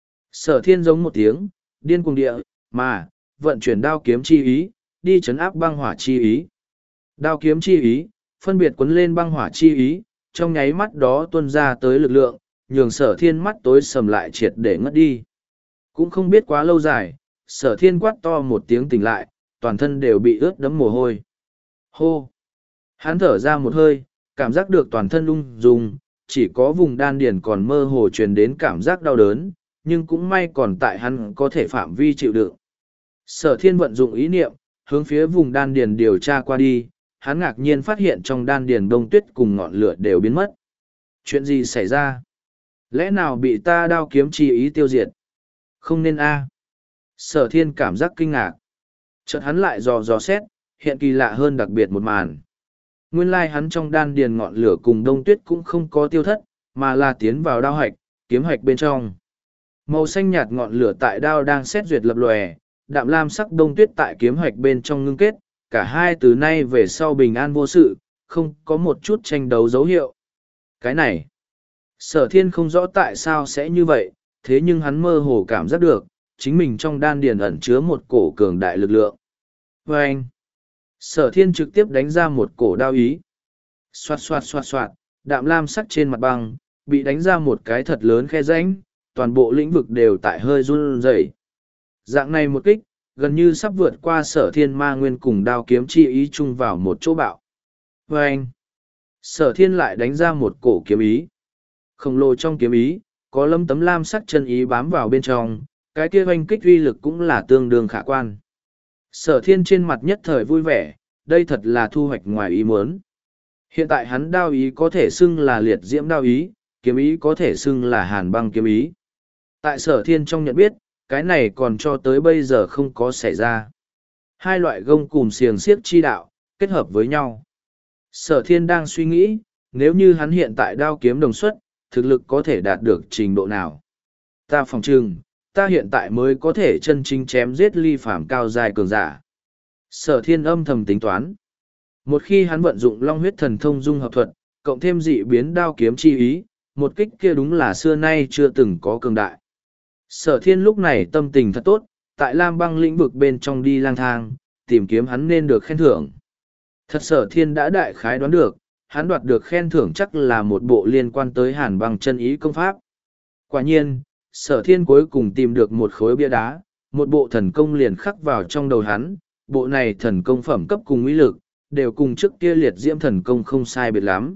Sở thiên giống một tiếng, điên cuồng địa, mà, vận chuyển đao kiếm chi ý, đi chấn áp băng hỏa chi ý. Đao kiếm chi ý, phân biệt cuốn lên băng hỏa chi ý, trong nháy mắt đó tuôn ra tới lực lượng, nhường sở thiên mắt tối sầm lại triệt để ngất đi. Cũng không biết quá lâu dài, sở thiên quát to một tiếng tỉnh lại, toàn thân đều bị ướt đẫm mồ hôi. Hô! Hắn thở ra một hơi, cảm giác được toàn thân ung dung, chỉ có vùng đan điền còn mơ hồ truyền đến cảm giác đau đớn, nhưng cũng may còn tại hắn có thể phạm vi chịu đựng. Sở thiên vận dụng ý niệm, hướng phía vùng đan điền điều tra qua đi, hắn ngạc nhiên phát hiện trong đan điền đông tuyết cùng ngọn lửa đều biến mất. Chuyện gì xảy ra? Lẽ nào bị ta đao kiếm chi ý tiêu diệt? Không nên a. Sở thiên cảm giác kinh ngạc. Chợt hắn lại dò dò xét, hiện kỳ lạ hơn đặc biệt một màn. Nguyên lai hắn trong đan điền ngọn lửa cùng đông tuyết cũng không có tiêu thất, mà là tiến vào đao hạch, kiếm hạch bên trong. Màu xanh nhạt ngọn lửa tại đao đang xét duyệt lập lòe, đạm lam sắc đông tuyết tại kiếm hạch bên trong ngưng kết, cả hai từ nay về sau bình an vô sự, không có một chút tranh đấu dấu hiệu. Cái này, sở thiên không rõ tại sao sẽ như vậy, thế nhưng hắn mơ hồ cảm giác được, chính mình trong đan điền ẩn chứa một cổ cường đại lực lượng. Và anh, sở thiên trực tiếp đánh ra một cổ đao ý. Xoạt xoạt xoạt xoạt, đạm lam sắc trên mặt băng, bị đánh ra một cái thật lớn khe rãnh, toàn bộ lĩnh vực đều tại hơi run rẩy. Dạng này một kích, gần như sắp vượt qua sở thiên ma nguyên cùng đao kiếm chi ý chung vào một chỗ bạo. Và anh, sở thiên lại đánh ra một cổ kiếm ý. Khổng lồ trong kiếm ý, có lâm tấm lam sắc chân ý bám vào bên trong, cái kia oanh kích uy lực cũng là tương đương khả quan. Sở thiên trên mặt nhất thời vui vẻ, đây thật là thu hoạch ngoài ý muốn. Hiện tại hắn đao ý có thể xưng là liệt diễm đao ý, kiếm ý có thể xưng là hàn băng kiếm ý. Tại sở thiên trong nhận biết, cái này còn cho tới bây giờ không có xảy ra. Hai loại gông cùm xiềng xiếc chi đạo, kết hợp với nhau. Sở thiên đang suy nghĩ, nếu như hắn hiện tại đao kiếm đồng xuất, thực lực có thể đạt được trình độ nào. Ta phòng trừng, ta hiện tại mới có thể chân chính chém giết ly phàm cao dài cường giả. Sở thiên âm thầm tính toán. Một khi hắn vận dụng long huyết thần thông dung hợp thuật, cộng thêm dị biến đao kiếm chi ý, một kích kia đúng là xưa nay chưa từng có cường đại. Sở thiên lúc này tâm tình thật tốt, tại Lam băng lĩnh vực bên trong đi lang thang, tìm kiếm hắn nên được khen thưởng. Thật sở thiên đã đại khái đoán được, hắn đoạt được khen thưởng chắc là một bộ liên quan tới hàn băng chân ý công pháp. Quả nhiên, sở thiên cuối cùng tìm được một khối bia đá, một bộ thần công liền khắc vào trong đầu hắn, bộ này thần công phẩm cấp cùng uy lực, đều cùng trước kia liệt diễm thần công không sai biệt lắm.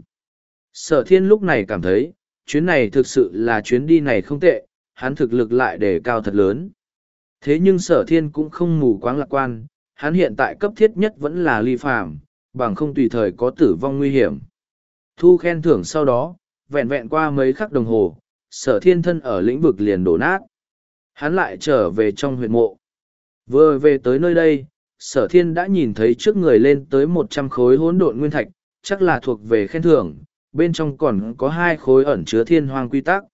Sở thiên lúc này cảm thấy, chuyến này thực sự là chuyến đi này không tệ, hắn thực lực lại đề cao thật lớn. Thế nhưng sở thiên cũng không mù quáng lạc quan, hắn hiện tại cấp thiết nhất vẫn là ly phàm, bằng không tùy thời có tử vong nguy hiểm. Thu khen thưởng sau đó, vẹn vẹn qua mấy khắc đồng hồ, sở thiên thân ở lĩnh vực liền đổ nát. Hắn lại trở về trong huyệt mộ. Vừa về tới nơi đây, sở thiên đã nhìn thấy trước người lên tới một trăm khối hỗn độn nguyên thạch, chắc là thuộc về khen thưởng, bên trong còn có hai khối ẩn chứa thiên hoang quy tắc.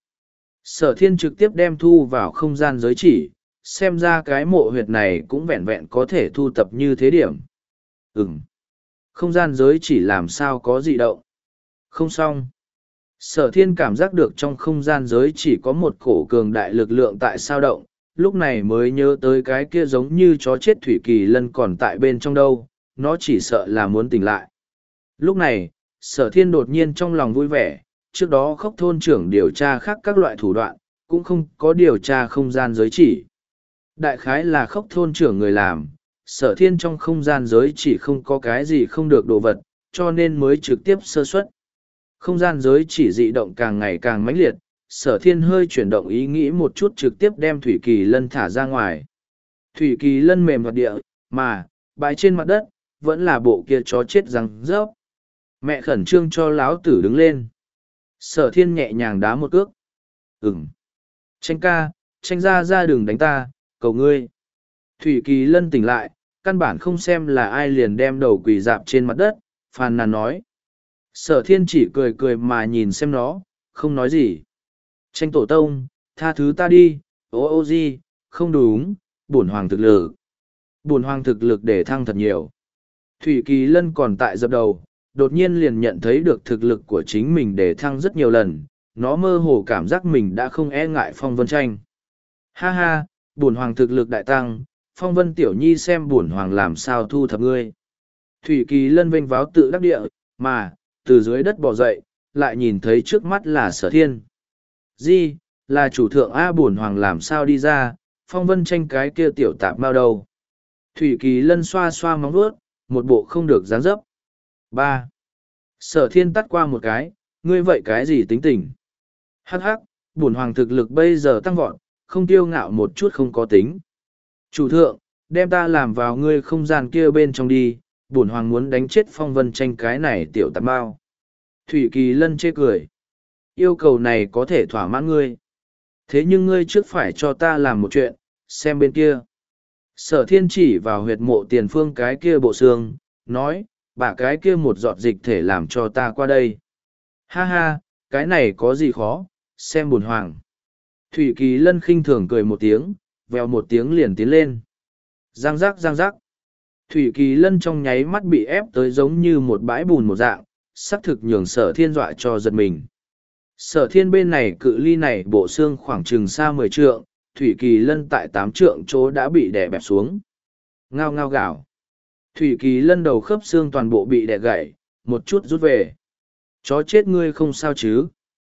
Sở thiên trực tiếp đem thu vào không gian giới chỉ, xem ra cái mộ huyệt này cũng vẹn vẹn có thể thu tập như thế điểm. Ừm. Không gian giới chỉ làm sao có dị động. Không xong. Sở thiên cảm giác được trong không gian giới chỉ có một cổ cường đại lực lượng tại sao động, lúc này mới nhớ tới cái kia giống như chó chết thủy kỳ lân còn tại bên trong đâu, nó chỉ sợ là muốn tỉnh lại. Lúc này, Sở Thiên đột nhiên trong lòng vui vẻ, trước đó Khốc thôn trưởng điều tra khác các loại thủ đoạn, cũng không có điều tra không gian giới chỉ. Đại khái là Khốc thôn trưởng người làm, Sở Thiên trong không gian giới chỉ không có cái gì không được đồ vật, cho nên mới trực tiếp sơ suất. Không gian giới chỉ dị động càng ngày càng mãnh liệt, Sở Thiên hơi chuyển động ý nghĩ một chút trực tiếp đem Thủy Kỳ Lân thả ra ngoài. Thủy Kỳ Lân mềm vào địa, mà, bãi trên mặt đất, vẫn là bộ kia chó chết răng rớp. Mẹ khẩn trương cho láo tử đứng lên. Sở Thiên nhẹ nhàng đá một cước. Ừm. Tranh ca, tranh ra ra đừng đánh ta, cầu ngươi. Thủy Kỳ Lân tỉnh lại, căn bản không xem là ai liền đem đầu quỳ dạp trên mặt đất, phàn nàn nói. Sở Thiên chỉ cười cười mà nhìn xem nó, không nói gì. Tranh tổ tông, tha thứ ta đi, ô ô di, không đúng, bổn hoàng thực lực. Bổn hoàng thực lực để thăng thật nhiều. Thủy Kỳ Lân còn tại dập đầu, đột nhiên liền nhận thấy được thực lực của chính mình để thăng rất nhiều lần, nó mơ hồ cảm giác mình đã không e ngại Phong Vân Tranh. Ha ha, bổn hoàng thực lực đại tăng, Phong Vân Tiểu Nhi xem bổn hoàng làm sao thu thập ngươi. Thủy Kỳ Lân vênh váo tự đắc địa, mà, từ dưới đất bò dậy, lại nhìn thấy trước mắt là Sở Thiên. Di, là chủ thượng A bổn hoàng làm sao đi ra, Phong Vân Tranh cái kia tiểu tạp bao đầu. Thủy Kỳ Lân xoa xoa móng vuốt, một bộ không được dáng dấp. Ba. Sở Thiên tắt qua một cái, ngươi vậy cái gì tính tình? Hắc hắc, bổn hoàng thực lực bây giờ tăng vọt, không tiêu ngạo một chút không có tính. Chủ thượng, đem ta làm vào ngươi không gian kia bên trong đi, bổn hoàng muốn đánh chết Phong Vân Tranh cái này tiểu tạp bao. Thủy Kỳ Lân chê cười. Yêu cầu này có thể thỏa mãn ngươi. Thế nhưng ngươi trước phải cho ta làm một chuyện, xem bên kia. Sở Thiên chỉ vào huyệt mộ tiền phương cái kia bộ xương, nói, bả cái kia một giọt dịch thể làm cho ta qua đây. Ha ha, cái này có gì khó, xem buồn hoàng. Thủy Kỳ Lân khinh thường cười một tiếng, vèo một tiếng liền tiến lên. Giang giác giang giác. Thủy Kỳ Lân trong nháy mắt bị ép tới giống như một bãi bùn một dạng, xác thực nhường Sở Thiên dọa cho giật mình. Sở Thiên bên này cự ly này bộ xương khoảng chừng xa mười trượng, Thủy Kỳ Lân tại tám trượng chỗ đã bị đè bẹp xuống. Ngao ngao gạo. Thủy Kỳ Lân đầu khớp xương toàn bộ bị đè gãy, một chút rút về. Chó chết ngươi không sao chứ?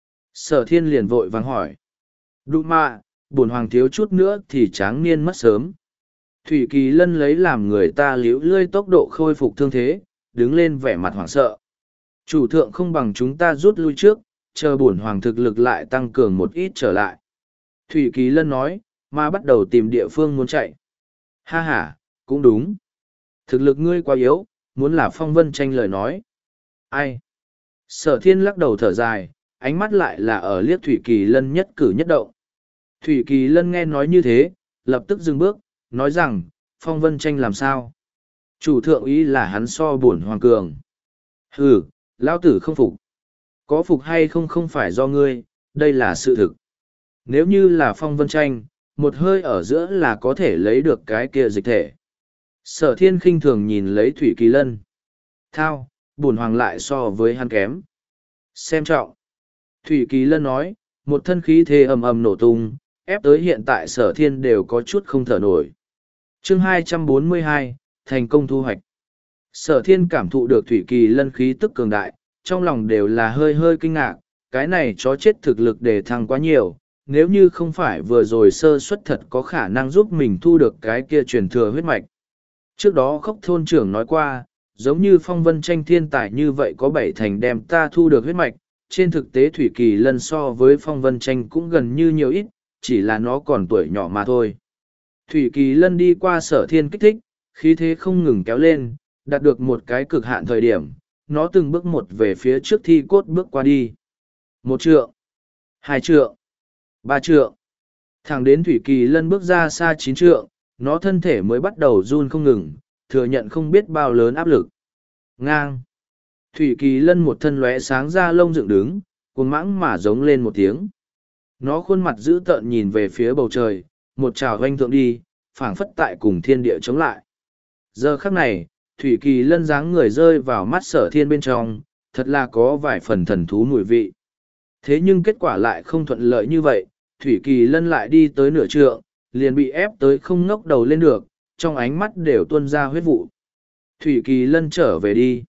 Sở Thiên liền vội vàng hỏi. Đụ mạ, bổn hoàng thiếu chút nữa thì tráng niên mất sớm. Thủy Kỳ Lân lấy làm người ta liễu lươi tốc độ khôi phục thương thế, đứng lên vẻ mặt hoảng sợ. Chủ thượng không bằng chúng ta rút lui trước, chờ bổn hoàng thực lực lại tăng cường một ít trở lại. Thủy Kỳ Lân nói, mà bắt đầu tìm địa phương muốn chạy. Ha ha, cũng đúng. Thực lực ngươi quá yếu, muốn là Phong Vân Tranh lời nói. Ai? Sở Thiên lắc đầu thở dài, ánh mắt lại là ở liếc Thủy Kỳ Lân nhất cử nhất động. Thủy Kỳ Lân nghe nói như thế, lập tức dừng bước, nói rằng, Phong Vân Tranh làm sao? Chủ thượng ý là hắn so bổn hoàng cường. Hừ, lão tử không phục. Có phục hay không không phải do ngươi, đây là sự thực. Nếu như là Phong Vân Tranh, một hơi ở giữa là có thể lấy được cái kia dịch thể. Sở Thiên khinh thường nhìn lấy Thủy Kỳ Lân. Thao, bổn hoàng lại so với hắn kém. Xem trọng. Thủy Kỳ Lân nói, một thân khí thế ầm ầm nổ tung, ép tới hiện tại Sở Thiên đều có chút không thở nổi. Chương hai trăm bốn mươi hai, thành công thu hoạch. Sở Thiên cảm thụ được Thủy Kỳ Lân khí tức cường đại, trong lòng đều là hơi hơi kinh ngạc, cái này chó chết thực lực để thăng quá nhiều, nếu như không phải vừa rồi sơ suất thật có khả năng giúp mình thu được cái kia truyền thừa huyết mạch. Trước đó Khốc thôn trưởng nói qua, giống như Phong Vân Tranh thiên tài như vậy có bảy thành đem ta thu được huyết mạch, trên thực tế Thủy Kỳ Lân so với Phong Vân Tranh cũng gần như nhiều ít, chỉ là nó còn tuổi nhỏ mà thôi. Thủy Kỳ Lân đi qua Sở Thiên kích thích, khí thế không ngừng kéo lên, đạt được một cái cực hạn thời điểm, nó từng bước một về phía trước thi cốt bước qua đi. Một trượng, hai trượng, ba trượng. Thẳng đến Thủy Kỳ Lân bước ra xa chín trượng, nó thân thể mới bắt đầu run không ngừng, thừa nhận không biết bao lớn áp lực. Ngang. Thủy Kỳ Lân một thân lóe sáng ra lông dựng đứng, cuồng mãng mà giống lên một tiếng. Nó khuôn mặt dữ tợn nhìn về phía bầu trời, một trào hoanh thượng đi, phảng phất tại cùng thiên địa chống lại. Giờ khắc này, Thủy Kỳ Lân dáng người rơi vào mắt Sở Thiên bên trong, thật là có vài phần thần thú mùi vị. Thế nhưng kết quả lại không thuận lợi như vậy, Thủy Kỳ Lân lại đi tới nửa trượng, liền bị ép tới không ngóc đầu lên được, trong ánh mắt đều tuôn ra huyết vụ. Thủy Kỳ Lân trở về đi.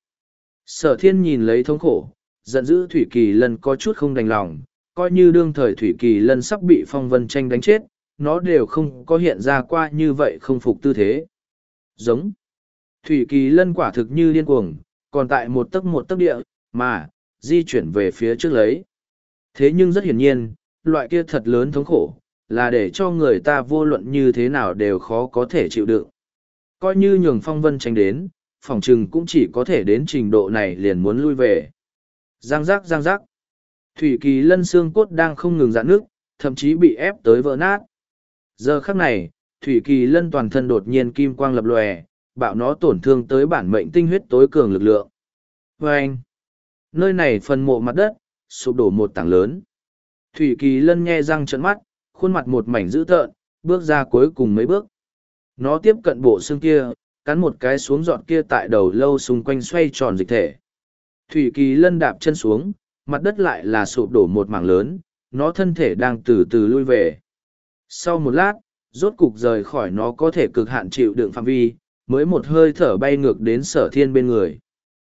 Sở thiên nhìn lấy thống khổ, giận dữ Thủy Kỳ Lân có chút không đành lòng, coi như đương thời Thủy Kỳ Lân sắp bị Phong Vân Tranh đánh chết, nó đều không có hiện ra qua như vậy không phục tư thế. Giống. Thủy Kỳ Lân quả thực như điên cuồng, còn tại một tấc một tấc địa, mà, di chuyển về phía trước lấy. Thế nhưng rất hiển nhiên, loại kia thật lớn thống khổ, là để cho người ta vô luận như thế nào đều khó có thể chịu đựng. Coi như nhường Phong Vân Tranh đến, phòng trừng cũng chỉ có thể đến trình độ này liền muốn lui về. Giang giác giang giác. Thủy Kỳ Lân xương cốt đang không ngừng rạn nước, thậm chí bị ép tới vỡ nát. Giờ khắc này, Thủy Kỳ Lân toàn thân đột nhiên kim quang lập lòe, bạo nó tổn thương tới bản mệnh tinh huyết tối cường lực lượng. Vâng! Nơi này phần mộ mặt đất, sụp đổ một tảng lớn. Thủy Kỳ Lân nhe răng trợn mắt, khuôn mặt một mảnh dữ tợn, bước ra cuối cùng mấy bước. Nó tiếp cận bộ xương kia, cắn một cái xuống giọt kia tại đầu lâu xung quanh xoay tròn dịch thể. Thủy Kỳ Lân đạp chân xuống, mặt đất lại là sụp đổ một mảng lớn, nó thân thể đang từ từ lui về. Sau một lát, rốt cục rời khỏi nó có thể cực hạn chịu đựng phạm vi, mới một hơi thở bay ngược đến Sở Thiên bên người.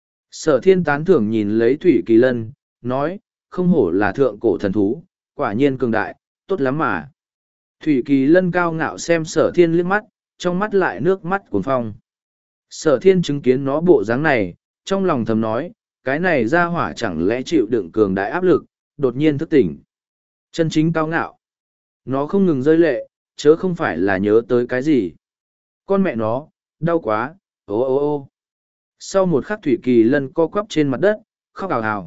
Sở Thiên tán thưởng nhìn lấy Thủy Kỳ Lân, nói, không hổ là thượng cổ thần thú, quả nhiên cường đại, tốt lắm mà. Thủy Kỳ Lân cao ngạo xem Sở Thiên liếc mắt, trong mắt lại nước mắt cuồn phong. Sở Thiên chứng kiến nó bộ dáng này, trong lòng thầm nói, cái này ra hỏa chẳng lẽ chịu đựng cường đại áp lực, đột nhiên thức tỉnh. Chân chính cao ngạo. Nó không ngừng rơi lệ, chớ không phải là nhớ tới cái gì. Con mẹ nó, đau quá, ô ô ô. Sau một khắc Thủy Kỳ Lân co quắp trên mặt đất, khóc ào ào.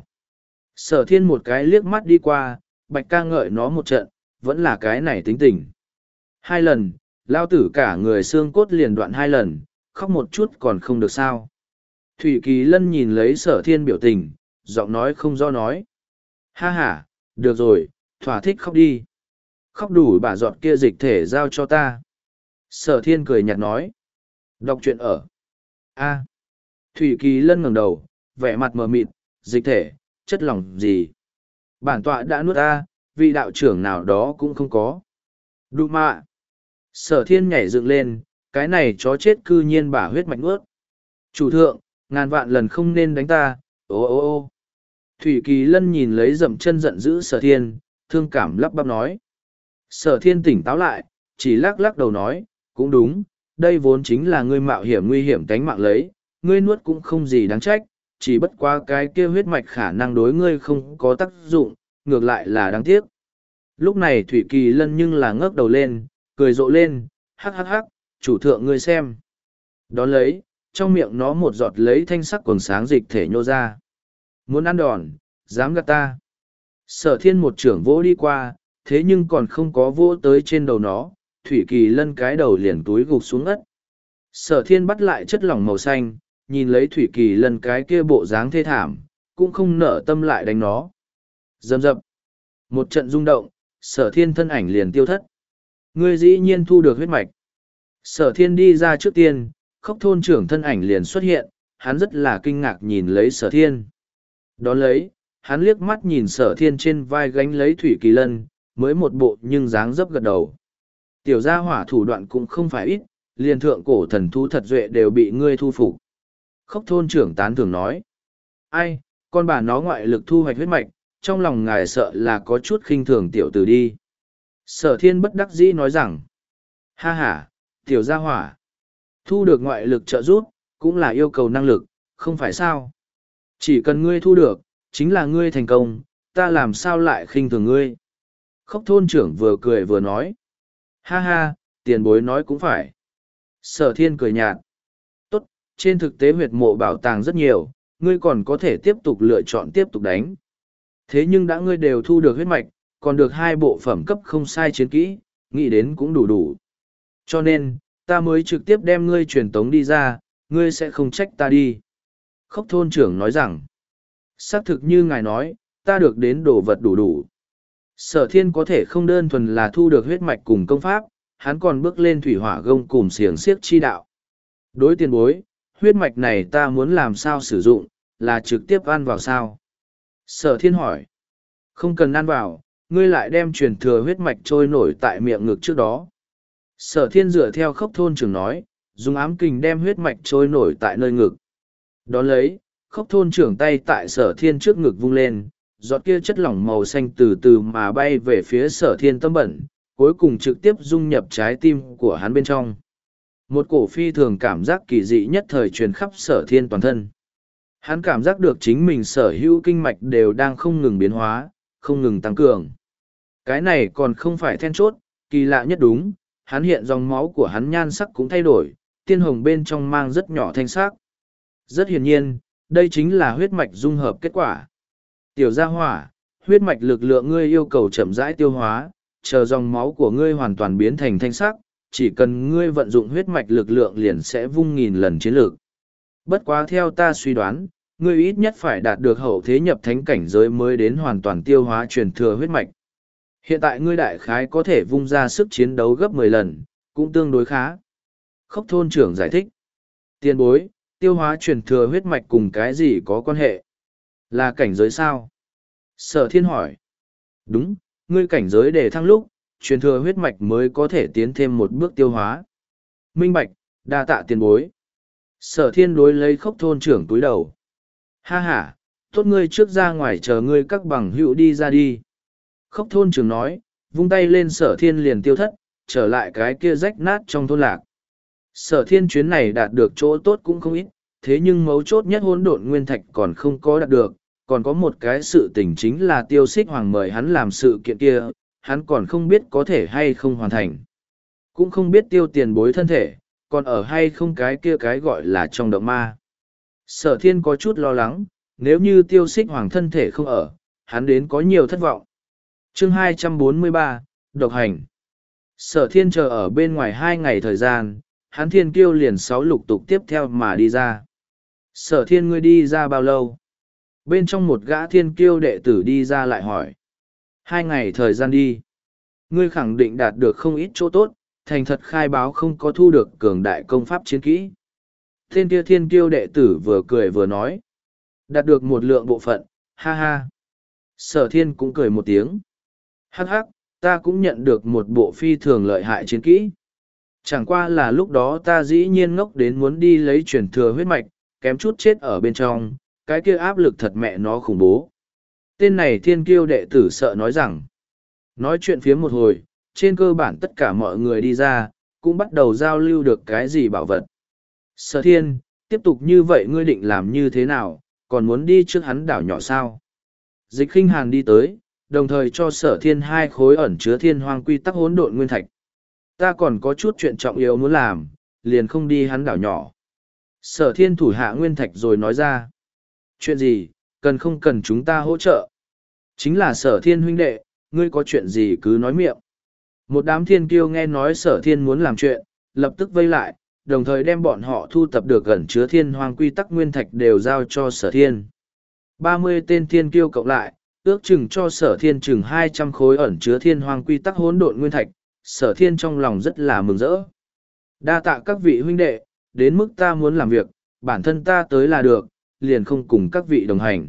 Sở Thiên một cái liếc mắt đi qua, bạch ca ngợi nó một trận, vẫn là cái này tính tình. Hai lần, lao tử cả người xương cốt liền đoạn hai lần, khóc một chút còn không được sao. Thủy Kỳ Lân nhìn lấy Sở Thiên biểu tình, giọng nói không do nói. Ha ha, được rồi, thỏa thích khóc đi. Khóc đủ bả giọt kia dịch thể giao cho ta. Sở Thiên cười nhạt nói. Đọc truyện ở. A. Thủy Kỳ Lân ngẩng đầu, vẻ mặt mờ mịt, dịch thể, chất lỏng gì. Bản tọa đã nuốt ta, vị đạo trưởng nào đó cũng không có. Đụ mạ. Sở Thiên nhảy dựng lên, cái này chó chết cư nhiên bả huyết mạch nuốt. Chủ thượng, ngàn vạn lần không nên đánh ta, ô ô ô. Thủy Kỳ Lân nhìn lấy dậm chân giận dữ Sở Thiên, thương cảm lắp bắp nói. Sở Thiên tỉnh táo lại, chỉ lắc lắc đầu nói, cũng đúng, đây vốn chính là ngươi mạo hiểm nguy hiểm tánh mạng lấy, ngươi nuốt cũng không gì đáng trách, chỉ bất qua cái kia huyết mạch khả năng đối ngươi không có tác dụng, ngược lại là đáng tiếc. Lúc này Thủy Kỳ Lân nhưng là ngước đầu lên, cười rộ lên, hắc hắc hắc, chủ thượng ngươi xem. Đón lấy, trong miệng nó một giọt lấy thanh sắc quần sáng dịch thể nhô ra. Muốn ăn đòn, dám gạt ta. Sở Thiên một trưởng vỗ đi qua, thế nhưng còn không có vỗ tới trên đầu nó, Thủy Kỳ Lân cái đầu liền túi gục xuống ất. Sở Thiên bắt lại chất lỏng màu xanh, nhìn lấy Thủy Kỳ Lân cái kia bộ dáng thê thảm, cũng không nở tâm lại đánh nó. Dầm dập. Một trận rung động, Sở Thiên thân ảnh liền tiêu thất. Ngươi dĩ nhiên thu được huyết mạch. Sở Thiên đi ra trước tiên, Khốc thôn trưởng thân ảnh liền xuất hiện, hắn rất là kinh ngạc nhìn lấy Sở Thiên. Đón lấy, hắn liếc mắt nhìn Sở Thiên trên vai gánh lấy Thủy Kỳ Lân, mới một bộ nhưng dáng dấp gật đầu. Tiểu gia hỏa thủ đoạn cũng không phải ít, liền thượng cổ thần thú thật duệ đều bị ngươi thu phục. Khốc thôn trưởng tán thưởng nói. Ai, con bà nó ngoại lực thu hoạch huyết mạch, trong lòng ngài sợ là có chút khinh thường tiểu tử đi. Sở Thiên bất đắc dĩ nói rằng. Ha ha, tiểu gia hỏa. Thu được ngoại lực trợ giúp, cũng là yêu cầu năng lực, không phải sao. Chỉ cần ngươi thu được, chính là ngươi thành công, ta làm sao lại khinh thường ngươi. Khốc thôn trưởng vừa cười vừa nói. Ha ha, tiền bối nói cũng phải. Sở Thiên cười nhạt. Tốt, trên thực tế huyệt mộ bảo tàng rất nhiều, ngươi còn có thể tiếp tục lựa chọn tiếp tục đánh. Thế nhưng đã ngươi đều thu được huyết mạch, còn được hai bộ phẩm cấp không sai chiến kỹ, nghĩ đến cũng đủ đủ. Cho nên, ta mới trực tiếp đem ngươi truyền tống đi ra, ngươi sẽ không trách ta đi. Khốc thôn trưởng nói rằng, xác thực như ngài nói, ta được đến đồ vật đủ đủ. Sở Thiên có thể không đơn thuần là thu được huyết mạch cùng công pháp, hắn còn bước lên thủy hỏa gông cùng xiềng xiếc chi đạo. Đối tiền bối, huyết mạch này ta muốn làm sao sử dụng, là trực tiếp ăn vào sao? Sở Thiên hỏi, không cần ăn vào, ngươi lại đem truyền thừa huyết mạch trôi nổi tại miệng ngực trước đó. Sở Thiên dựa theo Khốc thôn trưởng nói, dùng ám kình đem huyết mạch trôi nổi tại nơi ngực. Đón lấy, khốc thôn trưởng tay tại sở thiên trước ngực vung lên, giọt kia chất lỏng màu xanh từ từ mà bay về phía sở thiên tâm bẩn, cuối cùng trực tiếp dung nhập trái tim của hắn bên trong. Một cổ phi thường cảm giác kỳ dị nhất thời truyền khắp sở thiên toàn thân. Hắn cảm giác được chính mình sở hữu kinh mạch đều đang không ngừng biến hóa, không ngừng tăng cường. Cái này còn không phải then chốt, kỳ lạ nhất đúng, hắn hiện dòng máu của hắn nhan sắc cũng thay đổi, tiên hồng bên trong mang rất nhỏ thanh sắc. Rất hiển nhiên, đây chính là huyết mạch dung hợp kết quả. Tiểu gia hỏa, huyết mạch lực lượng ngươi yêu cầu chậm rãi tiêu hóa, chờ dòng máu của ngươi hoàn toàn biến thành thanh sắc, chỉ cần ngươi vận dụng huyết mạch lực lượng liền sẽ vung nghìn lần chiến lược. Bất quá theo ta suy đoán, ngươi ít nhất phải đạt được hậu thế nhập thánh cảnh giới mới đến hoàn toàn tiêu hóa truyền thừa huyết mạch. Hiện tại ngươi đại khái có thể vung ra sức chiến đấu gấp mười lần, cũng tương đối khá. Khốc thôn trưởng giải thích. Tiền bối, tiêu hóa truyền thừa huyết mạch cùng cái gì có quan hệ? Là cảnh giới sao? Sở thiên hỏi. Đúng, ngươi cảnh giới để thăng lúc, truyền thừa huyết mạch mới có thể tiến thêm một bước tiêu hóa. Minh bạch, đa tạ tiền bối. Sở thiên đối lấy khốc thôn trưởng túi đầu. Ha ha, tốt ngươi trước ra ngoài chờ ngươi các bằng hữu đi ra đi. Khốc thôn trưởng nói, vung tay lên sở thiên liền tiêu thất, trở lại cái kia rách nát trong thôn lạc. Sở thiên chuyến này đạt được chỗ tốt cũng không ít, thế nhưng mấu chốt nhất hỗn độn nguyên thạch còn không có đạt được, còn có một cái sự tình chính là tiêu xích hoàng mời hắn làm sự kiện kia, hắn còn không biết có thể hay không hoàn thành. Cũng không biết tiêu tiền bối thân thể, còn ở hay không cái kia cái gọi là trong động ma. Sở thiên có chút lo lắng, nếu như tiêu xích hoàng thân thể không ở, hắn đến có nhiều thất vọng. Chương hai trăm bốn mươi ba, Độc hành. Sở thiên chờ ở bên ngoài hai ngày thời gian, hắn thiên kiêu liền sáu lục tục tiếp theo mà đi ra. Sở thiên ngươi đi ra bao lâu? Bên trong một gã thiên kiêu đệ tử đi ra lại hỏi. Hai ngày thời gian đi. Ngươi khẳng định đạt được không ít chỗ tốt, thành thật khai báo không có thu được cường đại công pháp chiến kỹ. Tên kia thiên kiêu đệ tử vừa cười vừa nói. Đạt được một lượng bộ phận, ha ha. Sở thiên cũng cười một tiếng. Hắc hắc, ta cũng nhận được một bộ phi thường lợi hại chiến kỹ. Chẳng qua là lúc đó ta dĩ nhiên ngốc đến muốn đi lấy truyền thừa huyết mạch, kém chút chết ở bên trong, cái kia áp lực thật mẹ nó khủng bố. Tên này thiên kiêu đệ tử sợ nói rằng, nói chuyện phía một hồi, trên cơ bản tất cả mọi người đi ra, cũng bắt đầu giao lưu được cái gì bảo vật. Sở thiên, tiếp tục như vậy ngươi định làm như thế nào, còn muốn đi trước hắn đảo nhỏ sao? Dịch khinh hàn đi tới, đồng thời cho sở thiên hai khối ẩn chứa thiên hoang quy tắc hỗn độn nguyên thạch. Ta còn có chút chuyện trọng yếu muốn làm, liền không đi hắn đảo nhỏ. Sở thiên thủ hạ nguyên thạch rồi nói ra. Chuyện gì, cần không cần chúng ta hỗ trợ? Chính là sở thiên huynh đệ, ngươi có chuyện gì cứ nói miệng. Một đám thiên kiêu nghe nói sở thiên muốn làm chuyện, lập tức vây lại, đồng thời đem bọn họ thu tập được gần chứa thiên hoang quy tắc nguyên thạch đều giao cho sở thiên. ba mươi tên thiên kiêu cộng lại, ước chừng cho sở thiên chừng hai trăm khối ẩn chứa thiên hoang quy tắc hỗn độn nguyên thạch, sở thiên trong lòng rất là mừng rỡ. Đa tạ các vị huynh đệ, đến mức ta muốn làm việc, bản thân ta tới là được, liền không cùng các vị đồng hành.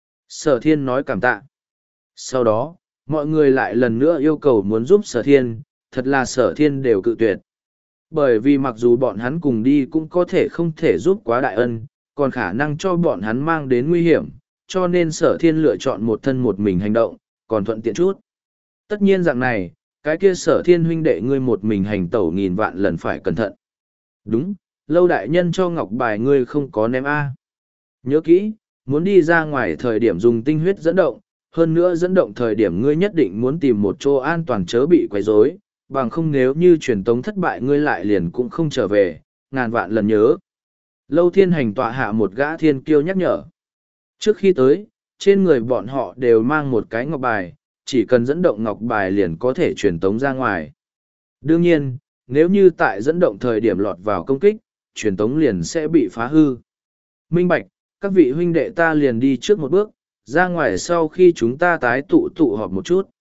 Sở thiên nói cảm tạ. Sau đó, mọi người lại lần nữa yêu cầu muốn giúp sở thiên, thật là sở thiên đều cự tuyệt. Bởi vì mặc dù bọn hắn cùng đi cũng có thể không thể giúp quá đại ân, còn khả năng cho bọn hắn mang đến nguy hiểm, cho nên sở thiên lựa chọn một thân một mình hành động, còn thuận tiện chút. Tất nhiên dạng này, cái kia sở thiên huynh đệ ngươi một mình hành tẩu nghìn vạn lần phải cẩn thận. Đúng, lâu đại nhân cho ngọc bài ngươi không có ném A. Nhớ kỹ, muốn đi ra ngoài thời điểm dùng tinh huyết dẫn động, hơn nữa dẫn động thời điểm ngươi nhất định muốn tìm một chỗ an toàn chớ bị quấy rối, bằng không nếu như truyền tống thất bại ngươi lại liền cũng không trở về, ngàn vạn lần nhớ. Lâu thiên hành tọa hạ một gã thiên kiêu nhắc nhở. Trước khi tới, trên người bọn họ đều mang một cái ngọc bài, chỉ cần dẫn động ngọc bài liền có thể truyền tống ra ngoài. Đương nhiên, nếu như tại dẫn động thời điểm lọt vào công kích, truyền tống liền sẽ bị phá hư. Minh bạch, các vị huynh đệ ta liền đi trước một bước, ra ngoài sau khi chúng ta tái tụ tụ họp một chút.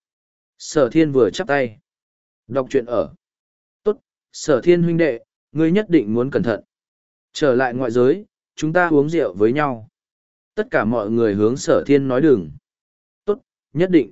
Sở thiên vừa chắp tay. Đọc truyện ở. Tốt, sở thiên huynh đệ, ngươi nhất định muốn cẩn thận. Trở lại ngoại giới, chúng ta uống rượu với nhau. Tất cả mọi người hướng sở thiên nói đừng. Tốt, nhất định.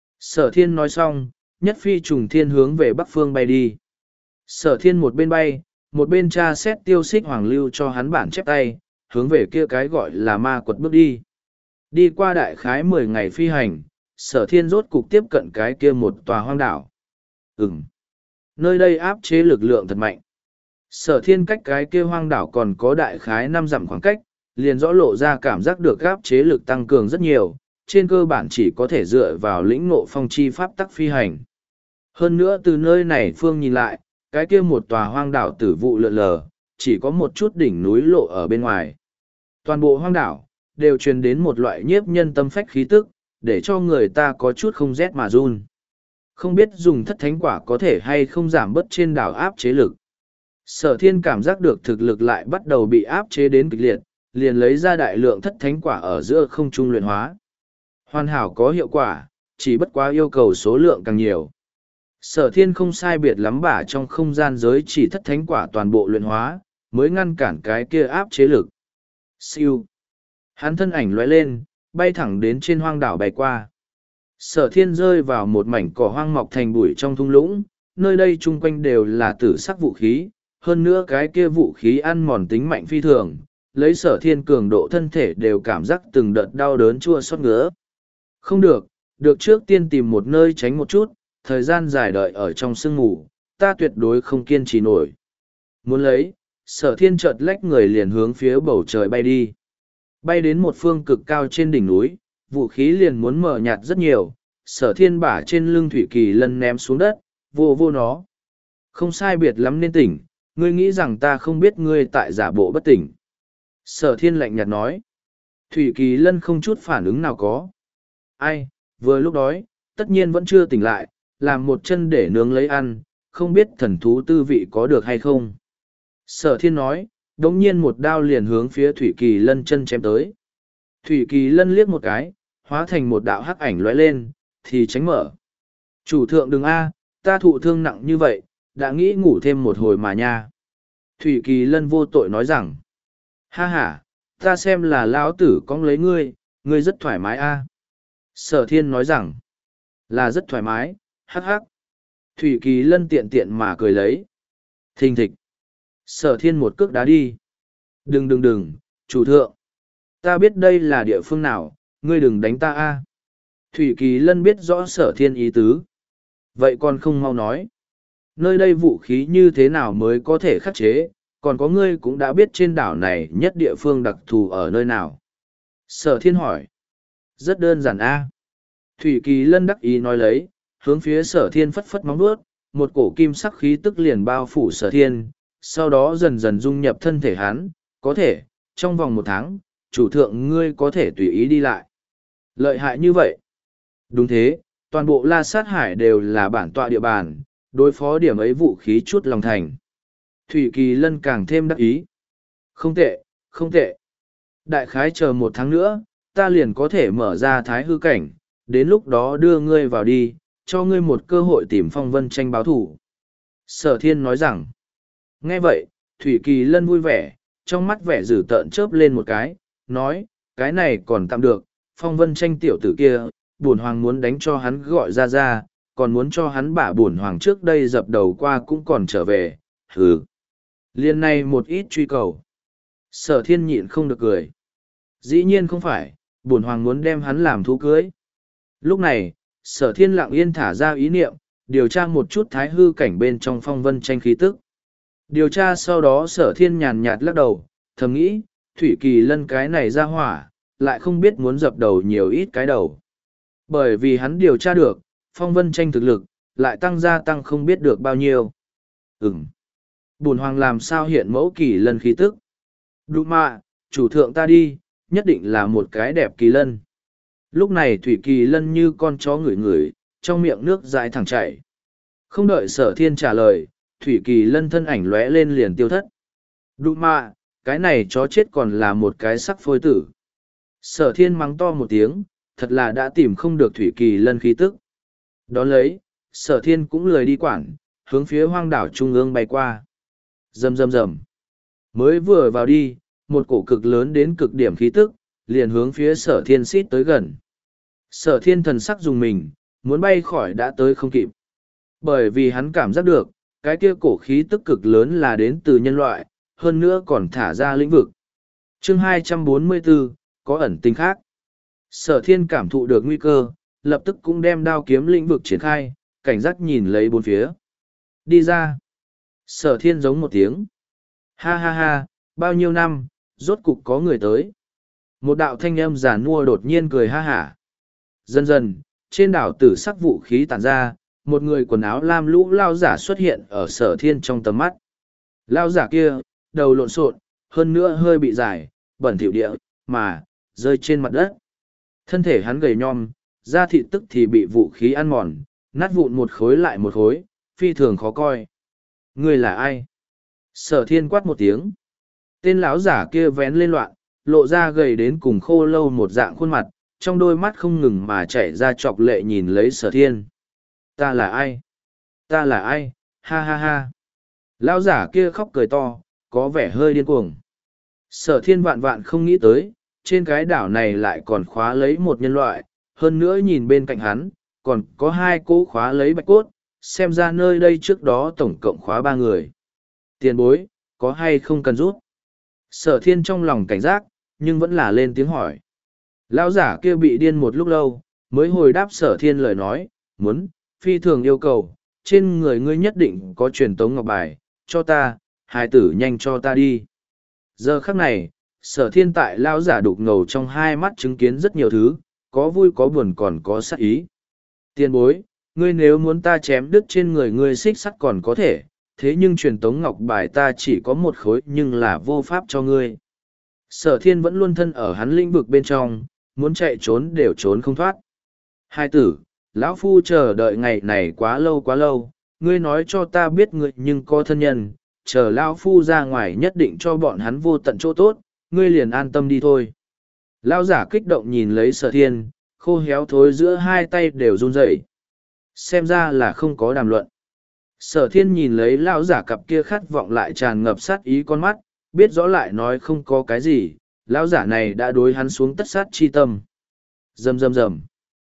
Sở thiên nói xong, nhất phi trùng thiên hướng về bắc phương bay đi. Sở thiên một bên bay, một bên tra xét tiêu xích hoàng lưu cho hắn bản chép tay, hướng về kia cái gọi là ma quật bước đi. Đi qua đại khái mười ngày phi hành, sở thiên rốt cục tiếp cận cái kia một tòa hoang đảo. Ừm, nơi đây áp chế lực lượng thật mạnh. Sở thiên cách cái kia hoang đảo còn có đại khái năm dặm khoảng cách, liền rõ lộ ra cảm giác được áp chế lực tăng cường rất nhiều, trên cơ bản chỉ có thể dựa vào lĩnh ngộ phong chi pháp tắc phi hành. Hơn nữa từ nơi này phương nhìn lại, cái kia một tòa hoang đảo tử vụ lượn lờ, chỉ có một chút đỉnh núi lộ ở bên ngoài. Toàn bộ hoang đảo, đều truyền đến một loại nhiếp nhân tâm phách khí tức, để cho người ta có chút không rét mà run. Không biết dùng thất thánh quả có thể hay không giảm bớt trên đảo áp chế lực. Sở thiên cảm giác được thực lực lại bắt đầu bị áp chế đến kịch liệt, liền lấy ra đại lượng thất thánh quả ở giữa không trung luyện hóa. Hoàn hảo có hiệu quả, chỉ bất quá yêu cầu số lượng càng nhiều. Sở thiên không sai biệt lắm bả trong không gian giới chỉ thất thánh quả toàn bộ luyện hóa, mới ngăn cản cái kia áp chế lực. Siêu. Hắn thân ảnh lóe lên, bay thẳng đến trên hoang đảo bay qua. Sở thiên rơi vào một mảnh cỏ hoang mọc thành bụi trong thung lũng, nơi đây chung quanh đều là tử sắc vũ khí, hơn nữa cái kia vũ khí ăn mòn tính mạnh phi thường, lấy sở thiên cường độ thân thể đều cảm giác từng đợt đau đớn chua xót ngứa. Không được, được trước tiên tìm một nơi tránh một chút, thời gian dài đợi ở trong sương mù, ta tuyệt đối không kiên trì nổi. Muốn lấy, sở thiên chợt lách người liền hướng phía bầu trời bay đi. Bay đến một phương cực cao trên đỉnh núi, vũ khí liền muốn mở nhạt rất nhiều, sở thiên bả trên lưng thủy kỳ lân ném xuống đất, vô vô nó. Không sai biệt lắm nên tỉnh, ngươi nghĩ rằng ta không biết ngươi tại giả bộ bất tỉnh. Sở thiên lạnh nhạt nói. Thủy kỳ lân không chút phản ứng nào có. Ai, vừa lúc đói, tất nhiên vẫn chưa tỉnh lại, làm một chân để nướng lấy ăn, không biết thần thú tư vị có được hay không. Sở thiên nói, đống nhiên một đao liền hướng phía Thủy Kỳ Lân chân chém tới. Thủy Kỳ Lân liếc một cái, hóa thành một đạo hắc ảnh lóe lên, thì tránh mở. Chủ thượng đừng a, ta thụ thương nặng như vậy, đã nghĩ ngủ thêm một hồi mà nha. Thủy Kỳ Lân vô tội nói rằng, ha ha, ta xem là lão tử cong lấy ngươi, ngươi rất thoải mái a. Sở thiên nói rằng, là rất thoải mái, hắc hắc. Thủy Kỳ Lân tiện tiện mà cười lấy. Thình thịch. Sở thiên một cước đá đi. Đừng đừng đừng, chủ thượng. Ta biết đây là địa phương nào, ngươi đừng đánh ta a. Thủy Kỳ Lân biết rõ sở thiên ý tứ. Vậy còn không mau nói. Nơi đây vũ khí như thế nào mới có thể khắc chế, còn có ngươi cũng đã biết trên đảo này nhất địa phương đặc thù ở nơi nào. Sở thiên hỏi. Rất đơn giản a. Thủy Kỳ Lân đắc ý nói lấy, hướng phía sở thiên phất phất móng vuốt, một cổ kim sắc khí tức liền bao phủ sở thiên, sau đó dần dần dung nhập thân thể hắn, có thể, trong vòng một tháng, chủ thượng ngươi có thể tùy ý đi lại. Lợi hại như vậy. Đúng thế, toàn bộ La Sát Hải đều là bản tọa địa bàn, đối phó điểm ấy vũ khí chút lòng thành. Thủy Kỳ Lân càng thêm đắc ý. Không tệ, không tệ. Đại khái chờ một tháng nữa, ta liền có thể mở ra thái hư cảnh, đến lúc đó đưa ngươi vào đi, cho ngươi một cơ hội tìm Phong Vân Tranh báo thủ. Sở thiên nói rằng, nghe vậy, Thủy Kỳ Lân vui vẻ, trong mắt vẻ dữ tợn chớp lên một cái, nói, cái này còn tạm được, Phong Vân Tranh tiểu tử kia, bổn hoàng muốn đánh cho hắn gọi ra ra, còn muốn cho hắn bả bổn hoàng trước đây dập đầu qua cũng còn trở về, hừ. Liên này một ít truy cầu. Sở thiên nhịn không được cười. Dĩ nhiên không phải, bổn hoàng muốn đem hắn làm thú cưới. Lúc này, sở thiên lặng yên thả ra ý niệm, điều tra một chút thái hư cảnh bên trong Phong Vân Tranh khí tức. Điều tra sau đó sở thiên nhàn nhạt lắc đầu, thầm nghĩ, Thủy Kỳ Lân cái này ra hỏa, lại không biết muốn dập đầu nhiều ít cái đầu. Bởi vì hắn điều tra được, Phong Vân Tranh thực lực, lại tăng gia tăng không biết được bao nhiêu. Ừm. Bổn hoàng làm sao hiện mẫu Kỳ Lân khí tức. Đụ mạ, chủ thượng ta đi, nhất định là một cái đẹp Kỳ Lân. Lúc này Thủy Kỳ Lân như con chó ngửi ngửi, trong miệng nước dãi thẳng chảy. Không đợi sở thiên trả lời, Thủy Kỳ Lân thân ảnh lóe lên liền tiêu thất. Đụ mạ, cái này chó chết còn là một cái sắc phôi tử. Sở thiên mắng to một tiếng, thật là đã tìm không được Thủy Kỳ Lân khí tức. Đón lấy, sở thiên cũng lười đi quản, hướng phía hoang đảo trung ương bay qua. Rầm rầm rầm. Mới vừa vào đi, một cổ cực lớn đến cực điểm khí tức, liền hướng phía sở thiên xít tới gần. Sở thiên thần sắc dùng mình, muốn bay khỏi đã tới không kịp. Bởi vì hắn cảm giác được, Cái kia cổ khí tức cực lớn là đến từ nhân loại, hơn nữa còn thả ra lĩnh vực. Chương hai trăm bốn mươi bốn, có ẩn tình khác. Sở thiên cảm thụ được nguy cơ, lập tức cũng đem đao kiếm lĩnh vực triển khai, cảnh giác nhìn lấy bốn phía. Đi ra. Sở thiên giống một tiếng. Ha ha ha, bao nhiêu năm, rốt cục có người tới. Một đạo thanh âm giản nua đột nhiên cười ha hả. Dần dần, trên đảo tử sắc vũ khí tản ra, một người quần áo lam lũ lao giả xuất hiện ở sở thiên trong tầm mắt. Lao giả kia, đầu lộn xộn, hơn nữa hơi bị dài, bẩn thỉu địa, mà, rơi trên mặt đất. Thân thể hắn gầy nhom, da thịt tức thì bị vũ khí ăn mòn, nát vụn một khối lại một khối, phi thường khó coi. Người là ai? Sở thiên quát một tiếng. Tên lão giả kia vén lên loạn, lộ ra gầy đến cùng khô lâu một dạng khuôn mặt, trong đôi mắt không ngừng mà chảy ra chọc lệ nhìn lấy sở thiên. Ta là ai? Ta là ai? Ha ha ha. Lão giả kia khóc cười to, có vẻ hơi điên cuồng. Sở thiên vạn vạn không nghĩ tới, trên cái đảo này lại còn khóa lấy một nhân loại, hơn nữa nhìn bên cạnh hắn, còn có hai cỗ khóa lấy bạch cốt, xem ra nơi đây trước đó tổng cộng khóa ba người. Tiền bối, có hay không cần rút? Sở thiên trong lòng cảnh giác, nhưng vẫn là lên tiếng hỏi. Lão giả kia bị điên một lúc lâu, mới hồi đáp sở thiên lời nói, muốn, phi thường yêu cầu, trên người ngươi nhất định có truyền tống ngọc bài, cho ta, hài tử nhanh cho ta đi. Giờ khắc này, sở thiên tại lão giả đục ngầu trong hai mắt chứng kiến rất nhiều thứ, có vui có buồn còn có sát ý. Tiền bối, ngươi nếu muốn ta chém đứt trên người ngươi xích sắt còn có thể, thế nhưng truyền tống ngọc bài ta chỉ có một khối nhưng là vô pháp cho ngươi. Sở thiên vẫn luôn thân ở hắn lĩnh vực bên trong, muốn chạy trốn đều trốn không thoát. Hai tử, lão phu chờ đợi ngày này quá lâu quá lâu, ngươi nói cho ta biết ngươi nhưng có thân nhân, chờ lão phu ra ngoài nhất định cho bọn hắn vô tận chỗ tốt, ngươi liền an tâm đi thôi. Lão giả kích động nhìn lấy sở thiên, khô héo thối giữa hai tay đều run rẩy. Xem ra là không có đàm luận. Sở thiên nhìn lấy lão giả cặp kia khát vọng lại tràn ngập sát ý con mắt, biết rõ lại nói không có cái gì, lão giả này đã đối hắn xuống tất sát chi tâm. Rầm rầm rầm.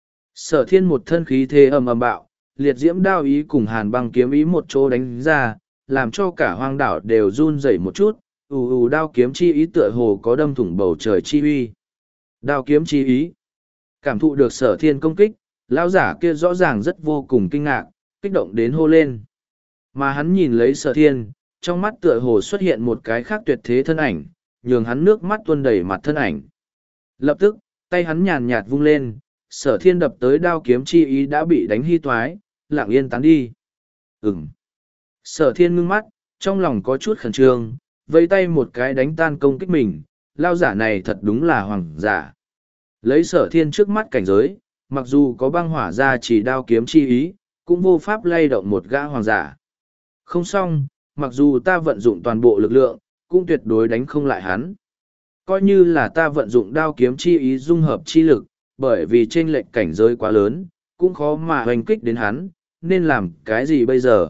Sở thiên một thân khí thế ầm ầm bạo, liệt diễm đao ý cùng hàn băng kiếm ý một chỗ đánh ra, làm cho cả hoang đảo đều run rẩy một chút, ù ù đao kiếm chi ý tựa hồ có đâm thủng bầu trời chi uy. Đao kiếm chi ý. Cảm thụ được sở thiên công kích, lão giả kia rõ ràng rất vô cùng kinh ngạc, kích động đến hô lên. Mà hắn nhìn lấy sở thiên, trong mắt tựa hồ xuất hiện một cái khác tuyệt thế thân ảnh, nhường hắn nước mắt tuôn đầy mặt thân ảnh. Lập tức, tay hắn nhàn nhạt vung lên, sở thiên đập tới đao kiếm chi ý đã bị đánh hy toái, lặng yên tán đi. Ừm. Sở thiên ngưng mắt, trong lòng có chút khẩn trương, vây tay một cái đánh tan công kích mình, lao giả này thật đúng là hoàng giả. Lấy sở thiên trước mắt cảnh giới, mặc dù có băng hỏa ra chỉ đao kiếm chi ý, cũng vô pháp lay động một gã hoàng giả. Không xong, mặc dù ta vận dụng toàn bộ lực lượng, cũng tuyệt đối đánh không lại hắn. Coi như là ta vận dụng đao kiếm chi ý dung hợp chi lực, bởi vì chênh lệch cảnh giới quá lớn, cũng khó mà hoành kích đến hắn, nên làm cái gì bây giờ?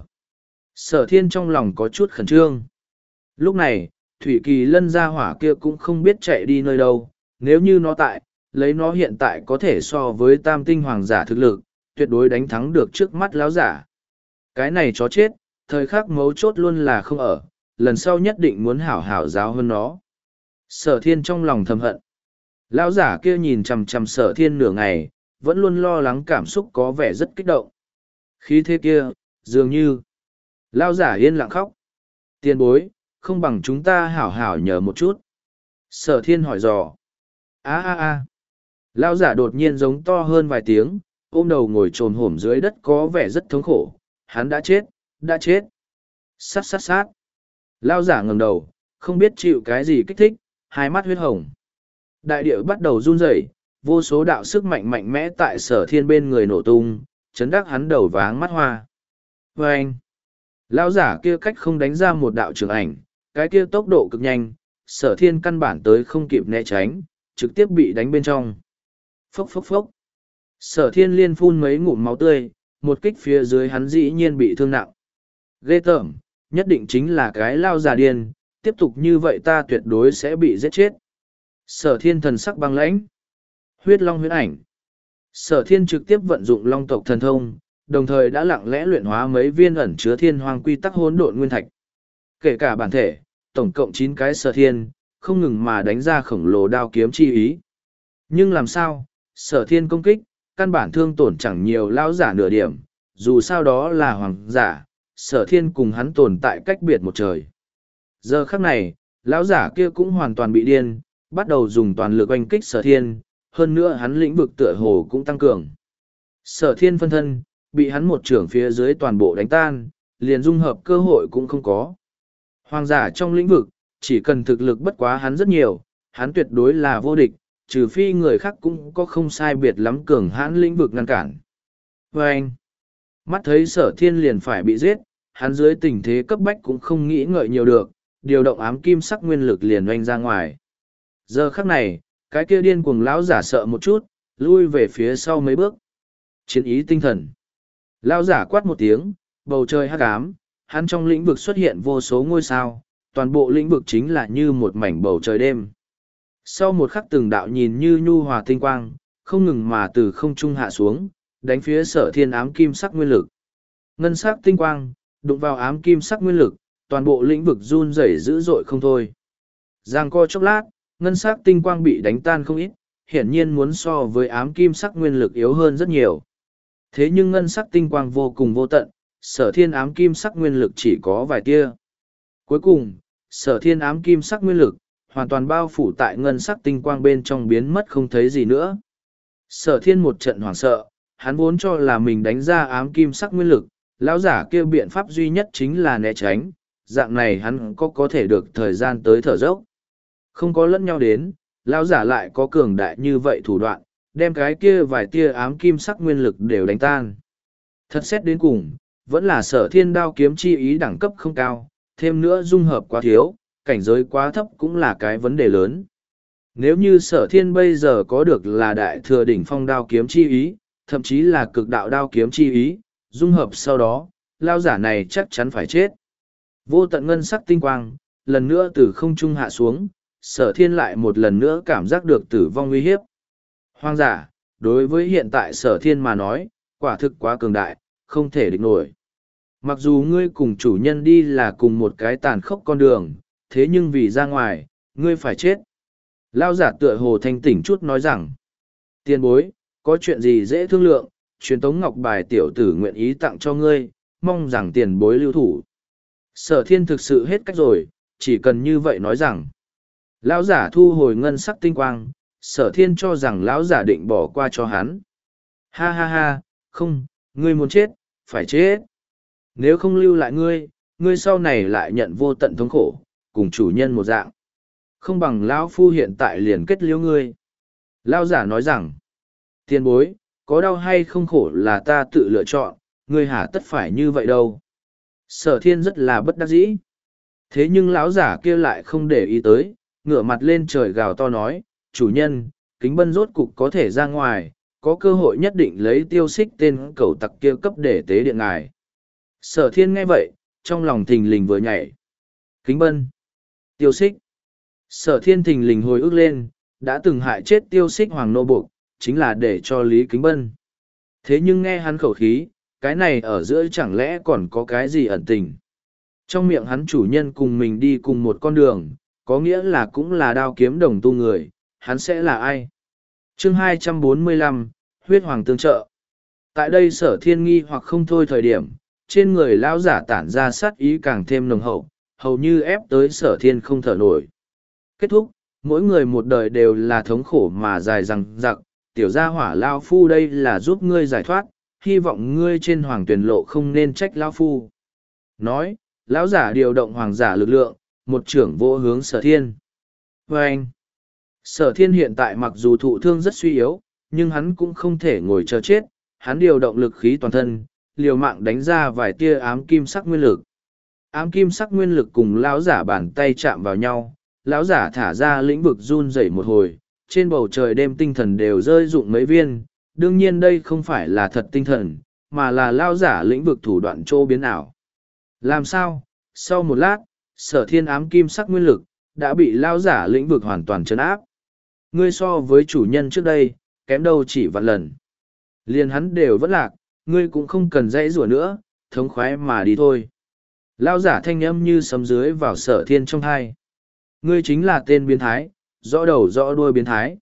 Sở thiên trong lòng có chút khẩn trương. Lúc này, Thủy Kỳ Lân gia hỏa kia cũng không biết chạy đi nơi đâu, nếu như nó tại, lấy nó hiện tại có thể so với tam tinh hoàng giả thực lực, tuyệt đối đánh thắng được trước mắt lão giả. Cái này chó chết, thời khắc mấu chốt luôn là không ở, lần sau nhất định muốn hảo hảo giáo hơn nó. Sở thiên trong lòng thầm hận. Lão giả kia nhìn chằm chằm sở thiên nửa ngày, vẫn luôn lo lắng cảm xúc có vẻ rất kích động. Khí thế kia, dường như... Lão giả yên lặng khóc. Tiền bối, không bằng chúng ta hảo hảo nhờ một chút. Sở thiên hỏi dò. Á á á. Lão giả đột nhiên giống to hơn vài tiếng, ôm đầu ngồi trồm hổm dưới đất có vẻ rất thống khổ. Hắn đã chết, đã chết. Sát sát sát. Lão giả ngẩng đầu, không biết chịu cái gì kích thích, hai mắt huyết hồng. Đại địa bắt đầu run rẩy, vô số đạo sức mạnh mạnh mẽ tại sở thiên bên người nổ tung, chấn đắc hắn đầu váng mắt hoa. Và anh, lão giả kia cách không đánh ra một đạo trường ảnh, cái kia tốc độ cực nhanh, sở thiên căn bản tới không kịp né tránh, trực tiếp bị đánh bên trong. Phốc phốc phốc. Sở thiên liên phun mấy ngụm máu tươi, một kích phía dưới hắn dĩ nhiên bị thương nặng. Ghê tởm, nhất định chính là cái lao già điên, tiếp tục như vậy ta tuyệt đối sẽ bị giết chết. Sở thiên thần sắc băng lãnh. Huyết long huyết ảnh. Sở thiên trực tiếp vận dụng long tộc thần thông, đồng thời đã lặng lẽ luyện hóa mấy viên ẩn chứa thiên hoang quy tắc hỗn độn nguyên thạch. Kể cả bản thể, tổng cộng chín cái sở thiên, không ngừng mà đánh ra khổng lồ đao kiếm chi ý. Nhưng làm sao, sở thiên công kích, căn bản thương tổn chẳng nhiều lão giả nửa điểm, dù sao đó là hoàng giả, sở thiên cùng hắn tồn tại cách biệt một trời. Giờ khắc này, lão giả kia cũng hoàn toàn bị điên, bắt đầu dùng toàn lực oanh kích sở thiên, hơn nữa hắn lĩnh vực tựa hồ cũng tăng cường. Sở thiên phân thân, bị hắn một trưởng phía dưới toàn bộ đánh tan, liền dung hợp cơ hội cũng không có. Hoàng giả trong lĩnh vực, chỉ cần thực lực bất quá hắn rất nhiều, hắn tuyệt đối là vô địch, trừ phi người khác cũng có không sai biệt lắm cường hãn lĩnh vực ngăn cản. Và anh, mắt thấy sở thiên liền phải bị giết, hắn dưới tình thế cấp bách cũng không nghĩ ngợi nhiều được, điều động ám kim sắc nguyên lực liền oanh ra ngoài. Giờ khắc này, cái kia điên cuồng lão giả sợ một chút, lui về phía sau mấy bước. Chiến ý tinh thần. Lão giả quát một tiếng, bầu trời hắc ám, hắn trong lĩnh vực xuất hiện vô số ngôi sao, toàn bộ lĩnh vực chính là như một mảnh bầu trời đêm. Sau một khắc từng đạo nhìn như nhu hòa tinh quang, không ngừng mà từ không trung hạ xuống, đánh phía sở thiên ám kim sắc nguyên lực. Ngân sắc tinh quang, đụng vào ám kim sắc nguyên lực, toàn bộ lĩnh vực run rẩy dữ dội không thôi. Giang co chốc lát, ngân sắc tinh quang bị đánh tan không ít, hiển nhiên muốn so với ám kim sắc nguyên lực yếu hơn rất nhiều. Thế nhưng ngân sắc tinh quang vô cùng vô tận, sở thiên ám kim sắc nguyên lực chỉ có vài tia. Cuối cùng, sở thiên ám kim sắc nguyên lực, hoàn toàn bao phủ tại ngân sắc tinh quang bên trong biến mất không thấy gì nữa. Sở thiên một trận hoảng sợ, hắn vốn cho là mình đánh ra ám kim sắc nguyên lực, lão giả kia biện pháp duy nhất chính là né tránh, dạng này hắn có có thể được thời gian tới thở dốc. Không có lẫn nhau đến, lão giả lại có cường đại như vậy thủ đoạn, đem cái kia vài tia ám kim sắc nguyên lực đều đánh tan. Thật xét đến cùng, vẫn là sở thiên đao kiếm chi ý đẳng cấp không cao, thêm nữa dung hợp quá thiếu, cảnh giới quá thấp cũng là cái vấn đề lớn. Nếu như sở thiên bây giờ có được là đại thừa đỉnh phong đao kiếm chi ý, thậm chí là cực đạo đao kiếm chi ý, dung hợp sau đó, lao giả này chắc chắn phải chết. Vô tận ngân sắc tinh quang, lần nữa từ không trung hạ xuống, sở thiên lại một lần nữa cảm giác được tử vong uy hiếp. Hoang giả, đối với hiện tại sở thiên mà nói, quả thực quá cường đại, không thể địch nổi. Mặc dù ngươi cùng chủ nhân đi là cùng một cái tàn khốc con đường, thế nhưng vì ra ngoài, ngươi phải chết. Lao giả tựa hồ thanh tỉnh chút nói rằng, tiền bối, có chuyện gì dễ thương lượng, truyền tống ngọc bài tiểu tử nguyện ý tặng cho ngươi, mong rằng tiền bối lưu thủ. Sở thiên thực sự hết cách rồi, chỉ cần như vậy nói rằng. Lão giả thu hồi ngân sắc tinh quang, sở thiên cho rằng lão giả định bỏ qua cho hắn. Ha ha ha, không, ngươi muốn chết, phải chết. Nếu không lưu lại ngươi, ngươi sau này lại nhận vô tận thống khổ, cùng chủ nhân một dạng. Không bằng lão phu hiện tại liền kết liễu ngươi. Lão giả nói rằng, tiền bối, có đau hay không khổ là ta tự lựa chọn, ngươi hả tất phải như vậy đâu. Sở thiên rất là bất đắc dĩ. Thế nhưng lão giả kia lại không để ý tới, ngửa mặt lên trời gào to nói, chủ nhân, kính bân rốt cục có thể ra ngoài, có cơ hội nhất định lấy tiêu xích tên cẩu tặc kia cấp để tế điện ngài. Sở thiên nghe vậy, trong lòng thình lình vừa nhảy. Kính bân, tiêu xích. Sở thiên thình lình hồi ức lên, đã từng hại chết tiêu xích hoàng nô buộc, chính là để cho Lý Kính Bân. Thế nhưng nghe hắn khẩu khí, cái này ở giữa chẳng lẽ còn có cái gì ẩn tình. Trong miệng hắn chủ nhân cùng mình đi cùng một con đường, có nghĩa là cũng là đao kiếm đồng tu người, hắn sẽ là ai? Chương hai trăm bốn mươi lăm, huyết hoàng tương trợ. Tại đây sở thiên nghi hoặc không thôi thời điểm, trên người lão giả tản ra sát ý càng thêm nồng hậu, hầu như ép tới sở thiên không thở nổi. Kết thúc, mỗi người một đời đều là thống khổ mà dài dằng dặc, tiểu gia hỏa lao phu đây là giúp ngươi giải thoát, hy vọng ngươi trên hoàng tuyển lộ không nên trách lao phu. Nói, lão giả điều động hoàng giả lực lượng, một trưởng vô hướng sở thiên. Và anh, sở thiên hiện tại mặc dù thụ thương rất suy yếu, nhưng hắn cũng không thể ngồi chờ chết, hắn điều động lực khí toàn thân, liều mạng đánh ra vài tia ám kim sắc nguyên lực. Ám kim sắc nguyên lực cùng lão giả bàn tay chạm vào nhau, lão giả thả ra lĩnh vực run rẩy một hồi, trên bầu trời đêm tinh thần đều rơi rụng mấy viên, đương nhiên đây không phải là thật tinh thần, mà là lão giả lĩnh vực thủ đoạn trô biến ảo. Làm sao? Sau một lát, sở thiên ám kim sắc nguyên lực, đã bị lão giả lĩnh vực hoàn toàn trấn áp. Ngươi so với chủ nhân trước đây, kém đâu chỉ vạn lần. Liền hắn đều vẫn lạc, ngươi cũng không cần dãy rủa nữa, thống khoái mà đi thôi. Lao giả thanh âm như sấm dưới vào sở thiên trong thai. Ngươi chính là tên biến thái, rõ đầu rõ đuôi biến thái.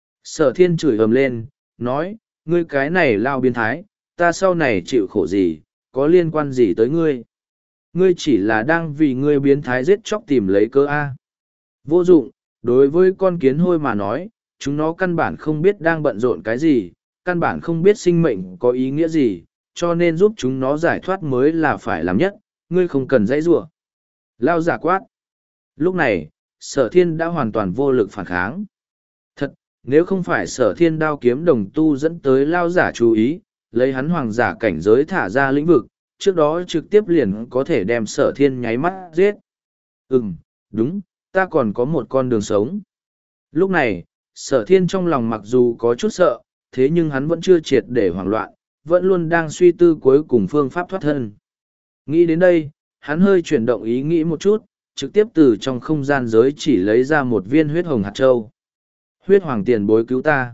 Sở thiên chửi ầm lên, nói, ngươi cái này lao biến thái, ta sau này chịu khổ gì, có liên quan gì tới ngươi? Ngươi chỉ là đang vì ngươi biến thái giết chóc tìm lấy cơ A. Vô dụng, đối với con kiến hôi mà nói, chúng nó căn bản không biết đang bận rộn cái gì, căn bản không biết sinh mệnh có ý nghĩa gì, cho nên giúp chúng nó giải thoát mới là phải làm nhất, ngươi không cần dãy rủa. Lao giả quát. Lúc này, sở thiên đã hoàn toàn vô lực phản kháng. Thật, nếu không phải sở thiên đao kiếm đồng tu dẫn tới lao giả chú ý, lấy hắn hoàng giả cảnh giới thả ra lĩnh vực, trước đó trực tiếp liền có thể đem sở thiên nháy mắt giết. Ừm, đúng, ta còn có một con đường sống. Lúc này, sở thiên trong lòng mặc dù có chút sợ, thế nhưng hắn vẫn chưa triệt để hoảng loạn, vẫn luôn đang suy tư cuối cùng phương pháp thoát thân. Nghĩ đến đây, hắn hơi chuyển động ý nghĩ một chút, trực tiếp từ trong không gian giới chỉ lấy ra một viên huyết hồng hạt châu. Huyết hoàng tiền bối cứu ta.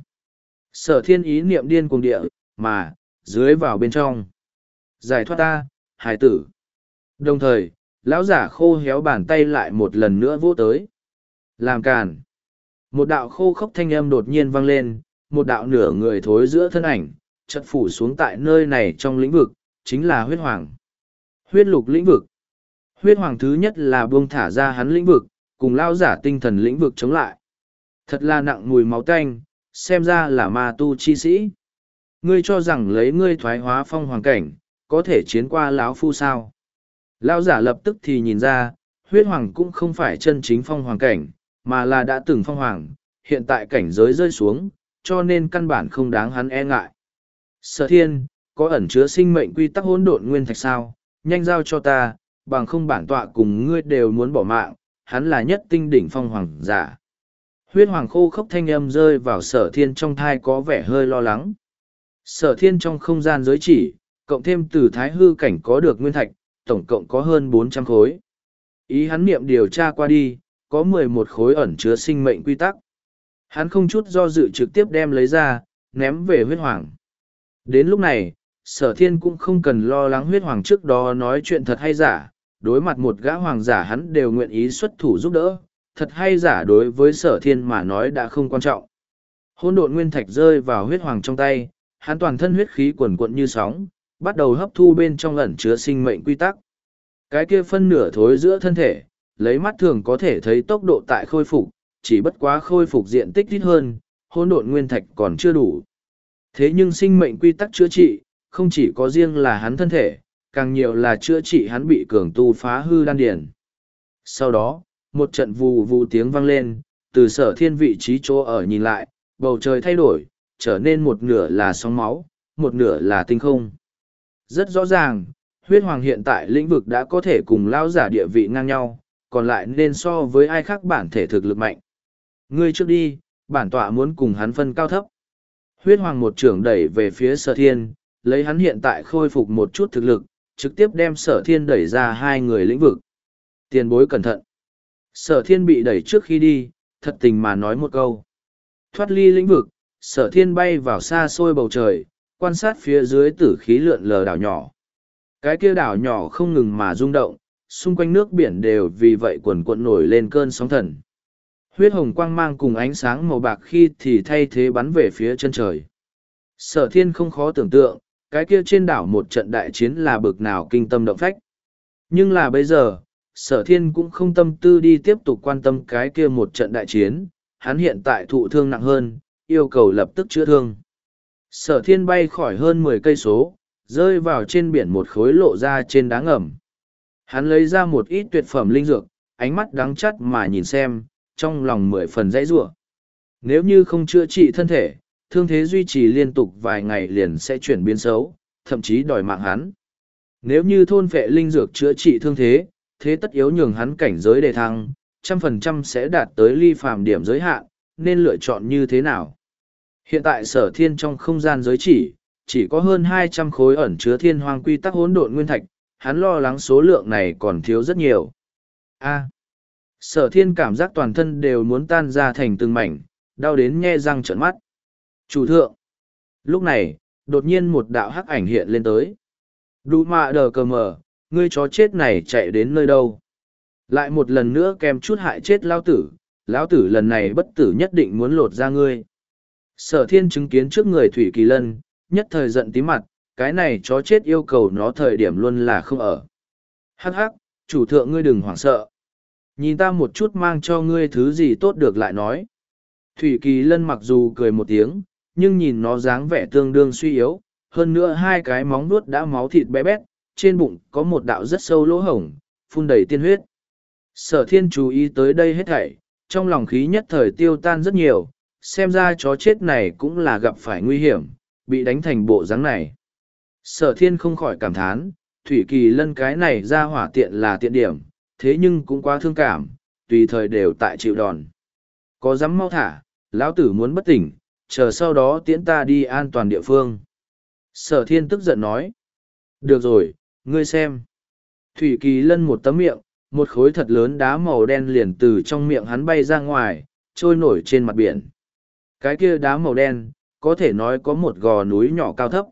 Sở thiên ý niệm điên cuồng địa, mà, dưới vào bên trong. Giải thoát ta, hải tử. Đồng thời, lão giả khô héo bàn tay lại một lần nữa vỗ tới. Làm càn. Một đạo khô khốc thanh âm đột nhiên vang lên, một đạo nửa người thối giữa thân ảnh, chật phủ xuống tại nơi này trong lĩnh vực, chính là huyết hoàng. Huyết lục lĩnh vực. Huyết hoàng thứ nhất là buông thả ra hắn lĩnh vực, cùng lao giả tinh thần lĩnh vực chống lại. Thật là nặng mùi máu tanh, xem ra là ma tu chi sĩ. Ngươi cho rằng lấy ngươi thoái hóa phong hoàng cảnh, có thể chiến qua lão phu sao? Lao giả lập tức thì nhìn ra, huyết hoàng cũng không phải chân chính phong hoàng cảnh, mà là đã từng phong hoàng, hiện tại cảnh giới rơi xuống, cho nên căn bản không đáng hắn e ngại. Sở thiên, có ẩn chứa sinh mệnh quy tắc hỗn độn nguyên thạch sao, nhanh giao cho ta, bằng không bản tọa cùng ngươi đều muốn bỏ mạng, hắn là nhất tinh đỉnh phong hoàng giả. Huyết hoàng khô khốc thanh âm rơi vào sở thiên trong thai có vẻ hơi lo lắng. Sở thiên trong không gian giới chỉ, cộng thêm từ thái hư cảnh có được nguyên thạch, tổng cộng có hơn bốn trăm khối. Ý hắn niệm điều tra qua đi, có mười một khối ẩn chứa sinh mệnh quy tắc. Hắn không chút do dự trực tiếp đem lấy ra, ném về huyết hoàng. Đến lúc này, sở thiên cũng không cần lo lắng huyết hoàng trước đó nói chuyện thật hay giả, đối mặt một gã hoàng giả hắn đều nguyện ý xuất thủ giúp đỡ, thật hay giả đối với sở thiên mà nói đã không quan trọng. Hỗn độn nguyên thạch rơi vào huyết hoàng trong tay, hắn toàn thân huyết khí quần quận như sóng, bắt đầu hấp thu bên trong ẩn chứa sinh mệnh quy tắc. Cái kia phân nửa thối giữa thân thể, lấy mắt thường có thể thấy tốc độ tại khôi phục, chỉ bất quá khôi phục diện tích ít hơn, hỗn độn nguyên thạch còn chưa đủ. Thế nhưng sinh mệnh quy tắc chữa trị, không chỉ có riêng là hắn thân thể, càng nhiều là chữa trị hắn bị cường tu phá hư đan điền. Sau đó, một trận vù vù tiếng vang lên, từ sở thiên vị trí chỗ ở nhìn lại, bầu trời thay đổi, trở nên một nửa là sóng máu, một nửa là tinh không. Rất rõ ràng, huyết hoàng hiện tại lĩnh vực đã có thể cùng lao giả địa vị ngang nhau, còn lại nên so với ai khác bản thể thực lực mạnh. Ngươi trước đi, bản tọa muốn cùng hắn phân cao thấp. Huyết hoàng một trưởng đẩy về phía sở thiên, lấy hắn hiện tại khôi phục một chút thực lực, trực tiếp đem sở thiên đẩy ra hai người lĩnh vực. Tiền bối cẩn thận. Sở thiên bị đẩy trước khi đi, thật tình mà nói một câu. Thoát ly lĩnh vực, sở thiên bay vào xa xôi bầu trời, quan sát phía dưới tử khí lượn lờ đảo nhỏ. Cái kia đảo nhỏ không ngừng mà rung động, xung quanh nước biển đều vì vậy quần cuộn nổi lên cơn sóng thần. Huyết hồng quang mang cùng ánh sáng màu bạc khi thì thay thế bắn về phía chân trời. Sở thiên không khó tưởng tượng, cái kia trên đảo một trận đại chiến là bực nào kinh tâm động phách. Nhưng là bây giờ, sở thiên cũng không tâm tư đi tiếp tục quan tâm cái kia một trận đại chiến, hắn hiện tại thụ thương nặng hơn, yêu cầu lập tức chữa thương. Sở thiên bay khỏi hơn mười cây số, rơi vào trên biển một khối lộ ra trên đá ngầm. Hắn lấy ra một ít tuyệt phẩm linh dược, ánh mắt đắng chắt mà nhìn xem, trong lòng mười phần dãy giụa. Nếu như không chữa trị thân thể, thương thế duy trì liên tục vài ngày liền sẽ chuyển biến xấu, thậm chí đòi mạng hắn. Nếu như thôn phệ linh dược chữa trị thương thế, thế tất yếu nhường hắn cảnh giới đề thăng, trăm phần trăm sẽ đạt tới ly phàm điểm giới hạn, nên lựa chọn như thế nào? Hiện tại sở thiên trong không gian giới chỉ, chỉ có hơn hai trăm khối ẩn chứa thiên hoang quy tắc hỗn độn nguyên thạch, hắn lo lắng số lượng này còn thiếu rất nhiều. A. Sở thiên cảm giác toàn thân đều muốn tan ra thành từng mảnh, đau đến nhe răng trợn mắt. Chủ thượng. Lúc này, đột nhiên một đạo hắc ảnh hiện lên tới. Đu mạ đờ cờ mờ, ngươi chó chết này chạy đến nơi đâu? Lại một lần nữa kèm chút hại chết lao tử, lão tử lần này bất tử nhất định muốn lột ra ngươi. Sở thiên chứng kiến trước người Thủy Kỳ Lân, nhất thời giận tí mặt, cái này chó chết yêu cầu nó thời điểm luôn là không ở. Hắc hắc, chủ thượng ngươi đừng hoảng sợ. Nhìn ta một chút mang cho ngươi thứ gì tốt được lại nói. Thủy Kỳ Lân mặc dù cười một tiếng, nhưng nhìn nó dáng vẻ tương đương suy yếu, hơn nữa hai cái móng vuốt đã máu thịt bé bét, trên bụng có một đạo rất sâu lỗ hổng, phun đầy tiên huyết. Sở thiên chú ý tới đây hết thảy, trong lòng khí nhất thời tiêu tan rất nhiều, xem ra chó chết này cũng là gặp phải nguy hiểm, bị đánh thành bộ dáng này. Sở thiên không khỏi cảm thán, Thủy Kỳ Lân cái này ra hỏa tiện là tiện điểm, thế nhưng cũng quá thương cảm, tùy thời đều tại chịu đòn. Có dám mau thả, lão tử muốn bất tỉnh, chờ sau đó tiễn ta đi an toàn địa phương. Sở thiên tức giận nói. Được rồi, ngươi xem. Thủy Kỳ Lân một tấm miệng, một khối thật lớn đá màu đen liền từ trong miệng hắn bay ra ngoài, trôi nổi trên mặt biển. Cái kia đá màu đen, có thể nói có một gò núi nhỏ cao thấp.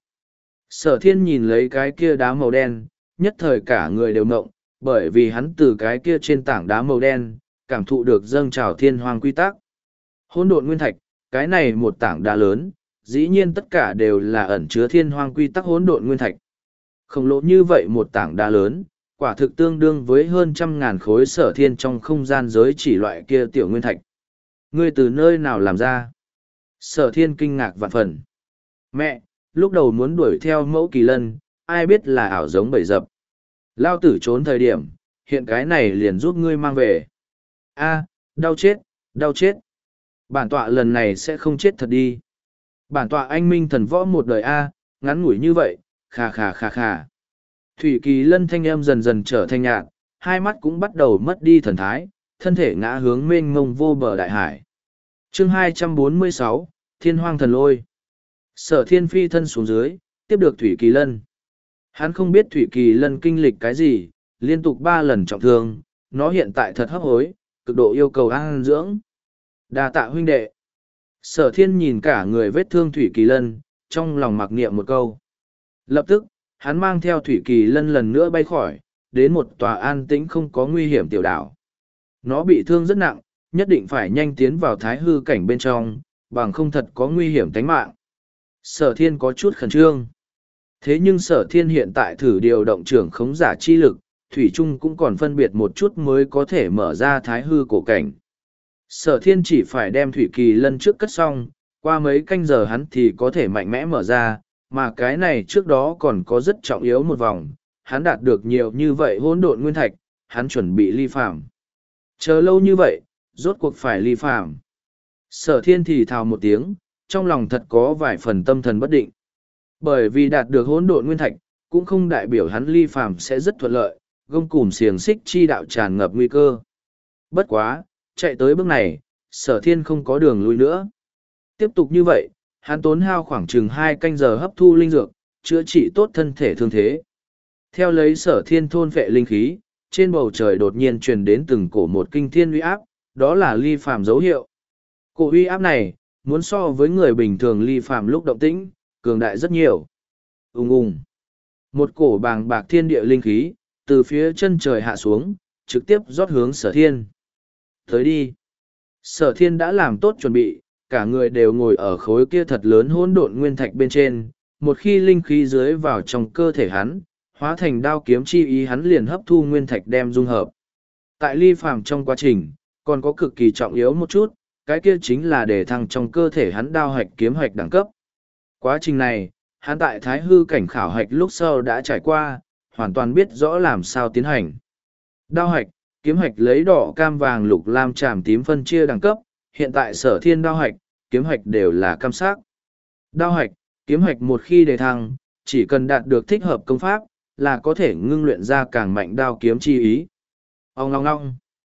Sở thiên nhìn lấy cái kia đá màu đen, nhất thời cả người đều mộng, bởi vì hắn từ cái kia trên tảng đá màu đen, cảm thụ được dâng trào thiên hoàng quy tắc. Hỗn độn nguyên thạch, cái này một tảng đá lớn, dĩ nhiên tất cả đều là ẩn chứa thiên hoàng quy tắc hỗn độn nguyên thạch. Khổng lồ như vậy một tảng đá lớn, quả thực tương đương với hơn trăm ngàn khối sở thiên trong không gian giới chỉ loại kia tiểu nguyên thạch. Ngươi từ nơi nào làm ra? Sở thiên kinh ngạc vạn phần. Mẹ, lúc đầu muốn đuổi theo mẫu Kỳ Lân, ai biết là ảo giống bầy dập. Lao tử trốn thời điểm, hiện cái này liền giúp ngươi mang về. A, đau chết, đau chết. Bản tọa lần này sẽ không chết thật đi. Bản tọa anh minh thần võ một đời A, ngắn ngủi như vậy, khà khà khà khà. Thủy Kỳ Lân thanh âm dần dần trở thành nhạt, hai mắt cũng bắt đầu mất đi thần thái, thân thể ngã hướng mênh mông vô bờ đại hải. Chương hai trăm bốn mươi sáu, Thiên Hoang Thần Lôi. Sở thiên phi thân xuống dưới, tiếp được Thủy Kỳ Lân. Hắn không biết Thủy Kỳ Lân kinh lịch cái gì, liên tục ba lần trọng thương, nó hiện tại thật hấp hối, cực độ yêu cầu ăn dưỡng. Đa tạ huynh đệ. Sở thiên nhìn cả người vết thương Thủy Kỳ Lân, trong lòng mặc niệm một câu. Lập tức, hắn mang theo Thủy Kỳ Lân lần nữa bay khỏi, đến một tòa an tĩnh không có nguy hiểm tiểu đảo. Nó bị thương rất nặng, nhất định phải nhanh tiến vào thái hư cảnh bên trong, bằng không thật có nguy hiểm tính mạng. Sở thiên có chút khẩn trương. Thế nhưng sở thiên hiện tại thử điều động trưởng khống giả chi lực, Thủy Trung cũng còn phân biệt một chút mới có thể mở ra thái hư cổ cảnh. Sở thiên chỉ phải đem Thủy Kỳ Lân trước cất xong, qua mấy canh giờ hắn thì có thể mạnh mẽ mở ra, mà cái này trước đó còn có rất trọng yếu một vòng, hắn đạt được nhiều như vậy hỗn độn nguyên thạch, hắn chuẩn bị ly phàm. Chờ lâu như vậy, rốt cuộc phải ly phàm. Sở thiên thì thào một tiếng, trong lòng thật có vài phần tâm thần bất định. Bởi vì đạt được hỗn độn nguyên thạch, cũng không đại biểu hắn ly phàm sẽ rất thuận lợi, gông cùm xiềng xích chi đạo tràn ngập nguy cơ. Bất quá, chạy tới bước này, sở thiên không có đường lui nữa. Tiếp tục như vậy, hắn tốn hao khoảng chừng hai canh giờ hấp thu linh dược, chữa trị tốt thân thể thương thế. Theo lấy sở thiên thôn vệ linh khí, trên bầu trời đột nhiên truyền đến từng cổ một kinh thiên uy áp, đó là ly phàm dấu hiệu. Cổ uy áp này, muốn so với người bình thường ly phàm lúc động tĩnh, cường đại rất nhiều. Ùng ùng. Một cổ bàng bạc thiên địa linh khí, từ phía chân trời hạ xuống, trực tiếp rót hướng sở thiên. Tới đi. Sở thiên đã làm tốt chuẩn bị, cả người đều ngồi ở khối kia thật lớn hỗn độn nguyên thạch bên trên. Một khi linh khí dưới vào trong cơ thể hắn, hóa thành đao kiếm chi ý hắn liền hấp thu nguyên thạch đem dung hợp. Tại ly phàm trong quá trình, còn có cực kỳ trọng yếu một chút, cái kia chính là để thăng trong cơ thể hắn đao hạch kiếm hạch đẳng cấp. Quá trình này, hắn tại thái hư cảnh khảo hạch lúc sau đã trải qua, hoàn toàn biết rõ làm sao tiến hành. Đao hạch, kiếm hạch lấy đỏ cam vàng lục lam tràm tím phân chia đẳng cấp, hiện tại sở thiên đao hạch, kiếm hạch đều là cam sắc. Đao hạch, kiếm hạch một khi đề thăng, chỉ cần đạt được thích hợp công pháp, là có thể ngưng luyện ra càng mạnh đao kiếm chi ý. Ông ngong ngong.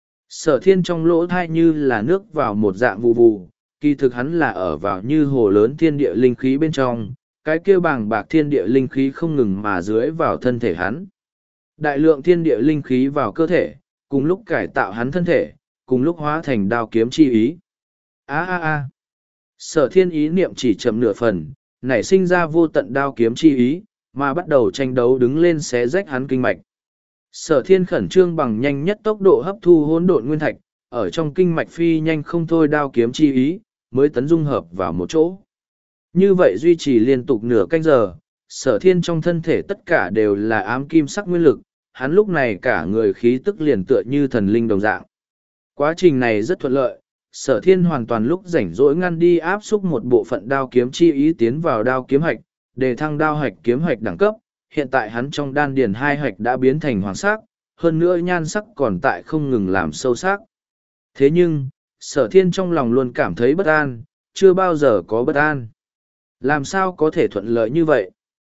Sở thiên trong lỗ thai như là nước vào một dạng vụ vụ, kỳ thực hắn là ở vào như hồ lớn thiên địa linh khí bên trong, cái kia bàng bạc thiên địa linh khí không ngừng mà dưới vào thân thể hắn. Đại lượng thiên địa linh khí vào cơ thể, cùng lúc cải tạo hắn thân thể, cùng lúc hóa thành đao kiếm chi ý. A a a. Sở thiên ý niệm chỉ chậm nửa phần, nảy sinh ra vô tận đao kiếm chi ý, mà bắt đầu tranh đấu đứng lên xé rách hắn kinh mạch. Sở thiên khẩn trương bằng nhanh nhất tốc độ hấp thu hỗn độn nguyên thạch, ở trong kinh mạch phi nhanh không thôi đao kiếm chi ý, mới tấn dung hợp vào một chỗ. Như vậy duy trì liên tục nửa canh giờ, sở thiên trong thân thể tất cả đều là ám kim sắc nguyên lực, hắn lúc này cả người khí tức liền tựa như thần linh đồng dạng. Quá trình này rất thuận lợi, sở thiên hoàn toàn lúc rảnh rỗi ngăn đi áp xúc một bộ phận đao kiếm chi ý tiến vào đao kiếm hạch, để thăng đao hạch kiếm hạch đẳng cấp. Hiện tại hắn trong đan điền hai hạch đã biến thành hoàng sắc, hơn nữa nhan sắc còn tại không ngừng làm sâu sắc. Thế nhưng, sở thiên trong lòng luôn cảm thấy bất an, chưa bao giờ có bất an. Làm sao có thể thuận lợi như vậy?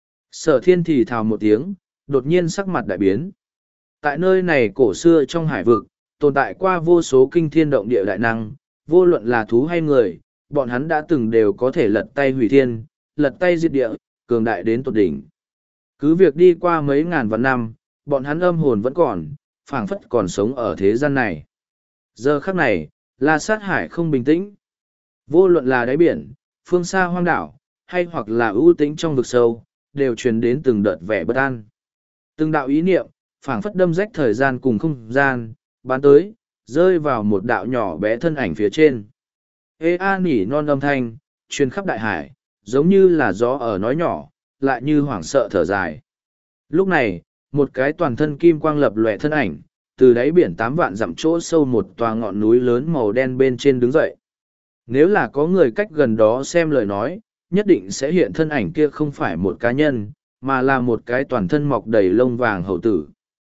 Sở thiên thì thào một tiếng, đột nhiên sắc mặt đại biến. Tại nơi này cổ xưa trong hải vực, tồn tại qua vô số kinh thiên động địa đại năng, vô luận là thú hay người, bọn hắn đã từng đều có thể lật tay hủy thiên, lật tay diệt địa, cường đại đến tột đỉnh. Cứ việc đi qua mấy ngàn vạn năm, bọn hắn âm hồn vẫn còn, phảng phất còn sống ở thế gian này. Giờ khắc này, La Sát Hải không bình tĩnh. Vô luận là đáy biển, phương xa hoang đảo, hay hoặc là ưu tĩnh trong vực sâu, đều truyền đến từng đợt vẻ bất an. Từng đạo ý niệm, phảng phất đâm rách thời gian cùng không gian, bán tới, rơi vào một đạo nhỏ bé thân ảnh phía trên. Ê a nỉ non âm thanh, truyền khắp đại hải, giống như là gió ở nói nhỏ, lại như hoảng sợ thở dài. Lúc này, một cái toàn thân kim quang lập lòe thân ảnh, từ đáy biển tám vạn dặm chỗ sâu một tòa ngọn núi lớn màu đen bên trên đứng dậy. Nếu là có người cách gần đó xem lời nói, nhất định sẽ hiện thân ảnh kia không phải một cá nhân, mà là một cái toàn thân mọc đầy lông vàng hậu tử.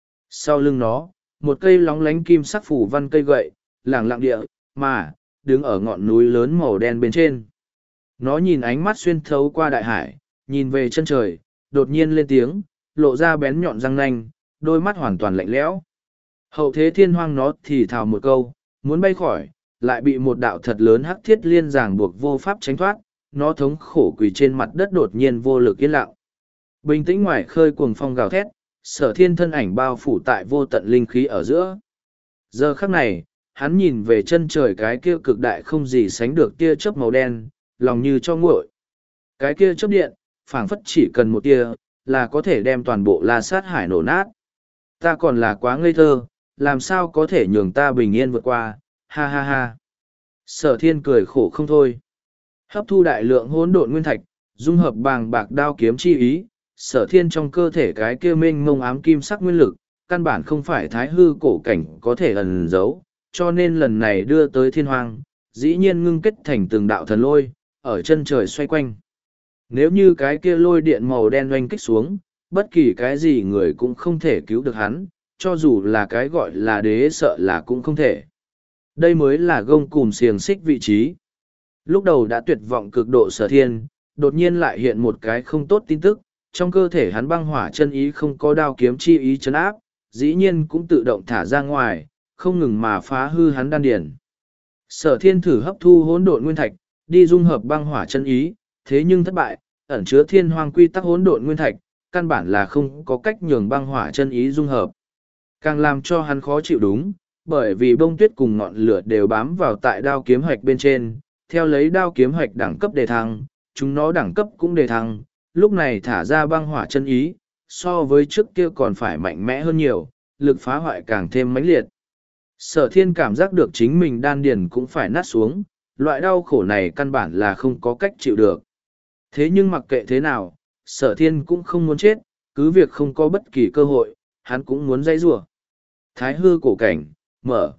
Sau lưng nó, một cây lóng lánh kim sắc phủ văn cây gậy, lẳng lặng địa, mà, đứng ở ngọn núi lớn màu đen bên trên. Nó nhìn ánh mắt xuyên thấu qua đại hải, nhìn về chân trời, đột nhiên lên tiếng, lộ ra bén nhọn răng nanh, đôi mắt hoàn toàn lạnh lẽo. Hậu thế thiên hoang nó thì thào một câu, muốn bay khỏi, lại bị một đạo thật lớn hắc thiết liên ràng buộc vô pháp tránh thoát, nó thống khổ quỳ trên mặt đất đột nhiên vô lực yên lặng. Bình tĩnh ngoài khơi cuồng phong gào thét, sở thiên thân ảnh bao phủ tại vô tận linh khí ở giữa. Giờ khắc này, hắn nhìn về chân trời cái kia cực đại không gì sánh được tia chớp màu đen, lòng như cho nguội. Cái kia chớp điện, phảng phất chỉ cần một tia, là có thể đem toàn bộ La Sát Hải nổ nát. Ta còn là quá ngây thơ, làm sao có thể nhường ta bình yên vượt qua, ha ha ha. Sở thiên cười khổ không thôi. Hấp thu đại lượng hỗn độn nguyên thạch, dung hợp bàng bạc đao kiếm chi ý, sở thiên trong cơ thể cái kia mênh mông ám kim sắc nguyên lực, căn bản không phải thái hư cổ cảnh có thể ẩn giấu, cho nên lần này đưa tới thiên hoang, dĩ nhiên ngưng kết thành từng đạo thần lôi, ở chân trời xoay quanh. Nếu như cái kia lôi điện màu đen oanh kích xuống, bất kỳ cái gì người cũng không thể cứu được hắn, cho dù là cái gọi là đế sợ là cũng không thể. Đây mới là gông cùm xiềng xích vị trí. Lúc đầu đã tuyệt vọng cực độ sở thiên, đột nhiên lại hiện một cái không tốt tin tức, trong cơ thể hắn băng hỏa chân ý không có đao kiếm chi ý chấn áp, dĩ nhiên cũng tự động thả ra ngoài, không ngừng mà phá hư hắn đan điển. Sở thiên thử hấp thu hỗn độn nguyên thạch, đi dung hợp băng hỏa chân ý, thế nhưng thất bại, ẩn chứa thiên hoang quy tắc hỗn độn nguyên thạch, căn bản là không có cách nhường băng hỏa chân ý dung hợp. Càng làm cho hắn khó chịu đúng, bởi vì bông tuyết cùng ngọn lửa đều bám vào tại đao kiếm hoạch bên trên, theo lấy đao kiếm hoạch đẳng cấp đề thăng, chúng nó đẳng cấp cũng đề thăng, lúc này thả ra băng hỏa chân ý, so với trước kia còn phải mạnh mẽ hơn nhiều, lực phá hoại càng thêm mãnh liệt. Sở thiên cảm giác được chính mình đan điền cũng phải nát xuống, loại đau khổ này căn bản là không có cách chịu được. Thế nhưng mặc kệ thế nào, sở thiên cũng không muốn chết, cứ việc không có bất kỳ cơ hội, hắn cũng muốn dây rủa. Thái hư cổ cảnh, mở.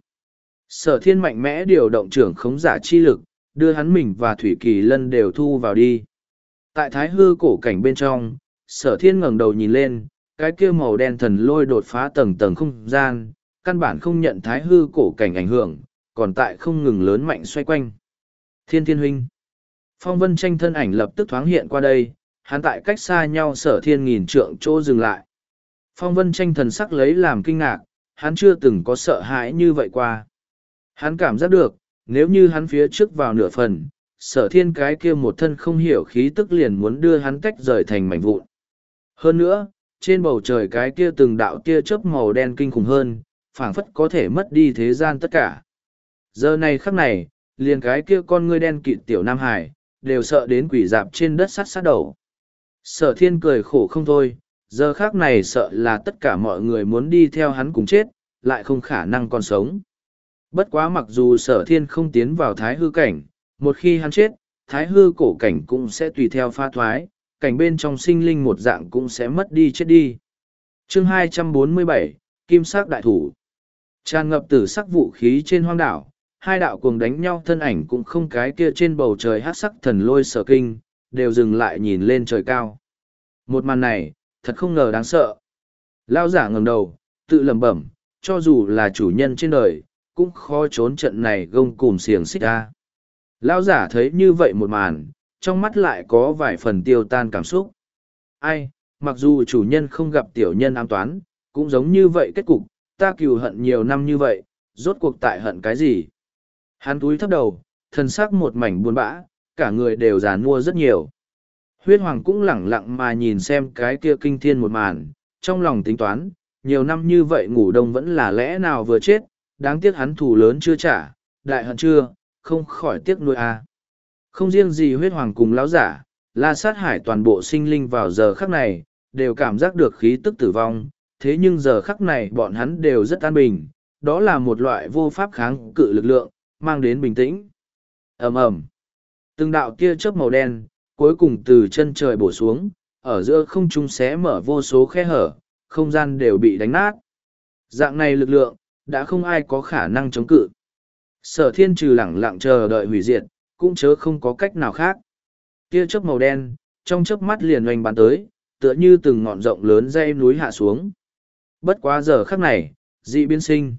Sở thiên mạnh mẽ điều động trưởng khống giả chi lực, đưa hắn mình và Thủy Kỳ Lân đều thu vào đi. Tại thái hư cổ cảnh bên trong, sở thiên ngẩng đầu nhìn lên, cái kia màu đen thần lôi đột phá tầng tầng không gian, căn bản không nhận thái hư cổ cảnh ảnh hưởng, còn tại không ngừng lớn mạnh xoay quanh. Thiên Thiên huynh. Phong Vân Tranh thân ảnh lập tức thoáng hiện qua đây, hắn tại cách xa nhau sở thiên nghìn trượng chỗ dừng lại. Phong Vân Tranh thần sắc lấy làm kinh ngạc, hắn chưa từng có sợ hãi như vậy qua. Hắn cảm giác được, nếu như hắn phía trước vào nửa phần, sở thiên cái kia một thân không hiểu khí tức liền muốn đưa hắn tách rời thành mảnh vụn. Hơn nữa, trên bầu trời cái kia từng đạo tia chớp màu đen kinh khủng hơn, phảng phất có thể mất đi thế gian tất cả. Giờ này khắc này, liền cái kia con ngươi đen kịt tiểu Nam Hải, đều sợ đến quỷ dạp trên đất sắt sát đầu. Sở thiên cười khổ không thôi, giờ khác này sợ là tất cả mọi người muốn đi theo hắn cùng chết, lại không khả năng còn sống. Bất quá mặc dù sở thiên không tiến vào thái hư cảnh, một khi hắn chết, thái hư cổ cảnh cũng sẽ tùy theo pha thoái, cảnh bên trong sinh linh một dạng cũng sẽ mất đi chết đi. Chương hai trăm bốn mươi bảy, Kim sắc đại thủ. Tràn ngập tử sắc vũ khí trên hoang đảo, hai đạo cuồng đánh nhau thân ảnh cũng không cái kia trên bầu trời hát sắc thần lôi sở kinh, đều dừng lại nhìn lên trời cao. Một màn này, thật không ngờ đáng sợ. Lao giả ngẩng đầu, tự lẩm bẩm, cho dù là chủ nhân trên đời, cũng khó trốn trận này gông cùm xiềng xích ra. Lao giả thấy như vậy một màn, trong mắt lại có vài phần tiêu tan cảm xúc. Ai, mặc dù chủ nhân không gặp tiểu nhân ám toán, cũng giống như vậy kết cục, ta cừu hận nhiều năm như vậy, rốt cuộc tại hận cái gì? Hắn túi thấp đầu, thân xác một mảnh buồn bã, cả người đều già nua rất nhiều. Huyết Hoàng cũng lẳng lặng mà nhìn xem cái kia kinh thiên một màn, trong lòng tính toán, nhiều năm như vậy ngủ đông vẫn là lẽ nào vừa chết, đáng tiếc hắn thù lớn chưa trả, đại hận chưa, không khỏi tiếc nuôi a. Không riêng gì Huyết Hoàng cùng lão giả, La Sát Hải toàn bộ sinh linh vào giờ khắc này, đều cảm giác được khí tức tử vong, thế nhưng giờ khắc này bọn hắn đều rất an bình, đó là một loại vô pháp kháng cự lực lượng, mang đến bình tĩnh. Ầm ầm. Từng đạo tia chớp màu đen, cuối cùng từ chân trời bổ xuống, ở giữa không trung xé mở vô số khe hở, không gian đều bị đánh nát. Dạng này lực lượng, đã không ai có khả năng chống cự. Sở thiên trừ lẳng lặng chờ đợi hủy diệt, cũng chớ không có cách nào khác. Tia chớp màu đen, trong chớp mắt liền oanh bắn tới, tựa như từng ngọn rộng lớn dây núi hạ xuống. Bất quá giờ khắc này, dị biến sinh.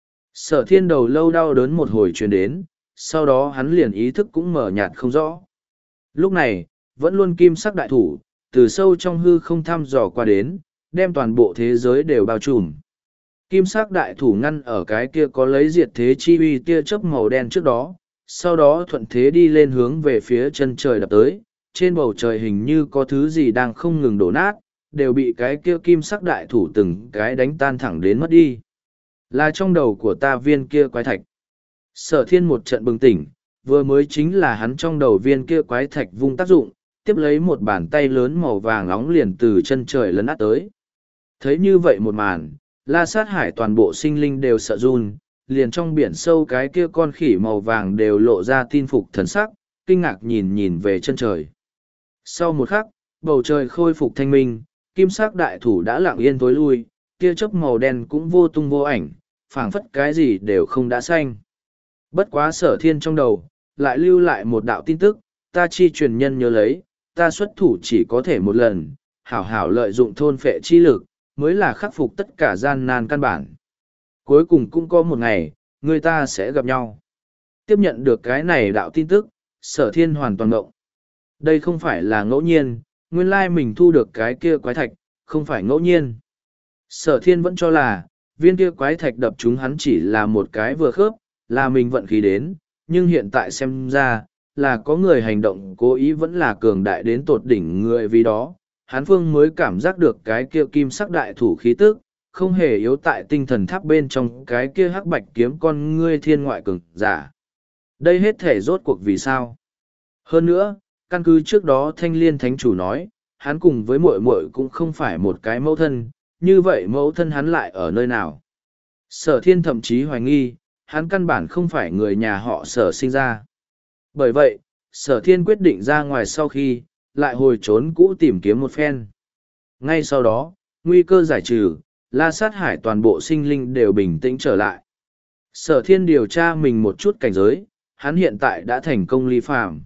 Sở thiên đầu lâu đau đớn một hồi truyền đến, sau đó hắn liền ý thức cũng mở nhạt không rõ. Lúc này, vẫn luôn kim sắc đại thủ, từ sâu trong hư không thăm dò qua đến, đem toàn bộ thế giới đều bao trùm. Kim sắc đại thủ ngăn ở cái kia có lấy diệt thế chi uy tia chớp màu đen trước đó, sau đó thuận thế đi lên hướng về phía chân trời đập tới, trên bầu trời hình như có thứ gì đang không ngừng đổ nát, đều bị cái kia kim sắc đại thủ từng cái đánh tan thẳng đến mất đi. Là trong đầu của ta viên kia quái thạch. Sở thiên một trận bừng tỉnh, vừa mới chính là hắn trong đầu viên kia quái thạch vung tác dụng, tiếp lấy một bàn tay lớn màu vàng nóng liền từ chân trời lấn át tới. Thấy như vậy một màn, La Sát Hải toàn bộ sinh linh đều sợ run, liền trong biển sâu cái kia con khỉ màu vàng đều lộ ra tin phục thần sắc, kinh ngạc nhìn nhìn về chân trời. Sau một khắc, bầu trời khôi phục thanh minh, kim sắc đại thủ đã lặng yên tối lui, tia chớp màu đen cũng vô tung vô ảnh, phảng phất cái gì đều không đã xanh. Bất quá sở thiên trong đầu, lại lưu lại một đạo tin tức, ta chi truyền nhân nhớ lấy, ta xuất thủ chỉ có thể một lần, hảo hảo lợi dụng thôn phệ chi lực, mới là khắc phục tất cả gian nan căn bản. Cuối cùng cũng có một ngày, người ta sẽ gặp nhau. Tiếp nhận được cái này đạo tin tức, sở thiên hoàn toàn ngộng. Đây không phải là ngẫu nhiên, nguyên lai mình thu được cái kia quái thạch, không phải ngẫu nhiên. Sở thiên vẫn cho là, viên kia quái thạch đập chúng hắn chỉ là một cái vừa khớp, là mình vận khí đến, nhưng hiện tại xem ra, là có người hành động cố ý vẫn là cường đại đến tột đỉnh người vì đó. Hán Phương mới cảm giác được cái kia kim sắc đại thủ khí tức, không hề yếu tại tinh thần tháp bên trong cái kia hắc bạch kiếm con ngươi thiên ngoại cường giả. Đây hết thể rốt cuộc vì sao? Hơn nữa, căn cứ trước đó thanh liên thánh chủ nói, hắn cùng với muội muội cũng không phải một cái mẫu thân, như vậy mẫu thân hắn lại ở nơi nào? Sở thiên thậm chí hoài nghi, hắn căn bản không phải người nhà họ sở sinh ra. Bởi vậy, sở thiên quyết định ra ngoài sau khi, lại hồi trốn cũ tìm kiếm một phen. Ngay sau đó, nguy cơ giải trừ, La Sát Hải toàn bộ sinh linh đều bình tĩnh trở lại. Sở thiên điều tra mình một chút cảnh giới, hắn hiện tại đã thành công ly phàm.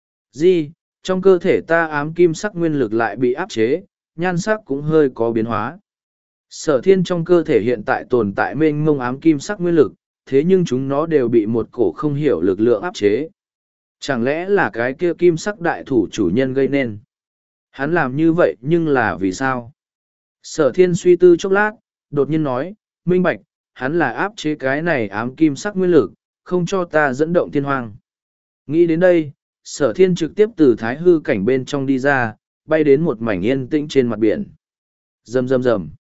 Di, trong cơ thể ta ám kim sắc nguyên lực lại bị áp chế, nhan sắc cũng hơi có biến hóa. Sở thiên trong cơ thể hiện tại tồn tại mênh mông ám kim sắc nguyên lực, thế nhưng chúng nó đều bị một cổ không hiểu lực lượng áp chế. Chẳng lẽ là cái kia kim sắc đại thủ chủ nhân gây nên? Hắn làm như vậy nhưng là vì sao? Sở thiên suy tư chốc lát, đột nhiên nói, minh bạch, hắn là áp chế cái này ám kim sắc nguyên lực, không cho ta dẫn động thiên hoang. Nghĩ đến đây, sở thiên trực tiếp từ thái hư cảnh bên trong đi ra, bay đến một mảnh yên tĩnh trên mặt biển. Rầm rầm rầm.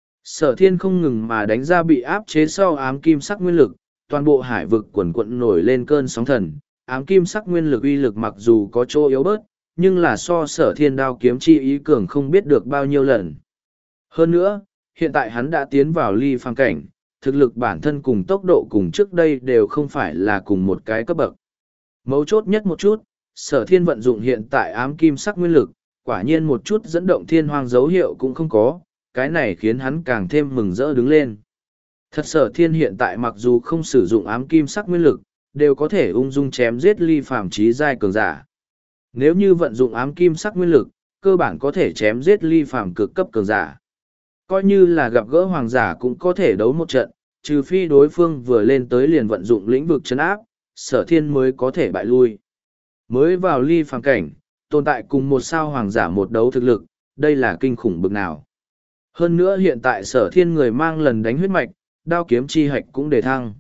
Sở thiên không ngừng mà đánh ra bị áp chế sau ám kim sắc nguyên lực, toàn bộ hải vực quần quận nổi lên cơn sóng thần, ám kim sắc nguyên lực uy lực mặc dù có chỗ yếu bớt, nhưng là so sở thiên đao kiếm chi ý cường không biết được bao nhiêu lần. Hơn nữa, hiện tại hắn đã tiến vào ly phàm cảnh, thực lực bản thân cùng tốc độ cùng trước đây đều không phải là cùng một cái cấp bậc. Mấu chốt nhất một chút, sở thiên vận dụng hiện tại ám kim sắc nguyên lực, quả nhiên một chút dẫn động thiên hoang dấu hiệu cũng không có, cái này khiến hắn càng thêm mừng rỡ đứng lên. Thật sở thiên hiện tại mặc dù không sử dụng ám kim sắc nguyên lực, đều có thể ung dung chém giết ly phàm trí giai cường giả. Nếu như vận dụng ám kim sắc nguyên lực, cơ bản có thể chém giết ly phàm cực cấp cường giả. Coi như là gặp gỡ hoàng giả cũng có thể đấu một trận, trừ phi đối phương vừa lên tới liền vận dụng lĩnh vực chấn áp, sở thiên mới có thể bại lui. Mới vào ly phàm cảnh, tồn tại cùng một sao hoàng giả một đấu thực lực, đây là kinh khủng bực nào. Hơn nữa hiện tại sở thiên người mang lần đánh huyết mạch, đao kiếm chi hạch cũng đề thăng.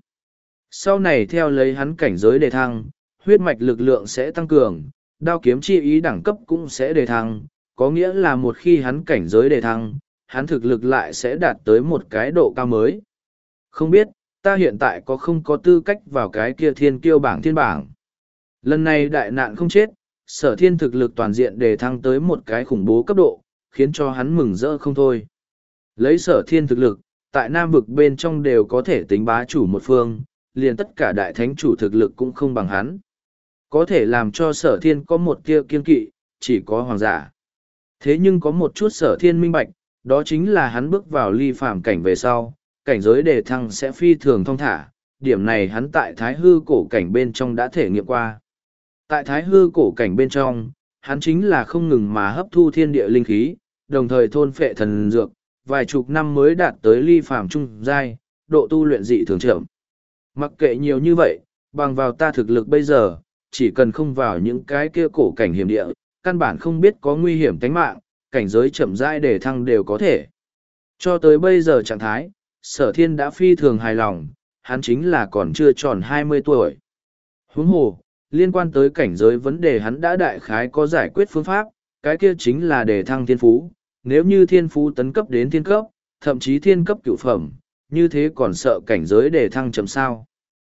Sau này theo lấy hắn cảnh giới đề thăng, huyết mạch lực lượng sẽ tăng cường, đao kiếm chi ý đẳng cấp cũng sẽ đề thăng, có nghĩa là một khi hắn cảnh giới đề thăng, hắn thực lực lại sẽ đạt tới một cái độ cao mới. Không biết, ta hiện tại có không có tư cách vào cái kia thiên kiêu bảng thiên bảng. Lần này đại nạn không chết, sở thiên thực lực toàn diện đề thăng tới một cái khủng bố cấp độ, khiến cho hắn mừng rỡ không thôi. Lấy sở thiên thực lực, tại Nam vực bên trong đều có thể tính bá chủ một phương, liền tất cả đại thánh chủ thực lực cũng không bằng hắn. Có thể làm cho sở thiên có một tia kiên kỵ, chỉ có hoàng giả. Thế nhưng có một chút sở thiên minh bạch, đó chính là hắn bước vào ly phàm cảnh về sau, cảnh giới đề thăng sẽ phi thường thong thả, điểm này hắn tại thái hư cổ cảnh bên trong đã thể nghiệm qua. Tại thái hư cổ cảnh bên trong, hắn chính là không ngừng mà hấp thu thiên địa linh khí, đồng thời thôn phệ thần dược, vài chục năm mới đạt tới ly phàm trung giai, độ tu luyện dị thường chậm. Mặc kệ nhiều như vậy, bằng vào ta thực lực bây giờ, chỉ cần không vào những cái kia cổ cảnh hiểm địa, căn bản không biết có nguy hiểm tính mạng, cảnh giới chậm rãi để thăng đều có thể. Cho tới bây giờ trạng thái, sở thiên đã phi thường hài lòng, hắn chính là còn chưa tròn hai mươi tuổi. Huống hồ, liên quan tới cảnh giới vấn đề hắn đã đại khái có giải quyết phương pháp, cái kia chính là để thăng thiên phú. Nếu như thiên phú tấn cấp đến thiên cấp, thậm chí thiên cấp cửu phẩm, như thế còn sợ cảnh giới để thăng chấm sao.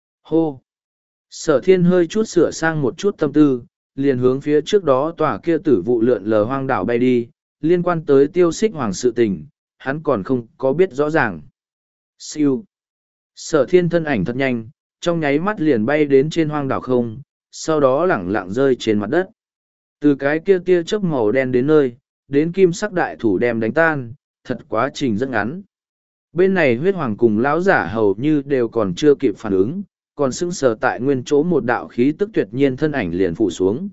Hô! Sở thiên hơi chút sửa sang một chút tâm tư, liền hướng phía trước đó tòa kia tử vụ lượn lờ hoang đảo bay đi, liên quan tới tiêu xích hoàng sự tình, hắn còn không có biết rõ ràng. Siêu! Sở thiên thân ảnh thật nhanh, trong nháy mắt liền bay đến trên hoang đảo không, sau đó lẳng lặng rơi trên mặt đất. Từ cái kia tia chớp màu đen đến nơi, đến kim sắc đại thủ đem đánh tan, thật quá trình rất ngắn. Bên này huyết hoàng cùng lão giả hầu như đều còn chưa kịp phản ứng, còn sững sờ tại nguyên chỗ một đạo khí tức tuyệt nhiên thân ảnh liền phủ xuống.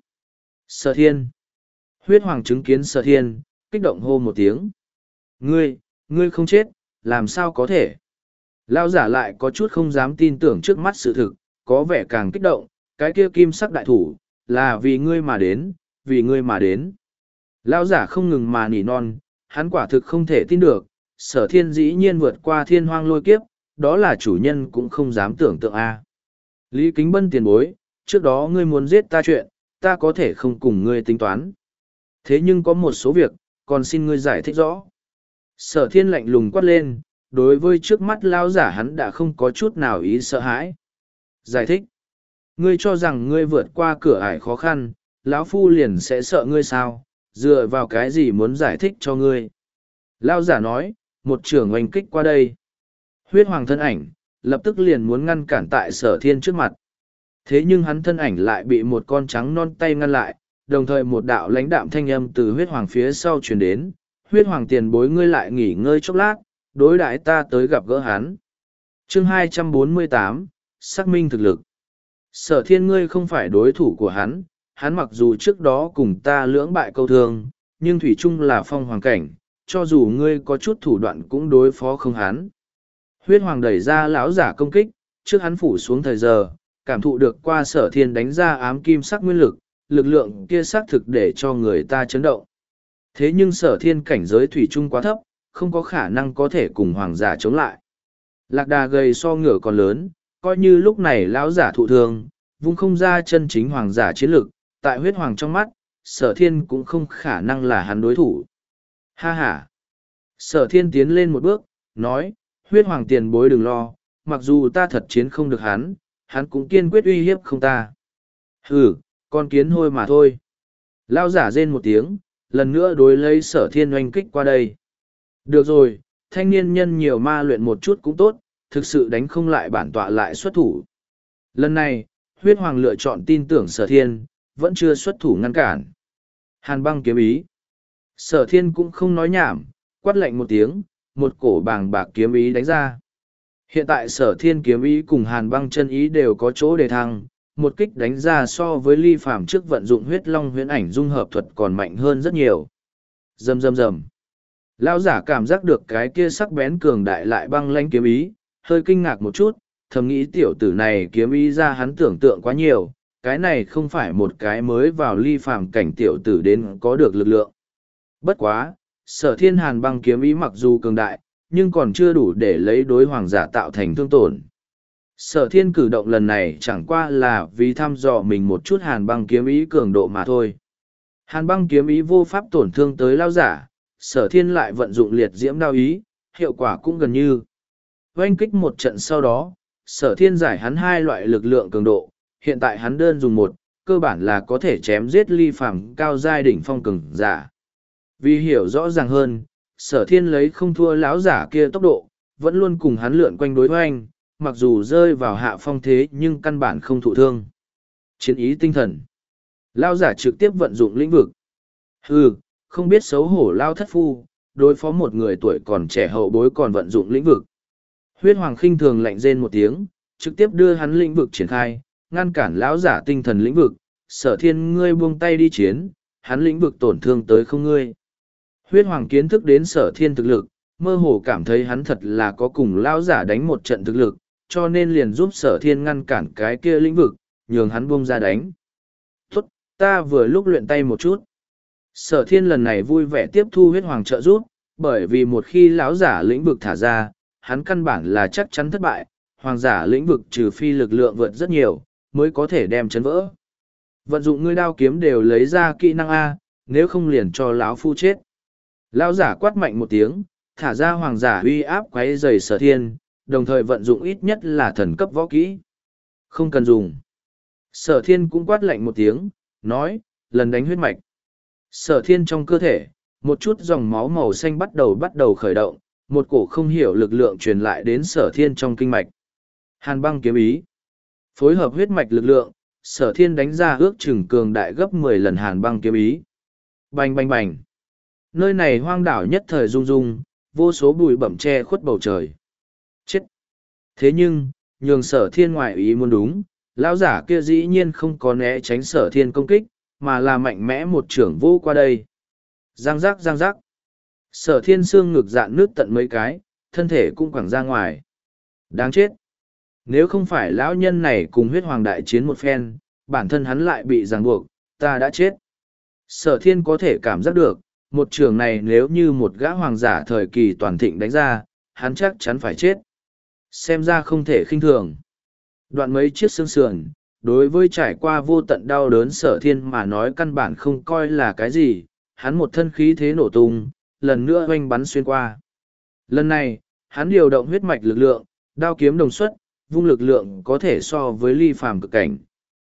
Sở thiên. Huyết hoàng chứng kiến sở thiên, kích động hô một tiếng. Ngươi, ngươi không chết, làm sao có thể? Lão giả lại có chút không dám tin tưởng trước mắt sự thực, có vẻ càng kích động, cái kia kim sắc đại thủ, là vì ngươi mà đến, vì ngươi mà đến. Lão giả không ngừng mà nỉ non, hắn quả thực không thể tin được, sở thiên dĩ nhiên vượt qua thiên hoang lôi kiếp, đó là chủ nhân cũng không dám tưởng tượng a. Lý Kính Bân tiền bối, trước đó ngươi muốn giết ta chuyện, ta có thể không cùng ngươi tính toán. Thế nhưng có một số việc, còn xin ngươi giải thích rõ. Sở thiên lạnh lùng quát lên, đối với trước mắt lão giả hắn đã không có chút nào ý sợ hãi. Giải thích. Ngươi cho rằng ngươi vượt qua cửa ải khó khăn, lão phu liền sẽ sợ ngươi sao, dựa vào cái gì muốn giải thích cho ngươi. Lão giả nói, một trưởng oanh kích qua đây. Huyết hoàng thân ảnh, lập tức liền muốn ngăn cản tại sở thiên trước mặt. Thế nhưng hắn thân ảnh lại bị một con trắng non tay ngăn lại, đồng thời một đạo lãnh đạm thanh âm từ huyết hoàng phía sau truyền đến. Huyết hoàng tiền bối ngươi lại nghỉ ngơi chốc lát, đối đãi ta tới gặp gỡ hắn. Chương hai trăm bốn mươi tám, xác minh thực lực. Sở thiên ngươi không phải đối thủ của hắn, hắn mặc dù trước đó cùng ta lưỡng bại câu thương, nhưng thủy chung là phong hoàng cảnh, cho dù ngươi có chút thủ đoạn cũng đối phó không hắn. Huyết hoàng đẩy ra lão giả công kích, trước hắn phủ xuống thời giờ, cảm thụ được qua sở thiên đánh ra ám kim sắc nguyên lực, lực lượng kia xác thực để cho người ta chấn động. Thế nhưng sở thiên cảnh giới thủy chung quá thấp, không có khả năng có thể cùng hoàng giả chống lại. Lạc đà gầy so ngựa còn lớn, coi như lúc này lão giả thụ thương, vung không ra chân chính hoàng giả chiến lực, tại huyết hoàng trong mắt, sở thiên cũng không khả năng là hắn đối thủ. Ha ha! Sở thiên tiến lên một bước, nói, huyết hoàng tiền bối đừng lo, mặc dù ta thật chiến không được hắn, hắn cũng kiên quyết uy hiếp không ta. Hừ, con kiến hôi mà thôi. Lao giả rên một tiếng, lần nữa đối lấy sở thiên oanh kích qua đây. Được rồi, thanh niên nhân nhiều ma luyện một chút cũng tốt, thực sự đánh không lại bản tọa lại xuất thủ. Lần này, huyết hoàng lựa chọn tin tưởng sở thiên, vẫn chưa xuất thủ ngăn cản. Hàn băng kiếm ý. Sở thiên cũng không nói nhảm, quát lạnh một tiếng, một cổ bàng bạc kiếm ý đánh ra. Hiện tại sở thiên kiếm ý cùng hàn băng chân ý đều có chỗ đề thăng, một kích đánh ra so với ly phàm trước vận dụng huyết long huyễn ảnh dung hợp thuật còn mạnh hơn rất nhiều. Rầm rầm rầm. Lão giả cảm giác được cái kia sắc bén cường đại lại băng lãnh kiếm ý, hơi kinh ngạc một chút, thầm nghĩ tiểu tử này kiếm ý ra hắn tưởng tượng quá nhiều, cái này không phải một cái mới vào ly phàm cảnh tiểu tử đến có được lực lượng. Bất quá, sở thiên hàn băng kiếm ý mặc dù cường đại, nhưng còn chưa đủ để lấy đối hoàng giả tạo thành thương tổn. Sở thiên cử động lần này chẳng qua là vì thăm dò mình một chút hàn băng kiếm ý cường độ mà thôi. Hàn băng kiếm ý vô pháp tổn thương tới lao giả, sở thiên lại vận dụng liệt diễm đao ý, hiệu quả cũng gần như. Oanh kích một trận sau đó, sở thiên giải hắn hai loại lực lượng cường độ, hiện tại hắn đơn dùng một, cơ bản là có thể chém giết ly phàm cao giai đỉnh phong cường giả. Vì hiểu rõ ràng hơn, sở thiên lấy không thua lão giả kia tốc độ, vẫn luôn cùng hắn lượn quanh đối hoanh, mặc dù rơi vào hạ phong thế nhưng căn bản không thụ thương. Chiến ý tinh thần. Lão giả trực tiếp vận dụng lĩnh vực. Hừ, không biết xấu hổ lao thất phu, đối phó một người tuổi còn trẻ hậu bối còn vận dụng lĩnh vực. Huyết hoàng khinh thường lạnh rên một tiếng, trực tiếp đưa hắn lĩnh vực triển khai, ngăn cản lão giả tinh thần lĩnh vực. Sở thiên ngươi buông tay đi chiến, hắn lĩnh vực tổn thương tới không ngươi. Huyết hoàng kiến thức đến sở thiên thực lực, mơ hồ cảm thấy hắn thật là có cùng lão giả đánh một trận thực lực, cho nên liền giúp sở thiên ngăn cản cái kia lĩnh vực, nhường hắn buông ra đánh. Tốt, ta vừa lúc luyện tay một chút. Sở thiên lần này vui vẻ tiếp thu huyết hoàng trợ giúp, bởi vì một khi lão giả lĩnh vực thả ra, hắn căn bản là chắc chắn thất bại, hoàng giả lĩnh vực trừ phi lực lượng vượt rất nhiều, mới có thể đem chấn vỡ. Vận dụng ngươi đao kiếm đều lấy ra kỹ năng A, nếu không liền cho lão phu chết. Lão giả quát mạnh một tiếng, thả ra hoàng giả uy áp quấy rầy sở thiên, đồng thời vận dụng ít nhất là thần cấp võ kỹ. Không cần dùng. Sở thiên cũng quát lạnh một tiếng, nói, lần đánh huyết mạch. Sở thiên trong cơ thể, một chút dòng máu màu xanh bắt đầu bắt đầu khởi động, một cổ không hiểu lực lượng truyền lại đến sở thiên trong kinh mạch. Hàn băng kiếm ý. Phối hợp huyết mạch lực lượng, sở thiên đánh ra ước chừng cường đại gấp mười lần hàn băng kiếm ý. Bành bành bành. Nơi này hoang đảo nhất thời rung rung, vô số bụi bẩm che khuất bầu trời. Chết! Thế nhưng, nhường sở thiên ngoại ý muốn đúng, lão giả kia dĩ nhiên không có né tránh sở thiên công kích, mà là mạnh mẽ một trưởng vô qua đây. Giang giác giang giác. Sở thiên xương ngực dạn nước tận mấy cái, thân thể cũng quẳng ra ngoài. Đáng chết! Nếu không phải lão nhân này cùng huyết hoàng đại chiến một phen, bản thân hắn lại bị ràng buộc, ta đã chết. Sở thiên có thể cảm giác được, một trường này nếu như một gã hoàng giả thời kỳ toàn thịnh đánh ra, hắn chắc chắn phải chết. Xem ra không thể khinh thường. Đoạn mấy chiếc xương sườn, đối với trải qua vô tận đau đớn sở thiên mà nói căn bản không coi là cái gì, hắn một thân khí thế nổ tung, lần nữa oanh bắn xuyên qua. Lần này, hắn điều động huyết mạch lực lượng, đao kiếm đồng xuất, vung lực lượng có thể so với ly phàm cực cảnh.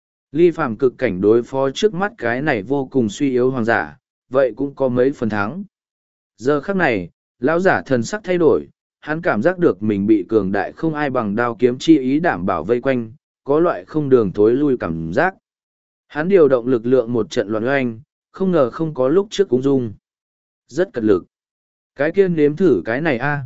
Ly phàm cực cảnh đối phó trước mắt cái này vô cùng suy yếu hoàng giả, vậy cũng có mấy phần thắng. Giờ khắc này, lão giả thần sắc thay đổi, hắn cảm giác được mình bị cường đại không ai bằng đao kiếm chi ý đảm bảo vây quanh, có loại không đường thối lui cảm giác. Hắn điều động lực lượng một trận loạn oanh, không ngờ không có lúc trước cũng dung. Rất cật lực. Cái kia nếm thử cái này a.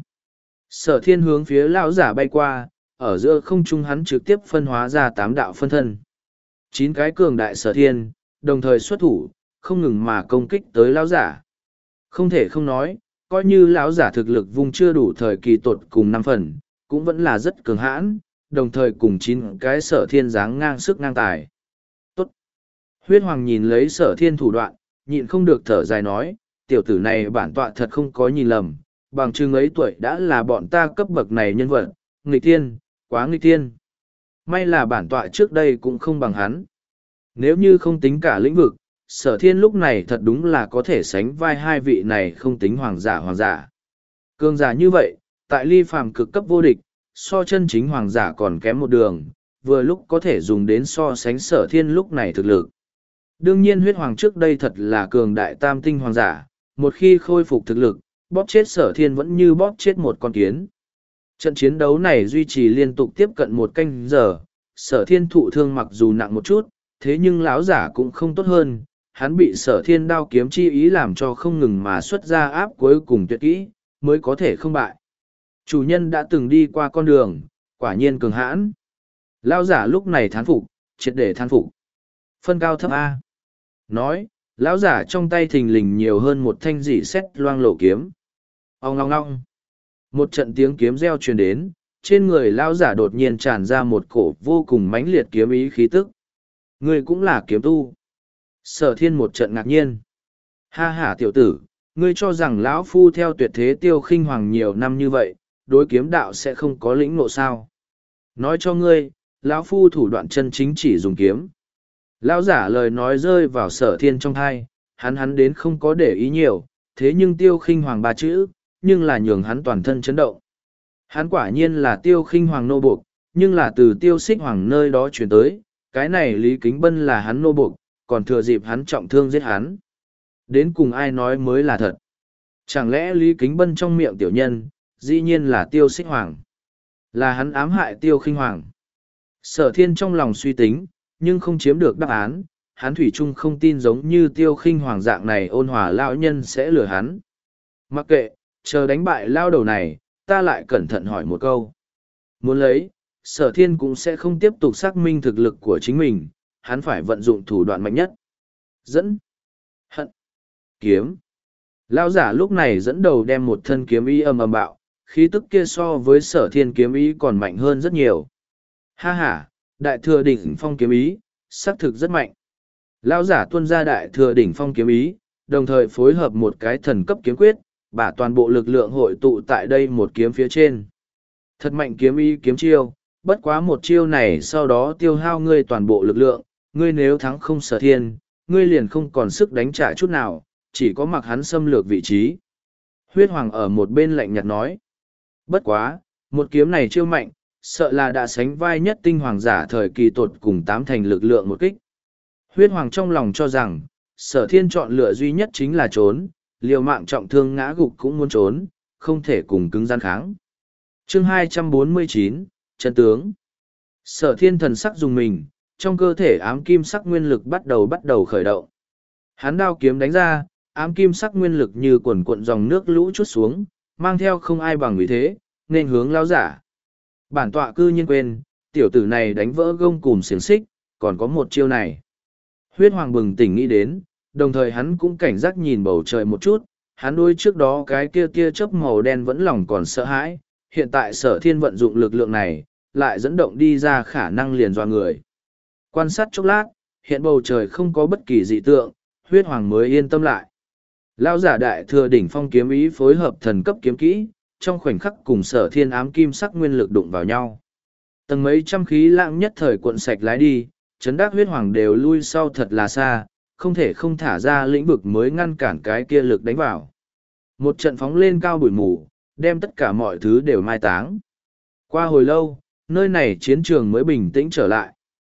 Sở thiên hướng phía lão giả bay qua, ở giữa không trung hắn trực tiếp phân hóa ra tám đạo phân thân. Chín cái cường đại sở thiên, đồng thời xuất thủ, không ngừng mà công kích tới lão giả. Không thể không nói, coi như lão giả thực lực vùng chưa đủ thời kỳ tột cùng năm phần, cũng vẫn là rất cường hãn, đồng thời cùng chín cái sở thiên dáng ngang sức ngang tài. Tốt! Huyết hoàng nhìn lấy sở thiên thủ đoạn, nhịn không được thở dài nói, tiểu tử này bản tọa thật không có nhìn lầm, bằng chừng ấy tuổi đã là bọn ta cấp bậc này nhân vật, nghịch thiên, quá nghịch thiên. May là bản tọa trước đây cũng không bằng hắn. Nếu như không tính cả lĩnh vực, sở thiên lúc này thật đúng là có thể sánh vai hai vị này không tính hoàng giả hoàng giả. Cường giả như vậy, tại ly phàm cực cấp vô địch, so chân chính hoàng giả còn kém một đường, vừa lúc có thể dùng đến so sánh sở thiên lúc này thực lực. Đương nhiên huyết hoàng trước đây thật là cường đại tam tinh hoàng giả, một khi khôi phục thực lực, bóp chết sở thiên vẫn như bóp chết một con kiến. Trận chiến đấu này duy trì liên tục tiếp cận một canh giờ, sở thiên thụ thương mặc dù nặng một chút, thế nhưng lão giả cũng không tốt hơn, hắn bị sở thiên đao kiếm chi ý làm cho không ngừng mà xuất ra áp cuối cùng tuyệt kỹ, mới có thể không bại. Chủ nhân đã từng đi qua con đường, quả nhiên cường hãn. Lão giả lúc này thán phục, triệt để thán phục. Phân cao thấp A. Nói, lão giả trong tay thình lình nhiều hơn một thanh dị xét loang lổ kiếm. Ông ngong ngong. Một trận tiếng kiếm reo truyền đến, trên người lão giả đột nhiên tràn ra một cổ vô cùng mãnh liệt kiếm ý khí tức. Ngươi cũng là kiếm tu. Sở thiên một trận ngạc nhiên. Ha ha tiểu tử, ngươi cho rằng lão phu theo tuyệt thế tiêu khinh hoàng nhiều năm như vậy, đối kiếm đạo sẽ không có lĩnh ngộ sao? Nói cho ngươi, lão phu thủ đoạn chân chính chỉ dùng kiếm. Lão giả lời nói rơi vào sở thiên trong thai, hắn hắn đến không có để ý nhiều, thế nhưng tiêu khinh hoàng ba chữ, nhưng là nhường hắn toàn thân chấn động. Hắn quả nhiên là tiêu khinh hoàng nô buộc, nhưng là từ tiêu xích hoàng nơi đó chuyển tới, cái này Lý Kính Bân là hắn nô buộc, còn thừa dịp hắn trọng thương giết hắn. Đến cùng ai nói mới là thật. Chẳng lẽ Lý Kính Bân trong miệng tiểu nhân, dĩ nhiên là tiêu xích hoàng. Là hắn ám hại tiêu khinh hoàng. Sở thiên trong lòng suy tính, nhưng không chiếm được đáp án, hắn thủy chung không tin giống như tiêu khinh hoàng dạng này ôn hòa lão nhân sẽ lừa hắn. Mặc kệ, chờ đánh bại lao đầu này, ta lại cẩn thận hỏi một câu. Muốn lấy, sở thiên cũng sẽ không tiếp tục xác minh thực lực của chính mình, hắn phải vận dụng thủ đoạn mạnh nhất. Dẫn, hận, kiếm. Lao giả lúc này dẫn đầu đem một thân kiếm ý âm âm bạo, khí tức kia so với sở thiên kiếm ý còn mạnh hơn rất nhiều. Ha ha, đại thừa đỉnh phong kiếm ý, xác thực rất mạnh. Lao giả tuân ra đại thừa đỉnh phong kiếm ý, đồng thời phối hợp một cái thần cấp kiếm quyết,把toàn bộ lực lượng hội tụ tại đây một kiếm phía trên. Thật mạnh kiếm ý kiếm chiêu, bất quá một chiêu này sau đó tiêu hao ngươi toàn bộ lực lượng, ngươi nếu thắng không sở thiên, ngươi liền không còn sức đánh trả chút nào, chỉ có mặc hắn xâm lược vị trí. Huyết Hoàng ở một bên lạnh nhạt nói. Bất quá, một kiếm này chiêu mạnh, sợ là đã sánh vai nhất tinh hoàng giả thời kỳ tột cùng tám thành lực lượng một kích. Huyết Hoàng trong lòng cho rằng, sở thiên chọn lựa duy nhất chính là trốn, liều mạng trọng thương ngã gục cũng muốn trốn, không thể cùng cứng gian kháng. Chương hai trăm bốn mươi chín, Chân tướng. Sở thiên thần sắc dùng mình, trong cơ thể ám kim sắc nguyên lực bắt đầu bắt đầu khởi động. Hắn đao kiếm đánh ra, ám kim sắc nguyên lực như quần cuộn dòng nước lũ chút xuống, mang theo không ai bằng vì thế, nên hướng lao giả. Bản tọa cư nhiên quên, tiểu tử này đánh vỡ gông cùm xiềng xích, còn có một chiêu này. Huyết Hoàng bừng tỉnh nghĩ đến, đồng thời hắn cũng cảnh giác nhìn bầu trời một chút, hắn đôi trước đó cái kia kia chớp màu đen vẫn lòng còn sợ hãi, hiện tại sở thiên vận dụng lực lượng này, lại dẫn động đi ra khả năng liền doa người. Quan sát chốc lát, hiện bầu trời không có bất kỳ dị tượng, Huyết Hoàng mới yên tâm lại. Lao giả đại thừa đỉnh phong kiếm ý phối hợp thần cấp kiếm kỹ, trong khoảnh khắc cùng sở thiên ám kim sắc nguyên lực đụng vào nhau. Tầng mấy trăm khí lãng nhất thời cuộn sạch lái đi, chấn đắc Huyết Hoàng đều lui sau thật là xa, không thể không thả ra lĩnh vực mới ngăn cản cái kia lực đánh vào. Một trận phóng lên cao bụi mù, đem tất cả mọi thứ đều mai táng. Qua hồi lâu, nơi này chiến trường mới bình tĩnh trở lại.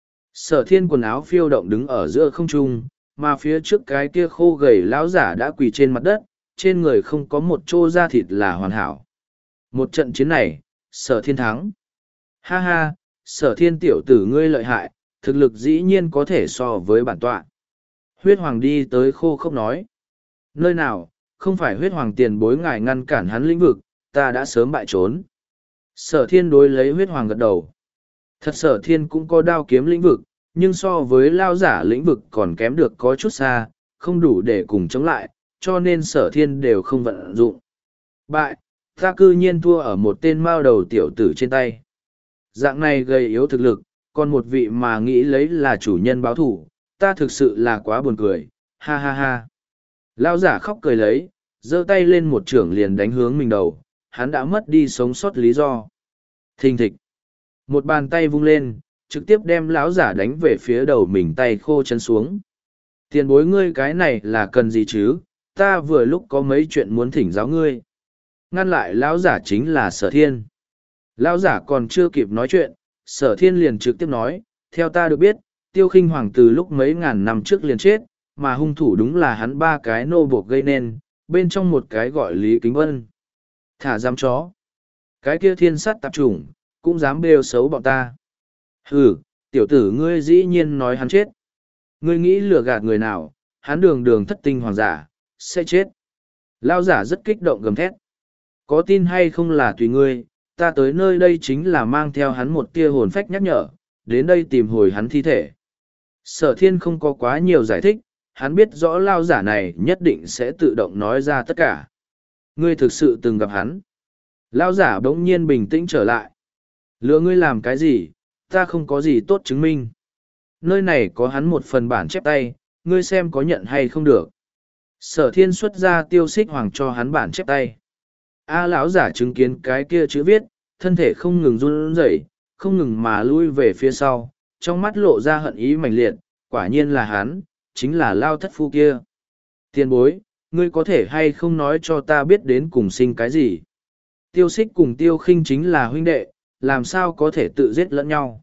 Sở thiên quần áo phiêu động đứng ở giữa không trung, mà phía trước cái kia khô gầy lão giả đã quỳ trên mặt đất, trên người không có một chỗ da thịt là hoàn hảo. Một trận chiến này, sở thiên thắng. Ha ha, sở thiên tiểu tử ngươi lợi hại, thực lực dĩ nhiên có thể so với bản tọa. Huyết Hoàng đi tới khô khốc nói. Nơi nào, không phải Huyết Hoàng tiền bối ngài ngăn cản hắn lĩnh vực, ta đã sớm bại trốn. Sở thiên đối lấy Huyết Hoàng gật đầu. Thật sở thiên cũng có đao kiếm lĩnh vực, nhưng so với lao giả lĩnh vực còn kém được có chút xa, không đủ để cùng chống lại, cho nên sở thiên đều không vận dụng. Bại, ta cư nhiên thua ở một tên mao đầu tiểu tử trên tay. Dạng này gây yếu thực lực, còn một vị mà nghĩ lấy là chủ nhân báo thủ, ta thực sự là quá buồn cười, ha ha ha. Lao giả khóc cười lấy, giơ tay lên một trưởng liền đánh hướng mình đầu, hắn đã mất đi sống sót lý do. Thình thịch. Một bàn tay vung lên, trực tiếp đem lão giả đánh về phía đầu mình tay khô chân xuống. Tiền bối ngươi cái này là cần gì chứ, ta vừa lúc có mấy chuyện muốn thỉnh giáo ngươi. Ngăn lại lão giả chính là sở thiên. Lão giả còn chưa kịp nói chuyện, Sở thiên liền trực tiếp nói, theo ta được biết, Tiêu Khinh Hoàng từ lúc mấy ngàn năm trước liền chết, mà hung thủ đúng là hắn ba cái nô buộc gây nên, bên trong một cái gọi Lý Kính Vân. Thả dám chó. Cái kia thiên sát tạp chủng, cũng dám bêu xấu bọn ta. Hừ, tiểu tử ngươi dĩ nhiên nói hắn chết. Ngươi nghĩ lừa gạt người nào, hắn đường đường thất tinh hoàng giả, sẽ chết. Lao giả rất kích động gầm thét. Có tin hay không là tùy ngươi, ta tới nơi đây chính là mang theo hắn một tia hồn phách nhắc nhở, đến đây tìm hồi hắn thi thể. Sở thiên không có quá nhiều giải thích, hắn biết rõ lao giả này nhất định sẽ tự động nói ra tất cả. Ngươi thực sự từng gặp hắn. Lao giả bỗng nhiên bình tĩnh trở lại. Lừa ngươi làm cái gì, ta không có gì tốt chứng minh. Nơi này có hắn một phần bản chép tay, ngươi xem có nhận hay không được. Sở thiên xuất ra Tiêu Xích Hoàng cho hắn bản chép tay. A lão giả chứng kiến cái kia chữ viết, thân thể không ngừng run rẩy, không ngừng mà lui về phía sau, trong mắt lộ ra hận ý mãnh liệt, quả nhiên là hắn, chính là Lao thất phu kia. Tiền bối, ngươi có thể hay không nói cho ta biết đến cùng sinh cái gì? Tiêu Xích cùng Tiêu Khinh chính là huynh đệ, làm sao có thể tự giết lẫn nhau?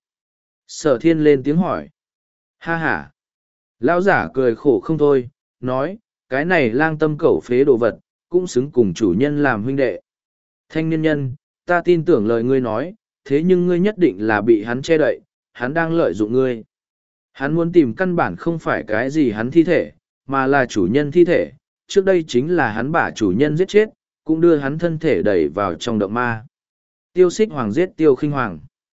Sở thiên lên tiếng hỏi. Ha ha! Lão giả cười khổ không thôi, nói, cái này lang tâm cẩu phế đồ vật, cũng xứng cùng chủ nhân làm huynh đệ. Thanh niên nhân, ta tin tưởng lời ngươi nói, thế nhưng ngươi nhất định là bị hắn che đậy, hắn đang lợi dụng ngươi. Hắn muốn tìm căn bản không phải cái gì hắn thi thể, mà là chủ nhân thi thể, trước đây chính là hắn bả chủ nhân giết chết, cũng đưa hắn thân thể đẩy vào trong động ma. Tiêu Xích Hoàng giết Tiêu Khinh Hoàng.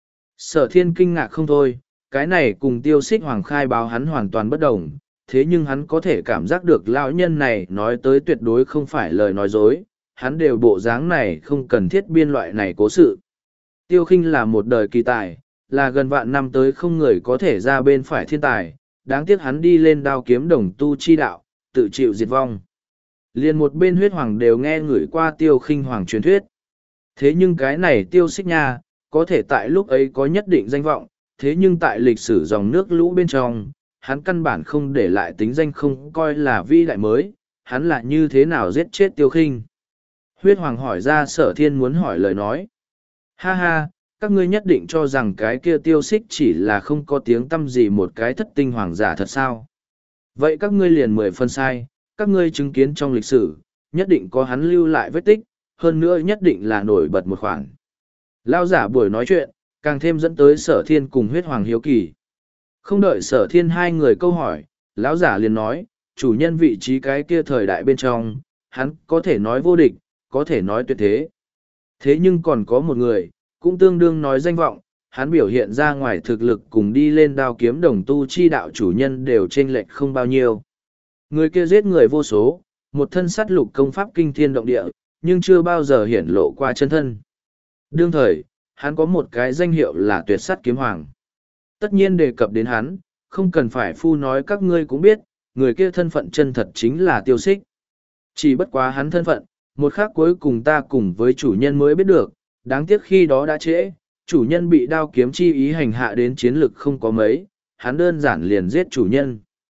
Sở thiên kinh ngạc không thôi, cái này cùng Tiêu Xích Hoàng khai báo hắn hoàn toàn bất đồng, thế nhưng hắn có thể cảm giác được lão nhân này nói tới tuyệt đối không phải lời nói dối, hắn đều bộ dáng này không cần thiết biên loại này cố sự. Tiêu Khinh là một đời kỳ tài, là gần vạn năm tới không người có thể ra bên phải thiên tài, đáng tiếc hắn đi lên đao kiếm đồng tu chi đạo, tự chịu diệt vong. Liền một bên huyết hoàng đều nghe ngửi qua Tiêu Khinh Hoàng truyền thuyết. Thế nhưng cái này Tiêu Xích nha, có thể tại lúc ấy có nhất định danh vọng, thế nhưng tại lịch sử dòng nước lũ bên trong, hắn căn bản không để lại tính danh không coi là vĩ đại mới, hắn là như thế nào giết chết Tiêu Khinh. Huyết Hoàng hỏi ra Sở Thiên muốn hỏi lời nói. Ha ha, các ngươi nhất định cho rằng cái kia Tiêu Xích chỉ là không có tiếng tăm gì một cái thất tinh hoàng giả thật sao? Vậy các ngươi liền mười phân sai, các ngươi chứng kiến trong lịch sử, nhất định có hắn lưu lại vết tích, hơn nữa nhất định là nổi bật một khoản. Lao giả buổi nói chuyện, càng thêm dẫn tới Sở Thiên cùng Huyết Hoàng hiếu kỳ. Không đợi Sở Thiên hai người câu hỏi, lão giả liền nói, chủ nhân vị trí cái kia thời đại bên trong, hắn có thể nói vô địch, có thể nói tuyệt thế. Thế nhưng còn có một người, cũng tương đương nói danh vọng, hắn biểu hiện ra ngoài thực lực cùng đi lên đao kiếm đồng tu chi đạo chủ nhân đều chênh lệch không bao nhiêu. Người kia giết người vô số, một thân sát lục công pháp kinh thiên động địa, nhưng chưa bao giờ hiển lộ qua chân thân. Đương thời, hắn có một cái danh hiệu là tuyệt sát kiếm hoàng. Tất nhiên đề cập đến hắn, không cần phải phu nói các ngươi cũng biết, người kia thân phận chân thật chính là Tiêu Xích. Chỉ bất quá hắn thân phận, một khắc cuối cùng ta cùng với chủ nhân mới biết được, đáng tiếc khi đó đã trễ, chủ nhân bị đao kiếm chi ý hành hạ đến chiến lực không có mấy, hắn đơn giản liền giết chủ nhân.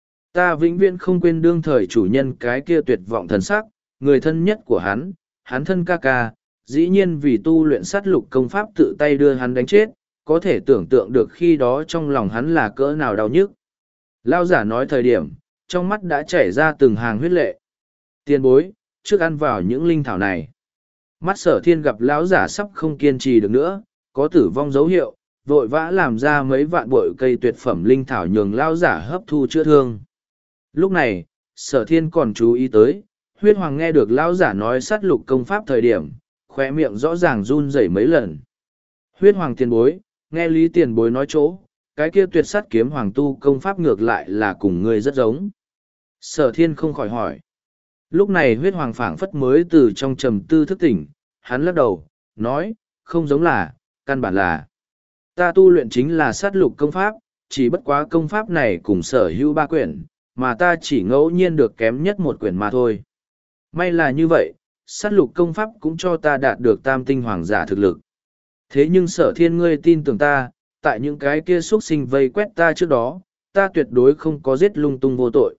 Ta vĩnh viễn không quên đương thời chủ nhân cái kia tuyệt vọng thần sắc, người thân nhất của hắn, hắn thân ca ca, dĩ nhiên vì tu luyện sát lục công pháp tự tay đưa hắn đánh chết, có thể tưởng tượng được khi đó trong lòng hắn là cỡ nào đau nhức. Lao giả nói thời điểm, trong mắt đã chảy ra từng hàng huyết lệ. Tiền bối, trước ăn vào những linh thảo này. Mắt Sở Thiên gặp lão giả sắp không kiên trì được nữa, có tử vong dấu hiệu, vội vã làm ra mấy vạn bội cây tuyệt phẩm linh thảo nhường lão giả hấp thu chữa thương. Lúc này, Sở Thiên còn chú ý tới, Huyết Hoàng nghe được lão giả nói sát lục công pháp thời điểm, khóe miệng rõ ràng run rẩy mấy lần. Huyết Hoàng tiền bối, nghe Lý tiền bối nói chỗ, cái kia tuyệt sát kiếm hoàng tu công pháp ngược lại là cùng ngươi rất giống. Sở Thiên không khỏi hỏi. Lúc này Huyết Hoàng phảng phất mới từ trong trầm tư thức tỉnh, hắn lắc đầu, nói, không giống là, căn bản là. Ta tu luyện chính là sát lục công pháp, chỉ bất quá công pháp này cùng sở hữu ba quyển, mà ta chỉ ngẫu nhiên được kém nhất một quyển mà thôi. May là như vậy, sát lục công pháp cũng cho ta đạt được tam tinh hoàng giả thực lực. Thế nhưng Sở Thiên ngươi tin tưởng ta, tại những cái kia xuất sinh vây quét ta trước đó, ta tuyệt đối không có giết lung tung vô tội.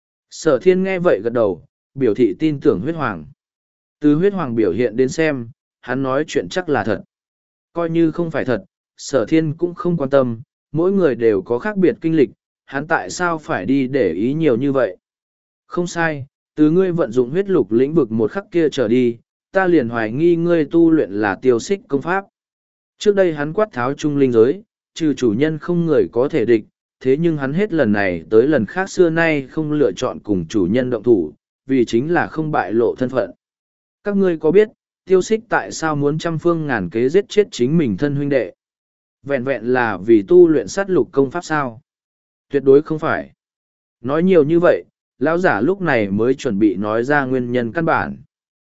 Sở Thiên nghe vậy gật đầu, biểu thị tin tưởng Huyết Hoàng. Từ Huyết Hoàng biểu hiện đến xem, hắn nói chuyện chắc là thật. Coi như không phải thật, Sở thiên cũng không quan tâm, mỗi người đều có khác biệt kinh lịch, hắn tại sao phải đi để ý nhiều như vậy. Không sai, từ ngươi vận dụng huyết lục lĩnh vực một khắc kia trở đi, ta liền hoài nghi ngươi tu luyện là tiêu xích công pháp. Trước đây hắn quát tháo trung linh giới, trừ chủ nhân không người có thể địch, thế nhưng hắn hết lần này tới lần khác xưa nay không lựa chọn cùng chủ nhân động thủ, vì chính là không bại lộ thân phận. Các ngươi có biết, tiêu xích tại sao muốn trăm phương ngàn kế giết chết chính mình thân huynh đệ? Vẹn vẹn là vì tu luyện sát lục công pháp sao? Tuyệt đối không phải. Nói nhiều như vậy, lão giả lúc này mới chuẩn bị nói ra nguyên nhân căn bản.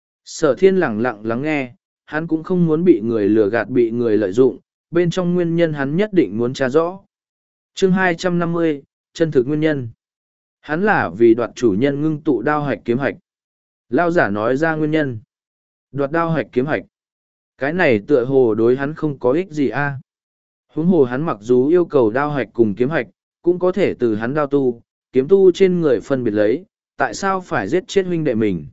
Sở thiên lặng lặng lắng nghe, hắn cũng không muốn bị người lừa gạt bị người lợi dụng, bên trong nguyên nhân hắn nhất định muốn tra rõ. Chương hai trăm năm mươi, chân thực nguyên nhân. Hắn là vì đoạt chủ nhân ngưng tụ đao hạch kiếm hạch. Lão giả nói ra nguyên nhân. Đoạt đao hạch kiếm hạch. Cái này tựa hồ đối hắn không có ích gì a. Huống hồ hắn mặc dù yêu cầu đao hạch cùng kiếm hạch, cũng có thể từ hắn đao tu, kiếm tu trên người phân biệt lấy, tại sao phải giết chết huynh đệ mình.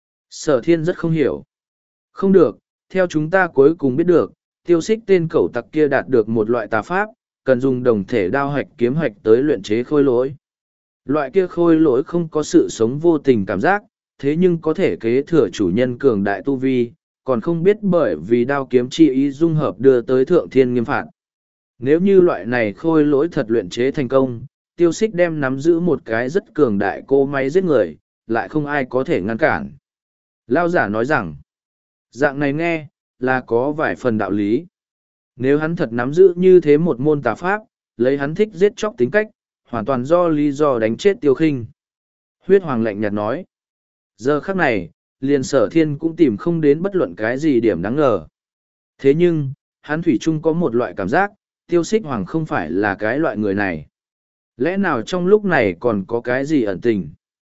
Sở thiên rất không hiểu. Không được, theo chúng ta cuối cùng biết được, tiêu xích tên cẩu tặc kia đạt được một loại tà pháp, cần dùng đồng thể đao hạch kiếm hạch tới luyện chế khôi lỗi. Loại kia khôi lỗi không có sự sống vô tình cảm giác, thế nhưng có thể kế thừa chủ nhân cường đại tu vi, còn không biết bởi vì đao kiếm chi ý dung hợp đưa tới thượng thiên nghiêm phạt. Nếu như loại này khôi lỗi thật luyện chế thành công, tiêu xích đem nắm giữ một cái rất cường đại cô máy giết người, lại không ai có thể ngăn cản. Lao giả nói rằng, dạng này nghe, là có vài phần đạo lý. Nếu hắn thật nắm giữ như thế một môn tà pháp, lấy hắn thích giết chóc tính cách, hoàn toàn do lý do đánh chết tiêu khinh. Huyết Hoàng lạnh nhạt nói, giờ khắc này, liền sở thiên cũng tìm không đến bất luận cái gì điểm đáng ngờ. Thế nhưng, hắn thủy chung có một loại cảm giác, tiêu xích hoàng không phải là cái loại người này. Lẽ nào trong lúc này còn có cái gì ẩn tình?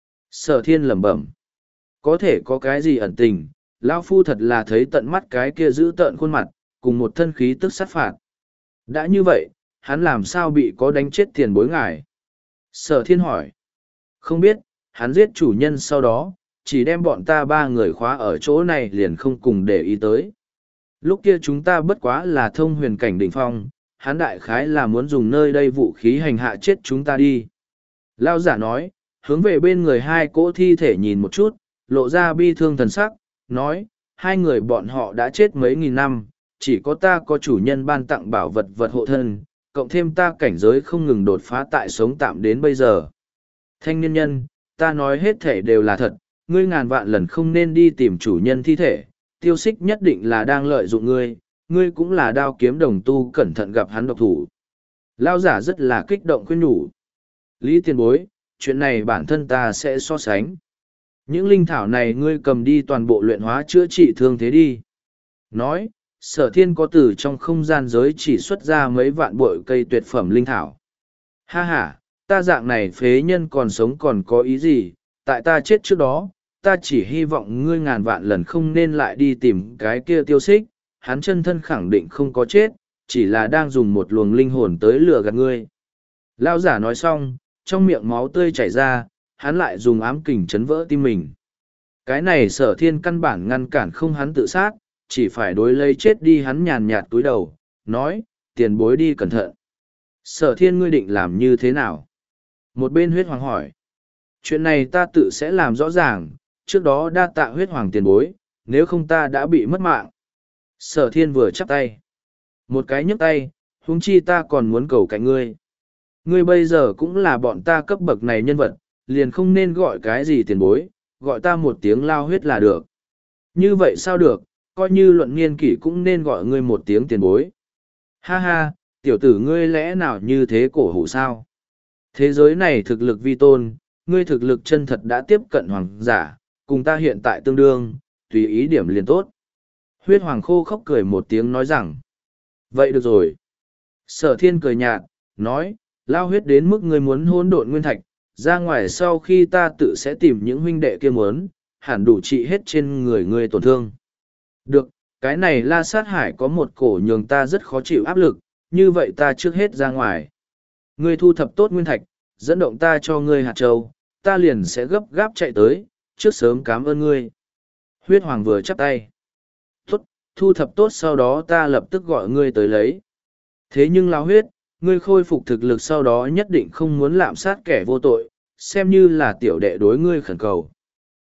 Sở thiên lẩm bẩm. Có thể có cái gì ẩn tình, lão phu thật là thấy tận mắt cái kia giữ tợn khuôn mặt, cùng một thân khí tức sát phạt. Đã như vậy, hắn làm sao bị có đánh chết tiền bối ngài? Sở thiên hỏi. Không biết, hắn giết chủ nhân sau đó, chỉ đem bọn ta ba người khóa ở chỗ này liền không cùng để ý tới. Lúc kia chúng ta bất quá là thông huyền cảnh đỉnh phong, hắn đại khái là muốn dùng nơi đây vũ khí hành hạ chết chúng ta đi. Lao giả nói, hướng về bên người hai cỗ thi thể nhìn một chút, lộ ra bi thương thần sắc, nói, hai người bọn họ đã chết mấy nghìn năm, chỉ có ta có chủ nhân ban tặng bảo vật vật hộ thân, cộng thêm ta cảnh giới không ngừng đột phá tại sống tạm đến bây giờ. Thanh niên nhân, ta nói hết thể đều là thật, ngươi ngàn vạn lần không nên đi tìm chủ nhân thi thể, tiêu xích nhất định là đang lợi dụng ngươi, ngươi cũng là đao kiếm đồng tu cẩn thận gặp hắn độc thủ. Lao giả rất là kích động khuyên nhủ. Lý tiền bối, chuyện này bản thân ta sẽ so sánh. Những linh thảo này ngươi cầm đi toàn bộ luyện hóa chữa trị thương thế đi. Nói, sở thiên có từ trong không gian giới chỉ xuất ra mấy vạn bội cây tuyệt phẩm linh thảo. Ha ha, ta dạng này phế nhân còn sống còn có ý gì, tại ta chết trước đó, ta chỉ hy vọng ngươi ngàn vạn lần không nên lại đi tìm cái kia tiêu xích, hắn chân thân khẳng định không có chết, chỉ là đang dùng một luồng linh hồn tới lừa gạt ngươi. Lao giả nói xong, trong miệng máu tươi chảy ra, hắn lại dùng ám kình chấn vỡ tim mình. Cái này sở thiên căn bản ngăn cản không hắn tự sát, chỉ phải đối lấy chết đi hắn nhàn nhạt túi đầu, nói, tiền bối đi cẩn thận. Sở thiên ngươi định làm như thế nào? Một bên huyết hoàng hỏi. Chuyện này ta tự sẽ làm rõ ràng, trước đó đa tạ huyết hoàng tiền bối, nếu không ta đã bị mất mạng. Sở thiên vừa chắp tay. Một cái nhấc tay, huống chi ta còn muốn cầu cạnh ngươi. Ngươi bây giờ cũng là bọn ta cấp bậc này nhân vật, liền không nên gọi cái gì tiền bối, gọi ta một tiếng lao huyết là được. Như vậy sao được, coi như luận niên kỷ cũng nên gọi ngươi một tiếng tiền bối. Ha ha, tiểu tử ngươi lẽ nào như thế cổ hủ sao? Thế giới này thực lực vi tôn, ngươi thực lực chân thật đã tiếp cận hoàng giả, cùng ta hiện tại tương đương, tùy ý điểm liền tốt. Huyết hoàng khô khóc cười một tiếng nói rằng, vậy được rồi. Sở thiên cười nhạt, nói, lao huyết đến mức ngươi muốn hôn độn nguyên thạch, ra ngoài sau khi ta tự sẽ tìm những huynh đệ kia muốn, hẳn đủ trị hết trên người ngươi tổn thương. Được, cái này La Sát Hải có một cổ nhường ta rất khó chịu áp lực, như vậy ta trước hết ra ngoài. Ngươi thu thập tốt nguyên thạch, dẫn động ta cho ngươi hạt châu, ta liền sẽ gấp gáp chạy tới, trước sớm cảm ơn ngươi. Huyết Hoàng vừa chắp tay. Tốt, thu thập tốt sau đó ta lập tức gọi ngươi tới lấy. Thế nhưng lao huyết, ngươi khôi phục thực lực sau đó nhất định không muốn lạm sát kẻ vô tội, xem như là tiểu đệ đối ngươi khẩn cầu.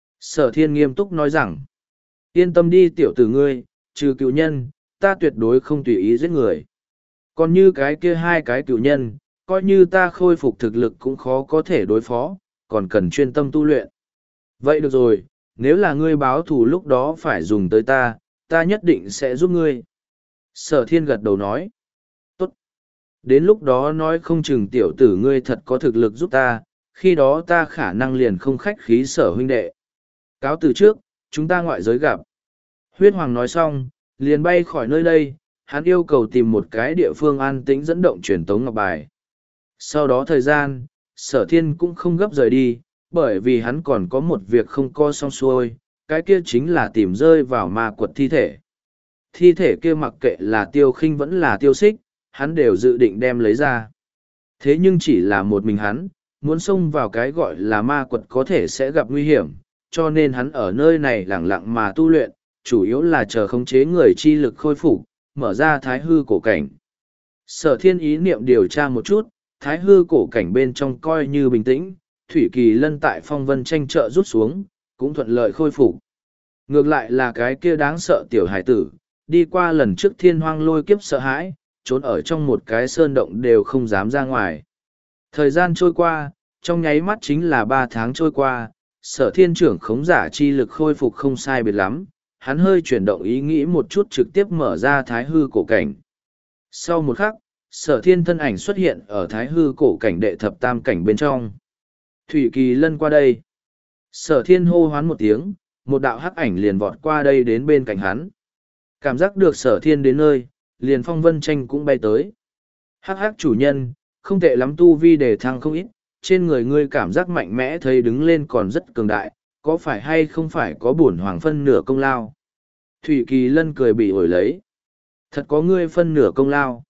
Sở thiên nghiêm túc nói rằng, yên tâm đi tiểu tử ngươi, trừ cựu nhân, ta tuyệt đối không tùy ý giết người. Còn như cái kia hai cái cựu nhân, coi như ta khôi phục thực lực cũng khó có thể đối phó, còn cần chuyên tâm tu luyện. Vậy được rồi, nếu là ngươi báo thù lúc đó phải dùng tới ta, ta nhất định sẽ giúp ngươi. Sở thiên gật đầu nói, tốt. Đến lúc đó nói không chừng tiểu tử ngươi thật có thực lực giúp ta, khi đó ta khả năng liền không khách khí sở huynh đệ. Cáo từ trước, chúng ta ngoại giới gặp. Huyết Hoàng nói xong, liền bay khỏi nơi đây, hắn yêu cầu tìm một cái địa phương an tĩnh dẫn động truyền tống ngọc bài. Sau đó thời gian, sở thiên cũng không gấp rời đi, bởi vì hắn còn có một việc không co xong xuôi, cái kia chính là tìm rơi vào ma quật thi thể. Thi thể kia mặc kệ là tiêu khinh vẫn là tiêu xích, hắn đều dự định đem lấy ra. Thế nhưng chỉ là một mình hắn, muốn xông vào cái gọi là ma quật có thể sẽ gặp nguy hiểm, cho nên hắn ở nơi này lẳng lặng mà tu luyện, chủ yếu là chờ khống chế người chi lực khôi phục, mở ra thái hư cổ cảnh. Sở thiên ý niệm điều tra một chút, thái hư cổ cảnh bên trong coi như bình tĩnh, Thủy Kỳ Lân tại phong vân tranh trợ rút xuống, cũng thuận lợi khôi phục. Ngược lại là cái kia đáng sợ tiểu hải tử, đi qua lần trước thiên hoang lôi kiếp sợ hãi, trốn ở trong một cái sơn động đều không dám ra ngoài. Thời gian trôi qua, trong nháy mắt chính là ba tháng trôi qua, sở thiên trưởng khống giả chi lực khôi phục không sai biệt lắm, hắn hơi chuyển động ý nghĩ một chút trực tiếp mở ra thái hư cổ cảnh. Sau một khắc, sở thiên thân ảnh xuất hiện ở thái hư cổ cảnh đệ thập tam cảnh bên trong. Thủy Kỳ Lân qua đây. Sở thiên hô hoán một tiếng, một đạo hắc ảnh liền vọt qua đây đến bên cạnh hắn. Cảm giác được sở thiên đến nơi, liền phong vân tranh cũng bay tới. Hắc hắc chủ nhân, không tệ lắm tu vi để thăng không ít, trên người ngươi cảm giác mạnh mẽ thấy đứng lên còn rất cường đại, có phải hay không phải có bổn hoàng phân nửa công lao? Thủy Kỳ Lân cười bị ổi lấy. Thật có ngươi phân nửa công lao.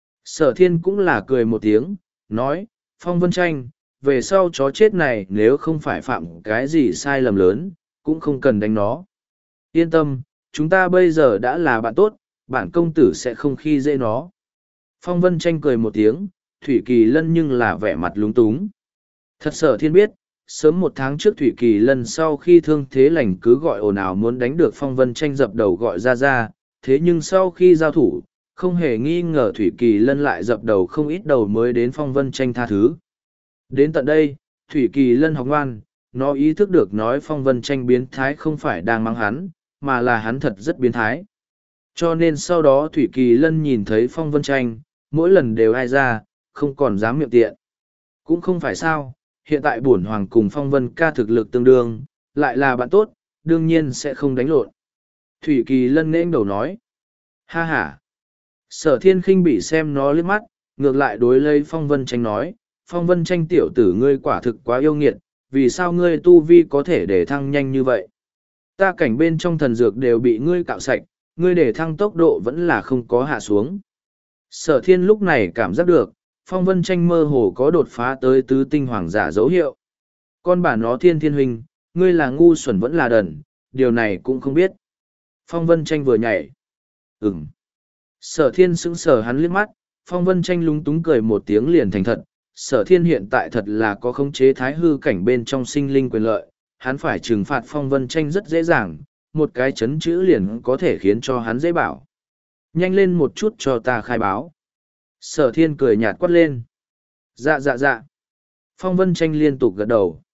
Sở thiên cũng là cười một tiếng, nói, phong vân tranh, về sau chó chết này nếu không phải phạm cái gì sai lầm lớn, cũng không cần đánh nó. Yên tâm, chúng ta bây giờ đã là bạn tốt, bản công tử sẽ không khi dễ nó. Phong vân tranh cười một tiếng, Thủy Kỳ Lân nhưng là vẻ mặt lúng túng. Thật sở thiên biết, sớm một tháng trước Thủy Kỳ Lân sau khi thương thế lành cứ gọi ồn ào muốn đánh được phong vân tranh dập đầu gọi ra ra, thế nhưng sau khi giao thủ, không hề nghi ngờ Thủy Kỳ Lân lại dập đầu không ít đầu mới đến phong vân tranh tha thứ. Đến tận đây, Thủy Kỳ Lân học ngoan, nó ý thức được nói phong vân tranh biến thái không phải đang mắng hắn, mà là hắn thật rất biến thái. Cho nên sau đó Thủy Kỳ Lân nhìn thấy phong vân tranh, mỗi lần đều ai ra, không còn dám miệng tiện. Cũng không phải sao, hiện tại bổn hoàng cùng phong vân ca thực lực tương đương, lại là bạn tốt, đương nhiên sẽ không đánh lộn. Thủy Kỳ Lân nễnh đầu nói. Ha ha. Sở thiên khinh bị xem nó liếc mắt, ngược lại đối lấy phong vân tranh nói, phong vân tranh tiểu tử ngươi quả thực quá yêu nghiệt, vì sao ngươi tu vi có thể để thăng nhanh như vậy? Ta cảnh bên trong thần dược đều bị ngươi cạo sạch, ngươi để thăng tốc độ vẫn là không có hạ xuống. Sở thiên lúc này cảm giác được, phong vân tranh mơ hồ có đột phá tới tứ tinh hoàng giả dấu hiệu. Con bà nó thiên thiên huynh, ngươi là ngu xuẩn vẫn là đần, điều này cũng không biết. Phong vân tranh vừa nhảy. Ừm. Sở thiên sững sờ hắn liếc mắt, phong vân tranh lúng túng cười một tiếng liền thành thật. Sở thiên hiện tại thật là có khống chế thái hư cảnh bên trong sinh linh quyền lợi, hắn phải trừng phạt phong vân tranh rất dễ dàng, một cái chấn chữ liền có thể khiến cho hắn dễ bảo. Nhanh lên một chút cho ta khai báo. Sở thiên cười nhạt quát lên. Dạ dạ dạ. Phong vân tranh liên tục gật đầu.